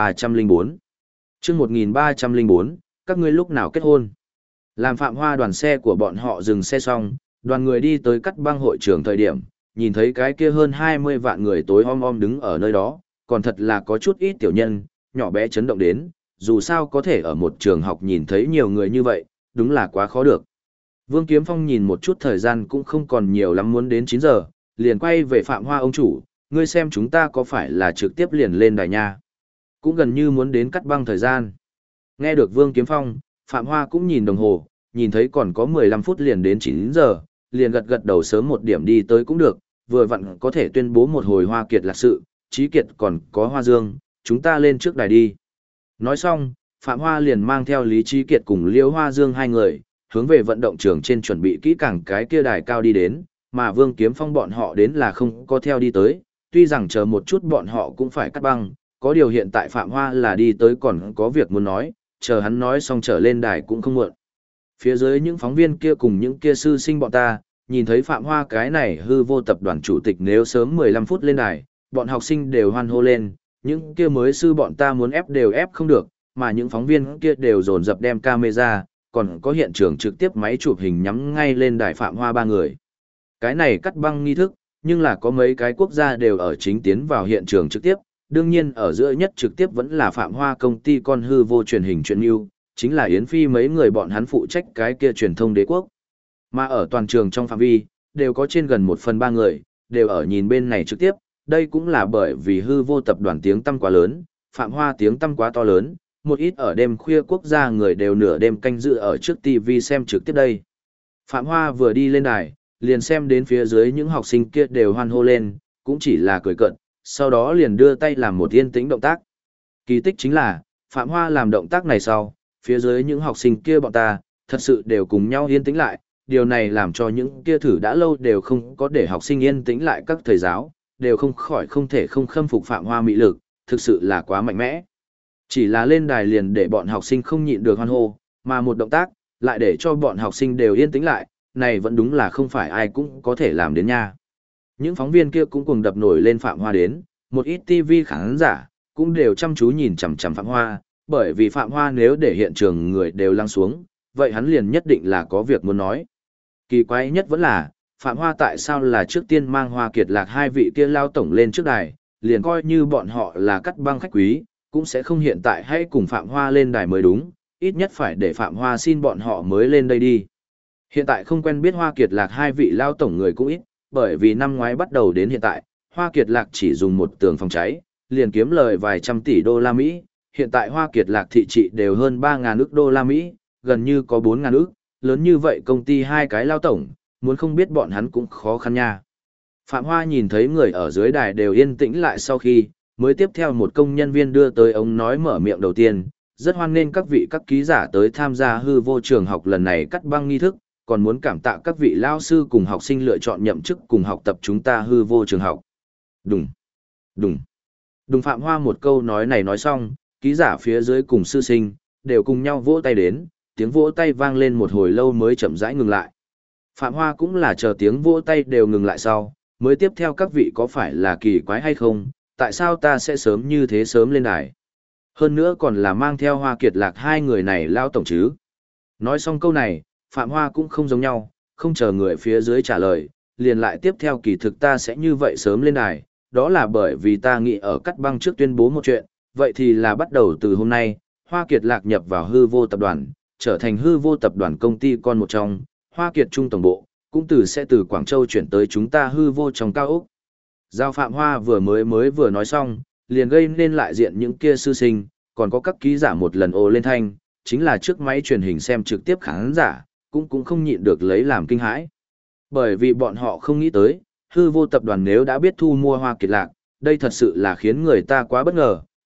1304 Chương 1304, các ngươi lúc nào kết hôn? Làm Phạm Hoa đoàn xe của bọn họ dừng xe xong, đoàn người đi tới cắt băng hội trường thời điểm, nhìn thấy cái kia hơn 20 vạn người tối om đứng ở nơi đó, còn thật là có chút ít tiểu nhân, nhỏ bé chấn động đến, dù sao có thể ở một trường học nhìn thấy nhiều người như vậy, đúng là quá khó được. Vương Kiếm Phong nhìn một chút thời gian cũng không còn nhiều lắm, muốn đến 9 giờ, liền quay về Phạm Hoa ông chủ, ngươi xem chúng ta có phải là trực tiếp liền lên đài nha. Cũng gần như muốn đến cắt băng thời gian. Nghe được Vương Kiếm Phong, Phạm Hoa cũng nhìn đồng hồ, nhìn thấy còn có 15 phút liền đến 9 giờ, liền gật gật đầu sớm một điểm đi tới cũng được, vừa vặn có thể tuyên bố một hồi Hoa Kiệt lạc sự, Trí Kiệt còn có Hoa Dương, chúng ta lên trước đài đi. Nói xong, Phạm Hoa liền mang theo Lý Trí Kiệt cùng Liễu Hoa Dương hai người, hướng về vận động trường trên chuẩn bị kỹ càng cái kia đài cao đi đến, mà Vương Kiếm Phong bọn họ đến là không có theo đi tới, tuy rằng chờ một chút bọn họ cũng phải cắt băng, có điều hiện tại Phạm Hoa là đi tới còn có việc muốn nói, chờ hắn nói xong trở lên đài cũng không muộn. Phía dưới những phóng viên kia cùng những kia sư sinh bọn ta, nhìn thấy Phạm Hoa cái này hư vô tập đoàn chủ tịch nếu sớm 15 phút lên đài, bọn học sinh đều hoan hô lên, những kia mới sư bọn ta muốn ép đều ép không được, mà những phóng viên kia đều dồn dập đem camera, còn có hiện trường trực tiếp máy chụp hình nhắm ngay lên đài Phạm Hoa ba người. Cái này cắt băng nghi thức, nhưng là có mấy cái quốc gia đều ở chính tiến vào hiện trường trực tiếp, đương nhiên ở giữa nhất trực tiếp vẫn là Phạm Hoa công ty con hư vô truyền hình truyền lưu, chính là Yến Phi mấy người bọn hắn phụ trách cái kia truyền thông đế quốc. Mà ở toàn trường trong phạm vi, đều có trên gần 1/3 người, đều ở nhìn bên này trực tiếp, đây cũng là bởi vì hư vô tập đoàn tiếng tăm quá lớn, Phạm Hoa tiếng tăm quá to lớn, một ít ở đêm khuya quốc gia người đều nửa đêm canh dự ở trước TV xem trực tiếp đây. Phạm Hoa vừa đi lên đài, liền xem đến phía dưới những học sinh kia đều hoan hô lên, cũng chỉ là cười cợt, sau đó liền đưa tay làm một yên tĩnh động tác. Kỳ tích chính là, Phạm Hoa làm động tác này sau, phía dưới những học sinh kia bọn ta, thật sự đều cùng nhau yên tĩnh lại, điều này làm cho những kia thử đã lâu đều không có để học sinh yên tĩnh lại các thầy giáo, đều không khỏi không thể không khâm phục Phạm Hoa mị lực, thực sự là quá mạnh mẽ. Chỉ là lên đài liền để bọn học sinh không nhịn được hoan hô, mà một động tác, lại để cho bọn học sinh đều yên tĩnh lại, này vẫn đúng là không phải ai cũng có thể làm đến nha. Những phóng viên kia cũng cùng đập nổi lên Phạm Hoa đến, một ít TV khán giả, cũng đều chăm chú nhìn chằm chằm Phạm Hoa, bởi vì Phạm Hoa nếu để hiện trường người đều lắng xuống, vậy hắn liền nhất định là có việc muốn nói. Kỳ quái nhất vẫn là, Phạm Hoa tại sao là trước tiên mang Hoa Kiệt Lạc hai vị kia lao tổng lên trước đài, liền coi như bọn họ là cắt băng khách quý, cũng sẽ không hiện tại hay cùng Phạm Hoa lên đài mới đúng, ít nhất phải để Phạm Hoa xin bọn họ mới lên đây đi. Hiện tại không quen biết Hoa Kiệt Lạc hai vị lao tổng người cũng ít, bởi vì năm ngoái bắt đầu đến hiện tại, Hoa Kiệt Lạc chỉ dùng một tường phòng cháy, liền kiếm lời vài trăm tỷ đô la Mỹ, hiện tại Hoa Kiệt Lạc thị trị đều hơn 3.000 ức đô la Mỹ, gần như có 4.000 ức, lớn như vậy công ty hai cái lao tổng, muốn không biết bọn hắn cũng khó khăn nha. Phạm Hoa nhìn thấy người ở dưới đài đều yên tĩnh lại sau khi, mới tiếp theo một công nhân viên đưa tới ống nói mở miệng đầu tiên, rất hoan nghênh các vị các ký giả tới tham gia hư vô trường học lần này cắt băng nghi thức, còn muốn cảm tạ các vị lao sư cùng học sinh lựa chọn nhậm chức cùng học tập chúng ta hư vô trường học. Đùng, đùng, đùng. Phạm Hoa một câu nói này nói xong, ký giả phía dưới cùng sư sinh, đều cùng nhau vỗ tay đến, tiếng vỗ tay vang lên một hồi lâu mới chậm rãi ngừng lại. Phạm Hoa cũng là chờ tiếng vỗ tay đều ngừng lại sau, mới tiếp theo các vị có phải là kỳ quái hay không, tại sao ta sẽ sớm như thế sớm lên đài. Hơn nữa còn là mang theo Hoa Kiệt Lạc hai người này lao tổng chứ. Nói xong câu này, Phạm Hoa cũng không giống nhau, không chờ người phía dưới trả lời, liền lại tiếp theo kỳ thực ta sẽ như vậy sớm lên đài, đó là bởi vì ta nghĩ ở cắt băng trước tuyên bố một chuyện, vậy thì là bắt đầu từ hôm nay, Hoa Kiệt Lạc nhập vào hư vô tập đoàn, trở thành hư vô tập đoàn công ty con một trong, Hoa Kiệt Trung tổng bộ, cũng sẽ từ Quảng Châu chuyển tới chúng ta hư vô trong cao ốc. Giao Phạm Hoa vừa nói xong, liền gây nên lại diện những kia sư sinh, còn có các ký giả một lần ồ lên thanh, chính là trước máy truyền hình xem trực tiếp khán giả, cũng không nhịn được lấy làm kinh hãi. Bởi vì bọn họ không nghĩ tới, hư vô tập đoàn nếu đã biết thu mua Hoa Kiệt Lạc, đây thật sự là khiến người ta quá bất ngờ,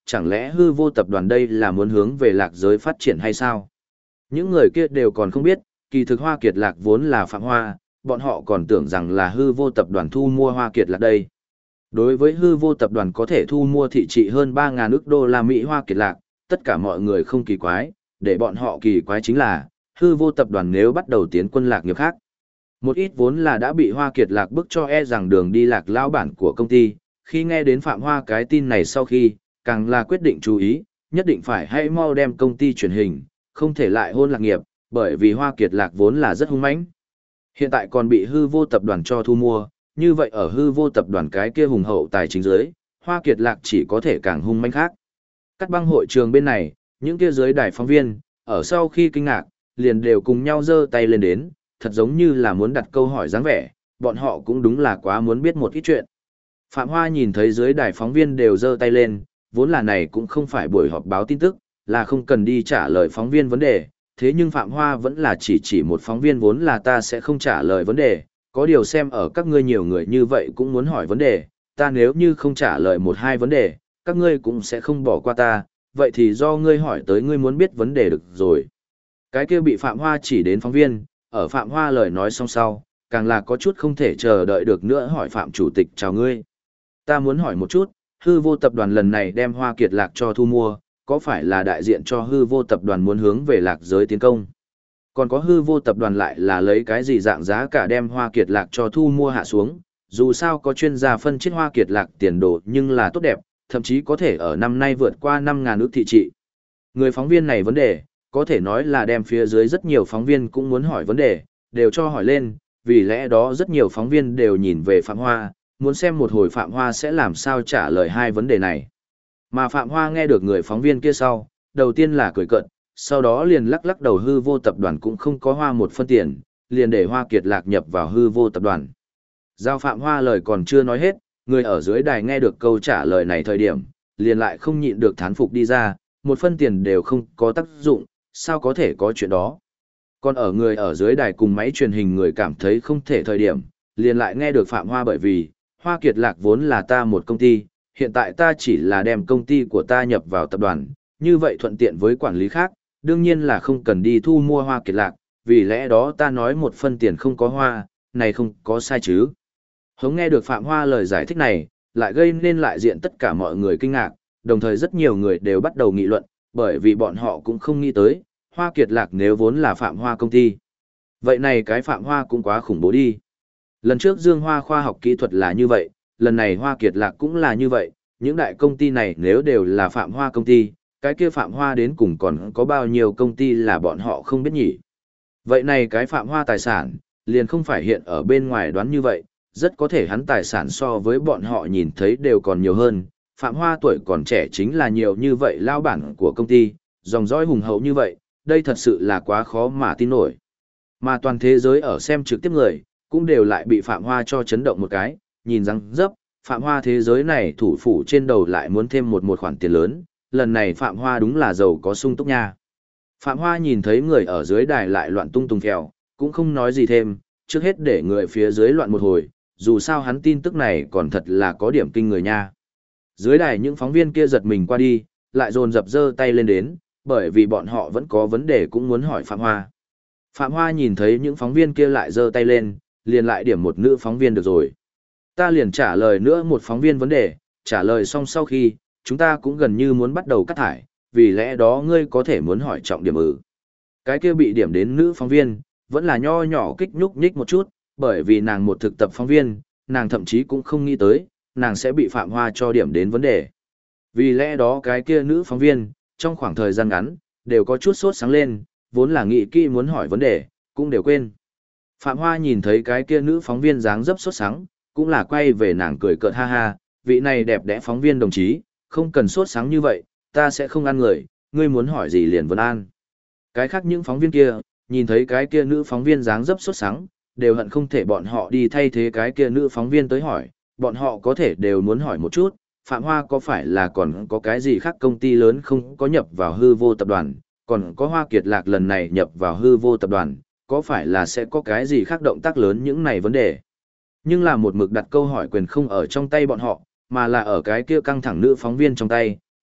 chẳng lẽ hư vô tập đoàn đây là muốn hướng về lạc giới phát triển hay sao? Những người kia đều còn không biết, kỳ thực Hoa Kiệt Lạc vốn là Phạm Hoa, bọn họ còn tưởng rằng là hư vô tập đoàn thu mua Hoa Kiệt Lạc đây. Đối với hư vô tập đoàn có thể thu mua thị trị hơn 3.000 ức đô la Mỹ Hoa Kiệt Lạc, tất cả mọi người không kỳ quái, để bọn họ kỳ quái chính là, hư vô tập đoàn nếu bắt đầu tiến quân lạc nghiệp khác. Một ít vốn là đã bị Hoa Kiệt Lạc bức cho e rằng đường đi lạc lao bản của công ty, khi nghe đến Phạm Hoa cái tin này sau khi, càng là quyết định chú ý, nhất định phải hãy mau đem công ty truyền hình, không thể lại hôn lạc nghiệp, bởi vì Hoa Kiệt Lạc vốn là rất hung mãnh. Hiện tại còn bị hư vô tập đoàn cho thu mua, như vậy ở hư vô tập đoàn cái kia hùng hậu tài chính dưới, Hoa Kiệt Lạc chỉ có thể càng hung mãnh khác. Cắt băng hội trường bên này, những kia dưới đài phóng viên, ở sau khi kinh ngạc, liền đều cùng nhau giơ tay lên đến, thật giống như là muốn đặt câu hỏi dáng vẻ, bọn họ cũng đúng là quá muốn biết một ít chuyện. Phạm Hoa nhìn thấy dưới đài phóng viên đều giơ tay lên, vốn là này cũng không phải buổi họp báo tin tức, là không cần đi trả lời phóng viên vấn đề, thế nhưng Phạm Hoa vẫn là chỉ một phóng viên vốn là ta sẽ không trả lời vấn đề, có điều xem ở các ngươi nhiều người như vậy cũng muốn hỏi vấn đề, ta nếu như không trả lời một hai vấn đề, các ngươi cũng sẽ không bỏ qua ta, vậy thì do ngươi hỏi tới ngươi muốn biết vấn đề được rồi. Cái kia bị Phạm Hoa chỉ đến phóng viên, ở Phạm Hoa lời nói xong sau, càng là có chút không thể chờ đợi được nữa hỏi Phạm Chủ tịch chào ngươi. Ta muốn hỏi một chút, hư vô tập đoàn lần này đem Hoa Kiệt Lạc cho thu mua, có phải là đại diện cho hư vô tập đoàn muốn hướng về lạc giới tiến công? Còn có hư vô tập đoàn lại là lấy cái gì dạng giá cả đem Hoa Kiệt Lạc cho thu mua hạ xuống? Dù sao có chuyên gia phân chiết Hoa Kiệt Lạc tiền đồ nhưng là tốt đẹp, thậm chí có thể ở năm nay vượt qua 5.000 ức thị trị. Người phóng viên này vấn đề, có thể nói là đem phía dưới rất nhiều phóng viên cũng muốn hỏi vấn đề, đều cho hỏi lên, vì lẽ đó rất nhiều phóng viên đều nhìn về Phạm Hoa, muốn xem một hồi Phạm Hoa sẽ làm sao trả lời hai vấn đề này. Mà Phạm Hoa nghe được người phóng viên kia sau, đầu tiên là cười cợt, sau đó liền lắc lắc đầu hư vô tập đoàn cũng không có hoa một phân tiền, liền để Hoa Kiệt Lạc nhập vào hư vô tập đoàn. Giao Phạm Hoa lời còn chưa nói hết, người ở dưới đài nghe được câu trả lời này thời điểm, liền lại không nhịn được thán phục đi ra, một phân tiền đều không có tác dụng, sao có thể có chuyện đó. Còn ở người ở dưới đài cùng máy truyền hình người cảm thấy không thể thời điểm, liền lại nghe được Phạm Hoa bởi vì, Hoa Kiệt Lạc vốn là ta một công ty, hiện tại ta chỉ là đem công ty của ta nhập vào tập đoàn, như vậy thuận tiện với quản lý khác, đương nhiên là không cần đi thu mua Hoa Kiệt Lạc, vì lẽ đó ta nói một phân tiền không có hoa, này không có sai chứ. Hống nghe được Phạm Hoa lời giải thích này, lại gây nên lại diện tất cả mọi người kinh ngạc, đồng thời rất nhiều người đều bắt đầu nghị luận, bởi vì bọn họ cũng không nghĩ tới, Hoa Kiệt Lạc nếu vốn là Phạm Hoa công ty. Vậy này cái Phạm Hoa cũng quá khủng bố đi. Lần trước Dương Hoa khoa học kỹ thuật là như vậy, lần này Hoa Kiệt Lạc cũng là như vậy, những đại công ty này nếu đều là Phạm Hoa công ty, cái kia Phạm Hoa đến cùng còn có bao nhiêu công ty là bọn họ không biết nhỉ. Vậy này cái Phạm Hoa tài sản, liền không phải hiện ở bên ngoài đoán như vậy, rất có thể hắn tài sản so với bọn họ nhìn thấy đều còn nhiều hơn. Phạm Hoa tuổi còn trẻ chính là nhiều như vậy lao bản của công ty, dòng dõi hùng hậu như vậy, đây thật sự là quá khó mà tin nổi. Mà toàn thế giới ở xem trực tiếp người, cũng đều lại bị Phạm Hoa cho chấn động một cái, nhìn răng dấp, Phạm Hoa thế giới này thủ phủ trên đầu lại muốn thêm một khoản tiền lớn, lần này Phạm Hoa đúng là giàu có sung túc nha. Phạm Hoa nhìn thấy người ở dưới đài lại loạn tung tung phèo, cũng không nói gì thêm, trước hết để người phía dưới loạn một hồi, dù sao hắn tin tức này còn thật là có điểm kinh người nha. Dưới đài những phóng viên kia giật mình qua đi, lại dồn dập giơ tay lên đến, bởi vì bọn họ vẫn có vấn đề cũng muốn hỏi Phạm Hoa. Phạm Hoa nhìn thấy những phóng viên kia lại giơ tay lên, liền lại điểm một nữ phóng viên được rồi. Ta liền trả lời nữa một phóng viên vấn đề, trả lời xong sau khi, chúng ta cũng gần như muốn bắt đầu cắt thải, vì lẽ đó ngươi có thể muốn hỏi trọng điểm Cái kia bị điểm đến nữ phóng viên, vẫn là nho nhỏ kích nhúc nhích một chút, bởi vì nàng một thực tập phóng viên, nàng thậm chí cũng không nghĩ tới, nàng sẽ bị Phạm Hoa cho điểm đến vấn đề. Vì lẽ đó cái kia nữ phóng viên, trong khoảng thời gian ngắn, đều có chút sốt sáng lên, vốn là nghĩ kỹ muốn hỏi vấn đề, cũng đều quên. Phạm Hoa nhìn thấy cái kia nữ phóng viên dáng dấp sốt sáng, cũng là quay về nàng cười cợt ha ha, vị này đẹp đẽ phóng viên đồng chí, không cần sốt sáng như vậy, ta sẽ không ăn người, ngươi muốn hỏi gì liền vấn an. Cái khác những phóng viên kia, nhìn thấy cái kia nữ phóng viên dáng dấp sốt sáng, đều hận không thể bọn họ đi thay thế cái kia nữ phóng viên tới hỏi, bọn họ có thể đều muốn hỏi một chút, Phạm Hoa có phải là còn có cái gì khác công ty lớn không có nhập vào hư vô tập đoàn, còn có Hoa Kiệt Lạc lần này nhập vào hư vô tập đoàn, có phải là sẽ có cái gì khác động tác lớn những này vấn đề. Nhưng là một mực đặt câu hỏi quyền không ở trong tay bọn họ, mà là ở cái kia căng thẳng nữ phóng viên trong tay,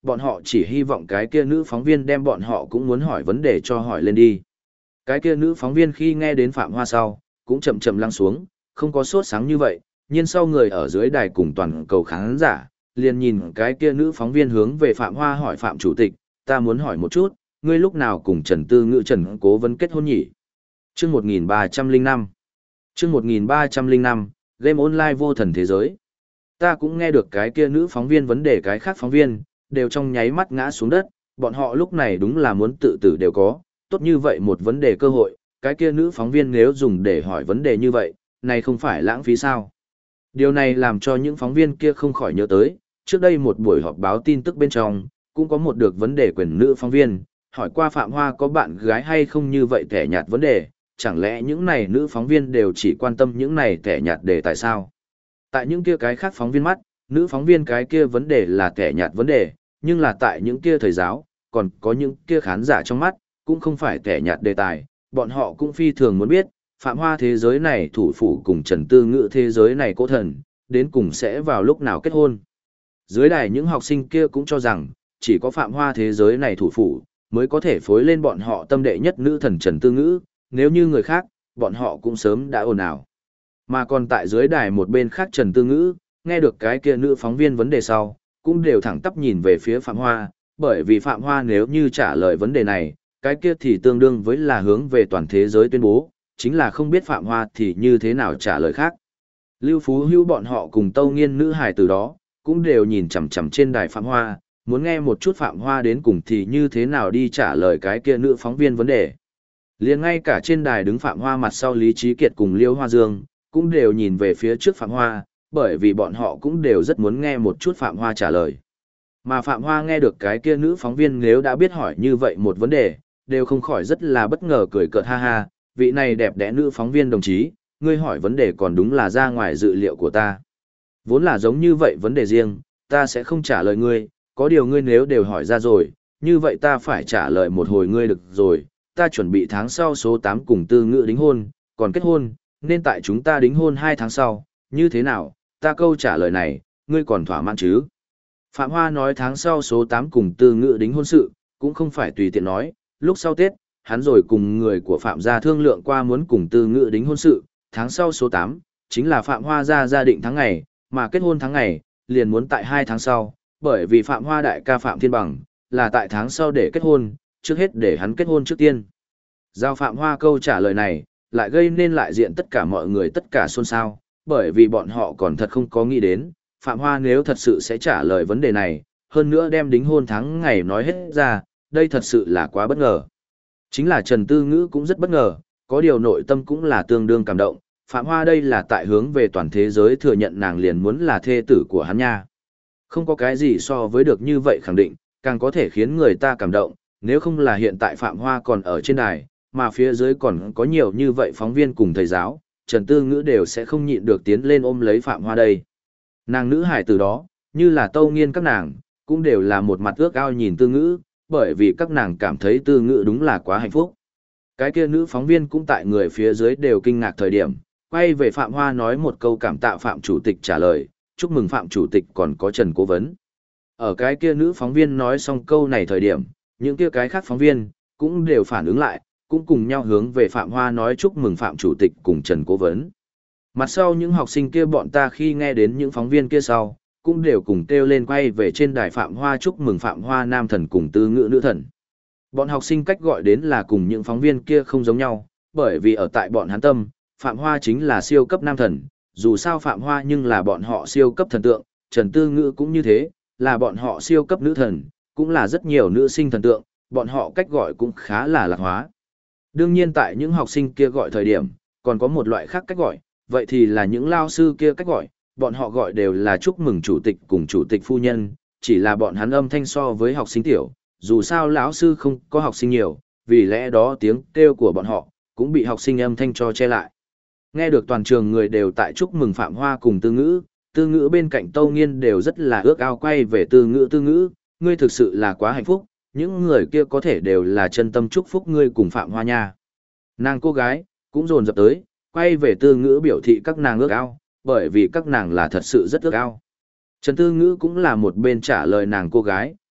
bọn họ chỉ hy vọng cái kia nữ phóng viên đem bọn họ cũng muốn hỏi vấn đề cho hỏi lên đi. Cái kia nữ phóng viên khi nghe đến Phạm Hoa sau, cũng chậm chậm lắng xuống, không có sốt sáng như vậy, nhưng sau người ở dưới đài cùng toàn cầu khán giả, liền nhìn cái kia nữ phóng viên hướng về Phạm Hoa hỏi Phạm Chủ tịch, ta muốn hỏi một chút, ngươi lúc nào cùng Trần Tư Ngữ Trần Cố Vấn kết hôn nhỉ? Chương 1305 Chương 1305, game online vô thần thế giới. Ta cũng nghe được cái kia nữ phóng viên vấn đề cái khác phóng viên, đều trong nháy mắt ngã xuống đất, bọn họ lúc này đúng là muốn tự tử đều có, tốt như vậy một vấn đề cơ hội, cái kia nữ phóng viên nếu dùng để hỏi vấn đề như vậy, này không phải lãng phí sao? Điều này làm cho những phóng viên kia không khỏi nhớ tới, trước đây một buổi họp báo tin tức bên trong, cũng có một được vấn đề quyền nữ phóng viên, hỏi qua Phạm Hoa có bạn gái hay không như vậy tẻ nhạt vấn đề, chẳng lẽ những này nữ phóng viên đều chỉ quan tâm những này tẻ nhạt đề tại sao? Tại những kia cái khác phóng viên mắt, nữ phóng viên cái kia vấn đề là tẻ nhạt vấn đề, nhưng là tại những kia thầy giáo, còn có những kia khán giả trong mắt, cũng không phải tẻ nhạt đề tài, bọn họ cũng phi thường muốn biết, Phạm Hoa thế giới này thủ phủ cùng Trần Tư Ngữ thế giới này cố thần, đến cùng sẽ vào lúc nào kết hôn. Dưới đài những học sinh kia cũng cho rằng, chỉ có Phạm Hoa thế giới này thủ phủ, mới có thể phối lên bọn họ tâm đệ nhất nữ thần Trần Tư Ngữ, nếu như người khác, bọn họ cũng sớm đã ồn ào. Mà còn tại dưới đài một bên khác Trần Tư Ngữ, nghe được cái kia nữ phóng viên vấn đề sau, cũng đều thẳng tắp nhìn về phía Phạm Hoa, bởi vì Phạm Hoa nếu như trả lời vấn đề này, cái kia thì tương đương với là hướng về toàn thế giới tuyên bố, chính là không biết Phạm Hoa thì như thế nào trả lời khác. Lưu Phú Hữu bọn họ cùng Tâu Nghiên nữ hài từ đó, cũng đều nhìn chằm chằm trên đài Phạm Hoa, muốn nghe một chút Phạm Hoa đến cùng thì như thế nào đi trả lời cái kia nữ phóng viên vấn đề. Liền ngay cả trên đài đứng Phạm Hoa mặt sau Lý Trí Kiệt cùng Liêu Hoa Dương, cũng đều nhìn về phía trước Phạm Hoa, bởi vì bọn họ cũng đều rất muốn nghe một chút Phạm Hoa trả lời. Mà Phạm Hoa nghe được cái kia nữ phóng viên nếu đã biết hỏi như vậy một vấn đề, đều không khỏi rất là bất ngờ cười cợt ha ha, vị này đẹp đẽ nữ phóng viên đồng chí, ngươi hỏi vấn đề còn đúng là ra ngoài dự liệu của ta. Vốn là giống như vậy vấn đề riêng, ta sẽ không trả lời ngươi, có điều ngươi nếu đều hỏi ra rồi, như vậy ta phải trả lời một hồi ngươi được rồi, ta chuẩn bị tháng sau số 8 cùng Tư Ngữ đính hôn, còn kết hôn, nên tại chúng ta đính hôn 2 tháng sau, như thế nào, ta câu trả lời này, ngươi còn thỏa mãn chứ? Phạm Hoa nói tháng sau số 8 cùng Tư Ngữ đính hôn sự, cũng không phải tùy tiện nói, lúc sau Tết, hắn rồi cùng người của Phạm gia thương lượng qua muốn cùng Tư Ngữ đính hôn sự, tháng sau số 8, chính là Phạm Hoa gia định tháng ngày, mà kết hôn tháng ngày, liền muốn tại 2 tháng sau, bởi vì Phạm Hoa đại ca Phạm Thiên Bằng, là tại tháng sau để kết hôn, trước hết để hắn kết hôn trước tiên. Giao Phạm Hoa câu trả lời này, lại gây nên lại diện tất cả mọi người tất cả xôn xao, bởi vì bọn họ còn thật không có nghĩ đến, Phạm Hoa nếu thật sự sẽ trả lời vấn đề này, hơn nữa đem đính hôn tháng ngày nói hết ra, đây thật sự là quá bất ngờ. Chính là Trần Tư Ngữ cũng rất bất ngờ, có điều nội tâm cũng là tương đương cảm động, Phạm Hoa đây là tại hướng về toàn thế giới thừa nhận nàng liền muốn là thê tử của hắn nha. Không có cái gì so với được như vậy khẳng định, càng có thể khiến người ta cảm động, nếu không là hiện tại Phạm Hoa còn ở trên đài, mà phía dưới còn có nhiều như vậy phóng viên cùng thầy giáo, Trần Tư Ngữ đều sẽ không nhịn được tiến lên ôm lấy Phạm Hoa đây. Nàng nữ hải từ đó, như là Tâu Nghiên các nàng, cũng đều là một mặt ước ao nhìn Tư Ngữ, bởi vì các nàng cảm thấy Tư Ngữ đúng là quá hạnh phúc. Cái kia nữ phóng viên cũng tại người phía dưới đều kinh ngạc thời điểm, quay về Phạm Hoa nói một câu cảm tạ Phạm Chủ tịch trả lời, chúc mừng Phạm Chủ tịch còn có Trần Cố Vấn. Ở cái kia nữ phóng viên nói xong câu này thời điểm, những kia cái khác phóng viên, cũng đều phản ứng lại, cũng cùng nhau hướng về Phạm Hoa nói chúc mừng Phạm Chủ tịch cùng Trần Cố Vấn. Mặt sau những học sinh kia bọn ta khi nghe đến những phóng viên kia sau, cũng đều cùng kêu lên quay về trên đài Phạm Hoa chúc mừng Phạm Hoa nam thần cùng Tư Ngữ nữ thần. Bọn học sinh cách gọi đến là cùng những phóng viên kia không giống nhau, bởi vì ở tại bọn hắn tâm, Phạm Hoa chính là siêu cấp nam thần, dù sao Phạm Hoa nhưng là bọn họ siêu cấp thần tượng, Trần Tư Ngữ cũng như thế, là bọn họ siêu cấp nữ thần, cũng là rất nhiều nữ sinh thần tượng, bọn họ cách gọi cũng khá là lạc hóa. Đương nhiên tại những học sinh kia gọi thời điểm, còn có một loại khác cách gọi, vậy thì là những lao sư kia cách gọi, bọn họ gọi đều là chúc mừng chủ tịch cùng chủ tịch phu nhân, chỉ là bọn hắn âm thanh so với học sinh tiểu, dù sao lão sư không có học sinh nhiều, vì lẽ đó tiếng kêu của bọn họ cũng bị học sinh âm thanh cho che lại. Nghe được toàn trường người đều tại chúc mừng Phạm Hoa cùng Tư Ngữ bên cạnh Tâu Nghiên đều rất là ước ao quay về Tư Ngữ, ngươi thực sự là quá hạnh phúc, những người kia có thể đều là chân tâm chúc phúc ngươi cùng Phạm Hoa nha. Nàng cô gái, cũng dồn dập tới, quay về Tư Ngữ biểu thị các nàng ước ao, bởi vì các nàng là thật sự rất ước ao. Trần Tư Ngữ cũng là một bên trả lời nàng cô gái,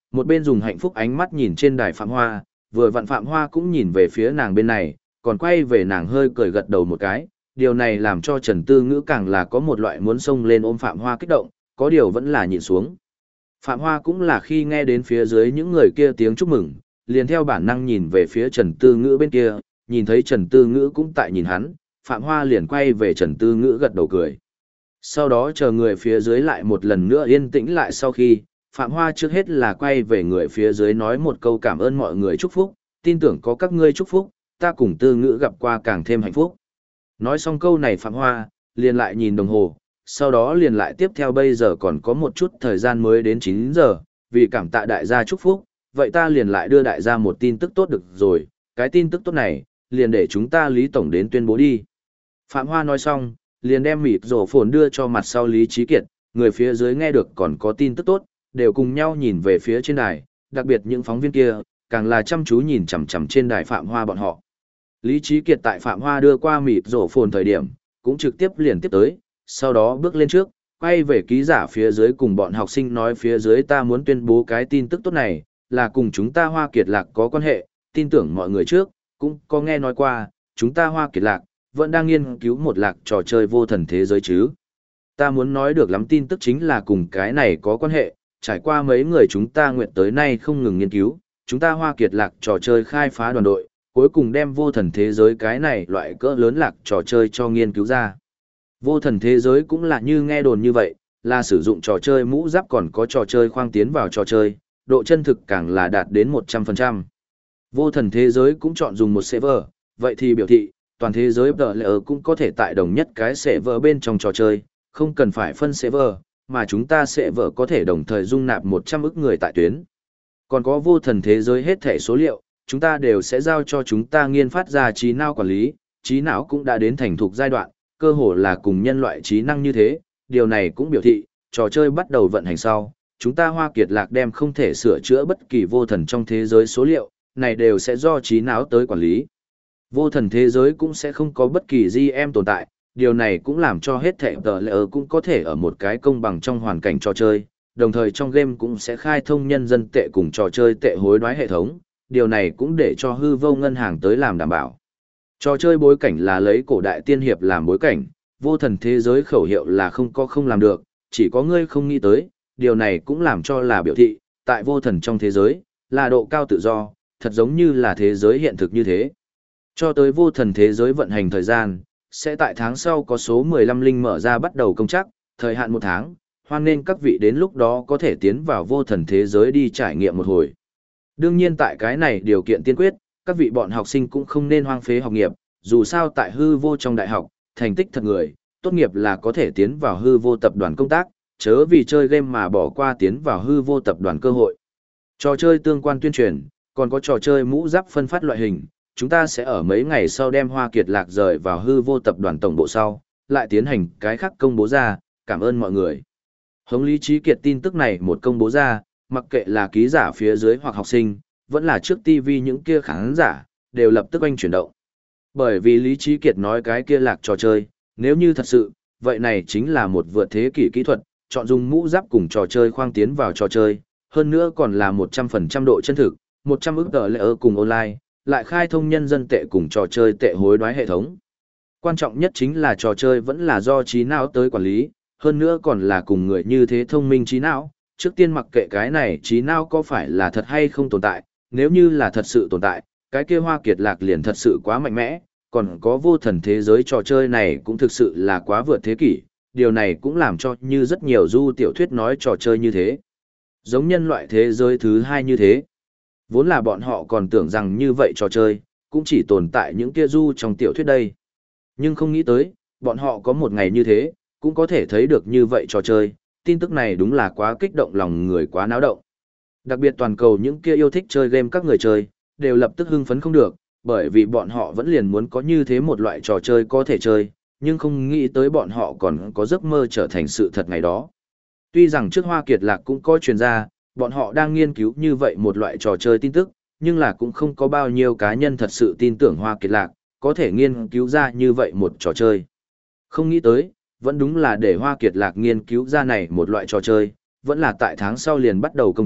Một bên dùng hạnh phúc ánh mắt nhìn trên đài Phạm Hoa, vừa vặn Phạm Hoa cũng nhìn về phía nàng bên này, còn quay về nàng hơi cười gật đầu một cái, điều này làm cho Trần Tư Ngữ càng là có một loại muốn xông lên ôm Phạm Hoa kích động, có điều vẫn là nhịn xuống. Phạm Hoa cũng là khi nghe đến phía dưới những người kia tiếng chúc mừng, liền theo bản năng nhìn về phía Trần Tư Ngữ bên kia, nhìn thấy Trần Tư Ngữ cũng tại nhìn hắn, Phạm Hoa liền quay về Trần Tư Ngữ gật đầu cười. Sau đó chờ người phía dưới lại một lần nữa yên tĩnh lại sau khi, Phạm Hoa trước hết là quay về người phía dưới nói một câu cảm ơn mọi người chúc phúc, tin tưởng có các ngươi chúc phúc, ta cùng Tư Ngữ gặp qua càng thêm hạnh phúc. Nói xong câu này Phạm Hoa, liền lại nhìn đồng hồ, sau đó liền lại tiếp theo bây giờ còn có một chút thời gian mới đến 9 giờ, vì cảm tạ đại gia chúc phúc, vậy ta liền lại đưa đại gia một tin tức tốt được rồi, cái tin tức tốt này, liền để chúng ta Lý Tổng đến tuyên bố đi. Phạm Hoa nói xong, liền đem mịt rổ phồn đưa cho mặt sau Lý Trí Kiệt, người phía dưới nghe được còn có tin tức tốt, đều cùng nhau nhìn về phía trên đài, đặc biệt những phóng viên kia, càng là chăm chú nhìn chằm chằm trên đài Phạm Hoa bọn họ. Lý Trí Kiệt tại Phạm Hoa đưa qua mịt rổ phồn thời điểm, cũng trực tiếp liền tiếp tới, sau đó bước lên trước, quay về ký giả phía dưới cùng bọn học sinh nói phía dưới ta muốn tuyên bố cái tin tức tốt này, là cùng chúng ta Hoa Kiệt Lạc có quan hệ, tin tưởng mọi người trước, cũng có nghe nói qua, chúng ta Hoa Kiệt Lạc, vẫn đang nghiên cứu một lạc trò chơi vô thần thế giới chứ. Ta muốn nói được lắm tin tức chính là cùng cái này có quan hệ, trải qua mấy người chúng ta nguyện tới nay không ngừng nghiên cứu, chúng ta Hoa Kiệt Lạc trò chơi khai phá đoàn đội, cuối cùng đem vô thần thế giới cái này loại cỡ lớn lạc trò chơi cho nghiên cứu ra. Vô thần thế giới cũng là như nghe đồn như vậy, là sử dụng trò chơi mũ giáp còn có trò chơi khoang tiến vào trò chơi, độ chân thực càng là đạt đến 100%. Vô thần thế giới cũng chọn dùng một server, vậy thì biểu thị, toàn thế giới player cũng có thể tại đồng nhất cái server bên trong trò chơi, không cần phải phân server, mà chúng ta server có thể đồng thời dung nạp 100 ức người tại tuyến. Còn có vô thần thế giới hết thể số liệu, chúng ta đều sẽ giao cho chúng ta nghiên phát ra trí não quản lý, trí não cũng đã đến thành thục giai đoạn, cơ hồ là cùng nhân loại trí năng như thế, điều này cũng biểu thị, trò chơi bắt đầu vận hành sau, chúng ta Hoa Kiệt Lạc đem không thể sửa chữa bất kỳ vô thần trong thế giới số liệu, này đều sẽ do trí não tới quản lý. Vô thần thế giới cũng sẽ không có bất kỳ GM tồn tại, điều này cũng làm cho hết thảy player cũng có thể ở một cái công bằng trong hoàn cảnh trò chơi, đồng thời trong game cũng sẽ khai thông nhân dân tệ cùng trò chơi tệ hối đoái hệ thống, điều này cũng để cho hư vô ngân hàng tới làm đảm bảo. Trò chơi bối cảnh là lấy cổ đại tiên hiệp làm bối cảnh, vô thần thế giới khẩu hiệu là không có không làm được, chỉ có ngươi không nghĩ tới, điều này cũng làm cho là biểu thị, tại vô thần trong thế giới, là độ cao tự do, thật giống như là thế giới hiện thực như thế. Cho tới vô thần thế giới vận hành thời gian, sẽ tại tháng sau có số 15 linh mở ra bắt đầu công chắc, thời hạn 1 tháng, hoan nên các vị đến lúc đó có thể tiến vào vô thần thế giới đi trải nghiệm một hồi. Đương nhiên tại cái này điều kiện tiên quyết, các vị bọn học sinh cũng không nên hoang phế học nghiệp, dù sao tại hư vô trong đại học, thành tích thật người, tốt nghiệp là có thể tiến vào hư vô tập đoàn công tác, chớ vì chơi game mà bỏ qua tiến vào hư vô tập đoàn cơ hội. Trò chơi tương quan tuyên truyền, còn có trò chơi mũ giáp phân phát loại hình, chúng ta sẽ ở mấy ngày sau đem Hoa Kiệt Lạc rời vào hư vô tập đoàn tổng bộ sau, lại tiến hành cái khác công bố ra, cảm ơn mọi người. Hống Lý Trí Kiệt tin tức này một công bố ra, mặc kệ là ký giả phía dưới hoặc học sinh, vẫn là trước TV những kia khán giả, đều lập tức oanh chuyển động. Bởi vì Lý Trí Kiệt nói cái kia lạc trò chơi, nếu như thật sự, vậy này chính là một vượt thế kỷ kỹ thuật, chọn dùng mũ giáp cùng trò chơi khoang tiến vào trò chơi, hơn nữa còn là 100% độ chân thực, 100 ức tờ lệ cùng online, lại khai thông nhân dân tệ cùng trò chơi tệ hối đoái hệ thống. Quan trọng nhất chính là trò chơi vẫn là do trí não tới quản lý, hơn nữa còn là cùng người như thế thông minh trí não. Trước tiên mặc kệ cái này trí não có phải là thật hay không tồn tại, nếu như là thật sự tồn tại, cái kia Hoa Kiệt Lạc liền thật sự quá mạnh mẽ, còn có vô thần thế giới trò chơi này cũng thực sự là quá vượt thế kỷ, điều này cũng làm cho như rất nhiều du tiểu thuyết nói trò chơi như thế. Giống nhân loại thế giới thứ hai như thế. Vốn là bọn họ còn tưởng rằng như vậy trò chơi, cũng chỉ tồn tại những kia du trong tiểu thuyết đây. Nhưng không nghĩ tới, bọn họ có một ngày như thế, cũng có thể thấy được như vậy trò chơi, tin tức này đúng là quá kích động lòng người quá náo động. Đặc biệt toàn cầu những kia yêu thích chơi game các người chơi, đều lập tức hưng phấn không được, bởi vì bọn họ vẫn liền muốn có như thế một loại trò chơi có thể chơi, nhưng không nghĩ tới bọn họ còn có giấc mơ trở thành sự thật ngày đó. Tuy rằng trước Hoa Kiệt Lạc cũng có truyền ra, bọn họ đang nghiên cứu như vậy một loại trò chơi tin tức, nhưng là cũng không có bao nhiêu cá nhân thật sự tin tưởng Hoa Kiệt Lạc, có thể nghiên cứu ra như vậy một trò chơi. Không nghĩ tới, vẫn đúng là để Hoa Kiệt Lạc nghiên cứu ra này một loại trò chơi, vẫn là tại tháng sau liền bắt đầu công chắc,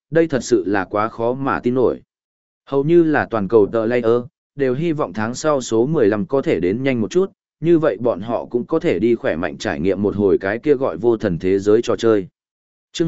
đây thật sự là quá khó mà tin nổi. Hầu như là toàn cầu tờ layer, đều hy vọng tháng sau số 15 có thể đến nhanh một chút, như vậy bọn họ cũng có thể đi khỏe mạnh trải nghiệm một hồi cái kia gọi vô thần thế giới trò chơi. Chương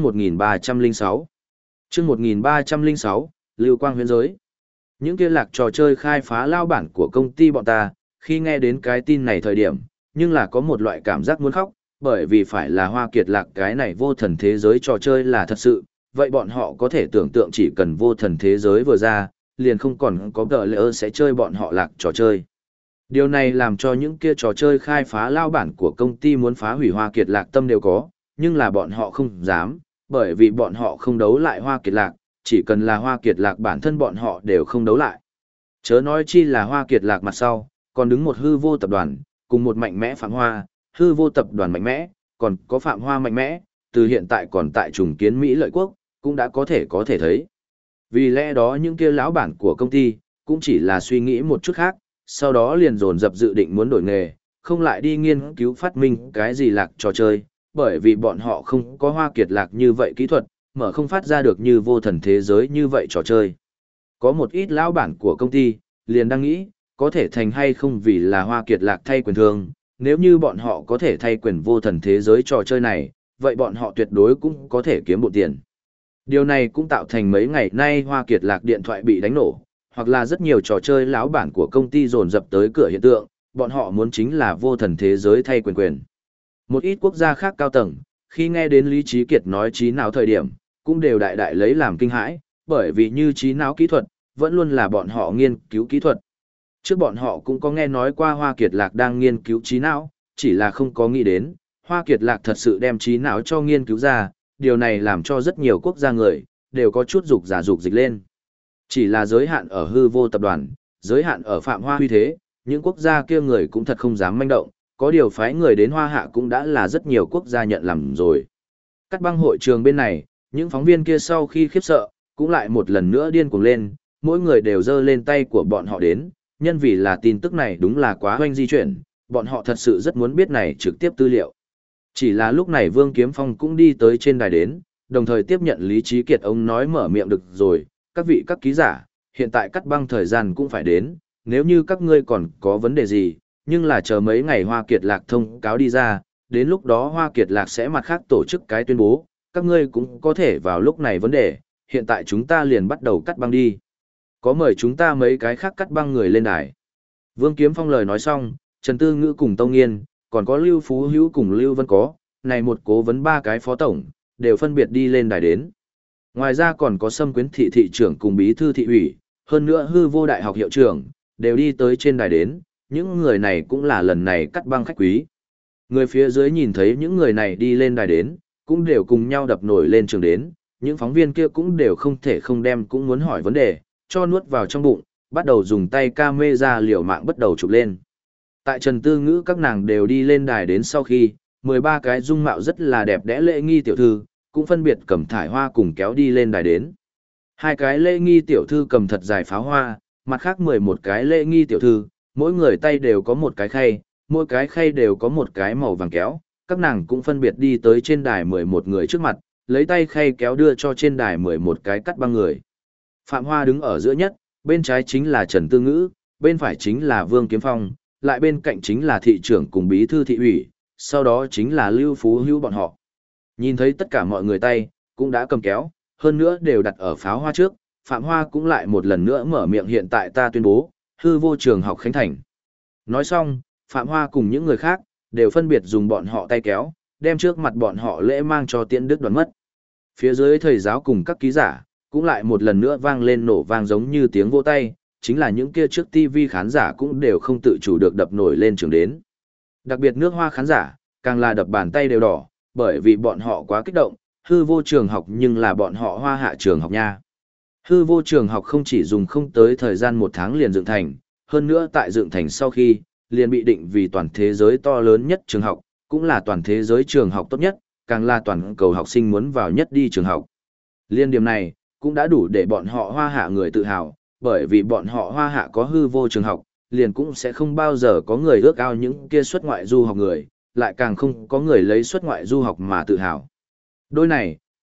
1306 Chương 1306, Lưu Quang huyễn giới. Những kia lạc trò chơi khai phá lao bản của công ty bọn ta, khi nghe đến cái tin này thời điểm, nhưng là có một loại cảm giác muốn khóc, bởi vì phải là Hoa Kiệt Lạc cái này vô thần thế giới trò chơi là thật sự, vậy bọn họ có thể tưởng tượng chỉ cần vô thần thế giới vừa ra, liền không còn có tờ lỡ sẽ chơi bọn họ lạc trò chơi. Điều này làm cho những kia trò chơi khai phá lao bản của công ty muốn phá hủy Hoa Kiệt Lạc tâm đều có, nhưng là bọn họ không dám, bởi vì bọn họ không đấu lại Hoa Kiệt Lạc, chỉ cần là Hoa Kiệt Lạc bản thân bọn họ đều không đấu lại. Chớ nói chi là Hoa Kiệt Lạc mặt sau, còn đứng một hư vô tập đoàn, cùng một mạnh mẽ Phạm Hoa, hư vô tập đoàn mạnh mẽ, còn có Phạm Hoa mạnh mẽ, từ hiện tại còn tại trùng kiến Mỹ lợi quốc, cũng đã có thể thấy. Vì lẽ đó những kia lão bản của công ty, cũng chỉ là suy nghĩ một chút khác, sau đó liền dồn dập dự định muốn đổi nghề, không lại đi nghiên cứu phát minh cái gì lạc trò chơi, bởi vì bọn họ không có Hoa Kiệt Lạc như vậy kỹ thuật, mở không phát ra được như vô thần thế giới như vậy trò chơi. Có một ít lão bản của công ty, liền đang nghĩ, có thể thành hay không vì là Hoa Kiệt Lạc thay quyền thương, nếu như bọn họ có thể thay quyền vô thần thế giới trò chơi này, vậy bọn họ tuyệt đối cũng có thể kiếm bộ tiền. Điều này cũng tạo thành mấy ngày nay Hoa Kiệt Lạc điện thoại bị đánh nổ, hoặc là rất nhiều trò chơi lão bản của công ty dồn dập tới cửa hiện tượng, bọn họ muốn chính là vô thần thế giới thay quyền. Một ít quốc gia khác cao tầng, khi nghe đến Lý Trí Kiệt nói trí não thời điểm, cũng đều đại đại lấy làm kinh hãi, bởi vì như trí não kỹ thuật, vẫn luôn là bọn họ nghiên cứu kỹ thuật. Trước bọn họ cũng có nghe nói qua Hoa Kiệt Lạc đang nghiên cứu trí não, chỉ là không có nghĩ đến, Hoa Kiệt Lạc thật sự đem trí não cho nghiên cứu ra, điều này làm cho rất nhiều quốc gia người, đều có chút dục giả dục dịch lên. Chỉ là giới hạn ở hư vô tập đoàn, giới hạn ở Phạm Hoa huy thế, những quốc gia kia người cũng thật không dám manh động, có điều phái người đến Hoa Hạ cũng đã là rất nhiều quốc gia nhận làm rồi. Cắt băng hội trường bên này, những phóng viên kia sau khi khiếp sợ, cũng lại một lần nữa điên cuồng lên, mỗi người đều giơ lên tay của bọn họ đến, nhân vì là tin tức này đúng là quá hoanh di chuyển, bọn họ thật sự rất muốn biết này trực tiếp tư liệu. Chỉ là lúc này Vương Kiếm Phong cũng đi tới trên đài đến, đồng thời tiếp nhận Lý Trí Kiệt ông nói mở miệng được rồi, các ký giả, hiện tại cắt băng thời gian cũng phải đến, nếu như các ngươi còn có vấn đề gì, nhưng là chờ mấy ngày Hoa Kiệt Lạc thông cáo đi ra, đến lúc đó Hoa Kiệt Lạc sẽ mặt khác tổ chức cái tuyên bố, các ngươi cũng có thể vào lúc này vấn đề, hiện tại chúng ta liền bắt đầu cắt băng đi. Có mời chúng ta mấy cái khác cắt băng người lên đài. Vương Kiếm Phong lời nói xong, Trần Tư Ngữ cùng Tông Nghiên, còn có Lưu Phú Hữu cùng Lưu Vân có, này một cố vấn ba cái phó tổng, đều phân biệt đi lên đài đến. Ngoài ra còn có Sâm Quyến thị thị trưởng cùng bí thư thị ủy, hơn nữa hư vô đại học hiệu trưởng, đều đi tới trên đài đến, những người này cũng là lần này cắt băng khách quý. Người phía dưới nhìn thấy những người này đi lên đài đến, cũng đều cùng nhau đập nổi lên trường đến, những phóng viên kia cũng đều không thể không đem cũng muốn hỏi vấn đề, cho nuốt vào trong bụng, bắt đầu dùng tay camera liều mạng bắt đầu chụp lên. Tại Trần Tư Ngữ các nàng đều đi lên đài đến sau khi, 13 cái dung mạo rất là đẹp đẽ lễ nghi tiểu thư, cũng phân biệt cầm thải hoa cùng kéo đi lên đài đến. Hai cái lễ nghi tiểu thư cầm thật dài pháo hoa, mặt khác 11 cái lễ nghi tiểu thư, mỗi người tay đều có một cái khay, mỗi cái khay đều có một cái màu vàng kéo, các nàng cũng phân biệt đi tới trên đài 11 người trước mặt, lấy tay khay kéo đưa cho trên đài 11 cái cắt băng người. Phạm Hoa đứng ở giữa nhất, bên trái chính là Trần Tư Ngữ, bên phải chính là Vương Kiếm Phong, lại bên cạnh chính là thị trưởng cùng bí thư thị ủy, sau đó chính là Lưu Phú Hữu bọn họ. Nhìn thấy tất cả mọi người tay, cũng đã cầm kéo, hơn nữa đều đặt ở pháo hoa trước, Phạm Hoa cũng lại một lần nữa mở miệng hiện tại ta tuyên bố, hư vô trường học khánh thành. Nói xong, Phạm Hoa cùng những người khác, đều phân biệt dùng bọn họ tay kéo, đem trước mặt bọn họ lễ mang cho tiễn đức đoàn mất. Phía dưới thầy giáo cùng các ký giả, cũng lại một lần nữa vang lên nổ vang giống như tiếng vỗ tay, chính là những kia trước TV khán giả cũng đều không tự chủ được đập nổi lên trường đến. Đặc biệt nước Hoa khán giả, càng là đập bàn tay đều đỏ, bởi vì bọn họ quá kích động, hư vô trường học nhưng là bọn họ Hoa Hạ trường học nha. Hư vô trường học không chỉ dùng không tới thời gian 1 tháng liền dựng thành, hơn nữa tại dựng thành sau khi, liền bị định vì toàn thế giới to lớn nhất trường học, cũng là toàn thế giới trường học tốt nhất, càng là toàn cầu học sinh muốn vào nhất đi trường học. Liên điểm này, cũng đã đủ để bọn họ Hoa Hạ người tự hào, bởi vì bọn họ Hoa Hạ có hư vô trường học, liền cũng sẽ không bao giờ có người ước ao những kia xuất ngoại du học người, lại càng không có người lấy xuất ngoại du học mà tự hào. Đôi này,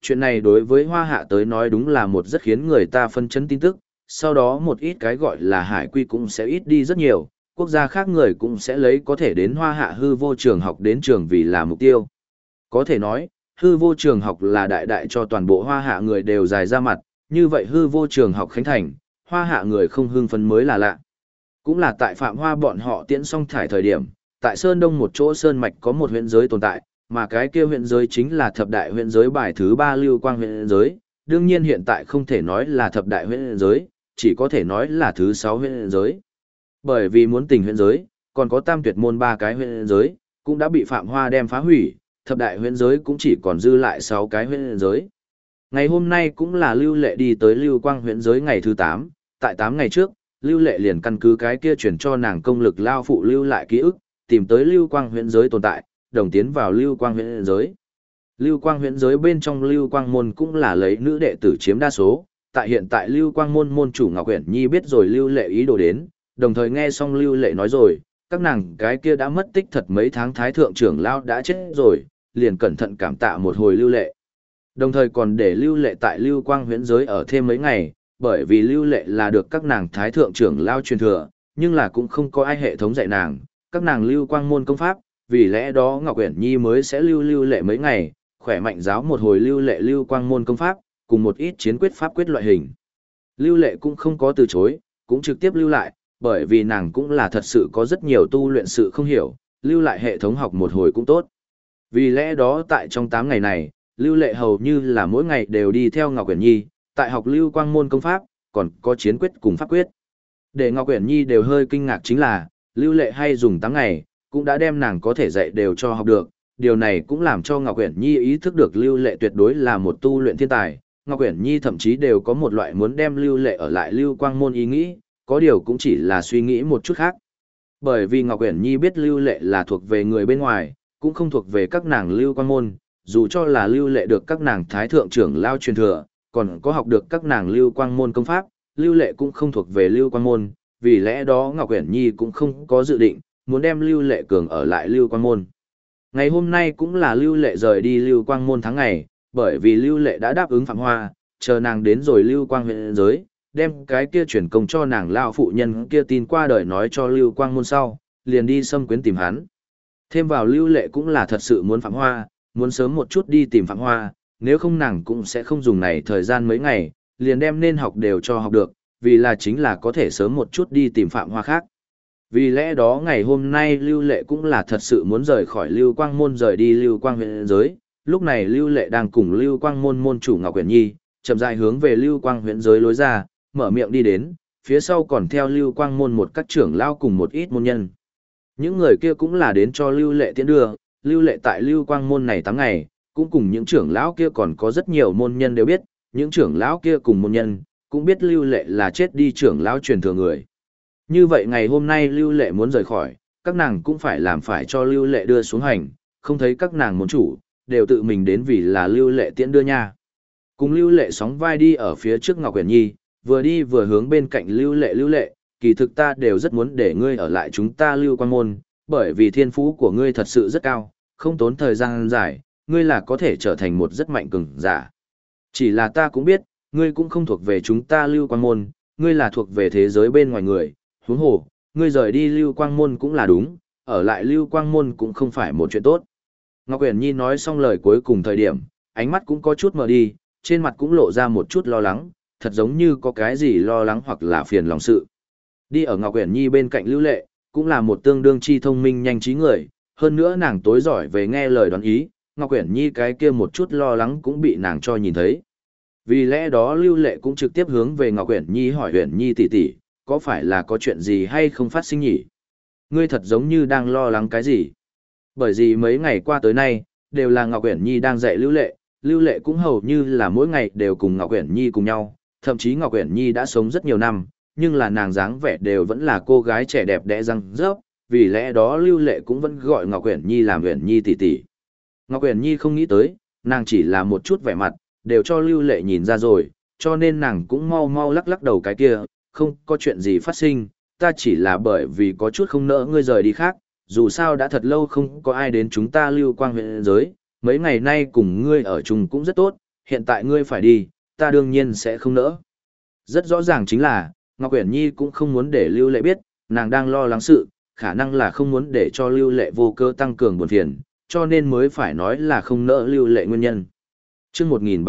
chuyện này đối với Hoa Hạ tới nói đúng là một rất khiến người ta phân chấn tin tức, sau đó một ít cái gọi là hải quy cũng sẽ ít đi rất nhiều, quốc gia khác người cũng sẽ lấy có thể đến Hoa Hạ hư vô trường học đến trường vì là mục tiêu. Có thể nói, hư vô trường học là đại đại cho toàn bộ Hoa Hạ người đều dài ra mặt, như vậy hư vô trường học khánh thành, Hoa Hạ người không hưng phấn mới là lạ. Cũng là tại Phạm Hoa bọn họ tiễn xong thải thời điểm, tại Sơn Đông một chỗ sơn mạch có một huyện giới tồn tại, mà cái kia huyện giới chính là thập đại huyện giới bài thứ 3 Lưu Quang huyện giới, đương nhiên hiện tại không thể nói là thập đại huyện giới, chỉ có thể nói là thứ 6 huyện giới. Bởi vì muốn tình huyện giới, còn có tam tuyệt môn 3 cái huyện giới, cũng đã bị Phạm Hoa đem phá hủy, thập đại huyện giới cũng chỉ còn dư lại 6 cái huyện giới. Ngày hôm nay cũng là Lưu Lệ đi tới Lưu Quang huyện giới ngày thứ 8, tại 8 ngày trước, Lưu Lệ liền căn cứ cái kia chuyển cho nàng công lực lao phụ lưu lại ký ức, tìm tới Lưu Quang huyện giới tồn tại, đồng tiến vào Lưu Quang huyện giới. Lưu Quang huyện giới bên trong Lưu Quang môn cũng là lấy nữ đệ tử chiếm đa số, tại hiện tại Lưu Quang môn môn chủ Ngọc Uyển Nhi biết rồi Lưu Lệ ý đồ đến, đồng thời nghe xong Lưu Lệ nói rồi, các nàng cái kia đã mất tích thật mấy tháng thái thượng trưởng lao đã chết rồi, liền cẩn thận cảm tạ một hồi Lưu Lệ. Đồng thời còn để Lưu Lệ tại Lưu Quang huyễn giới ở thêm mấy ngày, bởi vì Lưu Lệ là được các nàng thái thượng trưởng lao truyền thừa, nhưng là cũng không có ai hệ thống dạy nàng, các nàng Lưu Quang môn công pháp, vì lẽ đó Ngọc Uyển Nhi mới sẽ Lưu Lệ mấy ngày, khỏe mạnh giáo một hồi Lưu Lệ Lưu Quang môn công pháp, cùng một ít chiến quyết pháp quyết loại hình. Lưu Lệ cũng không có từ chối, cũng trực tiếp lưu lại, bởi vì nàng cũng là thật sự có rất nhiều tu luyện sự không hiểu, lưu lại hệ thống học một hồi cũng tốt. Vì lẽ đó tại trong 8 ngày này, Lưu Lệ hầu như là mỗi ngày đều đi theo Ngọc Uyển Nhi, tại học Lưu Quang môn công pháp, còn có chiến quyết cùng pháp quyết. Để Ngọc Uyển Nhi đều hơi kinh ngạc chính là, Lưu Lệ hay dùng 8 ngày, cũng đã đem nàng có thể dạy đều cho học được. Điều này cũng làm cho Ngọc Uyển Nhi ý thức được Lưu Lệ tuyệt đối là một tu luyện thiên tài. Ngọc Uyển Nhi thậm chí đều có một loại muốn đem Lưu Lệ ở lại Lưu Quang môn ý nghĩ, có điều cũng chỉ là suy nghĩ một chút khác. Bởi vì Ngọc Uyển Nhi biết Lưu Lệ là thuộc về người bên ngoài, cũng không thuộc về các nàng Lưu Quang môn, dù cho là Lưu Lệ được các nàng thái thượng trưởng lao truyền thừa, còn có học được các nàng Lưu Quang môn công pháp, Lưu Lệ cũng không thuộc về Lưu Quang môn, vì lẽ đó Ngọc Uyển Nhi cũng không có dự định muốn đem Lưu Lệ cường ở lại Lưu Quang môn. Ngày hôm nay cũng là Lưu Lệ rời đi Lưu Quang môn tháng ngày, bởi vì Lưu Lệ đã đáp ứng Phạm Hoa, chờ nàng đến rồi Lưu Quang huyện giới, đem cái kia chuyển công cho nàng lão phụ nhân kia tin qua đời nói cho Lưu Quang môn sau, liền đi xâm quyến tìm hắn. Thêm vào Lưu Lệ cũng là thật sự muốn Phạm Hoa, muốn sớm một chút đi tìm Phạm Hoa, nếu không nàng cũng sẽ không dùng này thời gian mấy ngày, liền đem nên học đều cho học được, vì là chính là có thể sớm một chút đi tìm Phạm Hoa khác. Vì lẽ đó ngày hôm nay Lưu Lệ cũng là thật sự muốn rời khỏi Lưu Quang môn rời đi Lưu Quang huyện giới, lúc này Lưu Lệ đang cùng Lưu Quang môn môn chủ Ngọc Uyển Nhi, chậm rãi hướng về Lưu Quang huyện giới lối ra, mở miệng đi đến, phía sau còn theo Lưu Quang môn một các trưởng lao cùng một ít môn nhân. Những người kia cũng là đến cho Lưu Lệ tiễn đưa, Lưu Lệ tại Lưu Quang môn này 8 ngày, cũng cùng những trưởng lão kia còn có rất nhiều môn nhân đều biết, những trưởng lão kia cùng môn nhân, cũng biết Lưu Lệ là chết đi trưởng lão truyền thừa người. Như vậy ngày hôm nay Lưu Lệ muốn rời khỏi, các nàng cũng phải làm phải cho Lưu Lệ đưa xuống hành, không thấy các nàng môn chủ, đều tự mình đến vì là Lưu Lệ tiễn đưa nha. Cùng Lưu Lệ sóng vai đi ở phía trước Ngọc Uyển Nhi, vừa đi vừa hướng bên cạnh Lưu Lệ, kỳ thực ta đều rất muốn để ngươi ở lại chúng ta Lưu Quang môn, bởi vì thiên phú của ngươi thật sự rất cao, không tốn thời gian dài, ngươi là có thể trở thành một rất mạnh cường giả. Chỉ là ta cũng biết, ngươi cũng không thuộc về chúng ta Lưu Quang môn, ngươi là thuộc về thế giới bên ngoài người, huống hồ, ngươi rời đi Lưu Quang môn cũng là đúng, ở lại Lưu Quang môn cũng không phải một chuyện tốt. Ngọc Uyển Nhi nói xong lời cuối cùng thời điểm, ánh mắt cũng có chút mờ đi, trên mặt cũng lộ ra một chút lo lắng, thật giống như có cái gì lo lắng hoặc là phiền lòng sự. Đi ở Ngọc Uyển Nhi bên cạnh Lưu Lệ, cũng là một tương đương chi thông minh nhanh trí người, hơn nữa nàng tối giỏi về nghe lời đoán ý, Ngọc Uyển Nhi cái kia một chút lo lắng cũng bị nàng cho nhìn thấy. Vì lẽ đó Lưu Lệ cũng trực tiếp hướng về Ngọc Uyển Nhi hỏi Uyển Nhi tỷ tỷ, có phải là có chuyện gì hay không phát sinh nhỉ? Ngươi thật giống như đang lo lắng cái gì? Bởi vì mấy ngày qua tới nay, đều là Ngọc Uyển Nhi đang dạy Lưu Lệ cũng hầu như là mỗi ngày đều cùng Ngọc Uyển Nhi cùng nhau, thậm chí Ngọc Uyển Nhi đã sống rất nhiều năm, nhưng là nàng dáng vẻ đều vẫn là cô gái trẻ đẹp đẽ răng rớp, vì lẽ đó Lưu Lệ cũng vẫn gọi Ngọc Uyển Nhi làm Uyển Nhi tỷ tỷ. Ngọc Uyển Nhi không nghĩ tới, nàng chỉ là một chút vẻ mặt, đều cho Lưu Lệ nhìn ra rồi, cho nên nàng cũng mau mau lắc lắc đầu cái kia, không có chuyện gì phát sinh, ta chỉ là bởi vì có chút không nỡ ngươi rời đi khác, dù sao đã thật lâu không có ai đến chúng ta Lưu Quang huyện giới, mấy ngày nay cùng ngươi ở chung cũng rất tốt, hiện tại ngươi phải đi, ta đương nhiên sẽ không nỡ. Rất rõ ràng chính là, Ngọc Uyển Nhi cũng không muốn để Lưu Lệ biết, nàng đang lo lắng sự, khả năng là không muốn để cho Lưu Lệ vô cơ tăng cường buồn phiền, cho nên mới phải nói là không nỡ Lưu Lệ nguyên nhân. Chương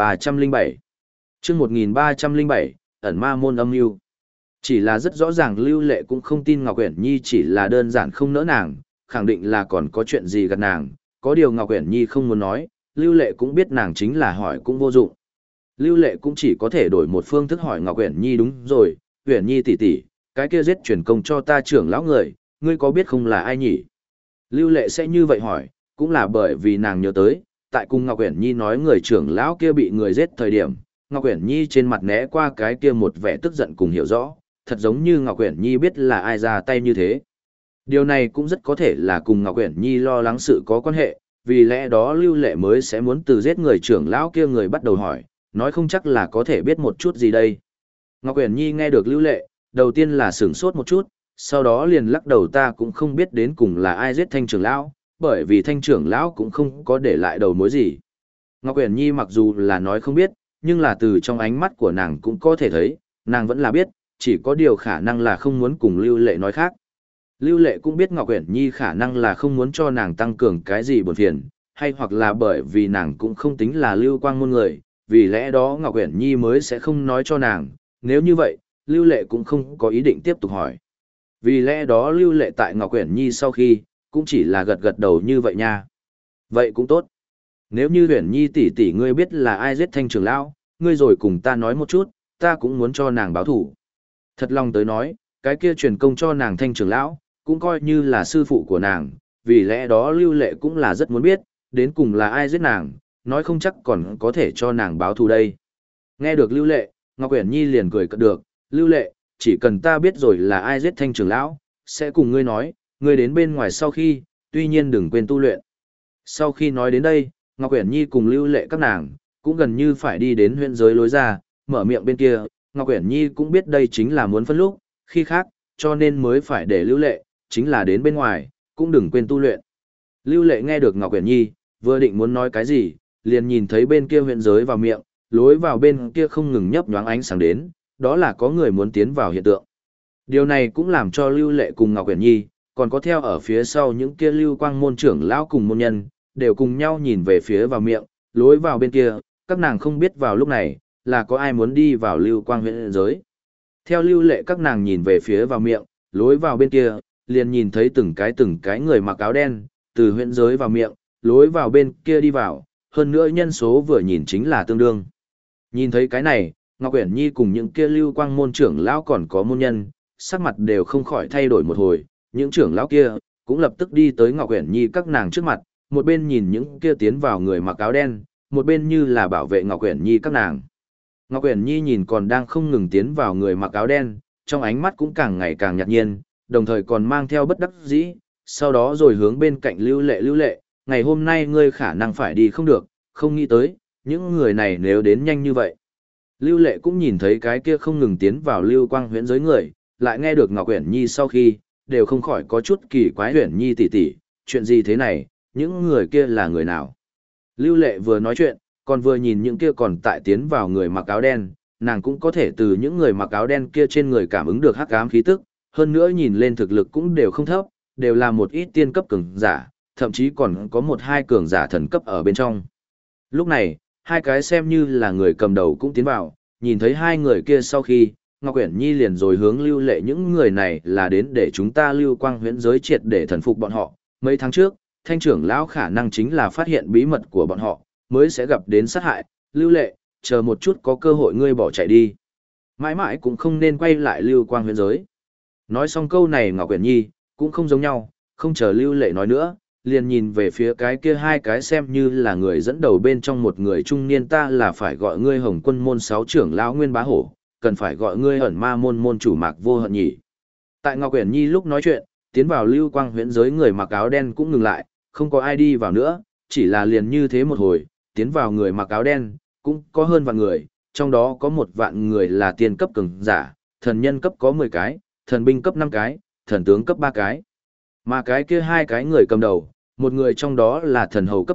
1307 Chương 1307, ẩn ma môn âm mưu. Chỉ là rất rõ ràng Lưu Lệ cũng không tin Ngọc Uyển Nhi chỉ là đơn giản không nỡ nàng, khẳng định là còn có chuyện gì gạt nàng, có điều Ngọc Uyển Nhi không muốn nói, Lưu Lệ cũng biết nàng chính là hỏi cũng vô dụng. Lưu Lệ cũng chỉ có thể đổi một phương thức hỏi Ngọc Uyển Nhi đúng rồi, Uyển Nhi tỷ tỷ, cái kia giết truyền công cho ta trưởng lão người, ngươi có biết không là ai nhỉ? Lưu Lệ sẽ như vậy hỏi, cũng là bởi vì nàng nhớ tới, tại cùng Ngọc Uyển Nhi nói người trưởng lão kia bị người giết thời điểm, Ngọc Uyển Nhi trên mặt né qua cái kia một vẻ tức giận cùng hiểu rõ, thật giống như Ngọc Uyển Nhi biết là ai ra tay như thế. Điều này cũng rất có thể là cùng Ngọc Uyển Nhi lo lắng sự có quan hệ, vì lẽ đó Lưu Lệ mới sẽ muốn từ giết người trưởng lão kia người bắt đầu hỏi, nói không chắc là có thể biết một chút gì đây. Ngọc Uyển Nhi nghe được Lưu Lệ, đầu tiên là sửng sốt một chút, sau đó liền lắc đầu ta cũng không biết đến cùng là ai giết Thanh trưởng lão, bởi vì Thanh trưởng lão cũng không có để lại đầu mối gì. Ngọc Uyển Nhi mặc dù là nói không biết, nhưng là từ trong ánh mắt của nàng cũng có thể thấy, nàng vẫn là biết, chỉ có điều khả năng là không muốn cùng Lưu Lệ nói khác. Lưu Lệ cũng biết Ngọc Uyển Nhi khả năng là không muốn cho nàng tăng cường cái gì buồn phiền, hay hoặc là bởi vì nàng cũng không tính là Lưu Quang môn người, vì lẽ đó Ngọc Uyển Nhi mới sẽ không nói cho nàng, nếu như vậy, Lưu Lệ cũng không có ý định tiếp tục hỏi. Vì lẽ đó Lưu Lệ tại Ngọc Uyển Nhi sau khi, cũng chỉ là gật gật đầu như vậy nha. Vậy cũng tốt. Nếu như Uyển Nhi tỷ tỷ ngươi biết là ai giết Thanh trưởng lão, ngươi rồi cùng ta nói một chút, ta cũng muốn cho nàng báo thủ. Thật lòng tới nói, cái kia truyền công cho nàng Thanh trưởng lão, cũng coi như là sư phụ của nàng, vì lẽ đó Lưu Lệ cũng là rất muốn biết, đến cùng là ai giết nàng, nói không chắc còn có thể cho nàng báo thù đây. Nghe được Lưu Lệ, Ngọc Uyển Nhi liền cười cợt được, Lưu Lệ, chỉ cần ta biết rồi là ai giết Thanh trưởng lão, sẽ cùng ngươi nói, ngươi đến bên ngoài sau khi, tuy nhiên đừng quên tu luyện. Sau khi nói đến đây, Ngọc Uyển Nhi cùng Lưu Lệ các nàng, cũng gần như phải đi đến huyện giới lối ra, mở miệng bên kia, Ngọc Uyển Nhi cũng biết đây chính là muốn phân lúc, khi khác, cho nên mới phải để Lưu Lệ, chính là đến bên ngoài, cũng đừng quên tu luyện. Lưu Lệ nghe được Ngọc Uyển Nhi, vừa định muốn nói cái gì, liền nhìn thấy bên kia huyện giới vào miệng, lối vào bên kia không ngừng nhấp nhoáng ánh sáng đến, đó là có người muốn tiến vào hiện tượng. Điều này cũng làm cho Lưu Lệ cùng Ngọc Uyển Nhi, còn có theo ở phía sau những kia Lưu Quang môn trưởng lão cùng môn nhân, đều cùng nhau nhìn về phía vào miệng, lối vào bên kia, các nàng không biết vào lúc này, là có ai muốn đi vào Lưu Quang huyện giới. Theo Lưu Lệ các nàng nhìn về phía vào miệng, lối vào bên kia, liền nhìn thấy từng cái người mặc áo đen, từ huyện giới vào miệng, lối vào bên kia đi vào, hơn nữa nhân số vừa nhìn chính là tương đương. Nhìn thấy cái này, Ngọc Uyển Nhi cùng những kia Lưu Quang môn trưởng lão còn có môn nhân, sắc mặt đều không khỏi thay đổi một hồi, những trưởng lão kia cũng lập tức đi tới Ngọc Uyển Nhi các nàng trước mặt, một bên nhìn những kia tiến vào người mặc áo đen, một bên như là bảo vệ Ngọc Uyển Nhi các nàng. Ngọc Uyển Nhi nhìn còn đang không ngừng tiến vào người mặc áo đen, trong ánh mắt cũng càng ngày càng nhạt nhiên, đồng thời còn mang theo bất đắc dĩ, sau đó rồi hướng bên cạnh Lưu Lệ, ngày hôm nay ngươi khả năng phải đi không được, không nghĩ tới, những người này nếu đến nhanh như vậy. Lưu Lệ cũng nhìn thấy cái kia không ngừng tiến vào Lưu Quang huyễn giới người, lại nghe được Ngọc Uyển Nhi sau khi, đều không khỏi có chút kỳ quái Uyển Nhi tỷ tỷ, chuyện gì thế này, những người kia là người nào? Lưu Lệ vừa nói chuyện, còn vừa nhìn những kia còn tại tiến vào người mặc áo đen, nàng cũng có thể từ những người mặc áo đen kia trên người cảm ứng được hắc ám khí tức, hơn nữa nhìn lên thực lực cũng đều không thấp, đều là một ít tiên cấp cường giả, thậm chí còn có một hai cường giả thần cấp ở bên trong. Lúc này, hai cái xem như là người cầm đầu cũng tiến vào, nhìn thấy hai người kia sau khi, Ngọc Uyển Nhi liền rồi hướng Lưu Lệ những người này là đến để chúng ta Lưu Quang huyễn giới triệt để thần phục bọn họ. Mấy tháng trước, Thanh trưởng lão khả năng chính là phát hiện bí mật của bọn họ, mới sẽ gặp đến sát hại. Lưu Lệ, chờ một chút có cơ hội ngươi bỏ chạy đi. Mãi mãi cũng không nên quay lại Lưu Quang huyễn giới. Nói xong câu này Ngọc Uyển Nhi, cũng không giống nhau, không chờ Lưu Lệ nói nữa, liền nhìn về phía cái kia hai cái xem như là người dẫn đầu bên trong một người trung niên ta là phải gọi ngươi Hồng Quân môn 6 trưởng lão Nguyên Bá Hổ, cần phải gọi ngươi ẩn ma môn môn chủ Mạc Vô Hận nhỉ. Tại Ngọc Uyển Nhi lúc nói chuyện, tiến vào Lưu Quang huyễn giới người mặc áo đen cũng ngừng lại, không có ai đi vào nữa, chỉ là liền như thế một hồi, tiến vào người mặc áo đen, cũng có hơn vạn người, trong đó có một vạn người là tiên cấp cường giả, thần nhân cấp có 10 cái, thần binh cấp 5 cái, thần tướng cấp 3 cái. Mà cái kia hai cái người cầm đầu, một người trong đó là thần hầu cấp thấp,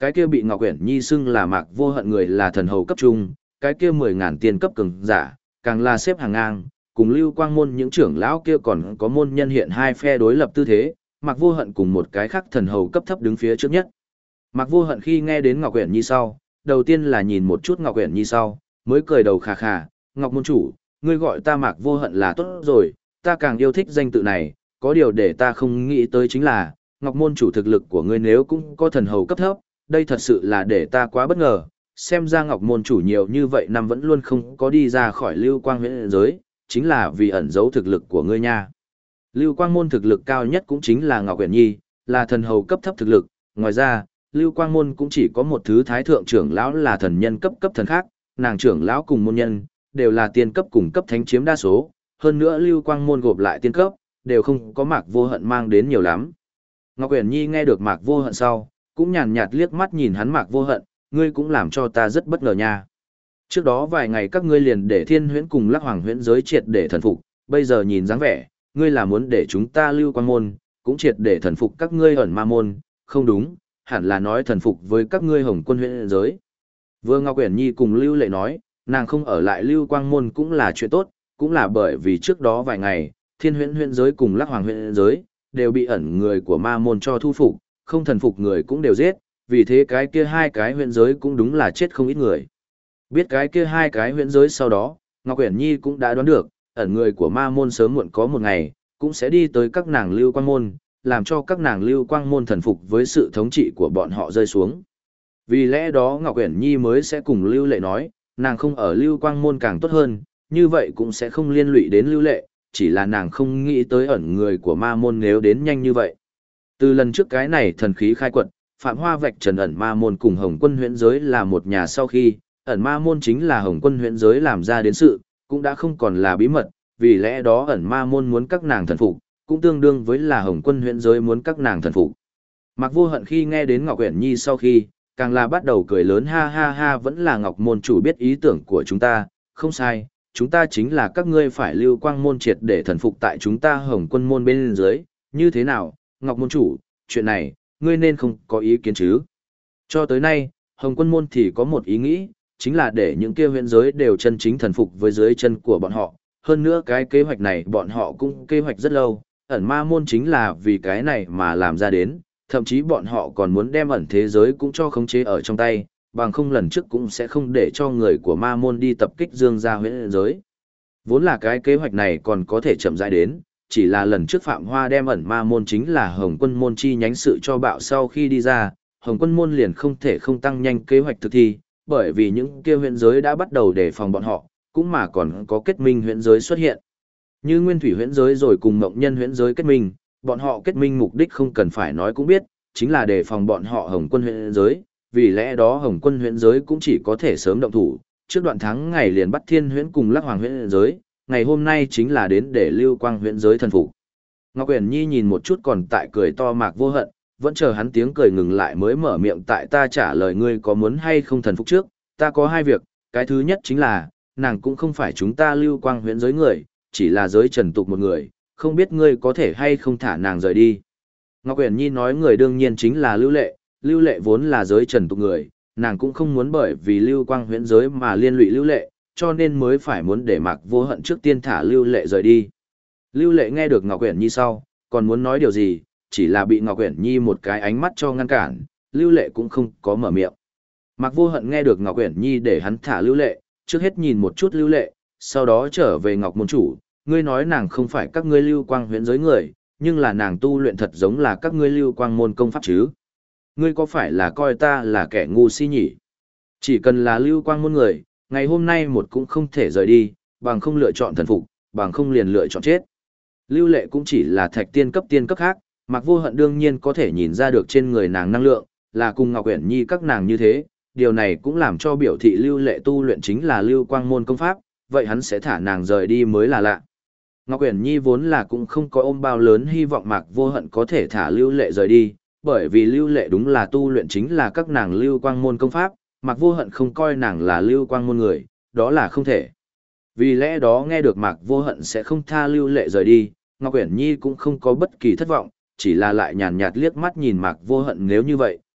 cái kia bị Ngọc Uyển Nhi xưng là Mạc Vô Hận người là thần hầu cấp trung, cái kia 10.000 tiên cấp cường giả, càng là xếp hàng ngang, cùng Lưu Quang môn những trưởng lão kia còn có môn nhân hiện hai phe đối lập tư thế, Mạc Vô Hận cùng một cái khác thần hầu cấp thấp đứng phía trước nhất. Mạc Vô Hận khi nghe đến Ngọc Uyển Nhi sau, đầu tiên là nhìn một chút Ngọc Uyển Nhi sau, mới cười đầu khà khà, "Ngọc môn chủ, ngươi gọi ta Mạc Vô Hận là tốt rồi, ta càng yêu thích danh tự này, có điều để ta không nghĩ tới chính là, Ngọc môn chủ thực lực của ngươi nếu cũng có thần hầu cấp thấp, đây thật sự là để ta quá bất ngờ, xem ra Ngọc môn chủ nhiều như vậy năm vẫn luôn không có đi ra khỏi Lưu Quang huyễn giới, chính là vì ẩn giấu thực lực của ngươi nha." Lưu Quang môn thực lực cao nhất cũng chính là Ngọc Uyển Nhi, là thần hầu cấp thấp thực lực, ngoài ra, Lưu Quang môn cũng chỉ có một thứ thái thượng trưởng lão là thần nhân cấp cấp thần khác, nàng trưởng lão cùng môn nhân đều là tiên cấp cùng cấp thánh chiếm đa số, hơn nữa Lưu Quang môn gộp lại tiên cấp, đều không có Mạc Vô Hận mang đến nhiều lắm. Ngọc Uyển Nhi nghe được Mạc Vô Hận sau, cũng nhàn nhạt liếc mắt nhìn hắn Mạc Vô Hận, ngươi cũng làm cho ta rất bất ngờ nha. Trước đó vài ngày các ngươi liền để Thiên Huyễn cùng Lắc Hoàng huyễn giới triệt để thần phục, bây giờ nhìn dáng vẻ, ngươi là muốn để chúng ta Lưu Quang môn cũng triệt để thần phục các ngươi ẩn ma môn, không đúng, hẳn là nói thần phục với các ngươi Hồng Quân huyễn giới. Vừa Ngọc Uyển Nhi cùng Lưu Lệ nói, nàng không ở lại Lưu Quang môn cũng là chuyện tốt, cũng là bởi vì trước đó vài ngày, Thiên Huyễn huyễn giới cùng Lắc Hoàng huyễn giới đều bị ẩn người của ma môn cho thu phục, không thần phục người cũng đều giết, vì thế cái kia hai cái huyễn giới cũng đúng là chết không ít người. Biết cái kia hai cái huyễn giới sau đó, Ngọc Uyển Nhi cũng đã đoán được, ẩn người của ma môn sớm muộn có một ngày, cũng sẽ đi tới các nàng Lưu Quang môn, làm cho các nàng Lưu Quang môn thần phục với sự thống trị của bọn họ rơi xuống. Vì lẽ đó Ngọc Uyển Nhi mới sẽ cùng Lưu Lệ nói, nàng không ở Lưu Quang môn càng tốt hơn, như vậy cũng sẽ không liên lụy đến Lưu Lệ, chỉ là nàng không nghĩ tới ẩn người của ma môn nếu đến nhanh như vậy. Từ lần trước cái này thần khí khai quật, Phạm Hoa vạch trần ẩn ma môn cùng Hồng Quân huyễn giới là một nhà sau khi, ẩn ma môn chính là Hồng Quân huyễn giới làm ra đến sự, cũng đã không còn là bí mật, vì lẽ đó ẩn ma môn muốn các nàng thần phục, cũng tương đương với là Hồng Quân huyễn giới muốn các nàng thần phục. Mạc Vô Hận khi nghe đến Ngọc Uyển Nhi sau khi, càng là bắt đầu cười lớn, ha ha ha, vẫn là Ngọc môn chủ biết ý tưởng của chúng ta, không sai, chúng ta chính là các ngươi phải Lưu Quang môn triệt để thần phục tại chúng ta Hồng Quân môn bên dưới, như thế nào, Ngọc môn chủ, chuyện này, ngươi nên không có ý kiến chứ. Cho tới nay, Hồng Quân môn thì có một ý nghĩ, chính là để những kia huyễn giới đều chân chính thần phục với dưới chân của bọn họ, hơn nữa cái kế hoạch này bọn họ cũng kế hoạch rất lâu, ẩn ma môn chính là vì cái này mà làm ra đến, thậm chí bọn họ còn muốn đem ẩn thế giới cũng cho khống chế ở trong tay, bằng không lần trước cũng sẽ không để cho người của ma môn đi tập kích dương gia huyễn giới. Vốn là cái kế hoạch này còn có thể chậm rãi đến, chỉ là lần trước Phạm Hoa đem ẩn ma môn chính là Hồng Quân môn chi nhánh sự cho bạo sau khi đi ra, Hồng Quân môn liền không thể không tăng nhanh kế hoạch thực thi, bởi vì những kia huyễn giới đã bắt đầu đề phòng bọn họ, cũng mà còn có kết minh huyễn giới xuất hiện. Như Nguyên Thủy huyễn giới rồi cùng Mộng Nhân huyễn giới kết minh, bọn họ kết minh mục đích không cần phải nói cũng biết, chính là đề phòng bọn họ Hồng Quân huyễn giới, vì lẽ đó Hồng Quân huyễn giới cũng chỉ có thể sớm động thủ, trước đoạn tháng ngày liền bắt Thiên huyễn cùng Lắc Hoàng huyễn giới, ngày hôm nay chính là đến để Lưu Quang huyễn giới thần phục. Ngọc Uyển Nhi nhìn một chút còn tại cười to Mạc Vô Hận, vẫn chờ hắn tiếng cười ngừng lại mới mở miệng, tại ta trả lời ngươi có muốn hay không thần phục trước, ta có hai việc, cái thứ nhất chính là, nàng cũng không phải chúng ta Lưu Quang huyễn giới người, chỉ là giới trần tục một người, không biết ngươi có thể hay không thả nàng rời đi. Ngọc Uyển Nhi nói người đương nhiên chính là Lưu Lệ vốn là giới trần tục người, nàng cũng không muốn bởi vì Lưu Quang huyễn giới mà liên lụy Lưu Lệ, cho nên mới phải muốn để Mạc Vô Hận trước tiên thả Lưu Lệ rời đi. Lưu Lệ nghe được Ngọc Uyển Nhi sau, còn muốn nói điều gì, chỉ là bị Ngọc Uyển Nhi một cái ánh mắt cho ngăn cản, Lưu Lệ cũng không có mở miệng. Mạc Vô Hận nghe được Ngọc Uyển Nhi để hắn thả Lưu Lệ, trước hết nhìn một chút Lưu Lệ, sau đó trở về Ngọc môn chủ, ngươi nói nàng không phải các ngươi Lưu Quang huyễn giới người, nhưng là nàng tu luyện thật giống là các ngươi Lưu Quang môn công pháp chứ. Ngươi có phải là coi ta là kẻ ngu si nhỉ? Chỉ cần là Lưu Quang môn người, ngày hôm nay một cũng không thể rời đi, bằng không lựa chọn thần phục, bằng không liền lựa chọn chết. Lưu Lệ cũng chỉ là thạch tiên cấp khác, Mạc Vô Hận đương nhiên có thể nhìn ra được trên người nàng năng lượng, là cùng Ngọc Uyển Nhi các nàng như thế, điều này cũng làm cho biểu thị Lưu Lệ tu luyện chính là Lưu Quang môn công pháp, vậy hắn sẽ thả nàng rời đi mới là lạ. Ngọc Uyển Nhi vốn là cũng không có ôm bao lớn hy vọng Mạc Vô Hận có thể thả Lưu Lệ rời đi, bởi vì Lưu Lệ đúng là tu luyện chính là các nàng Lưu Quang môn công pháp, Mạc Vô Hận không coi nàng là Lưu Quang môn người, đó là không thể. Vì lẽ đó nghe được Mạc Vô Hận sẽ không tha Lưu Lệ rời đi, Ngọc Uyển Nhi cũng không có bất kỳ thất vọng, chỉ là lại nhàn nhạt liếc mắt nhìn Mạc Vô Hận, nếu như vậy,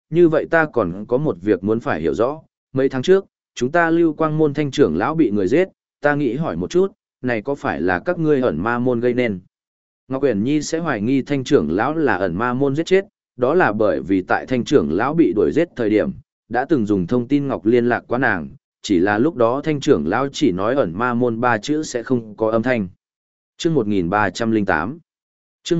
như vậy ta còn có một việc muốn phải hiểu rõ. Mấy tháng trước, chúng ta Lưu Quang môn Thanh trưởng lão bị người giết, ta nghĩ hỏi một chút, này có phải là các ngươi ẩn ma môn gây nên? Ngọc Uyển Nhi sẽ hoài nghi Thanh trưởng lão là ẩn ma môn giết chết, đó là bởi vì tại Thanh trưởng lão bị đuổi giết thời điểm, đã từng dùng thông tin ngọc liên lạc qua nàng, chỉ là lúc đó Thanh trưởng lão chỉ nói ẩn ma môn 3 chữ sẽ không có âm thanh. Chương 1308. Chương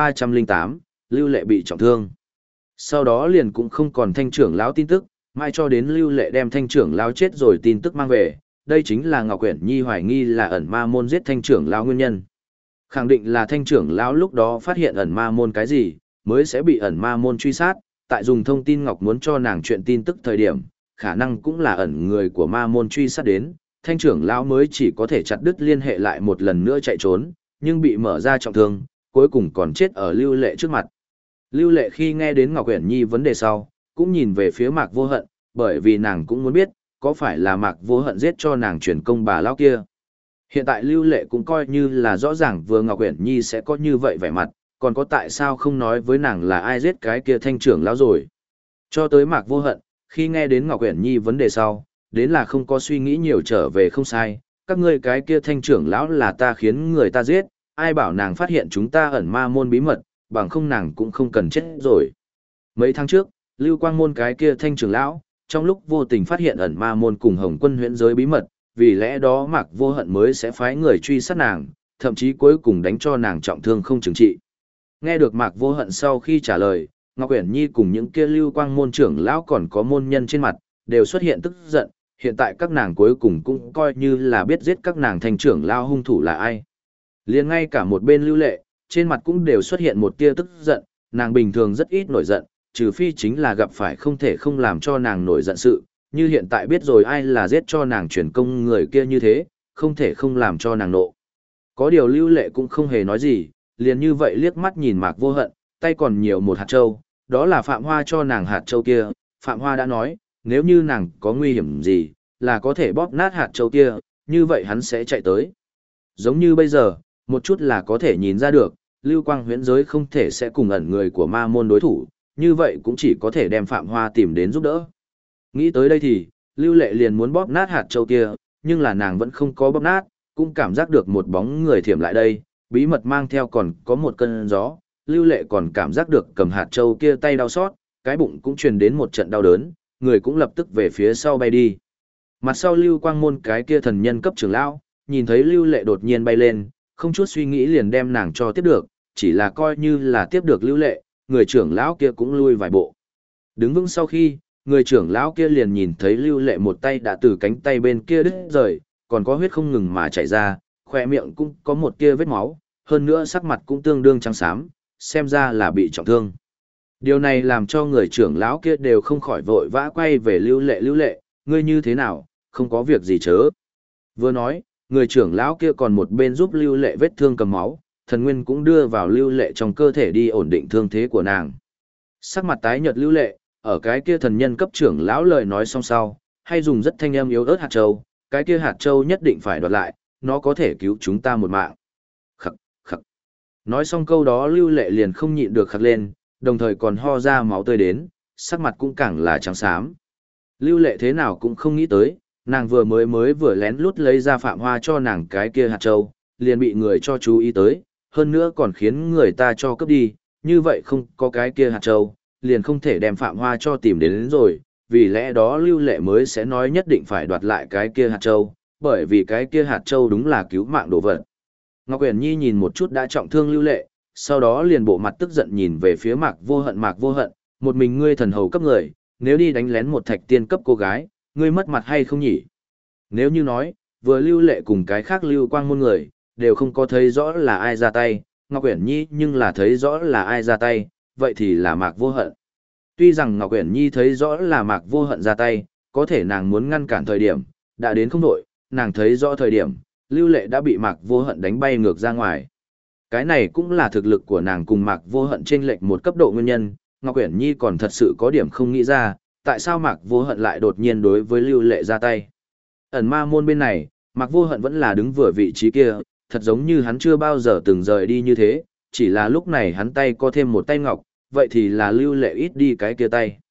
1308, Lưu Lệ bị trọng thương. Sau đó liền cũng không còn Thanh trưởng lão tin tức, mai cho đến Lưu Lệ đem Thanh trưởng lão chết rồi tin tức mang về, đây chính là Ngọc Uyển Nhi hoài nghi là ẩn ma môn giết Thanh trưởng lão nguyên nhân. Khẳng định là Thanh trưởng lão lúc đó phát hiện ẩn ma môn cái gì, mới sẽ bị ẩn ma môn truy sát, tại dùng thông tin ngọc muốn cho nàng chuyện tin tức thời điểm, khả năng cũng là ẩn người của ma môn truy sát đến, Thanh trưởng lão mới chỉ có thể chặt đứt liên hệ lại một lần nữa chạy trốn, nhưng bị mở ra trọng thương, cuối cùng còn chết ở Lưu Lệ trước mặt. Lưu Lệ khi nghe đến Ngọc Uyển Nhi vấn đề sau, cũng nhìn về phía Mạc Vô Hận, bởi vì nàng cũng muốn biết, có phải là Mạc Vô Hận giết cho nàng truyền công bà lão kia. Hiện tại Lưu Lệ cũng coi như là rõ ràng vừa Ngọc Uyển Nhi sẽ có như vậy vẻ mặt, còn có tại sao không nói với nàng là ai giết cái kia Thanh trưởng lão rồi. Cho tới Mạc Vô Hận, khi nghe đến Ngọc Uyển Nhi vấn đề sau, đến là không có suy nghĩ nhiều trở về không sai, các ngươi cái kia Thanh trưởng lão là ta khiến người ta giết, ai bảo nàng phát hiện chúng ta ẩn ma môn bí mật, bằng không nàng cũng không cần chết rồi. Mấy tháng trước, Lưu Quang môn cái kia Thanh trưởng lão, trong lúc vô tình phát hiện ẩn ma môn cùng Hồng Quân huyễn giới bí mật, vì lẽ đó Mạc Vô Hận mới sẽ phái người truy sát nàng, thậm chí cuối cùng đánh cho nàng trọng thương không chừng trị. Nghe được Mạc Vô Hận sau khi trả lời, Ngọc Uyển Nhi cùng những kia Lưu Quang môn trưởng lão còn có môn nhân trên mặt, đều xuất hiện tức giận, hiện tại các nàng cuối cùng cũng coi như là biết giết các nàng Thanh trưởng lão hung thủ là ai. Liền ngay cả một bên Lưu Lệ, trên mặt cũng đều xuất hiện một tia tức giận, nàng bình thường rất ít nổi giận, trừ phi chính là gặp phải không thể không làm cho nàng nổi giận sự, như hiện tại biết rồi ai là giết cho nàng chuyển công người kia như thế, không thể không làm cho nàng nộ. Có điều Lưu Lệ cũng không hề nói gì, liền như vậy liếc mắt nhìn Mạc Vô Hận, tay còn nhiều một hạt châu, đó là Phạm Hoa cho nàng hạt châu kia, Phạm Hoa đã nói, nếu như nàng có nguy hiểm gì, là có thể bóp nát hạt châu kia, như vậy hắn sẽ chạy tới. Giống như bây giờ, một chút là có thể nhìn ra được, Lưu Quang huyễn giới không thể sẽ cùng ẩn người của ma môn đối thủ, như vậy cũng chỉ có thể đem Phạm Hoa tìm đến giúp đỡ. Nghĩ tới đây thì, Lưu Lệ liền muốn bóp nát hạt châu kia, nhưng là nàng vẫn không có bóp nát, cũng cảm giác được một bóng người thiểm lại đây, bí mật mang theo còn có một cơn gió, Lưu Lệ còn cảm giác được cầm hạt châu kia tay đau xót, cái bụng cũng truyền đến một trận đau đớn, người cũng lập tức về phía sau bay đi. Mặt sau Lưu Quang môn cái kia thần nhân cấp trưởng lão, nhìn thấy Lưu Lệ đột nhiên bay lên, không chút suy nghĩ liền đem nàng cho tiếp được, chỉ là coi như là tiếp được Lưu Lệ, người trưởng lão kia cũng lui vài bộ. Đứng vững sau khi, người trưởng lão kia liền nhìn thấy Lưu Lệ một tay đã từ cánh tay bên kia đứt rời, còn có huyết không ngừng mà chảy ra, khỏe miệng cũng có một tia vết máu, hơn nữa sắc mặt cũng tương đương trắng xám, xem ra là bị trọng thương. Điều này làm cho người trưởng lão kia đều không khỏi vội vã quay về Lưu Lệ, ngươi như thế nào, không có việc gì chớ. Vừa nói, người trưởng lão kia còn một bên giúp Lưu Lệ vết thương cầm máu, thần nguyên cũng đưa vào Lưu Lệ trong cơ thể đi ổn định thương thế của nàng. Sắc mặt tái nhợt Lưu Lệ, ở cái kia thần nhân cấp trưởng lão lời nói xong sau, hay dùng rất thanh âm yếu ớt hạt châu, cái kia hạt châu nhất định phải đoạt lại, nó có thể cứu chúng ta một mạng. Khắc, khắc. Nói xong câu đó Lưu Lệ liền không nhịn được khắc lên, đồng thời còn ho ra máu tươi đến, sắc mặt cũng càng là trắng xám. Lưu Lệ thế nào cũng không nghĩ tới, nàng vừa lén lút lấy ra Phạm Hoa cho nàng cái kia hạt châu, liền bị người cho chú ý tới, hơn nữa còn khiến người ta cho cướp đi, như vậy không có cái kia hạt châu, liền không thể đem Phạm Hoa cho tìm đến rồi, vì lẽ đó Lưu Lệ mới sẽ nói nhất định phải đoạt lại cái kia hạt châu, bởi vì cái kia hạt châu đúng là cứu mạng đồ vật. Ngọc Uyển Nhi nhìn một chút đã trọng thương Lưu Lệ, sau đó liền bộ mặt tức giận nhìn về phía Mạc Vô Hận, một mình ngươi thần hầu cấp người, nếu đi đánh lén một thạch tiên cấp cô gái, ngươi mất mặt hay không nhỉ? Nếu như nói, vừa Lưu Lệ cùng cái khác Lưu Quang môn người, đều không có thấy rõ là ai ra tay, Ngọc Uyển Nhi nhưng là thấy rõ là ai ra tay, vậy thì là Mạc Vô Hận. Tuy rằng Ngọc Uyển Nhi thấy rõ là Mạc Vô Hận ra tay, có thể nàng muốn ngăn cản thời điểm, đã đến không đội, nàng thấy rõ thời điểm, Lưu Lệ đã bị Mạc Vô Hận đánh bay ngược ra ngoài. Cái này cũng là thực lực của nàng cùng Mạc Vô Hận chênh lệch một cấp độ nguyên nhân, Ngọc Uyển Nhi còn thật sự có điểm không nghĩ ra, tại sao Mạc Vô Hận lại đột nhiên đối với Lưu Lệ ra tay. Ẩn ma môn bên này, Mạc Vô Hận vẫn là đứng vừa vị trí kia, thật giống như hắn chưa bao giờ từng rời đi như thế, chỉ là lúc này hắn tay có thêm một tay ngọc, vậy thì là Lưu Lệ ít đi cái kia tay.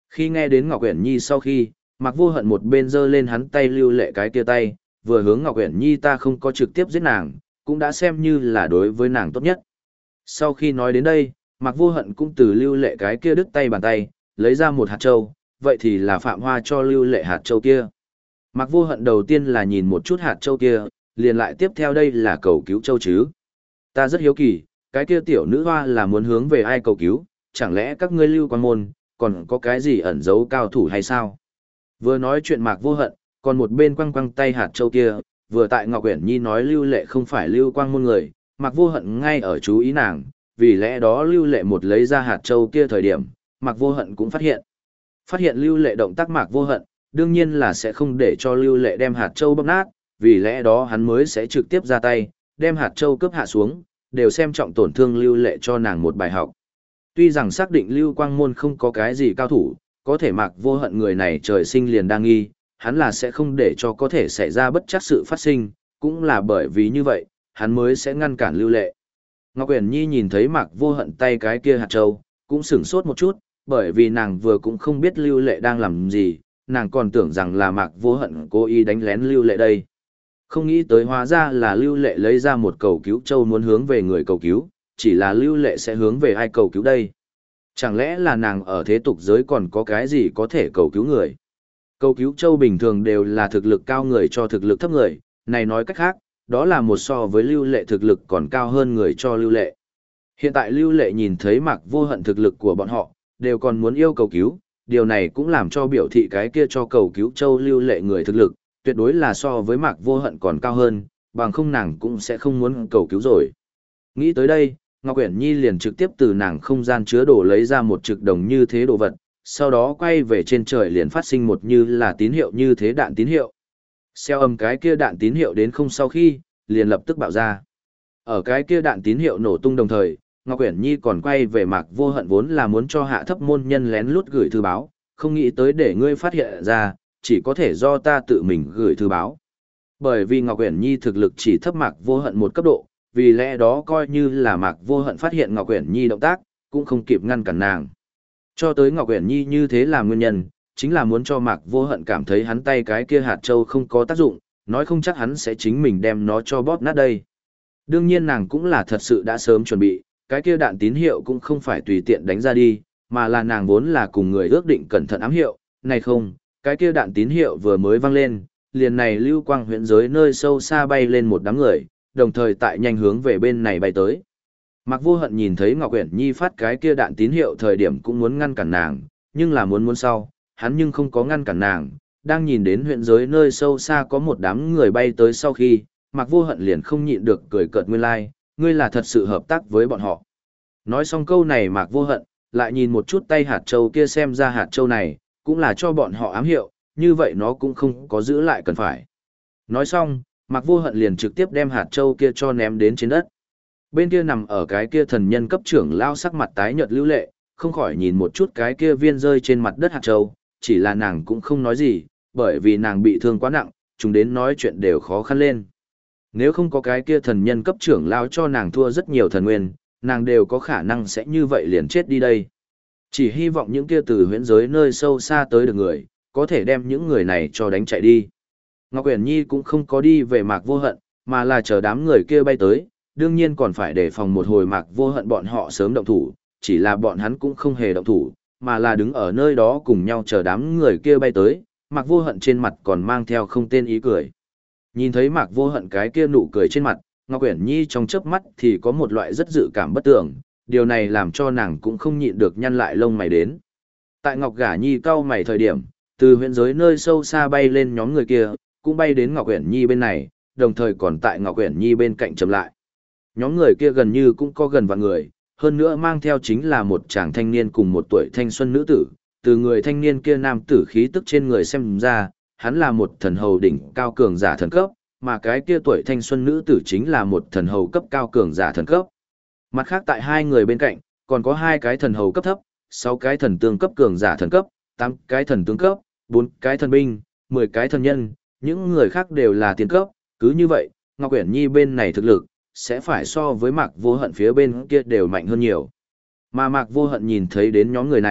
Khi nghe đến Ngọc Uyển Nhi sau khi, Mạc Vô Hận một bên giơ lên hắn tay Lưu Lệ cái kia tay, vừa hướng Ngọc Uyển Nhi ta không có trực tiếp giết nàng, cũng đã xem như là đối với nàng tốt nhất. Sau khi nói đến đây, Mạc Vô Hận cũng từ Lưu Lệ cái kia đứt tay bàn tay, lấy ra một hạt châu, vậy thì là Phạm Hoa cho Lưu Lệ hạt châu kia. Mạc Vô Hận đầu tiên là nhìn một chút hạt châu kia, liền lại tiếp theo đây là cầu cứu châu chứ. Ta rất hiếu kỳ, cái kia tiểu nữ hoa là muốn hướng về ai cầu cứu, chẳng lẽ các ngươi Lưu Quan môn, còn có cái gì ẩn giấu cao thủ hay sao? Vừa nói chuyện Mạc Vô Hận, còn một bên quăng quăng tay hạt châu kia, vừa tại Ngọc Uyển Nhi nói Lưu Lệ không phải Lưu Quang môn người, Mạc Vô Hận ngay ở chú ý nàng, vì lẽ đó Lưu Lệ một lấy ra hạt châu kia thời điểm, Mạc Vô Hận cũng phát hiện. Phát hiện Lưu Lệ động tác Mạc Vô Hận, đương nhiên là sẽ không để cho Lưu Lệ đem hạt châu bóp nát, vì lẽ đó hắn mới sẽ trực tiếp ra tay, đem hạt châu cướp hạ xuống, đều xem trọng tổn thương Lưu Lệ cho nàng một bài học. Tuy rằng xác định Lưu Quang môn không có cái gì cao thủ, có thể Mạc Vô Hận người này trời sinh liền đang nghi, hắn là sẽ không để cho có thể xảy ra bất trắc sự phát sinh, cũng là bởi vì như vậy, hắn mới sẽ ngăn cản Lưu Lệ. Ngọc Uyển Nhi nhìn thấy Mạc Vô Hận tay cái kia hạt châu, cũng sửng sốt một chút, bởi vì nàng vừa cũng không biết Lưu Lệ đang làm gì, nàng còn tưởng rằng là Mạc Vô Hận cố ý đánh lén Lưu Lệ đây. Không nghĩ tới hóa ra là Lưu Lệ lấy ra một cầu cứu châu muốn hướng về người cầu cứu, chỉ là Lưu Lệ sẽ hướng về ai cầu cứu đây. Chẳng lẽ là nàng ở thế tục giới còn có cái gì có thể cầu cứu người? Cầu cứu châu bình thường đều là thực lực cao người cho thực lực thấp người, này nói cách khác, đó là một so với Lưu Lệ thực lực còn cao hơn người cho Lưu Lệ. Hiện tại Lưu Lệ nhìn thấy Mạc Vô Hận thực lực của bọn họ, đều còn muốn yêu cầu cứu, điều này cũng làm cho biểu thị cái kia cho cầu cứu châu Lưu Lệ người thực lực, tuyệt đối là so với Mạc Vô Hận còn cao hơn, bằng không nàng cũng sẽ không muốn cầu cứu rồi. Nghĩ tới đây, Ngọc Uyển Nhi liền trực tiếp từ nàng không gian chứa đồ lấy ra một trực đồng như thế đồ vật, sau đó quay về trên trời liền phát sinh một như là tín hiệu như thế đạn tín hiệu. Xeo âm cái kia đạn tín hiệu đến không sau khi, liền lập tức bạo ra. Ở cái kia đạn tín hiệu nổ tung đồng thời, Ngọc Uyển Nhi còn quay về Mạc Vô Hận vốn là muốn cho hạ thấp môn nhân lén lút gửi thư báo, không nghĩ tới để ngươi phát hiện ra, chỉ có thể do ta tự mình gửi thư báo. Bởi vì Ngọc Uyển Nhi thực lực chỉ thấp Mạc Vô Hận một cấp độ, vì lẽ đó coi như là Mạc Vô Hận phát hiện Ngọc Uyển Nhi động tác, cũng không kịp ngăn cản nàng. Cho tới Ngọc Uyển Nhi như thế là nguyên nhân, chính là muốn cho Mạc Vô Hận cảm thấy hắn tay cái kia hạt châu không có tác dụng, nói không chắc hắn sẽ chính mình đem nó cho bóp nát đây. Đương nhiên nàng cũng là thật sự đã sớm chuẩn bị, cái kia đạn tín hiệu cũng không phải tùy tiện đánh ra đi, mà là nàng vốn là cùng người ước định cẩn thận ám hiệu, này không, cái kia đạn tín hiệu vừa mới vang lên, liền này lưu quang huyễn giới nơi sâu xa bay lên một đám người, đồng thời tại nhanh hướng về bên này bay tới. Mạc Vô Hận nhìn thấy Ngọc Uyển Nhi phát cái kia đạn tín hiệu thời điểm cũng muốn ngăn cản nàng, nhưng là muốn sau, hắn nhưng không có ngăn cản nàng, đang nhìn đến huyễn giới nơi sâu xa có một đám người bay tới sau khi, Mạc Vô Hận liền không nhịn được cười cợt nguyên lai, ngươi là thật sự hợp tác với bọn họ. Nói xong câu này Mạc Vô Hận, lại nhìn một chút tay hạt châu kia xem ra hạt châu này, cũng là cho bọn họ ám hiệu, như vậy nó cũng không có giữ lại cần phải. Nói xong, Mạc Vô Hận liền trực tiếp đem hạt châu kia cho ném đến trên đất. Bên kia nằm ở cái kia thần nhân cấp trưởng lao sắc mặt tái nhợt Lưu Lệ, không khỏi nhìn một chút cái kia viên rơi trên mặt đất hạt châu, chỉ là nàng cũng không nói gì, bởi vì nàng bị thương quá nặng, chúng đến nói chuyện đều khó khăn lên. Nếu không có cái kia thần nhân cấp trưởng lao cho nàng thua rất nhiều thần nguyên, nàng đều có khả năng sẽ như vậy liền chết đi đây. Chỉ hy vọng những kia từ huyễn giới nơi sâu xa tới được người, có thể đem những người này cho đánh chạy đi. Ngọc Uyển Nhi cũng không có đi về Mạc Vô Hận, mà là chờ đám người kia bay tới, đương nhiên còn phải đề phòng một hồi Mạc Vô Hận bọn họ sớm động thủ, chỉ là bọn hắn cũng không hề động thủ, mà là đứng ở nơi đó cùng nhau chờ đám người kia bay tới, Mạc Vô Hận trên mặt còn mang theo không tên ý cười. Nhìn thấy Mạc Vô Hận cái kia nụ cười trên mặt, Ngọc Uyển Nhi trong chớp mắt thì có một loại rất dự cảm bất tưởng, điều này làm cho nàng cũng không nhịn được nhăn lại lông mày đến. Tại Ngọc Gả Nhi cau mày thời điểm, từ huyễn giới nơi sâu xa bay lên nhóm người kia, cũng bay đến Ngọc Uyển Nhi bên này, đồng thời còn tại Ngọc Uyển Nhi bên cạnh chậm lại. Nhóm người kia gần như cũng có gần vạn người, hơn nữa mang theo chính là một chàng thanh niên cùng một tuổi thanh xuân nữ tử, từ người thanh niên kia nam tử khí tức trên người xem ra, hắn là một thần hầu đỉnh cao cường giả thần cấp, mà cái kia tuổi thanh xuân nữ tử chính là một thần hầu cấp cao cường giả thần cấp. Mặt khác tại hai người bên cạnh, còn có hai cái thần hầu cấp thấp, 6 cái thần tương cấp cường giả thần cấp, 8 cái thần tướng cấp, 4 cái thần binh, 10 cái thần nhân, những người khác đều là tiên cấp, cứ như vậy, Ngọc Uyển Nhi bên này thực lực, sẽ phải so với Mạc Vô Hận phía bên kia đều mạnh hơn nhiều. Mà Mạc Vô Hận nhìn thấy đến nhóm người này,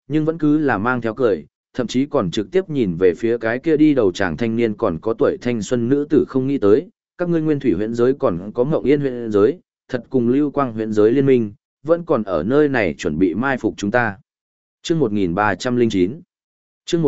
nhưng vẫn cứ là mang theo cười, thậm chí còn trực tiếp nhìn về phía cái kia đi đầu chàng thanh niên còn có tuổi thanh xuân nữ tử không nghĩ tới, các ngươi Nguyên Thủy huyện giới còn có Ngộng Yên huyện giới, thật cùng Lưu Quang huyện giới liên minh, vẫn còn ở nơi này chuẩn bị mai phục chúng ta. Chương 1309. Chương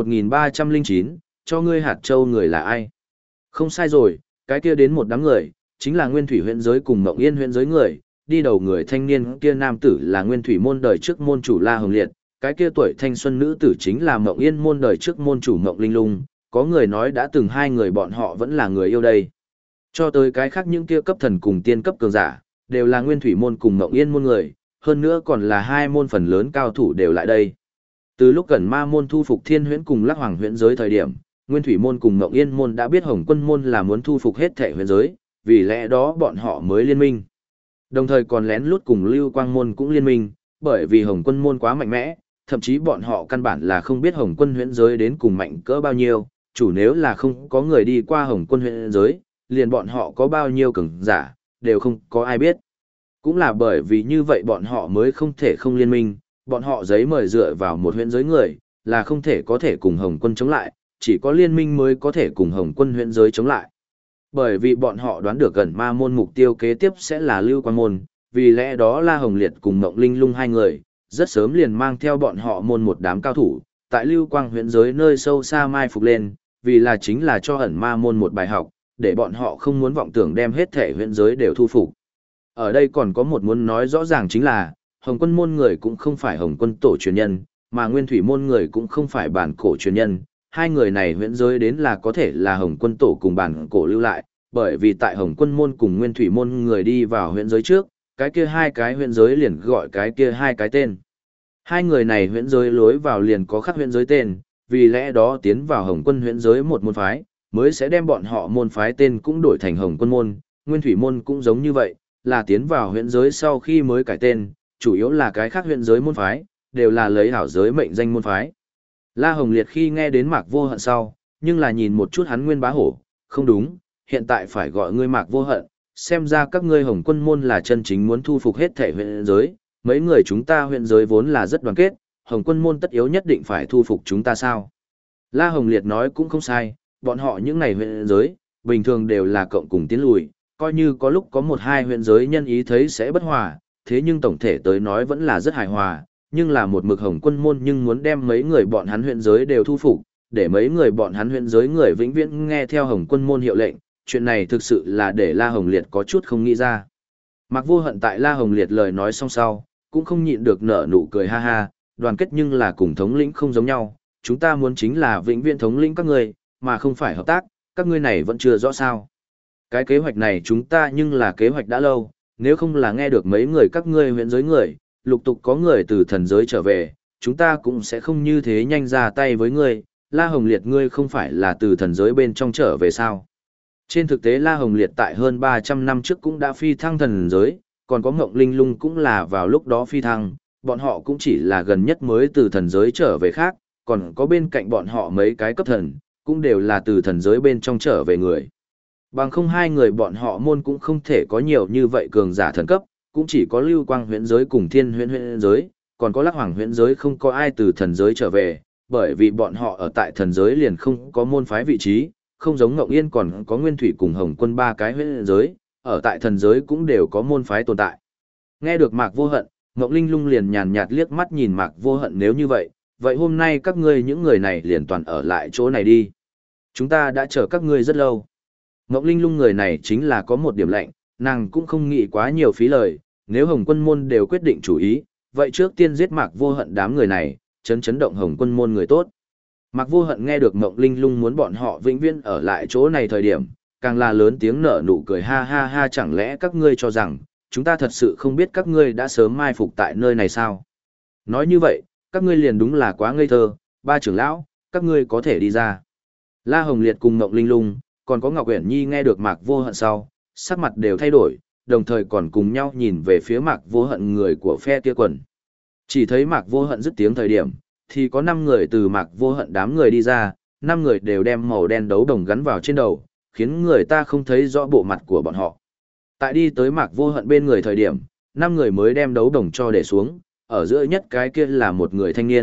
1309, cho ngươi hạt châu người là ai? Không sai rồi, cái kia đến một đám người, chính là Nguyên Thủy huyện giới cùng Ngộng Yên huyện giới người, đi đầu người thanh niên kia nam tử là Nguyên Thủy môn đời trước môn chủ La Hồng Liệt, cái kia tuổi thanh xuân nữ tử chính là Ngộng Yên môn đời trước môn chủ Ngộng Linh Lung, có người nói đã từng hai người bọn họ vẫn là người yêu đây. Cho tới cái khác những kia cấp thần cùng tiên cấp cường giả, đều là Nguyên Thủy môn cùng Ngộng Yên môn người, hơn nữa còn là hai môn phần lớn cao thủ đều lại đây. Từ lúc gần ma môn thu phục Thiên Huyễn cùng Lắc Hoàng huyễn giới thời điểm, Nguyên Thủy môn cùng Ngộng Yên môn đã biết Hồng Quân môn là muốn thu phục hết thể huyễn giới, vì lẽ đó bọn họ mới liên minh. Đồng thời còn lén lút cùng Lưu Quang môn cũng liên minh, bởi vì Hồng Quân môn quá mạnh mẽ, thậm chí bọn họ căn bản là không biết Hồng Quân huyễn giới đến cùng mạnh cỡ bao nhiêu, chủ nếu là không có người đi qua Hồng Quân huyễn giới, liền bọn họ có bao nhiêu cường giả, đều không có ai biết. Cũng là bởi vì như vậy bọn họ mới không thể không liên minh, bọn họ giấy mời dựa vào một huyễn giới người, là không thể có thể cùng Hồng Quân chống lại, chỉ có liên minh mới có thể cùng Hồng Quân huyễn giới chống lại. Bởi vì bọn họ đoán được gần ma môn mục tiêu kế tiếp sẽ là Lưu Quang môn, vì lẽ đó La Hồng Liệt cùng Ngộng Linh Lung hai người, rất sớm liền mang theo bọn họ môn một đám cao thủ, tại Lưu Quang huyễn giới nơi sâu xa mai phục lên, vì là chính là cho ẩn ma môn một bài học, để bọn họ không muốn vọng tưởng đem hết thể huyễn giới đều thu phục. Ở đây còn có một muốn nói rõ ràng chính là, Hồng Quân môn người cũng không phải Hồng Quân tổ truyền nhân, mà Nguyên Thủy môn người cũng không phải bản cổ truyền nhân. Hai người này huyễn giới đến là có thể là Hồng Quân tổ cùng bản cổ lưu lại, bởi vì tại Hồng Quân môn cùng Nguyên Thủy môn người đi vào huyễn giới trước, cái kia hai cái huyễn giới liền gọi cái kia hai cái tên. Hai người này huyễn giới lối vào liền có khắc huyễn giới tên, vì lẽ đó tiến vào Hồng Quân huyễn giới một môn phái, mới sẽ đem bọn họ môn phái tên cũng đổi thành Hồng Quân môn, Nguyên Thủy môn cũng giống như vậy, là tiến vào huyễn giới sau khi mới cải tên, chủ yếu là cái khác huyễn giới môn phái, đều là lấy hảo giới mệnh danh môn phái. La Hồng Liệt khi nghe đến Mạc Vô Hận sau, nhưng là nhìn một chút hắn Nguyên Bá Hổ, không đúng, hiện tại phải gọi ngươi Mạc Vô Hận, xem ra các ngươi Hồng Quân môn là chân chính muốn thu phục hết thể huyễn giới, mấy người chúng ta huyễn giới vốn là rất đoàn kết, Hồng Quân môn tất yếu nhất định phải thu phục chúng ta sao? La Hồng Liệt nói cũng không sai, bọn họ những này huyễn giới, bình thường đều là cộng cùng tiến lùi, coi như có lúc có một hai huyễn giới nhân ý thấy sẽ bất hòa, thế nhưng tổng thể tới nói vẫn là rất hài hòa, nhưng là một mực Hồng Quân môn nhưng muốn đem mấy người bọn hắn huyễn giới đều thu phục, để mấy người bọn hắn huyễn giới người vĩnh viễn nghe theo Hồng Quân môn hiệu lệnh, chuyện này thực sự là để La Hồng Liệt có chút không nghĩ ra. Mặc Vô Hận tại La Hồng Liệt lời nói xong sau, cũng không nhịn được nở nụ cười ha ha, đoàn kết nhưng là cùng thống lĩnh không giống nhau, chúng ta muốn chính là vĩnh viễn thống lĩnh các ngươi, mà không phải hợp tác, các ngươi này vẫn chưa rõ sao. Cái kế hoạch này chúng ta nhưng là kế hoạch đã lâu, nếu không là nghe được mấy người các ngươi huyễn giới người, lục tục có người từ thần giới trở về, chúng ta cũng sẽ không như thế nhanh ra tay với ngươi, La Hồng Liệt ngươi không phải là từ thần giới bên trong trở về sao. Trên thực tế La Hồng Liệt tại hơn 300 năm trước cũng đã phi thăng thần giới, còn có Ngộng Linh Lung cũng là vào lúc đó phi thăng, bọn họ cũng chỉ là gần nhất mới từ thần giới trở về khác, còn có bên cạnh bọn họ mấy cái cấp thần, cũng đều là từ thần giới bên trong trở về người. Bằng không hai người bọn họ môn cũng không thể có nhiều như vậy cường giả thần cấp, cũng chỉ có Lưu Quang huyễn giới cùng Thiên Huyễn huyễn giới, còn có Lắc Hoàng huyễn giới không có ai từ thần giới trở về, bởi vì bọn họ ở tại thần giới liền không có môn phái vị trí, không giống Ngộng Yên còn có Nguyên Thủy cùng Hồng Quân ba cái huyễn giới, ở tại thần giới cũng đều có môn phái tồn tại. Nghe được Mạc Vô Hận, Ngộng Linh Lung liền nhàn nhạt liếc mắt nhìn Mạc Vô Hận nếu như vậy, vậy hôm nay các ngươi những người này liền toàn ở lại chỗ này đi. Chúng ta đã chờ các ngươi rất lâu. Ngộng Linh Lung người này chính là có một điểm lạnh, nàng cũng không nghĩ quá nhiều phí lời, nếu Hồng Quân môn đều quyết định chủ ý, vậy trước tiên giết Mạc Vô Hận đám người này, chấn động Hồng Quân môn người tốt. Mạc Vô Hận nghe được Ngộng Linh Lung muốn bọn họ vĩnh viễn ở lại chỗ này thời điểm, càng là lớn tiếng nở nụ cười ha ha ha, chẳng lẽ các ngươi cho rằng, chúng ta thật sự không biết các ngươi đã sớm mai phục tại nơi này sao? Nói như vậy, các ngươi liền đúng là quá ngây thơ, ba trưởng lão, các ngươi có thể đi ra. La Hồng Liệt cùng Ngộng Linh Lung, còn có Ngọc Uyển Nhi nghe được Mạc Vô Hận sau, sắc mặt đều thay đổi, đồng thời còn cùng nhau nhìn về phía Mạc Vô Hận người của phe kia quần. Chỉ thấy Mạc Vô Hận dứt tiếng thời điểm, thì có 5 người từ Mạc Vô Hận đám người đi ra, 5 người đều đem màu đen đấu đồng gắn vào trên đầu, khiến người ta không thấy rõ bộ mặt của bọn họ. Tại đi tới Mạc Vô Hận bên người thời điểm, 5 người mới đem đấu đồng cho để xuống, ở giữa nhất cái kia là một người thanh niên,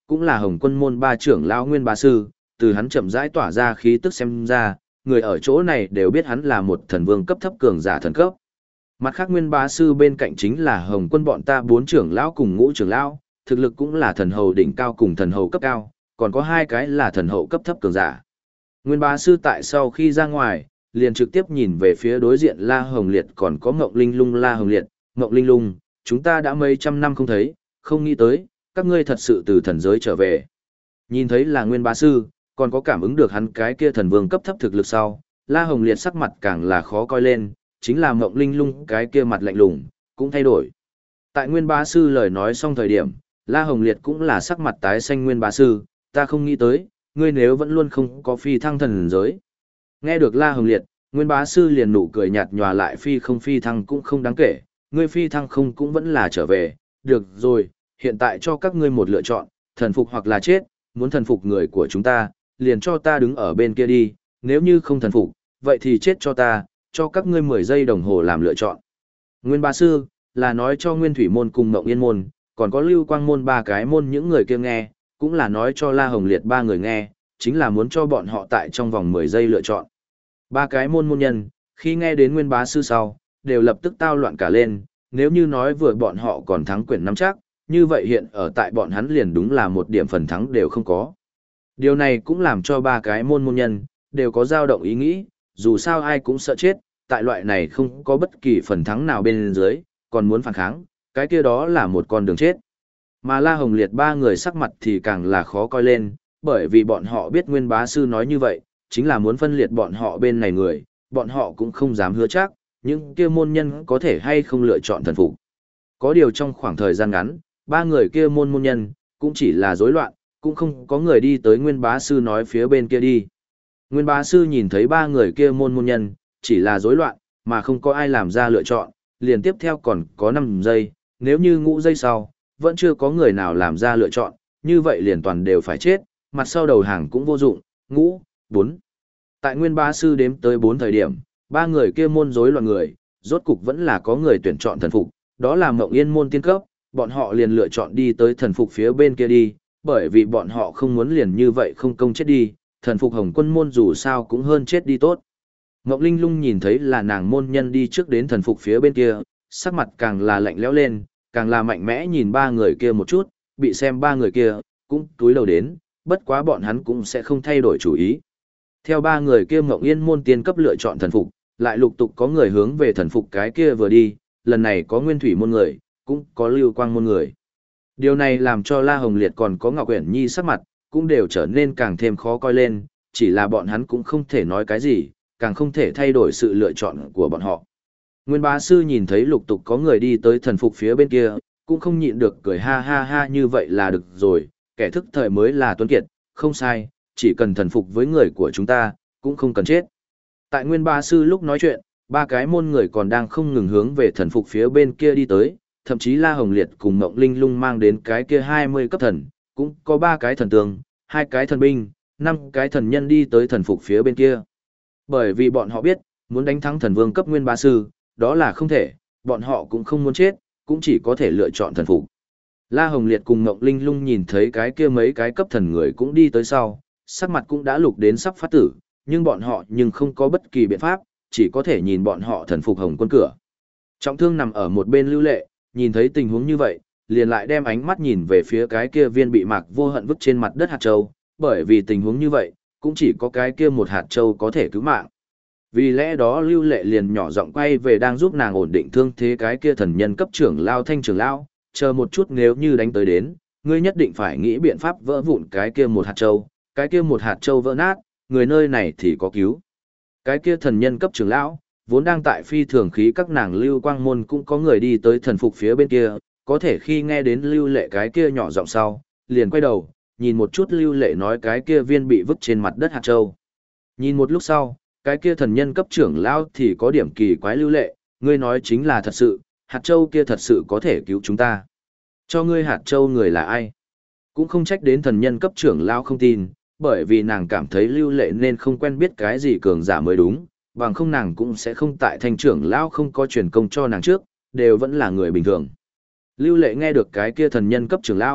cũng là Hồng Quân môn ba trưởng lão Nguyên Bá Sư, từ hắn chậm rãi tỏa ra khí tức xem ra, người ở chỗ này đều biết hắn là một thần vương cấp thấp cường giả thần cấp. Mặt khác Nguyên Bá Sư bên cạnh chính là Hồng Quân bọn ta bốn trưởng lão cùng ngũ trưởng lão, thực lực cũng là thần hầu đỉnh cao cùng thần hầu cấp cao, còn có hai cái là thần hậu cấp thấp cường giả. Nguyên Bá Sư tại sau khi ra ngoài, liền trực tiếp nhìn về phía đối diện La Hồng Liệt còn có Ngộng Linh Lung. La Hồng Liệt, Ngộng Linh Lung, chúng ta đã mấy trăm năm không thấy, không nghĩ tới, các ngươi thật sự từ thần giới trở về. Nhìn thấy là Nguyên Bá Sư, còn có cảm ứng được hắn cái kia thần vương cấp thấp thực lực sau, La Hồng Liệt sắc mặt càng là khó coi lên, chính là Ngộng Linh Lung cái kia mặt lạnh lùng, cũng thay đổi. Tại Nguyên Bá Sư lời nói xong thời điểm, La Hồng Liệt cũng là sắc mặt tái xanh. Nguyên Bá Sư, ta không nghĩ tới, ngươi nếu vẫn luôn không có phi thăng thần giới. Nghe được La Hồng Liệt, Nguyên Bá Sư liền nụ cười nhạt nhòa lại, phi thăng cũng không đáng kể, ngươi phi thăng không cũng vẫn là trở về, được rồi, hiện tại cho các ngươi một lựa chọn, thần phục hoặc là chết, muốn thần phục người của chúng ta, liền cho ta đứng ở bên kia đi, nếu như không thần phục, vậy thì chết cho các ngươi 10 giây đồng hồ làm lựa chọn. Nguyên Bá Sư, là nói cho Nguyên Thủy Môn cùng Ngộng Yên Môn, còn có Lưu Quang Môn ba cái môn những người kia nghe, cũng là nói cho La Hồng Liệt ba người nghe, chính là muốn cho bọn họ tại trong vòng 10 giây lựa chọn. Ba cái môn môn nhân, khi nghe đến Nguyên Bá Sư sau, đều lập tức tao loạn cả lên, nếu như nói vừa bọn họ còn thắng quyển nắm chắc, như vậy hiện ở tại bọn hắn liền đúng là một điểm phần thắng đều không có. Điều này cũng làm cho ba cái môn môn nhân, đều có dao động ý nghĩ, dù sao ai cũng sợ chết, tại loại này không có bất kỳ phần thắng nào bên dưới, còn muốn phản kháng, cái kia đó là một con đường chết. Mà La Hồng Liệt ba người sắc mặt thì càng là khó coi lên, bởi vì bọn họ biết Nguyên Bá Sư nói như vậy, chính là muốn phân liệt bọn họ bên này người, bọn họ cũng không dám hứa chắc, những kia môn nhân có thể hay không lựa chọn thần phục. Có điều trong khoảng thời gian ngắn, ba người kia môn môn nhân, cũng chỉ là rối loạn, cũng không có người đi tới Nguyên Bá Sư nói phía bên kia đi. Nguyên Bá Sư nhìn thấy ba người kia môn môn nhân, chỉ là rối loạn, mà không có ai làm ra lựa chọn, liền tiếp theo còn có 5 giây, nếu như ngũ giây sau, vẫn chưa có người nào làm ra lựa chọn, như vậy liền toàn đều phải chết, mặt sau đầu hàng cũng vô dụng, ngũ, 4. Tại Nguyên Bá Sư đếm tới 4 thời điểm, ba người kia môn rối loạn người, rốt cục vẫn là có người tuyển chọn thần phục, đó là Ngộng Yên môn tiên cấp, bọn họ liền lựa chọn đi tới thần phục phía bên kia đi, bởi vì bọn họ không muốn liền như vậy không công chết đi, thần phục Hồng Quân môn dù sao cũng hơn chết đi tốt. Ngộng Linh Lung nhìn thấy là nàng môn nhân đi trước đến thần phục phía bên kia, sắc mặt càng là lạnh lẽo lên, càng là mạnh mẽ nhìn ba người kia một chút, bị xem ba người kia, cũng túi đầu đến, bất quá bọn hắn cũng sẽ không thay đổi chủ ý. Theo ba người kia Ngộng Yên môn tiên cấp lựa chọn thần phục, lại lục tục có người hướng về thần phục cái kia vừa đi, lần này có Nguyên Thủy môn người, cũng có Lưu Quang môn người. Điều này làm cho La Hồng Liệt còn có Ngọc Uyển Nhi sắc mặt, cũng đều trở nên càng thêm khó coi lên, chỉ là bọn hắn cũng không thể nói cái gì, càng không thể thay đổi sự lựa chọn của bọn họ. Nguyên Bá Sư nhìn thấy lục tục có người đi tới thần phục phía bên kia, cũng không nhịn được cười ha ha ha, như vậy là được rồi, kẻ thức thời mới là tuấn kiệt, không sai, chỉ cần thần phục với người của chúng ta, cũng không cần chết. Tại Nguyên Bá Sư lúc nói chuyện, ba cái môn người còn đang không ngừng hướng về thần phục phía bên kia đi tới, thậm chí La Hồng Liệt cùng Ngộng Linh Lung mang đến cái kia 20 cấp thần, cũng có 3 cái thần tướng, 2 cái thần binh, 5 cái thần nhân đi tới thần phục phía bên kia. Bởi vì bọn họ biết, muốn đánh thắng thần vương cấp Nguyên Bá Sư, đó là không thể, bọn họ cũng không muốn chết, cũng chỉ có thể lựa chọn thần phục. La Hồng Liệt cùng Ngộng Linh Lung nhìn thấy cái kia mấy cái cấp thần người cũng đi tới sau, sắc mặt cũng đã lục đến sắp phát tử, nhưng bọn họ nhưng không có bất kỳ biện pháp, chỉ có thể nhìn bọn họ thần phục Hồng Quân cửa. Trọng thương nằm ở một bên Lưu Lệ, nhìn thấy tình huống như vậy, liền lại đem ánh mắt nhìn về phía cái kia viên bị Mạc Vô Hận vứt trên mặt đất hạt châu, bởi vì tình huống như vậy, cũng chỉ có cái kia một hạt châu có thể cứu mạng. Vì lẽ đó Lưu Lệ liền nhỏ giọng quay về đang giúp nàng ổn định thương thế cái kia thần nhân cấp trưởng lao Thanh trưởng lao, chờ một chút, nếu như đánh tới đến, ngươi nhất định phải nghĩ biện pháp vỡ vụn cái kia một hạt châu, cái kia một hạt châu vỡ nát, người nơi này thì có cứu. Cái kia thần nhân cấp trưởng lão, vốn đang tại phi thường khí các nàng Lưu Quang môn cũng có người đi tới thần phục phía bên kia, có thể khi nghe đến Lưu Lệ cái kia nhỏ giọng sau, liền quay đầu, nhìn một chút Lưu Lệ nói cái kia viên bị vứt trên mặt đất hạt châu. Nhìn một lúc sau, cái kia thần nhân cấp trưởng lão thì có điểm kỳ quái, Lưu Lệ, ngươi nói chính là thật sự, hạt châu kia thật sự có thể cứu chúng ta. Cho ngươi hạt châu người là ai? Cũng không trách đến thần nhân cấp trưởng lão không tin, bởi vì nàng cảm thấy Lưu Lệ nên không quen biết cái gì cường giả mới đúng, bằng không nàng cũng sẽ không tại thanh trưởng lão không có truyền công cho nàng trước, đều vẫn là người bình thường. Lưu Lệ nghe được cái kia thần nhân cấp trưởng lão,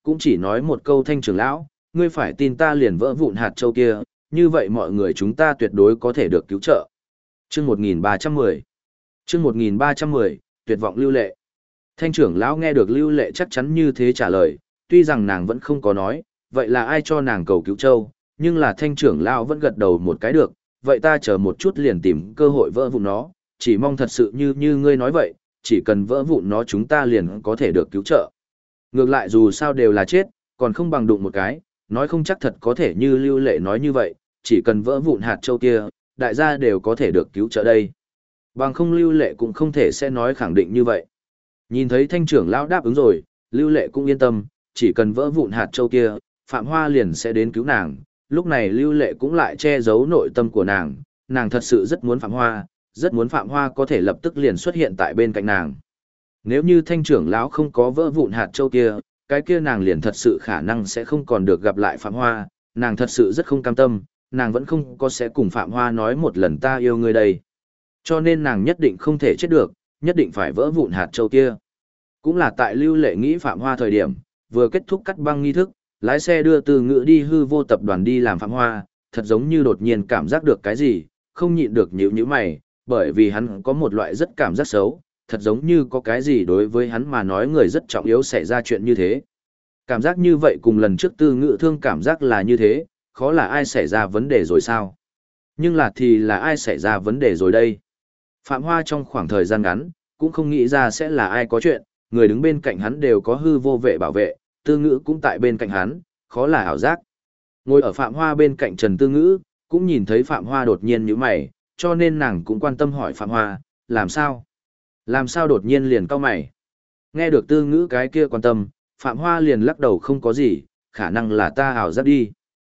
cũng chỉ nói một câu Thanh trưởng lão, ngươi phải tin ta liền vỡ vụn hạt châu kia, như vậy mọi người chúng ta tuyệt đối có thể được cứu trợ. Chương 1310. Chương 1310, tuyệt vọng Lưu Lệ. Thanh trưởng lão nghe được Lưu Lệ chắc chắn như thế trả lời, tuy rằng nàng vẫn không có nói, vậy là ai cho nàng cầu cứu châu, nhưng là Thanh trưởng lão vẫn gật đầu một cái được, vậy ta chờ một chút liền tìm cơ hội vỡ vụn nó, chỉ mong thật sự như ngươi nói vậy, chỉ cần vỡ vụn nó chúng ta liền có thể được cứu trợ. Ngược lại dù sao đều là chết, còn không bằng đụng một cái, nói không chắc thật có thể như Lưu Lệ nói như vậy, chỉ cần vỡ vụn hạt châu kia, đại gia đều có thể được cứu trợ đây. Bằng không Lưu Lệ cũng không thể sẽ nói khẳng định như vậy. Nhìn thấy Thanh trưởng lão đáp ứng rồi, Lưu Lệ cũng yên tâm, chỉ cần vỡ vụn hạt châu kia, Phạm Hoa liền sẽ đến cứu nàng. Lúc này Lưu Lệ cũng lại che giấu nội tâm của nàng thật sự rất muốn Phạm Hoa, rất muốn Phạm Hoa có thể lập tức liền xuất hiện tại bên cạnh nàng. Nếu như Thanh trưởng lão không có vỡ vụn hạt châu kia, cái kia nàng liền thật sự khả năng sẽ không còn được gặp lại Phạm Hoa, nàng thật sự rất không cam tâm, nàng vẫn không có sẽ cùng Phạm Hoa nói một lần ta yêu ngươi đây. Cho nên nàng nhất định không thể chết được, nhất định phải vỡ vụn hạt châu kia. Cũng là tại Lưu Lệ nghĩ Phạm Hoa thời điểm, vừa kết thúc cắt băng nghi thức, lái xe đưa Từ Ngữ đi hư vô tập đoàn đi làm Phạm Hoa, thật giống như đột nhiên cảm giác được cái gì, không nhịn được nhíu mày, bởi vì hắn có một loại rất cảm giác xấu, thật giống như có cái gì đối với hắn mà nói người rất trọng yếu xảy ra chuyện như thế. Cảm giác như vậy cùng lần trước Từ Ngữ thương cảm giác là như thế, khó là ai xảy ra vấn đề rồi sao? Nhưng là thì là ai xảy ra vấn đề rồi đây? Phạm Hoa trong khoảng thời gian ngắn, cũng không nghĩ ra sẽ là ai có chuyện, người đứng bên cạnh hắn đều có hư vô vệ bảo vệ, Tư Ngữ cũng tại bên cạnh hắn, khó là ảo giác. Ngồi ở Phạm Hoa bên cạnh Trần Tư Ngữ, cũng nhìn thấy Phạm Hoa đột nhiên nhíu mày, cho nên nàng cũng quan tâm hỏi Phạm Hoa, làm sao? Làm sao đột nhiên liền cau mày? Nghe được Tư Ngữ cái kia quan tâm, Phạm Hoa liền lắc đầu không có gì, khả năng là ta ảo giác đi.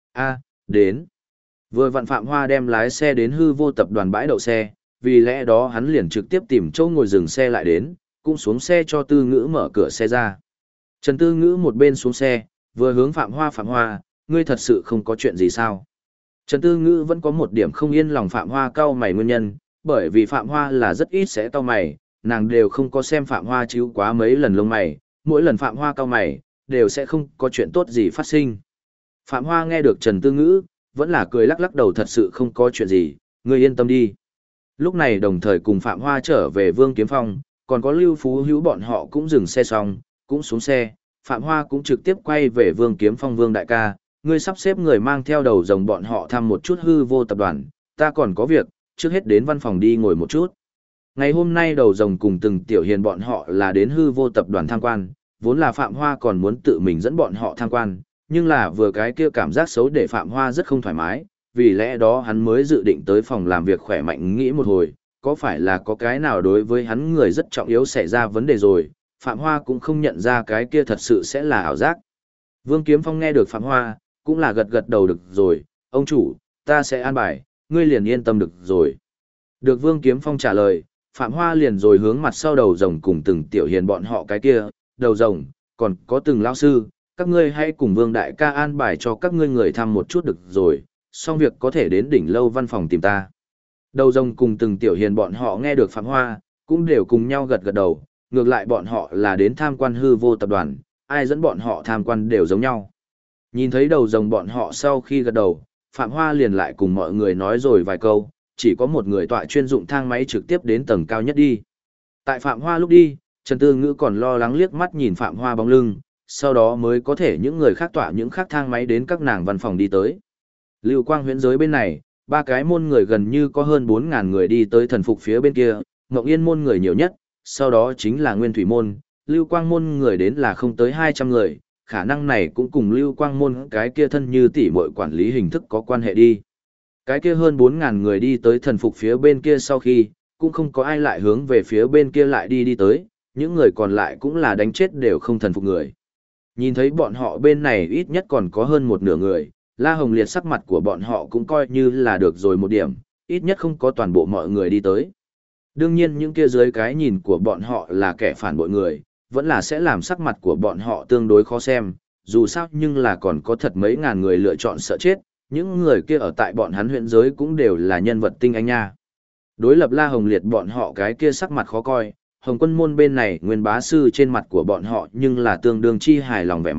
Đến. Vừa vặn Phạm Hoa đem lái xe đến hư vô tập đoàn bãi đậu xe, vì lẽ đó hắn liền trực tiếp tìm chỗ ngồi dừng xe lại đến, cũng xuống xe cho Tư Ngữ mở cửa xe ra. Trần Tư Ngữ một bên xuống xe, vừa hướng Phạm Hoa, ngươi thật sự không có chuyện gì sao? Trần Tư Ngữ vẫn có một điểm không yên lòng Phạm Hoa cau mày nguyên nhân, bởi vì Phạm Hoa là rất ít sẽ cau mày, nàng đều không có xem Phạm Hoa chíu quá mấy lần lông mày, mỗi lần Phạm Hoa cau mày, đều sẽ không có chuyện tốt gì phát sinh. Phạm Hoa nghe được Trần Tư Ngữ, vẫn là cười lắc lắc đầu thật sự không có chuyện gì, ngươi yên tâm đi. Lúc này đồng thời cùng Phạm Hoa trở về Vương Kiếm Phong, còn có Lưu Phú Hữu bọn họ cũng dừng xe xong, cũng xuống xe, Phạm Hoa cũng trực tiếp quay về Vương Kiếm Phong Vương đại ca, ngươi sắp xếp người mang theo đầu rồng bọn họ thăm một chút hư vô tập đoàn, ta còn có việc, trước hết đến văn phòng đi ngồi một chút. Ngày hôm nay đầu rồng cùng từng tiểu hiền bọn họ là đến hư vô tập đoàn tham quan, vốn là Phạm Hoa còn muốn tự mình dẫn bọn họ tham quan, nhưng là vừa cái kia cảm giác xấu để Phạm Hoa rất không thoải mái, vì lẽ đó hắn mới dự định tới phòng làm việc khỏe mạnh nghĩ một hồi, có phải là có cái nào đối với hắn người rất trọng yếu xảy ra vấn đề rồi, Phạm Hoa cũng không nhận ra cái kia thật sự sẽ là ảo giác. Vương Kiếm Phong nghe được Phạm Hoa, cũng là gật gật đầu được rồi, ông chủ, ta sẽ an bài, ngươi liền yên tâm được rồi. Được Vương Kiếm Phong trả lời, Phạm Hoa liền rồi hướng mặt sau đầu rồng cùng từng tiểu hiền bọn họ cái kia, đầu rồng, còn có từng lão sư, các ngươi hãy cùng Vương đại ca an bài cho các ngươi người thăm một chút được rồi, xong việc có thể đến đỉnh lâu văn phòng tìm ta. Đầu rồng cùng từng tiểu hiền bọn họ nghe được Phạm Hoa, cũng đều cùng nhau gật gật đầu, ngược lại bọn họ là đến tham quan hư vô tập đoàn, ai dẫn bọn họ tham quan đều giống nhau. Nhìn thấy đầu rồng bọn họ sau khi gật đầu, Phạm Hoa liền lại cùng mọi người nói rồi vài câu, chỉ có một người tọa chuyên dụng thang máy trực tiếp đến tầng cao nhất đi. Tại Phạm Hoa lúc đi, Trần Tư Ngữ còn lo lắng liếc mắt nhìn Phạm Hoa bóng lưng, sau đó mới có thể những người khác tọa những khác thang máy đến các nàng văn phòng đi tới. Lưu Quang huyễn giới bên này, ba cái môn người gần như có hơn 4.000 người đi tới thần phục phía bên kia, Ngọc Yên môn người nhiều nhất, sau đó chính là Nguyên Thủy môn, Lưu Quang môn người đến là không tới 200 người, khả năng này cũng cùng Lưu Quang môn cái kia thân như tỷ muội quản lý hình thức có quan hệ đi. Cái kia hơn 4.000 người đi tới thần phục phía bên kia sau khi, cũng không có ai lại hướng về phía bên kia lại đi tới, những người còn lại cũng là đánh chết đều không thần phục người. Nhìn thấy bọn họ bên này ít nhất còn có hơn một nửa người, La Hồng Liệt sắc mặt của bọn họ cũng coi như là được rồi một điểm, ít nhất không có toàn bộ mọi người đi tới. Đương nhiên những kia dưới cái nhìn của bọn họ là kẻ phản bội người, vẫn là sẽ làm sắc mặt của bọn họ tương đối khó xem, dù sao nhưng là còn có thật mấy ngàn người lựa chọn sợ chết, những người kia ở tại bọn hắn huyện giới cũng đều là nhân vật tinh anh nha. Đối lập La Hồng Liệt bọn họ cái kia sắc mặt khó coi, Hồng Quân môn bên này Nguyên bá sư trên mặt của bọn họ nhưng là tương đương chi hài lòng vẻ mặt,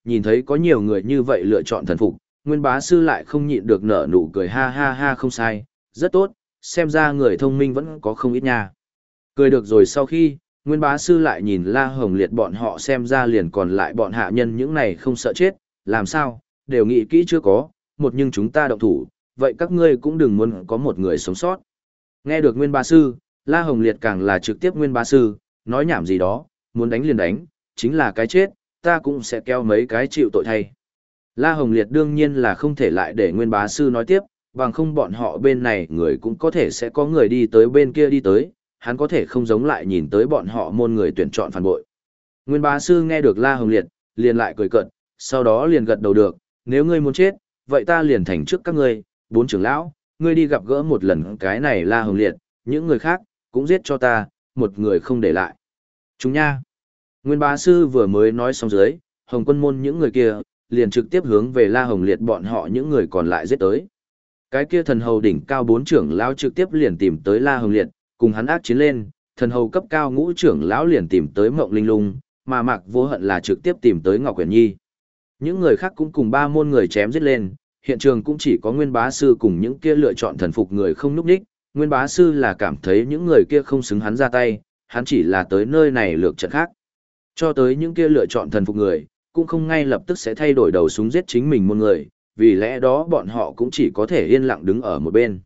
nhìn thấy có nhiều người như vậy lựa chọn thần phục, Nguyên Bá Sư lại không nhịn được nở nụ cười ha ha ha không sai, rất tốt, xem ra người thông minh vẫn có không ít nha. Cười được rồi sau khi, Nguyên Bá Sư lại nhìn La Hồng Liệt bọn họ xem ra liền còn lại bọn hạ nhân những này không sợ chết, làm sao, đều nghĩ kỹ chưa có, một nhưng chúng ta động thủ, vậy các ngươi cũng đừng muốn có một người sống sót. Nghe được Nguyên Bá Sư, La Hồng Liệt càng là trực tiếp Nguyên Bá Sư, nói nhảm gì đó, muốn đánh liền đánh, chính là cái chết, ta cũng sẽ kéo mấy cái chịu tội thay. La Hồng Liệt đương nhiên là không thể lại để Nguyên Bá Sư nói tiếp, bằng không bọn họ bên này người cũng có thể sẽ có người đi tới bên kia đi tới, hắn có thể không giống lại nhìn tới bọn họ môn người tuyển chọn phản bội. Nguyên Bá Sư nghe được La Hồng Liệt, liền lại cười cợt, sau đó liền gật đầu được, nếu ngươi muốn chết, vậy ta liền thành trước các ngươi, 4 trưởng lão, ngươi đi gặp gỡ một lần cái này La Hồng Liệt, những người khác, cũng giết cho ta, một người không để lại. Chúng nha. Nguyên Bá Sư vừa mới nói xong dưới, Hồng Quân môn những người kia, liền trực tiếp hướng về La Hồng Liệt bọn họ những người còn lại giết tới. Cái kia thần hầu đỉnh cao 4 trưởng lão trực tiếp liền tìm tới La Hồng Liệt, cùng hắn ác chiến lên, thần hầu cấp cao ngũ trưởng lão liền tìm tới Mộng Linh Lung, mà Mạc Vô Hận là trực tiếp tìm tới Ngọc Quyển Nhi. Những người khác cũng cùng 3 môn người chém giết lên, hiện trường cũng chỉ có Nguyên Bá Sư cùng những kia lựa chọn thần phục người không núp đích. Nguyên Bá Sư là cảm thấy những người kia không xứng hắn ra tay, hắn chỉ là tới nơi này lược trận khác. Cho tới những kia lựa chọn thần phục người, cũng không ngay lập tức sẽ thay đổi đầu súng giết chính mình một người, vì lẽ đó bọn họ cũng chỉ có thể yên lặng đứng ở một bên.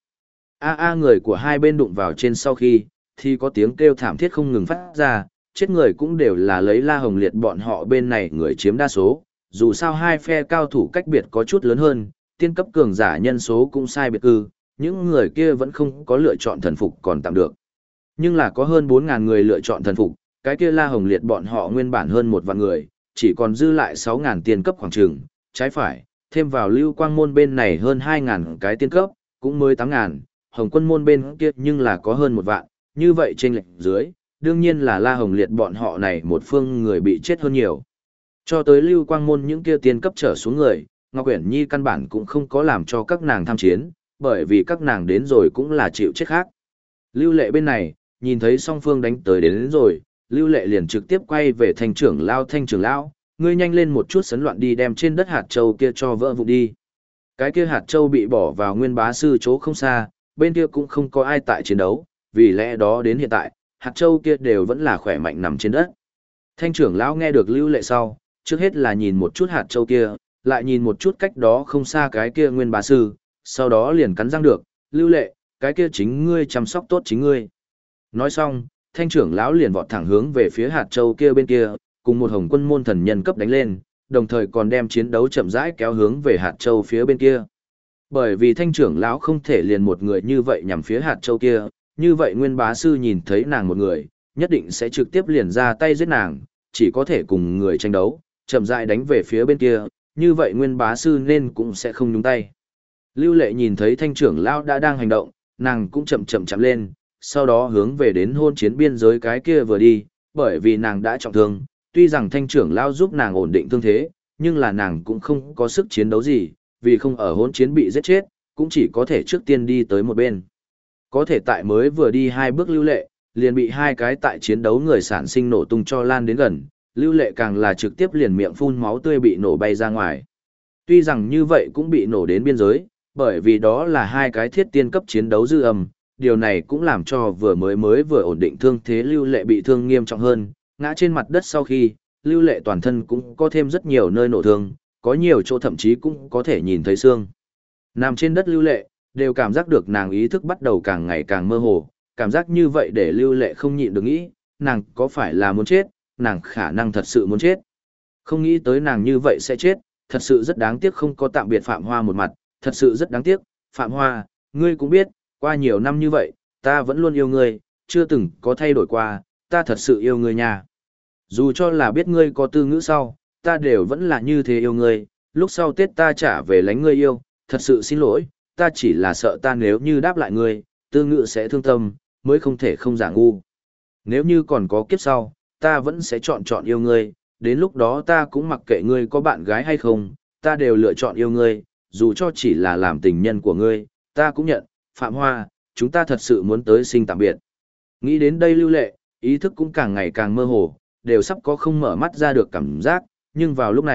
Người của hai bên đụng vào trên sau khi, thì có tiếng kêu thảm thiết không ngừng phát ra, chết người cũng đều là lấy La Hồng Liệt bọn họ bên này người chiếm đa số, dù sao hai phe cao thủ cách biệt có chút lớn hơn, tiên cấp cường giả nhân số cũng sai biệt ư, những người kia vẫn không có lựa chọn thần phục còn tạm được. Nhưng là có hơn 4.000 người lựa chọn thần phục, cái kia La Hồng Liệt bọn họ nguyên bản hơn 1 vạn người, chỉ còn dư lại 6.000 tiên cấp khoảng trường, trái phải, thêm vào Lưu Quang môn bên này hơn 2.000 cái tiên cấp, cũng mới 8.000, Hồng Quân môn bên kia nhưng là có hơn 1 vạn, như vậy trên lệch dưới, đương nhiên là La Hồng Liệt bọn họ này một phương người bị chết hơn nhiều. Cho tới Lưu Quang môn những kia tiên cấp trở xuống người, Ngọc Uyển Nhi căn bản cũng không có làm cho các nàng tham chiến, bởi vì các nàng đến rồi cũng là chịu chết khác. Lưu Lệ bên này, nhìn thấy song phương đánh tới đến rồi, Lưu Lệ liền trực tiếp quay về Thanh trưởng lão, ngươi nhanh lên một chút sấn loạn đi đem trên đất hạt châu kia cho vỡ vụn đi. Cái kia hạt châu bị bỏ vào Nguyên Bá Sư chỗ không xa, bên kia cũng không có ai tại chiến đấu, vì lẽ đó đến hiện tại, hạt châu kia đều vẫn là khỏe mạnh nằm trên đất. Thanh trưởng lão nghe được Lưu Lệ sau, trước hết là nhìn một chút hạt châu kia, lại nhìn một chút cách đó không xa cái kia Nguyên Bá Sư, sau đó liền cắn răng được, Lưu Lệ, cái kia chính ngươi chăm sóc tốt chính ngươi. Nói xong, Thanh trưởng lão liền vọt thẳng hướng về phía hạt châu kia bên kia, cùng một Hồng Quân môn thần nhân cấp đánh lên, đồng thời còn đem chiến đấu chậm rãi kéo hướng về hạt châu phía bên kia. Bởi vì Thanh trưởng lão không thể liền một người như vậy nhằm phía hạt châu kia, như vậy Nguyên Bá Sư nhìn thấy nàng một người, nhất định sẽ trực tiếp liền ra tay giết nàng, chỉ có thể cùng người tranh đấu, chậm rãi đánh về phía bên kia, như vậy Nguyên Bá Sư nên cũng sẽ không nhúng tay. Lưu Lệ nhìn thấy Thanh trưởng lão đã đang hành động, nàng cũng chậm chậm lên, sau đó hướng về đến hôn chiến biên giới cái kia vừa đi, bởi vì nàng đã trọng thương, tuy rằng Thanh trưởng lão giúp nàng ổn định thương thế, nhưng là nàng cũng không có sức chiến đấu gì, vì không ở hôn chiến bị giết chết, cũng chỉ có thể trước tiên đi tới một bên. Có thể tại mới vừa đi 2 bước Lưu Lệ, liền bị 2 cái tại chiến đấu người sản sinh nổ tung cho lan đến gần, Lưu Lệ càng là trực tiếp liền miệng phun máu tươi bị nổ bay ra ngoài. Tuy rằng như vậy cũng bị nổ đến biên giới, bởi vì đó là 2 cái thiết tiên cấp chiến đấu dư âm, điều này cũng làm cho mới vừa ổn định thương thế Lưu Lệ bị thương nghiêm trọng hơn, ngã trên mặt đất sau khi, Lưu Lệ toàn thân cũng có thêm rất nhiều nơi nổ thương, có nhiều chỗ thậm chí cũng có thể nhìn thấy xương. Nằm trên đất Lưu Lệ, đều cảm giác được nàng ý thức bắt đầu càng ngày càng mơ hồ, cảm giác như vậy để Lưu Lệ không nhịn được nghĩ, nàng có phải là muốn chết, nàng khả năng thật sự muốn chết. Không nghĩ tới nàng như vậy sẽ chết, thật sự rất đáng tiếc không có tạm biệt Phạm Hoa một mặt, thật sự rất đáng tiếc, Phạm Hoa, ngươi cũng biết, qua nhiều năm như vậy, ta vẫn luôn yêu ngươi, chưa từng có thay đổi qua, ta thật sự yêu ngươi nha. Dù cho là biết ngươi có tư ngữ sau, ta đều vẫn là như thế yêu ngươi, lúc sau Tết ta trả về lánh ngươi yêu, thật sự xin lỗi, ta chỉ là sợ ta nếu như đáp lại ngươi, tư ngữ sẽ thương tâm, mới không thể không giả ngu. Nếu như còn có kiếp sau, ta vẫn sẽ chọn yêu ngươi, đến lúc đó ta cũng mặc kệ ngươi có bạn gái hay không, ta đều lựa chọn yêu ngươi, dù cho chỉ là làm tình nhân của ngươi, ta cũng nhận, Phạm Hoa, chúng ta thật sự muốn tới sinh tạm biệt. Nghĩ đến đây Lưu Lệ, ý thức cũng càng ngày càng mơ hồ, đều sắp có không mở mắt ra được cảm giác, nhưng vào lúc này,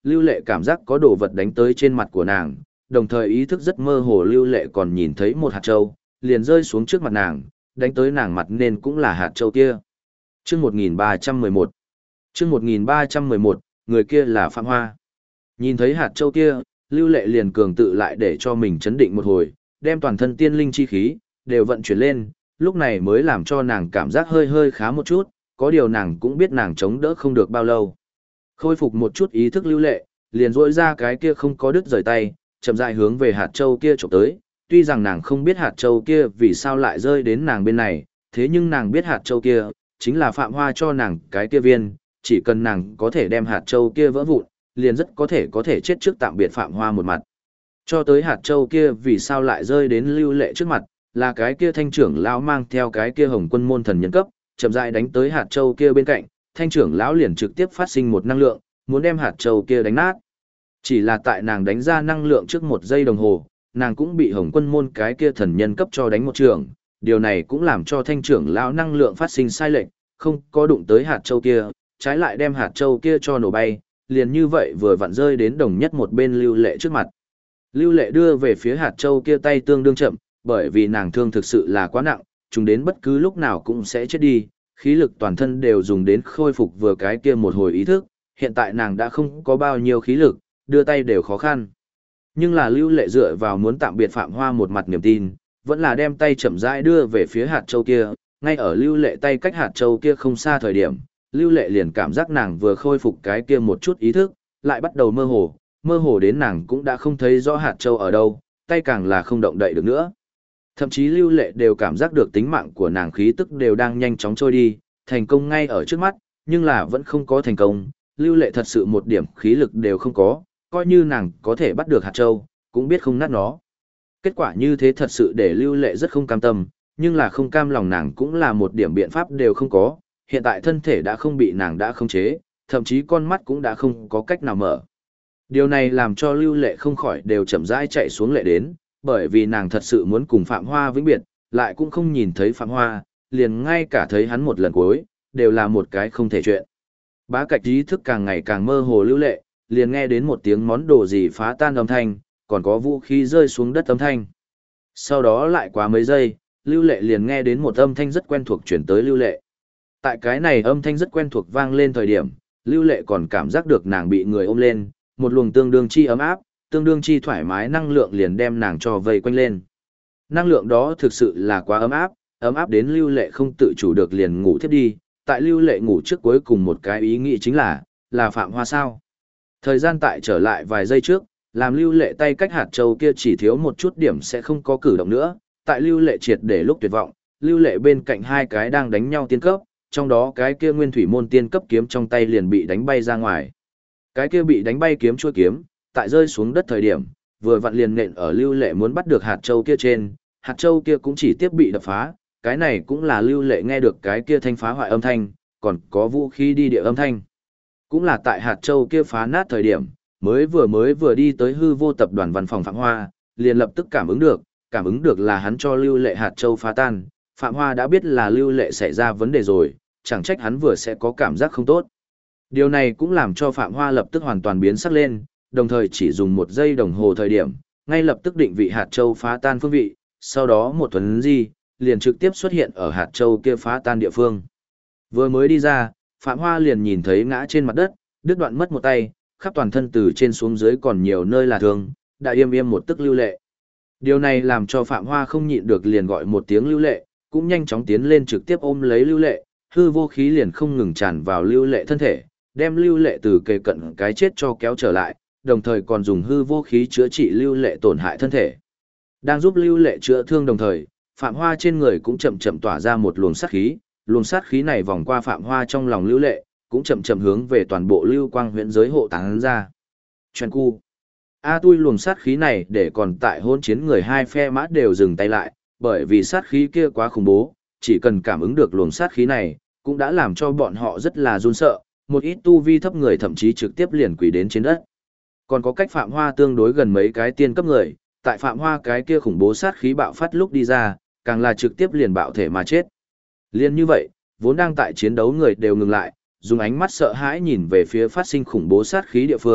Lưu Lệ cảm giác có đồ vật đánh tới trên mặt của nàng, đồng thời ý thức rất mơ hồ. Lưu Lệ còn nhìn thấy một hạt châu, liền rơi xuống trước mặt nàng, đánh tới nàng mặt nên cũng là hạt châu kia. Chương 1311. Chương 1311, người kia là Phạm Hoa. Nhìn thấy hạt châu kia, Lưu Lệ liền cường tự lại để cho mình chấn định một hồi, đem toàn thân tiên linh chi khí đều vận chuyển lên, lúc này mới làm cho nàng cảm giác hơi hơi khá một chút, có điều nàng cũng biết nàng chống đỡ không được bao lâu. Khôi phục một chút ý thức Lưu Lệ, liền duỗi ra cái kia không có đứt rời tay, chậm rãi hướng về hạt châu kia chụp tới. Tuy rằng nàng không biết hạt châu kia vì sao lại rơi đến nàng bên này, thế nhưng nàng biết hạt châu kia chính là Phạm Hoa cho nàng cái kia viên, chỉ cần nàng có thể đem hạt châu kia vỡ vụn, liền rất có thể chết trước tạm biệt Phạm Hoa một mặt. Cho tới hạt châu kia vì sao lại rơi đến Lưu Lệ trước mặt, là cái kia thanh trưởng lão mang theo cái kia Hồng Quân môn thần nhân cấp, chậm rãi đánh tới hạt châu kia bên cạnh, thanh trưởng lão liền trực tiếp phát sinh một năng lượng, muốn đem hạt châu kia đánh nát. Chỉ là tại nàng đánh ra năng lượng trước 1 giây đồng hồ, nàng cũng bị Hồng Quân môn cái kia thần nhân cấp cho đánh một trường, điều này cũng làm cho thanh trưởng lão năng lượng phát sinh sai lệch, không có đụng tới hạt châu kia, trái lại đem hạt châu kia cho nổ bay, liền như vậy vừa vặn rơi đến đồng nhất một bên Lưu Lệ trước mặt. Lưu Lệ đưa về phía hạt châu kia tay tương đương chậm, bởi vì nàng thương thực sự là quá nặng, chúng đến bất cứ lúc nào cũng sẽ chết đi, khí lực toàn thân đều dùng đến khôi phục vừa cái kia một hồi ý thức, hiện tại nàng đã không có bao nhiêu khí lực, đưa tay đều khó khăn. Nhưng là Lưu Lệ dựa vào muốn tạm biệt Phạm Hoa một mặt niềm tin, vẫn là đem tay chậm rãi đưa về phía hạt châu kia, ngay ở Lưu Lệ tay cách hạt châu kia không xa thời điểm, Lưu Lệ liền cảm giác nàng vừa khôi phục cái kia một chút ý thức, lại bắt đầu mơ hồ đến nàng cũng đã không thấy rõ hạt châu ở đâu, tay càng là không động đậy được nữa. Thậm chí Lưu Lệ đều cảm giác được tính mạng của nàng khí tức đều đang nhanh chóng trôi đi, thành công ngay ở trước mắt, nhưng là vẫn không có thành công, Lưu Lệ thật sự một điểm khí lực đều không có, coi như nàng có thể bắt được hạt châu, cũng biết không nát nó. Kết quả như thế thật sự để Lưu Lệ rất không cam tâm, nhưng là không cam lòng nàng cũng là một điểm biện pháp đều không có, hiện tại thân thể đã không bị nàng đã khống chế, thậm chí con mắt cũng đã không có cách nào mở. Điều này làm cho Lưu Lệ không khỏi đều chậm rãi chạy xuống lệ đến, bởi vì nàng thật sự muốn cùng Phạm Hoa vĩnh biệt, lại cũng không nhìn thấy Phạm Hoa, liền ngay cả thấy hắn một lần cuối, đều là một cái không thể chuyện. Bá Cạch ý thức càng ngày càng mơ hồ Lưu Lệ, liền nghe đến một tiếng món đồ gì phá tan âm thanh, còn có vũ khí rơi xuống đất âm thanh. Sau đó lại qua mấy giây, Lưu Lệ liền nghe đến một âm thanh rất quen thuộc chuyển tới Lưu Lệ. Tại cái này âm thanh rất quen thuộc vang lên thời điểm, Lưu Lệ còn cảm giác được nàng bị người ôm lên, một luồng tương đương chi ấm áp, tương đương chi thoải mái năng lượng liền đem nàng cho vây quanh lên. Năng lượng đó thực sự là quá ấm áp đến Lưu Lệ không tự chủ được liền ngủ thiếp đi. Tại Lưu Lệ ngủ trước cuối cùng một cái ý nghĩ chính là Phạm Hoa sao. Thời gian tại trở lại vài giây trước, làm Lưu Lệ tay cách hạt châu kia chỉ thiếu một chút điểm sẽ không có cử động nữa. Tại Lưu Lệ triệt để lúc tuyệt vọng, Lưu Lệ bên cạnh hai cái đang đánh nhau tiên cấp, trong đó cái kia nguyên thủy môn tiên cấp kiếm trong tay liền bị đánh bay ra ngoài. Cái kia bị đánh bay kiếm chuôi kiếm, tại rơi xuống đất thời điểm, vừa vặn liền nện ở Lưu Lệ muốn bắt được hạt châu kia trên, hạt châu kia cũng chỉ tiếp bị đập phá, cái này cũng là Lưu Lệ nghe được cái kia thanh phá hoại âm thanh, còn có vũ khí đi địa âm thanh. Cũng là tại hạt châu kia phá nát thời điểm, mới vừa đi tới hư vô tập đoàn văn phòng Phạm Hoa, liền lập tức cảm ứng được là hắn cho Lưu Lệ hạt châu phá tan, Phạm Hoa đã biết là Lưu Lệ xảy ra vấn đề rồi, chẳng trách hắn vừa sẽ có cảm giác không tốt. Điều này cũng làm cho Phạm Hoa lập tức hoàn toàn biến sắc lên, đồng thời chỉ dùng 1 giây đồng hồ thời điểm, ngay lập tức định vị hạt châu phá tan phương vị, sau đó một thuấn di, liền trực tiếp xuất hiện ở hạt châu kia phá tan địa phương. Vừa mới đi ra, Phạm Hoa liền nhìn thấy ngã trên mặt đất, đứt đoạn mất một tay, khắp toàn thân từ trên xuống dưới còn nhiều nơi là thương, đã im một tức Lưu Lệ. Điều này làm cho Phạm Hoa không nhịn được liền gọi một tiếng Lưu Lệ, cũng nhanh chóng tiến lên trực tiếp ôm lấy Lưu Lệ, hư vô khí liền không ngừng tràn vào Lưu Lệ thân thể, đem Lưu Lệ từ kề cận cái chết cho kéo trở lại, đồng thời còn dùng hư vô khí chữa trị Lưu Lệ tổn hại thân thể. Đang giúp Lưu Lệ chữa thương đồng thời, Phạm Hoa trên người cũng chậm chậm tỏa ra một luồng sát khí này vòng qua Phạm Hoa trong lòng Lưu Lệ, cũng chậm chậm hướng về toàn bộ Lưu Quang huyện giới hộ tán ra. Chuyện cu. Tui luồng sát khí này để còn tại hôn chiến người hai phe mã đều dừng tay lại, bởi vì sát khí kia quá khủng bố, chỉ cần cảm ứng được luồng sát khí này, cũng đã làm cho bọn họ rất là run sợ, một ít tu vi thấp người thậm chí trực tiếp liền quỳ đến trên đất. Còn có cách Phạm Hoa tương đối gần mấy cái tiên cấp người, tại Phạm Hoa cái kia khủng bố sát khí bạo phát lúc đi ra, càng là trực tiếp liền bạo thể mà chết. Liên như vậy, vốn đang tại chiến đấu người đều ngừng lại, dùng ánh mắt sợ hãi nhìn về phía phát sinh khủng bố sát khí địa phương,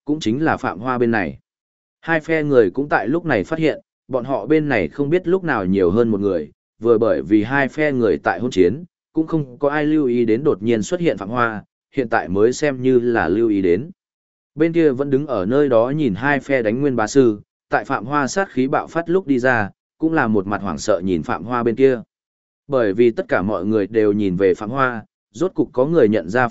cũng chính là Phạm Hoa bên này. Hai phe người cũng tại lúc này phát hiện, bọn họ bên này không biết lúc nào nhiều hơn một người, vừa bởi vì hai phe người tại hôn chiến, cũng không có ai lưu ý đến đột nhiên xuất hiện Phạm Hoa, hiện tại mới xem như là lưu ý đến. Bên kia vẫn đứng ở nơi đó nhìn hai phe đánh Nguyên Bá Sư, tại Phạm Hoa sát khí bạo phát lúc đi ra, cũng là một mặt hoảng sợ nhìn Phạm Hoa bên kia. Bởi vì tất cả mọi người đều nhìn về Phạm Hoa, rốt cục có người nhận ra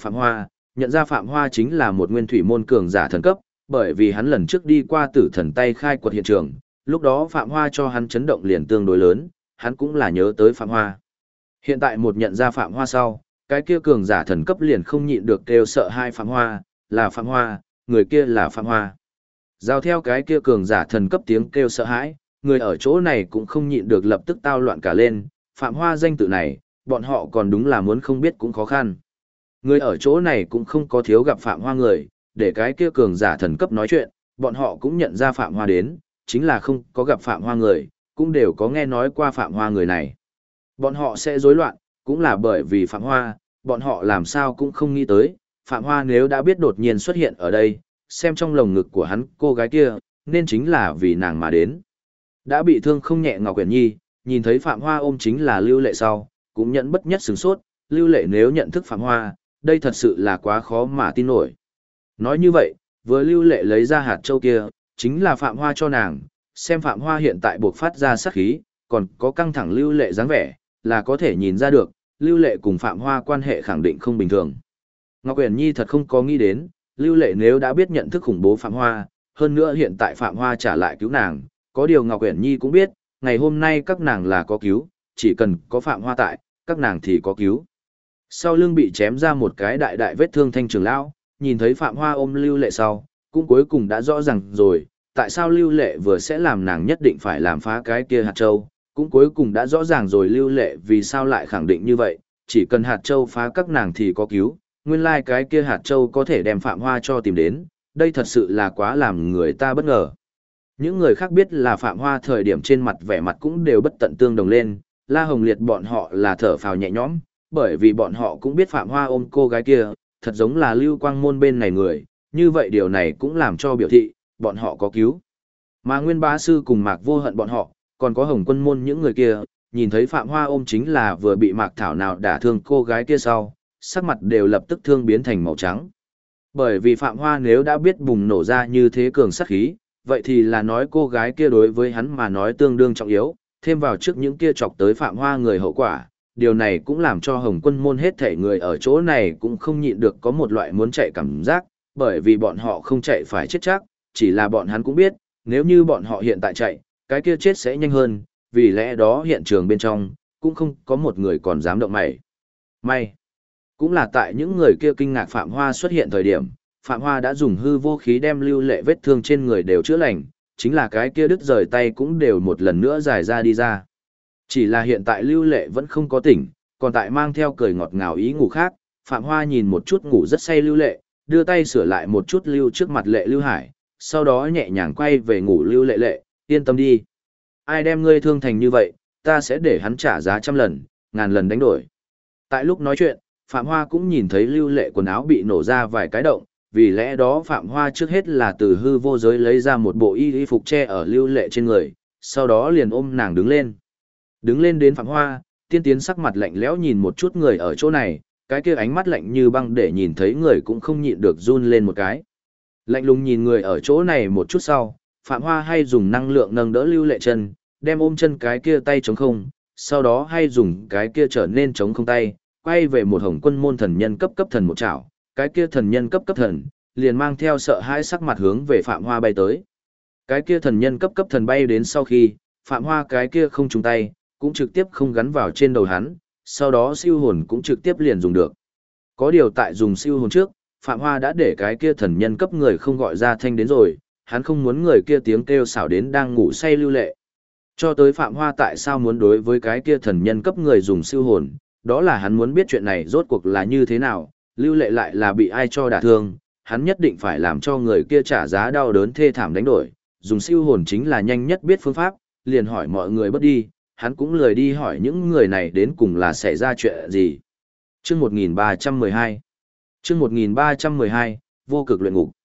Phạm Hoa chính là một nguyên thủy môn cường giả thần cấp, bởi vì hắn lần trước đi qua tử thần tay khai quật hiện trường, lúc đó Phạm Hoa cho hắn chấn động liền tương đối lớn, hắn cũng là nhớ tới Phạm Hoa. Hiện tại một nhận ra Phạm Hoa sau, cái kia cường giả thần cấp liền không nhịn được kêu sợ hai Phạm Hoa, là Phạm Hoa, người kia là Phạm Hoa. Giao theo cái kia cường giả thần cấp tiếng kêu sợ hãi, người ở chỗ này cũng không nhịn được lập tức tao loạn cả lên, Phạm Hoa danh tự này, bọn họ còn đúng là muốn không biết cũng khó khăn. Người ở chỗ này cũng không có thiếu gặp Phạm Hoa người, để cái kia cường giả thần cấp nói chuyện, bọn họ cũng nhận ra Phạm Hoa đến, chính là không có gặp Phạm Hoa người, cũng đều có nghe nói qua Phạm Hoa người này. Bọn họ sẽ rối loạn, cũng là bởi vì Phạm Hoa, bọn họ làm sao cũng không nghĩ tới, Phạm Hoa nếu đã biết đột nhiên xuất hiện ở đây, xem trong lồng ngực của hắn cô gái kia, nên chính là vì nàng mà đến. Đã bị thương không nhẹ Ngọc Uyển Nhi, nhìn thấy Phạm Hoa ôm chính là Lưu Lệ sau, cũng nhận bất nhất sửng sốt, Lưu Lệ nếu nhận thức Phạm Hoa, đây thật sự là quá khó mà tin nổi. Nói như vậy, vừa Lưu Lệ lấy ra hạt châu kia, chính là Phạm Hoa cho nàng, xem Phạm Hoa hiện tại buộc phát ra sát khí, còn có căng thẳng Lưu Lệ dáng vẻ, là có thể nhìn ra được, Lưu Lệ cùng Phạm Hoa quan hệ khẳng định không bình thường. Ngọc Uyển Nhi thật không có nghĩ đến, Lưu Lệ nếu đã biết nhận thức khủng bố Phạm Hoa, hơn nữa hiện tại Phạm Hoa trả lại cứu nàng, có điều Ngọc Uyển Nhi cũng biết, ngày hôm nay các nàng là có cứu, chỉ cần có Phạm Hoa tại, các nàng thì có cứu. Sau lưng bị chém ra một cái đại đại vết thương Thanh trưởng lão, nhìn thấy Phạm Hoa ôm Lưu Lệ sau, cũng cuối cùng đã rõ ràng rồi, tại sao Lưu Lệ vừa sẽ làm nàng nhất định phải làm phá cái kia hạt châu, cũng cuối cùng đã rõ ràng rồi Lưu Lệ vì sao lại khẳng định như vậy, chỉ cần hạt châu phá các nàng thì có cứu, nguyên lai cái kia hạt châu có thể đem Phạm Hoa cho tìm đến, đây thật sự là quá làm người ta bất ngờ. Những người khác biết là Phạm Hoa thời điểm trên mặt vẻ mặt cũng đều bất tận tương đồng lên, La Hồng Liệt bọn họ là thở phào nhẹ nhõm, bởi vì bọn họ cũng biết Phạm Hoa ôm cô gái kia, thật giống là Lưu Quang Môn bên này người, như vậy điều này cũng làm cho biểu thị, bọn họ có cứu. Mà Nguyên Bá Sư cùng Mạc Vô Hận bọn họ, còn có Hồng Quân Môn những người kia, nhìn thấy Phạm Hoa ôm chính là vừa bị Mạc Thảo nào đả thương cô gái kia sau, sắc mặt đều lập tức thương biến thành màu trắng. Bởi vì Phạm Hoa nếu đã biết bùng nổ ra như thế cường sát khí, vậy thì là nói cô gái kia đối với hắn mà nói tương đương trọng yếu, thêm vào trước những kia chọc tới Phạm Hoa người hậu quả, điều này cũng làm cho Hồng Quân Môn hết thảy người ở chỗ này cũng không nhịn được có một loại muốn chạy cảm giác, bởi vì bọn họ không chạy phải chết chắc, chỉ là bọn hắn cũng biết, nếu như bọn họ hiện tại chạy, cái kia chết sẽ nhanh hơn, vì lẽ đó hiện trường bên trong, cũng không có một người còn dám động mảy. May, cũng là tại những người kia kinh ngạc Phạm Hoa xuất hiện thời điểm, Phạm Hoa đã dùng hư vô khí đem Lưu Lệ vết thương trên người đều chữa lành, chính là cái kia đứt rời tay cũng đều một lần nữa giải ra đi ra. Chỉ là hiện tại Lưu Lệ vẫn không có tỉnh, còn tại mang theo cười ngọt ngào ý ngủ khác, Phạm Hoa nhìn một chút ngủ rất say Lưu Lệ, đưa tay sửa lại một chút lưu trước mặt Lệ Lưu Hải, sau đó nhẹ nhàng quay về ngủ Lưu Lệ Lệ, yên tâm đi. Ai đem ngươi thương thành như vậy, ta sẽ để hắn trả giá 100 lần, 1000 lần đánh đổi. Tại lúc nói chuyện, Phạm Hoa cũng nhìn thấy Lưu Lệ quần áo bị nổ ra vài cái động, vì lẽ đó Phạm Hoa trước hết là từ hư vô giới lấy ra một bộ y phục che ở Lưu Lệ trên người, sau đó liền ôm nàng đứng lên. Đứng lên đến Phạm Hoa, tiên tiến sắc mặt lạnh lẽo nhìn một chút người ở chỗ này, cái kia ánh mắt lạnh như băng để nhìn thấy người cũng không nhịn được run lên một cái. Lạnh lùng nhìn người ở chỗ này một chút sau, Phạm Hoa hay dùng năng lượng nâng đỡ Lưu Lệ chân, đem ôm chân cái kia tay trống không, sau đó hay dùng cái kia trở nên trống không tay, quay về một Hồng Quân Môn thần nhân cấp cấp thần một chảo, cái kia thần nhân cấp cấp thần, liền mang theo sợ hãi sắc mặt hướng về Phạm Hoa bay tới. Cái kia thần nhân cấp cấp thần bay đến sau khi, Phạm Hoa cái kia không trúng tay, cũng trực tiếp không gắn vào trên đầu hắn, sau đó siêu hồn cũng trực tiếp liền dùng được. Có điều tại dùng siêu hồn trước, Phạm Hoa đã để cái kia thần nhân cấp người không gọi ra thanh đến rồi, hắn không muốn người kia tiếng kêu xảo đến đang ngủ say Lưu Lệ. Cho tới Phạm Hoa tại sao muốn đối với cái kia thần nhân cấp người dùng siêu hồn, đó là hắn muốn biết chuyện này rốt cuộc là như thế nào, Lưu Lệ lại là bị ai cho đả thương, hắn nhất định phải làm cho người kia trả giá đau đớn thê thảm đánh đổi, dùng siêu hồn chính là nhanh nhất biết phương pháp, liền hỏi mọi người bất đi, hắn cũng lười đi hỏi những người này đến cùng là xảy ra chuyện gì. Chương 1312 Chương 1312, vô cực luyện ngục.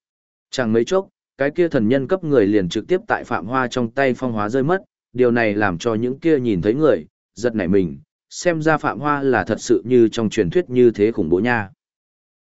Chẳng mấy chốc, cái kia thần nhân cấp người liền trực tiếp tại Phạm Hoa trong tay phong hóa rơi mất, điều này làm cho những kia nhìn thấy người, giật nảy mình, xem ra Phạm Hoa là thật sự như trong truyền thuyết như thế khủng bố nha.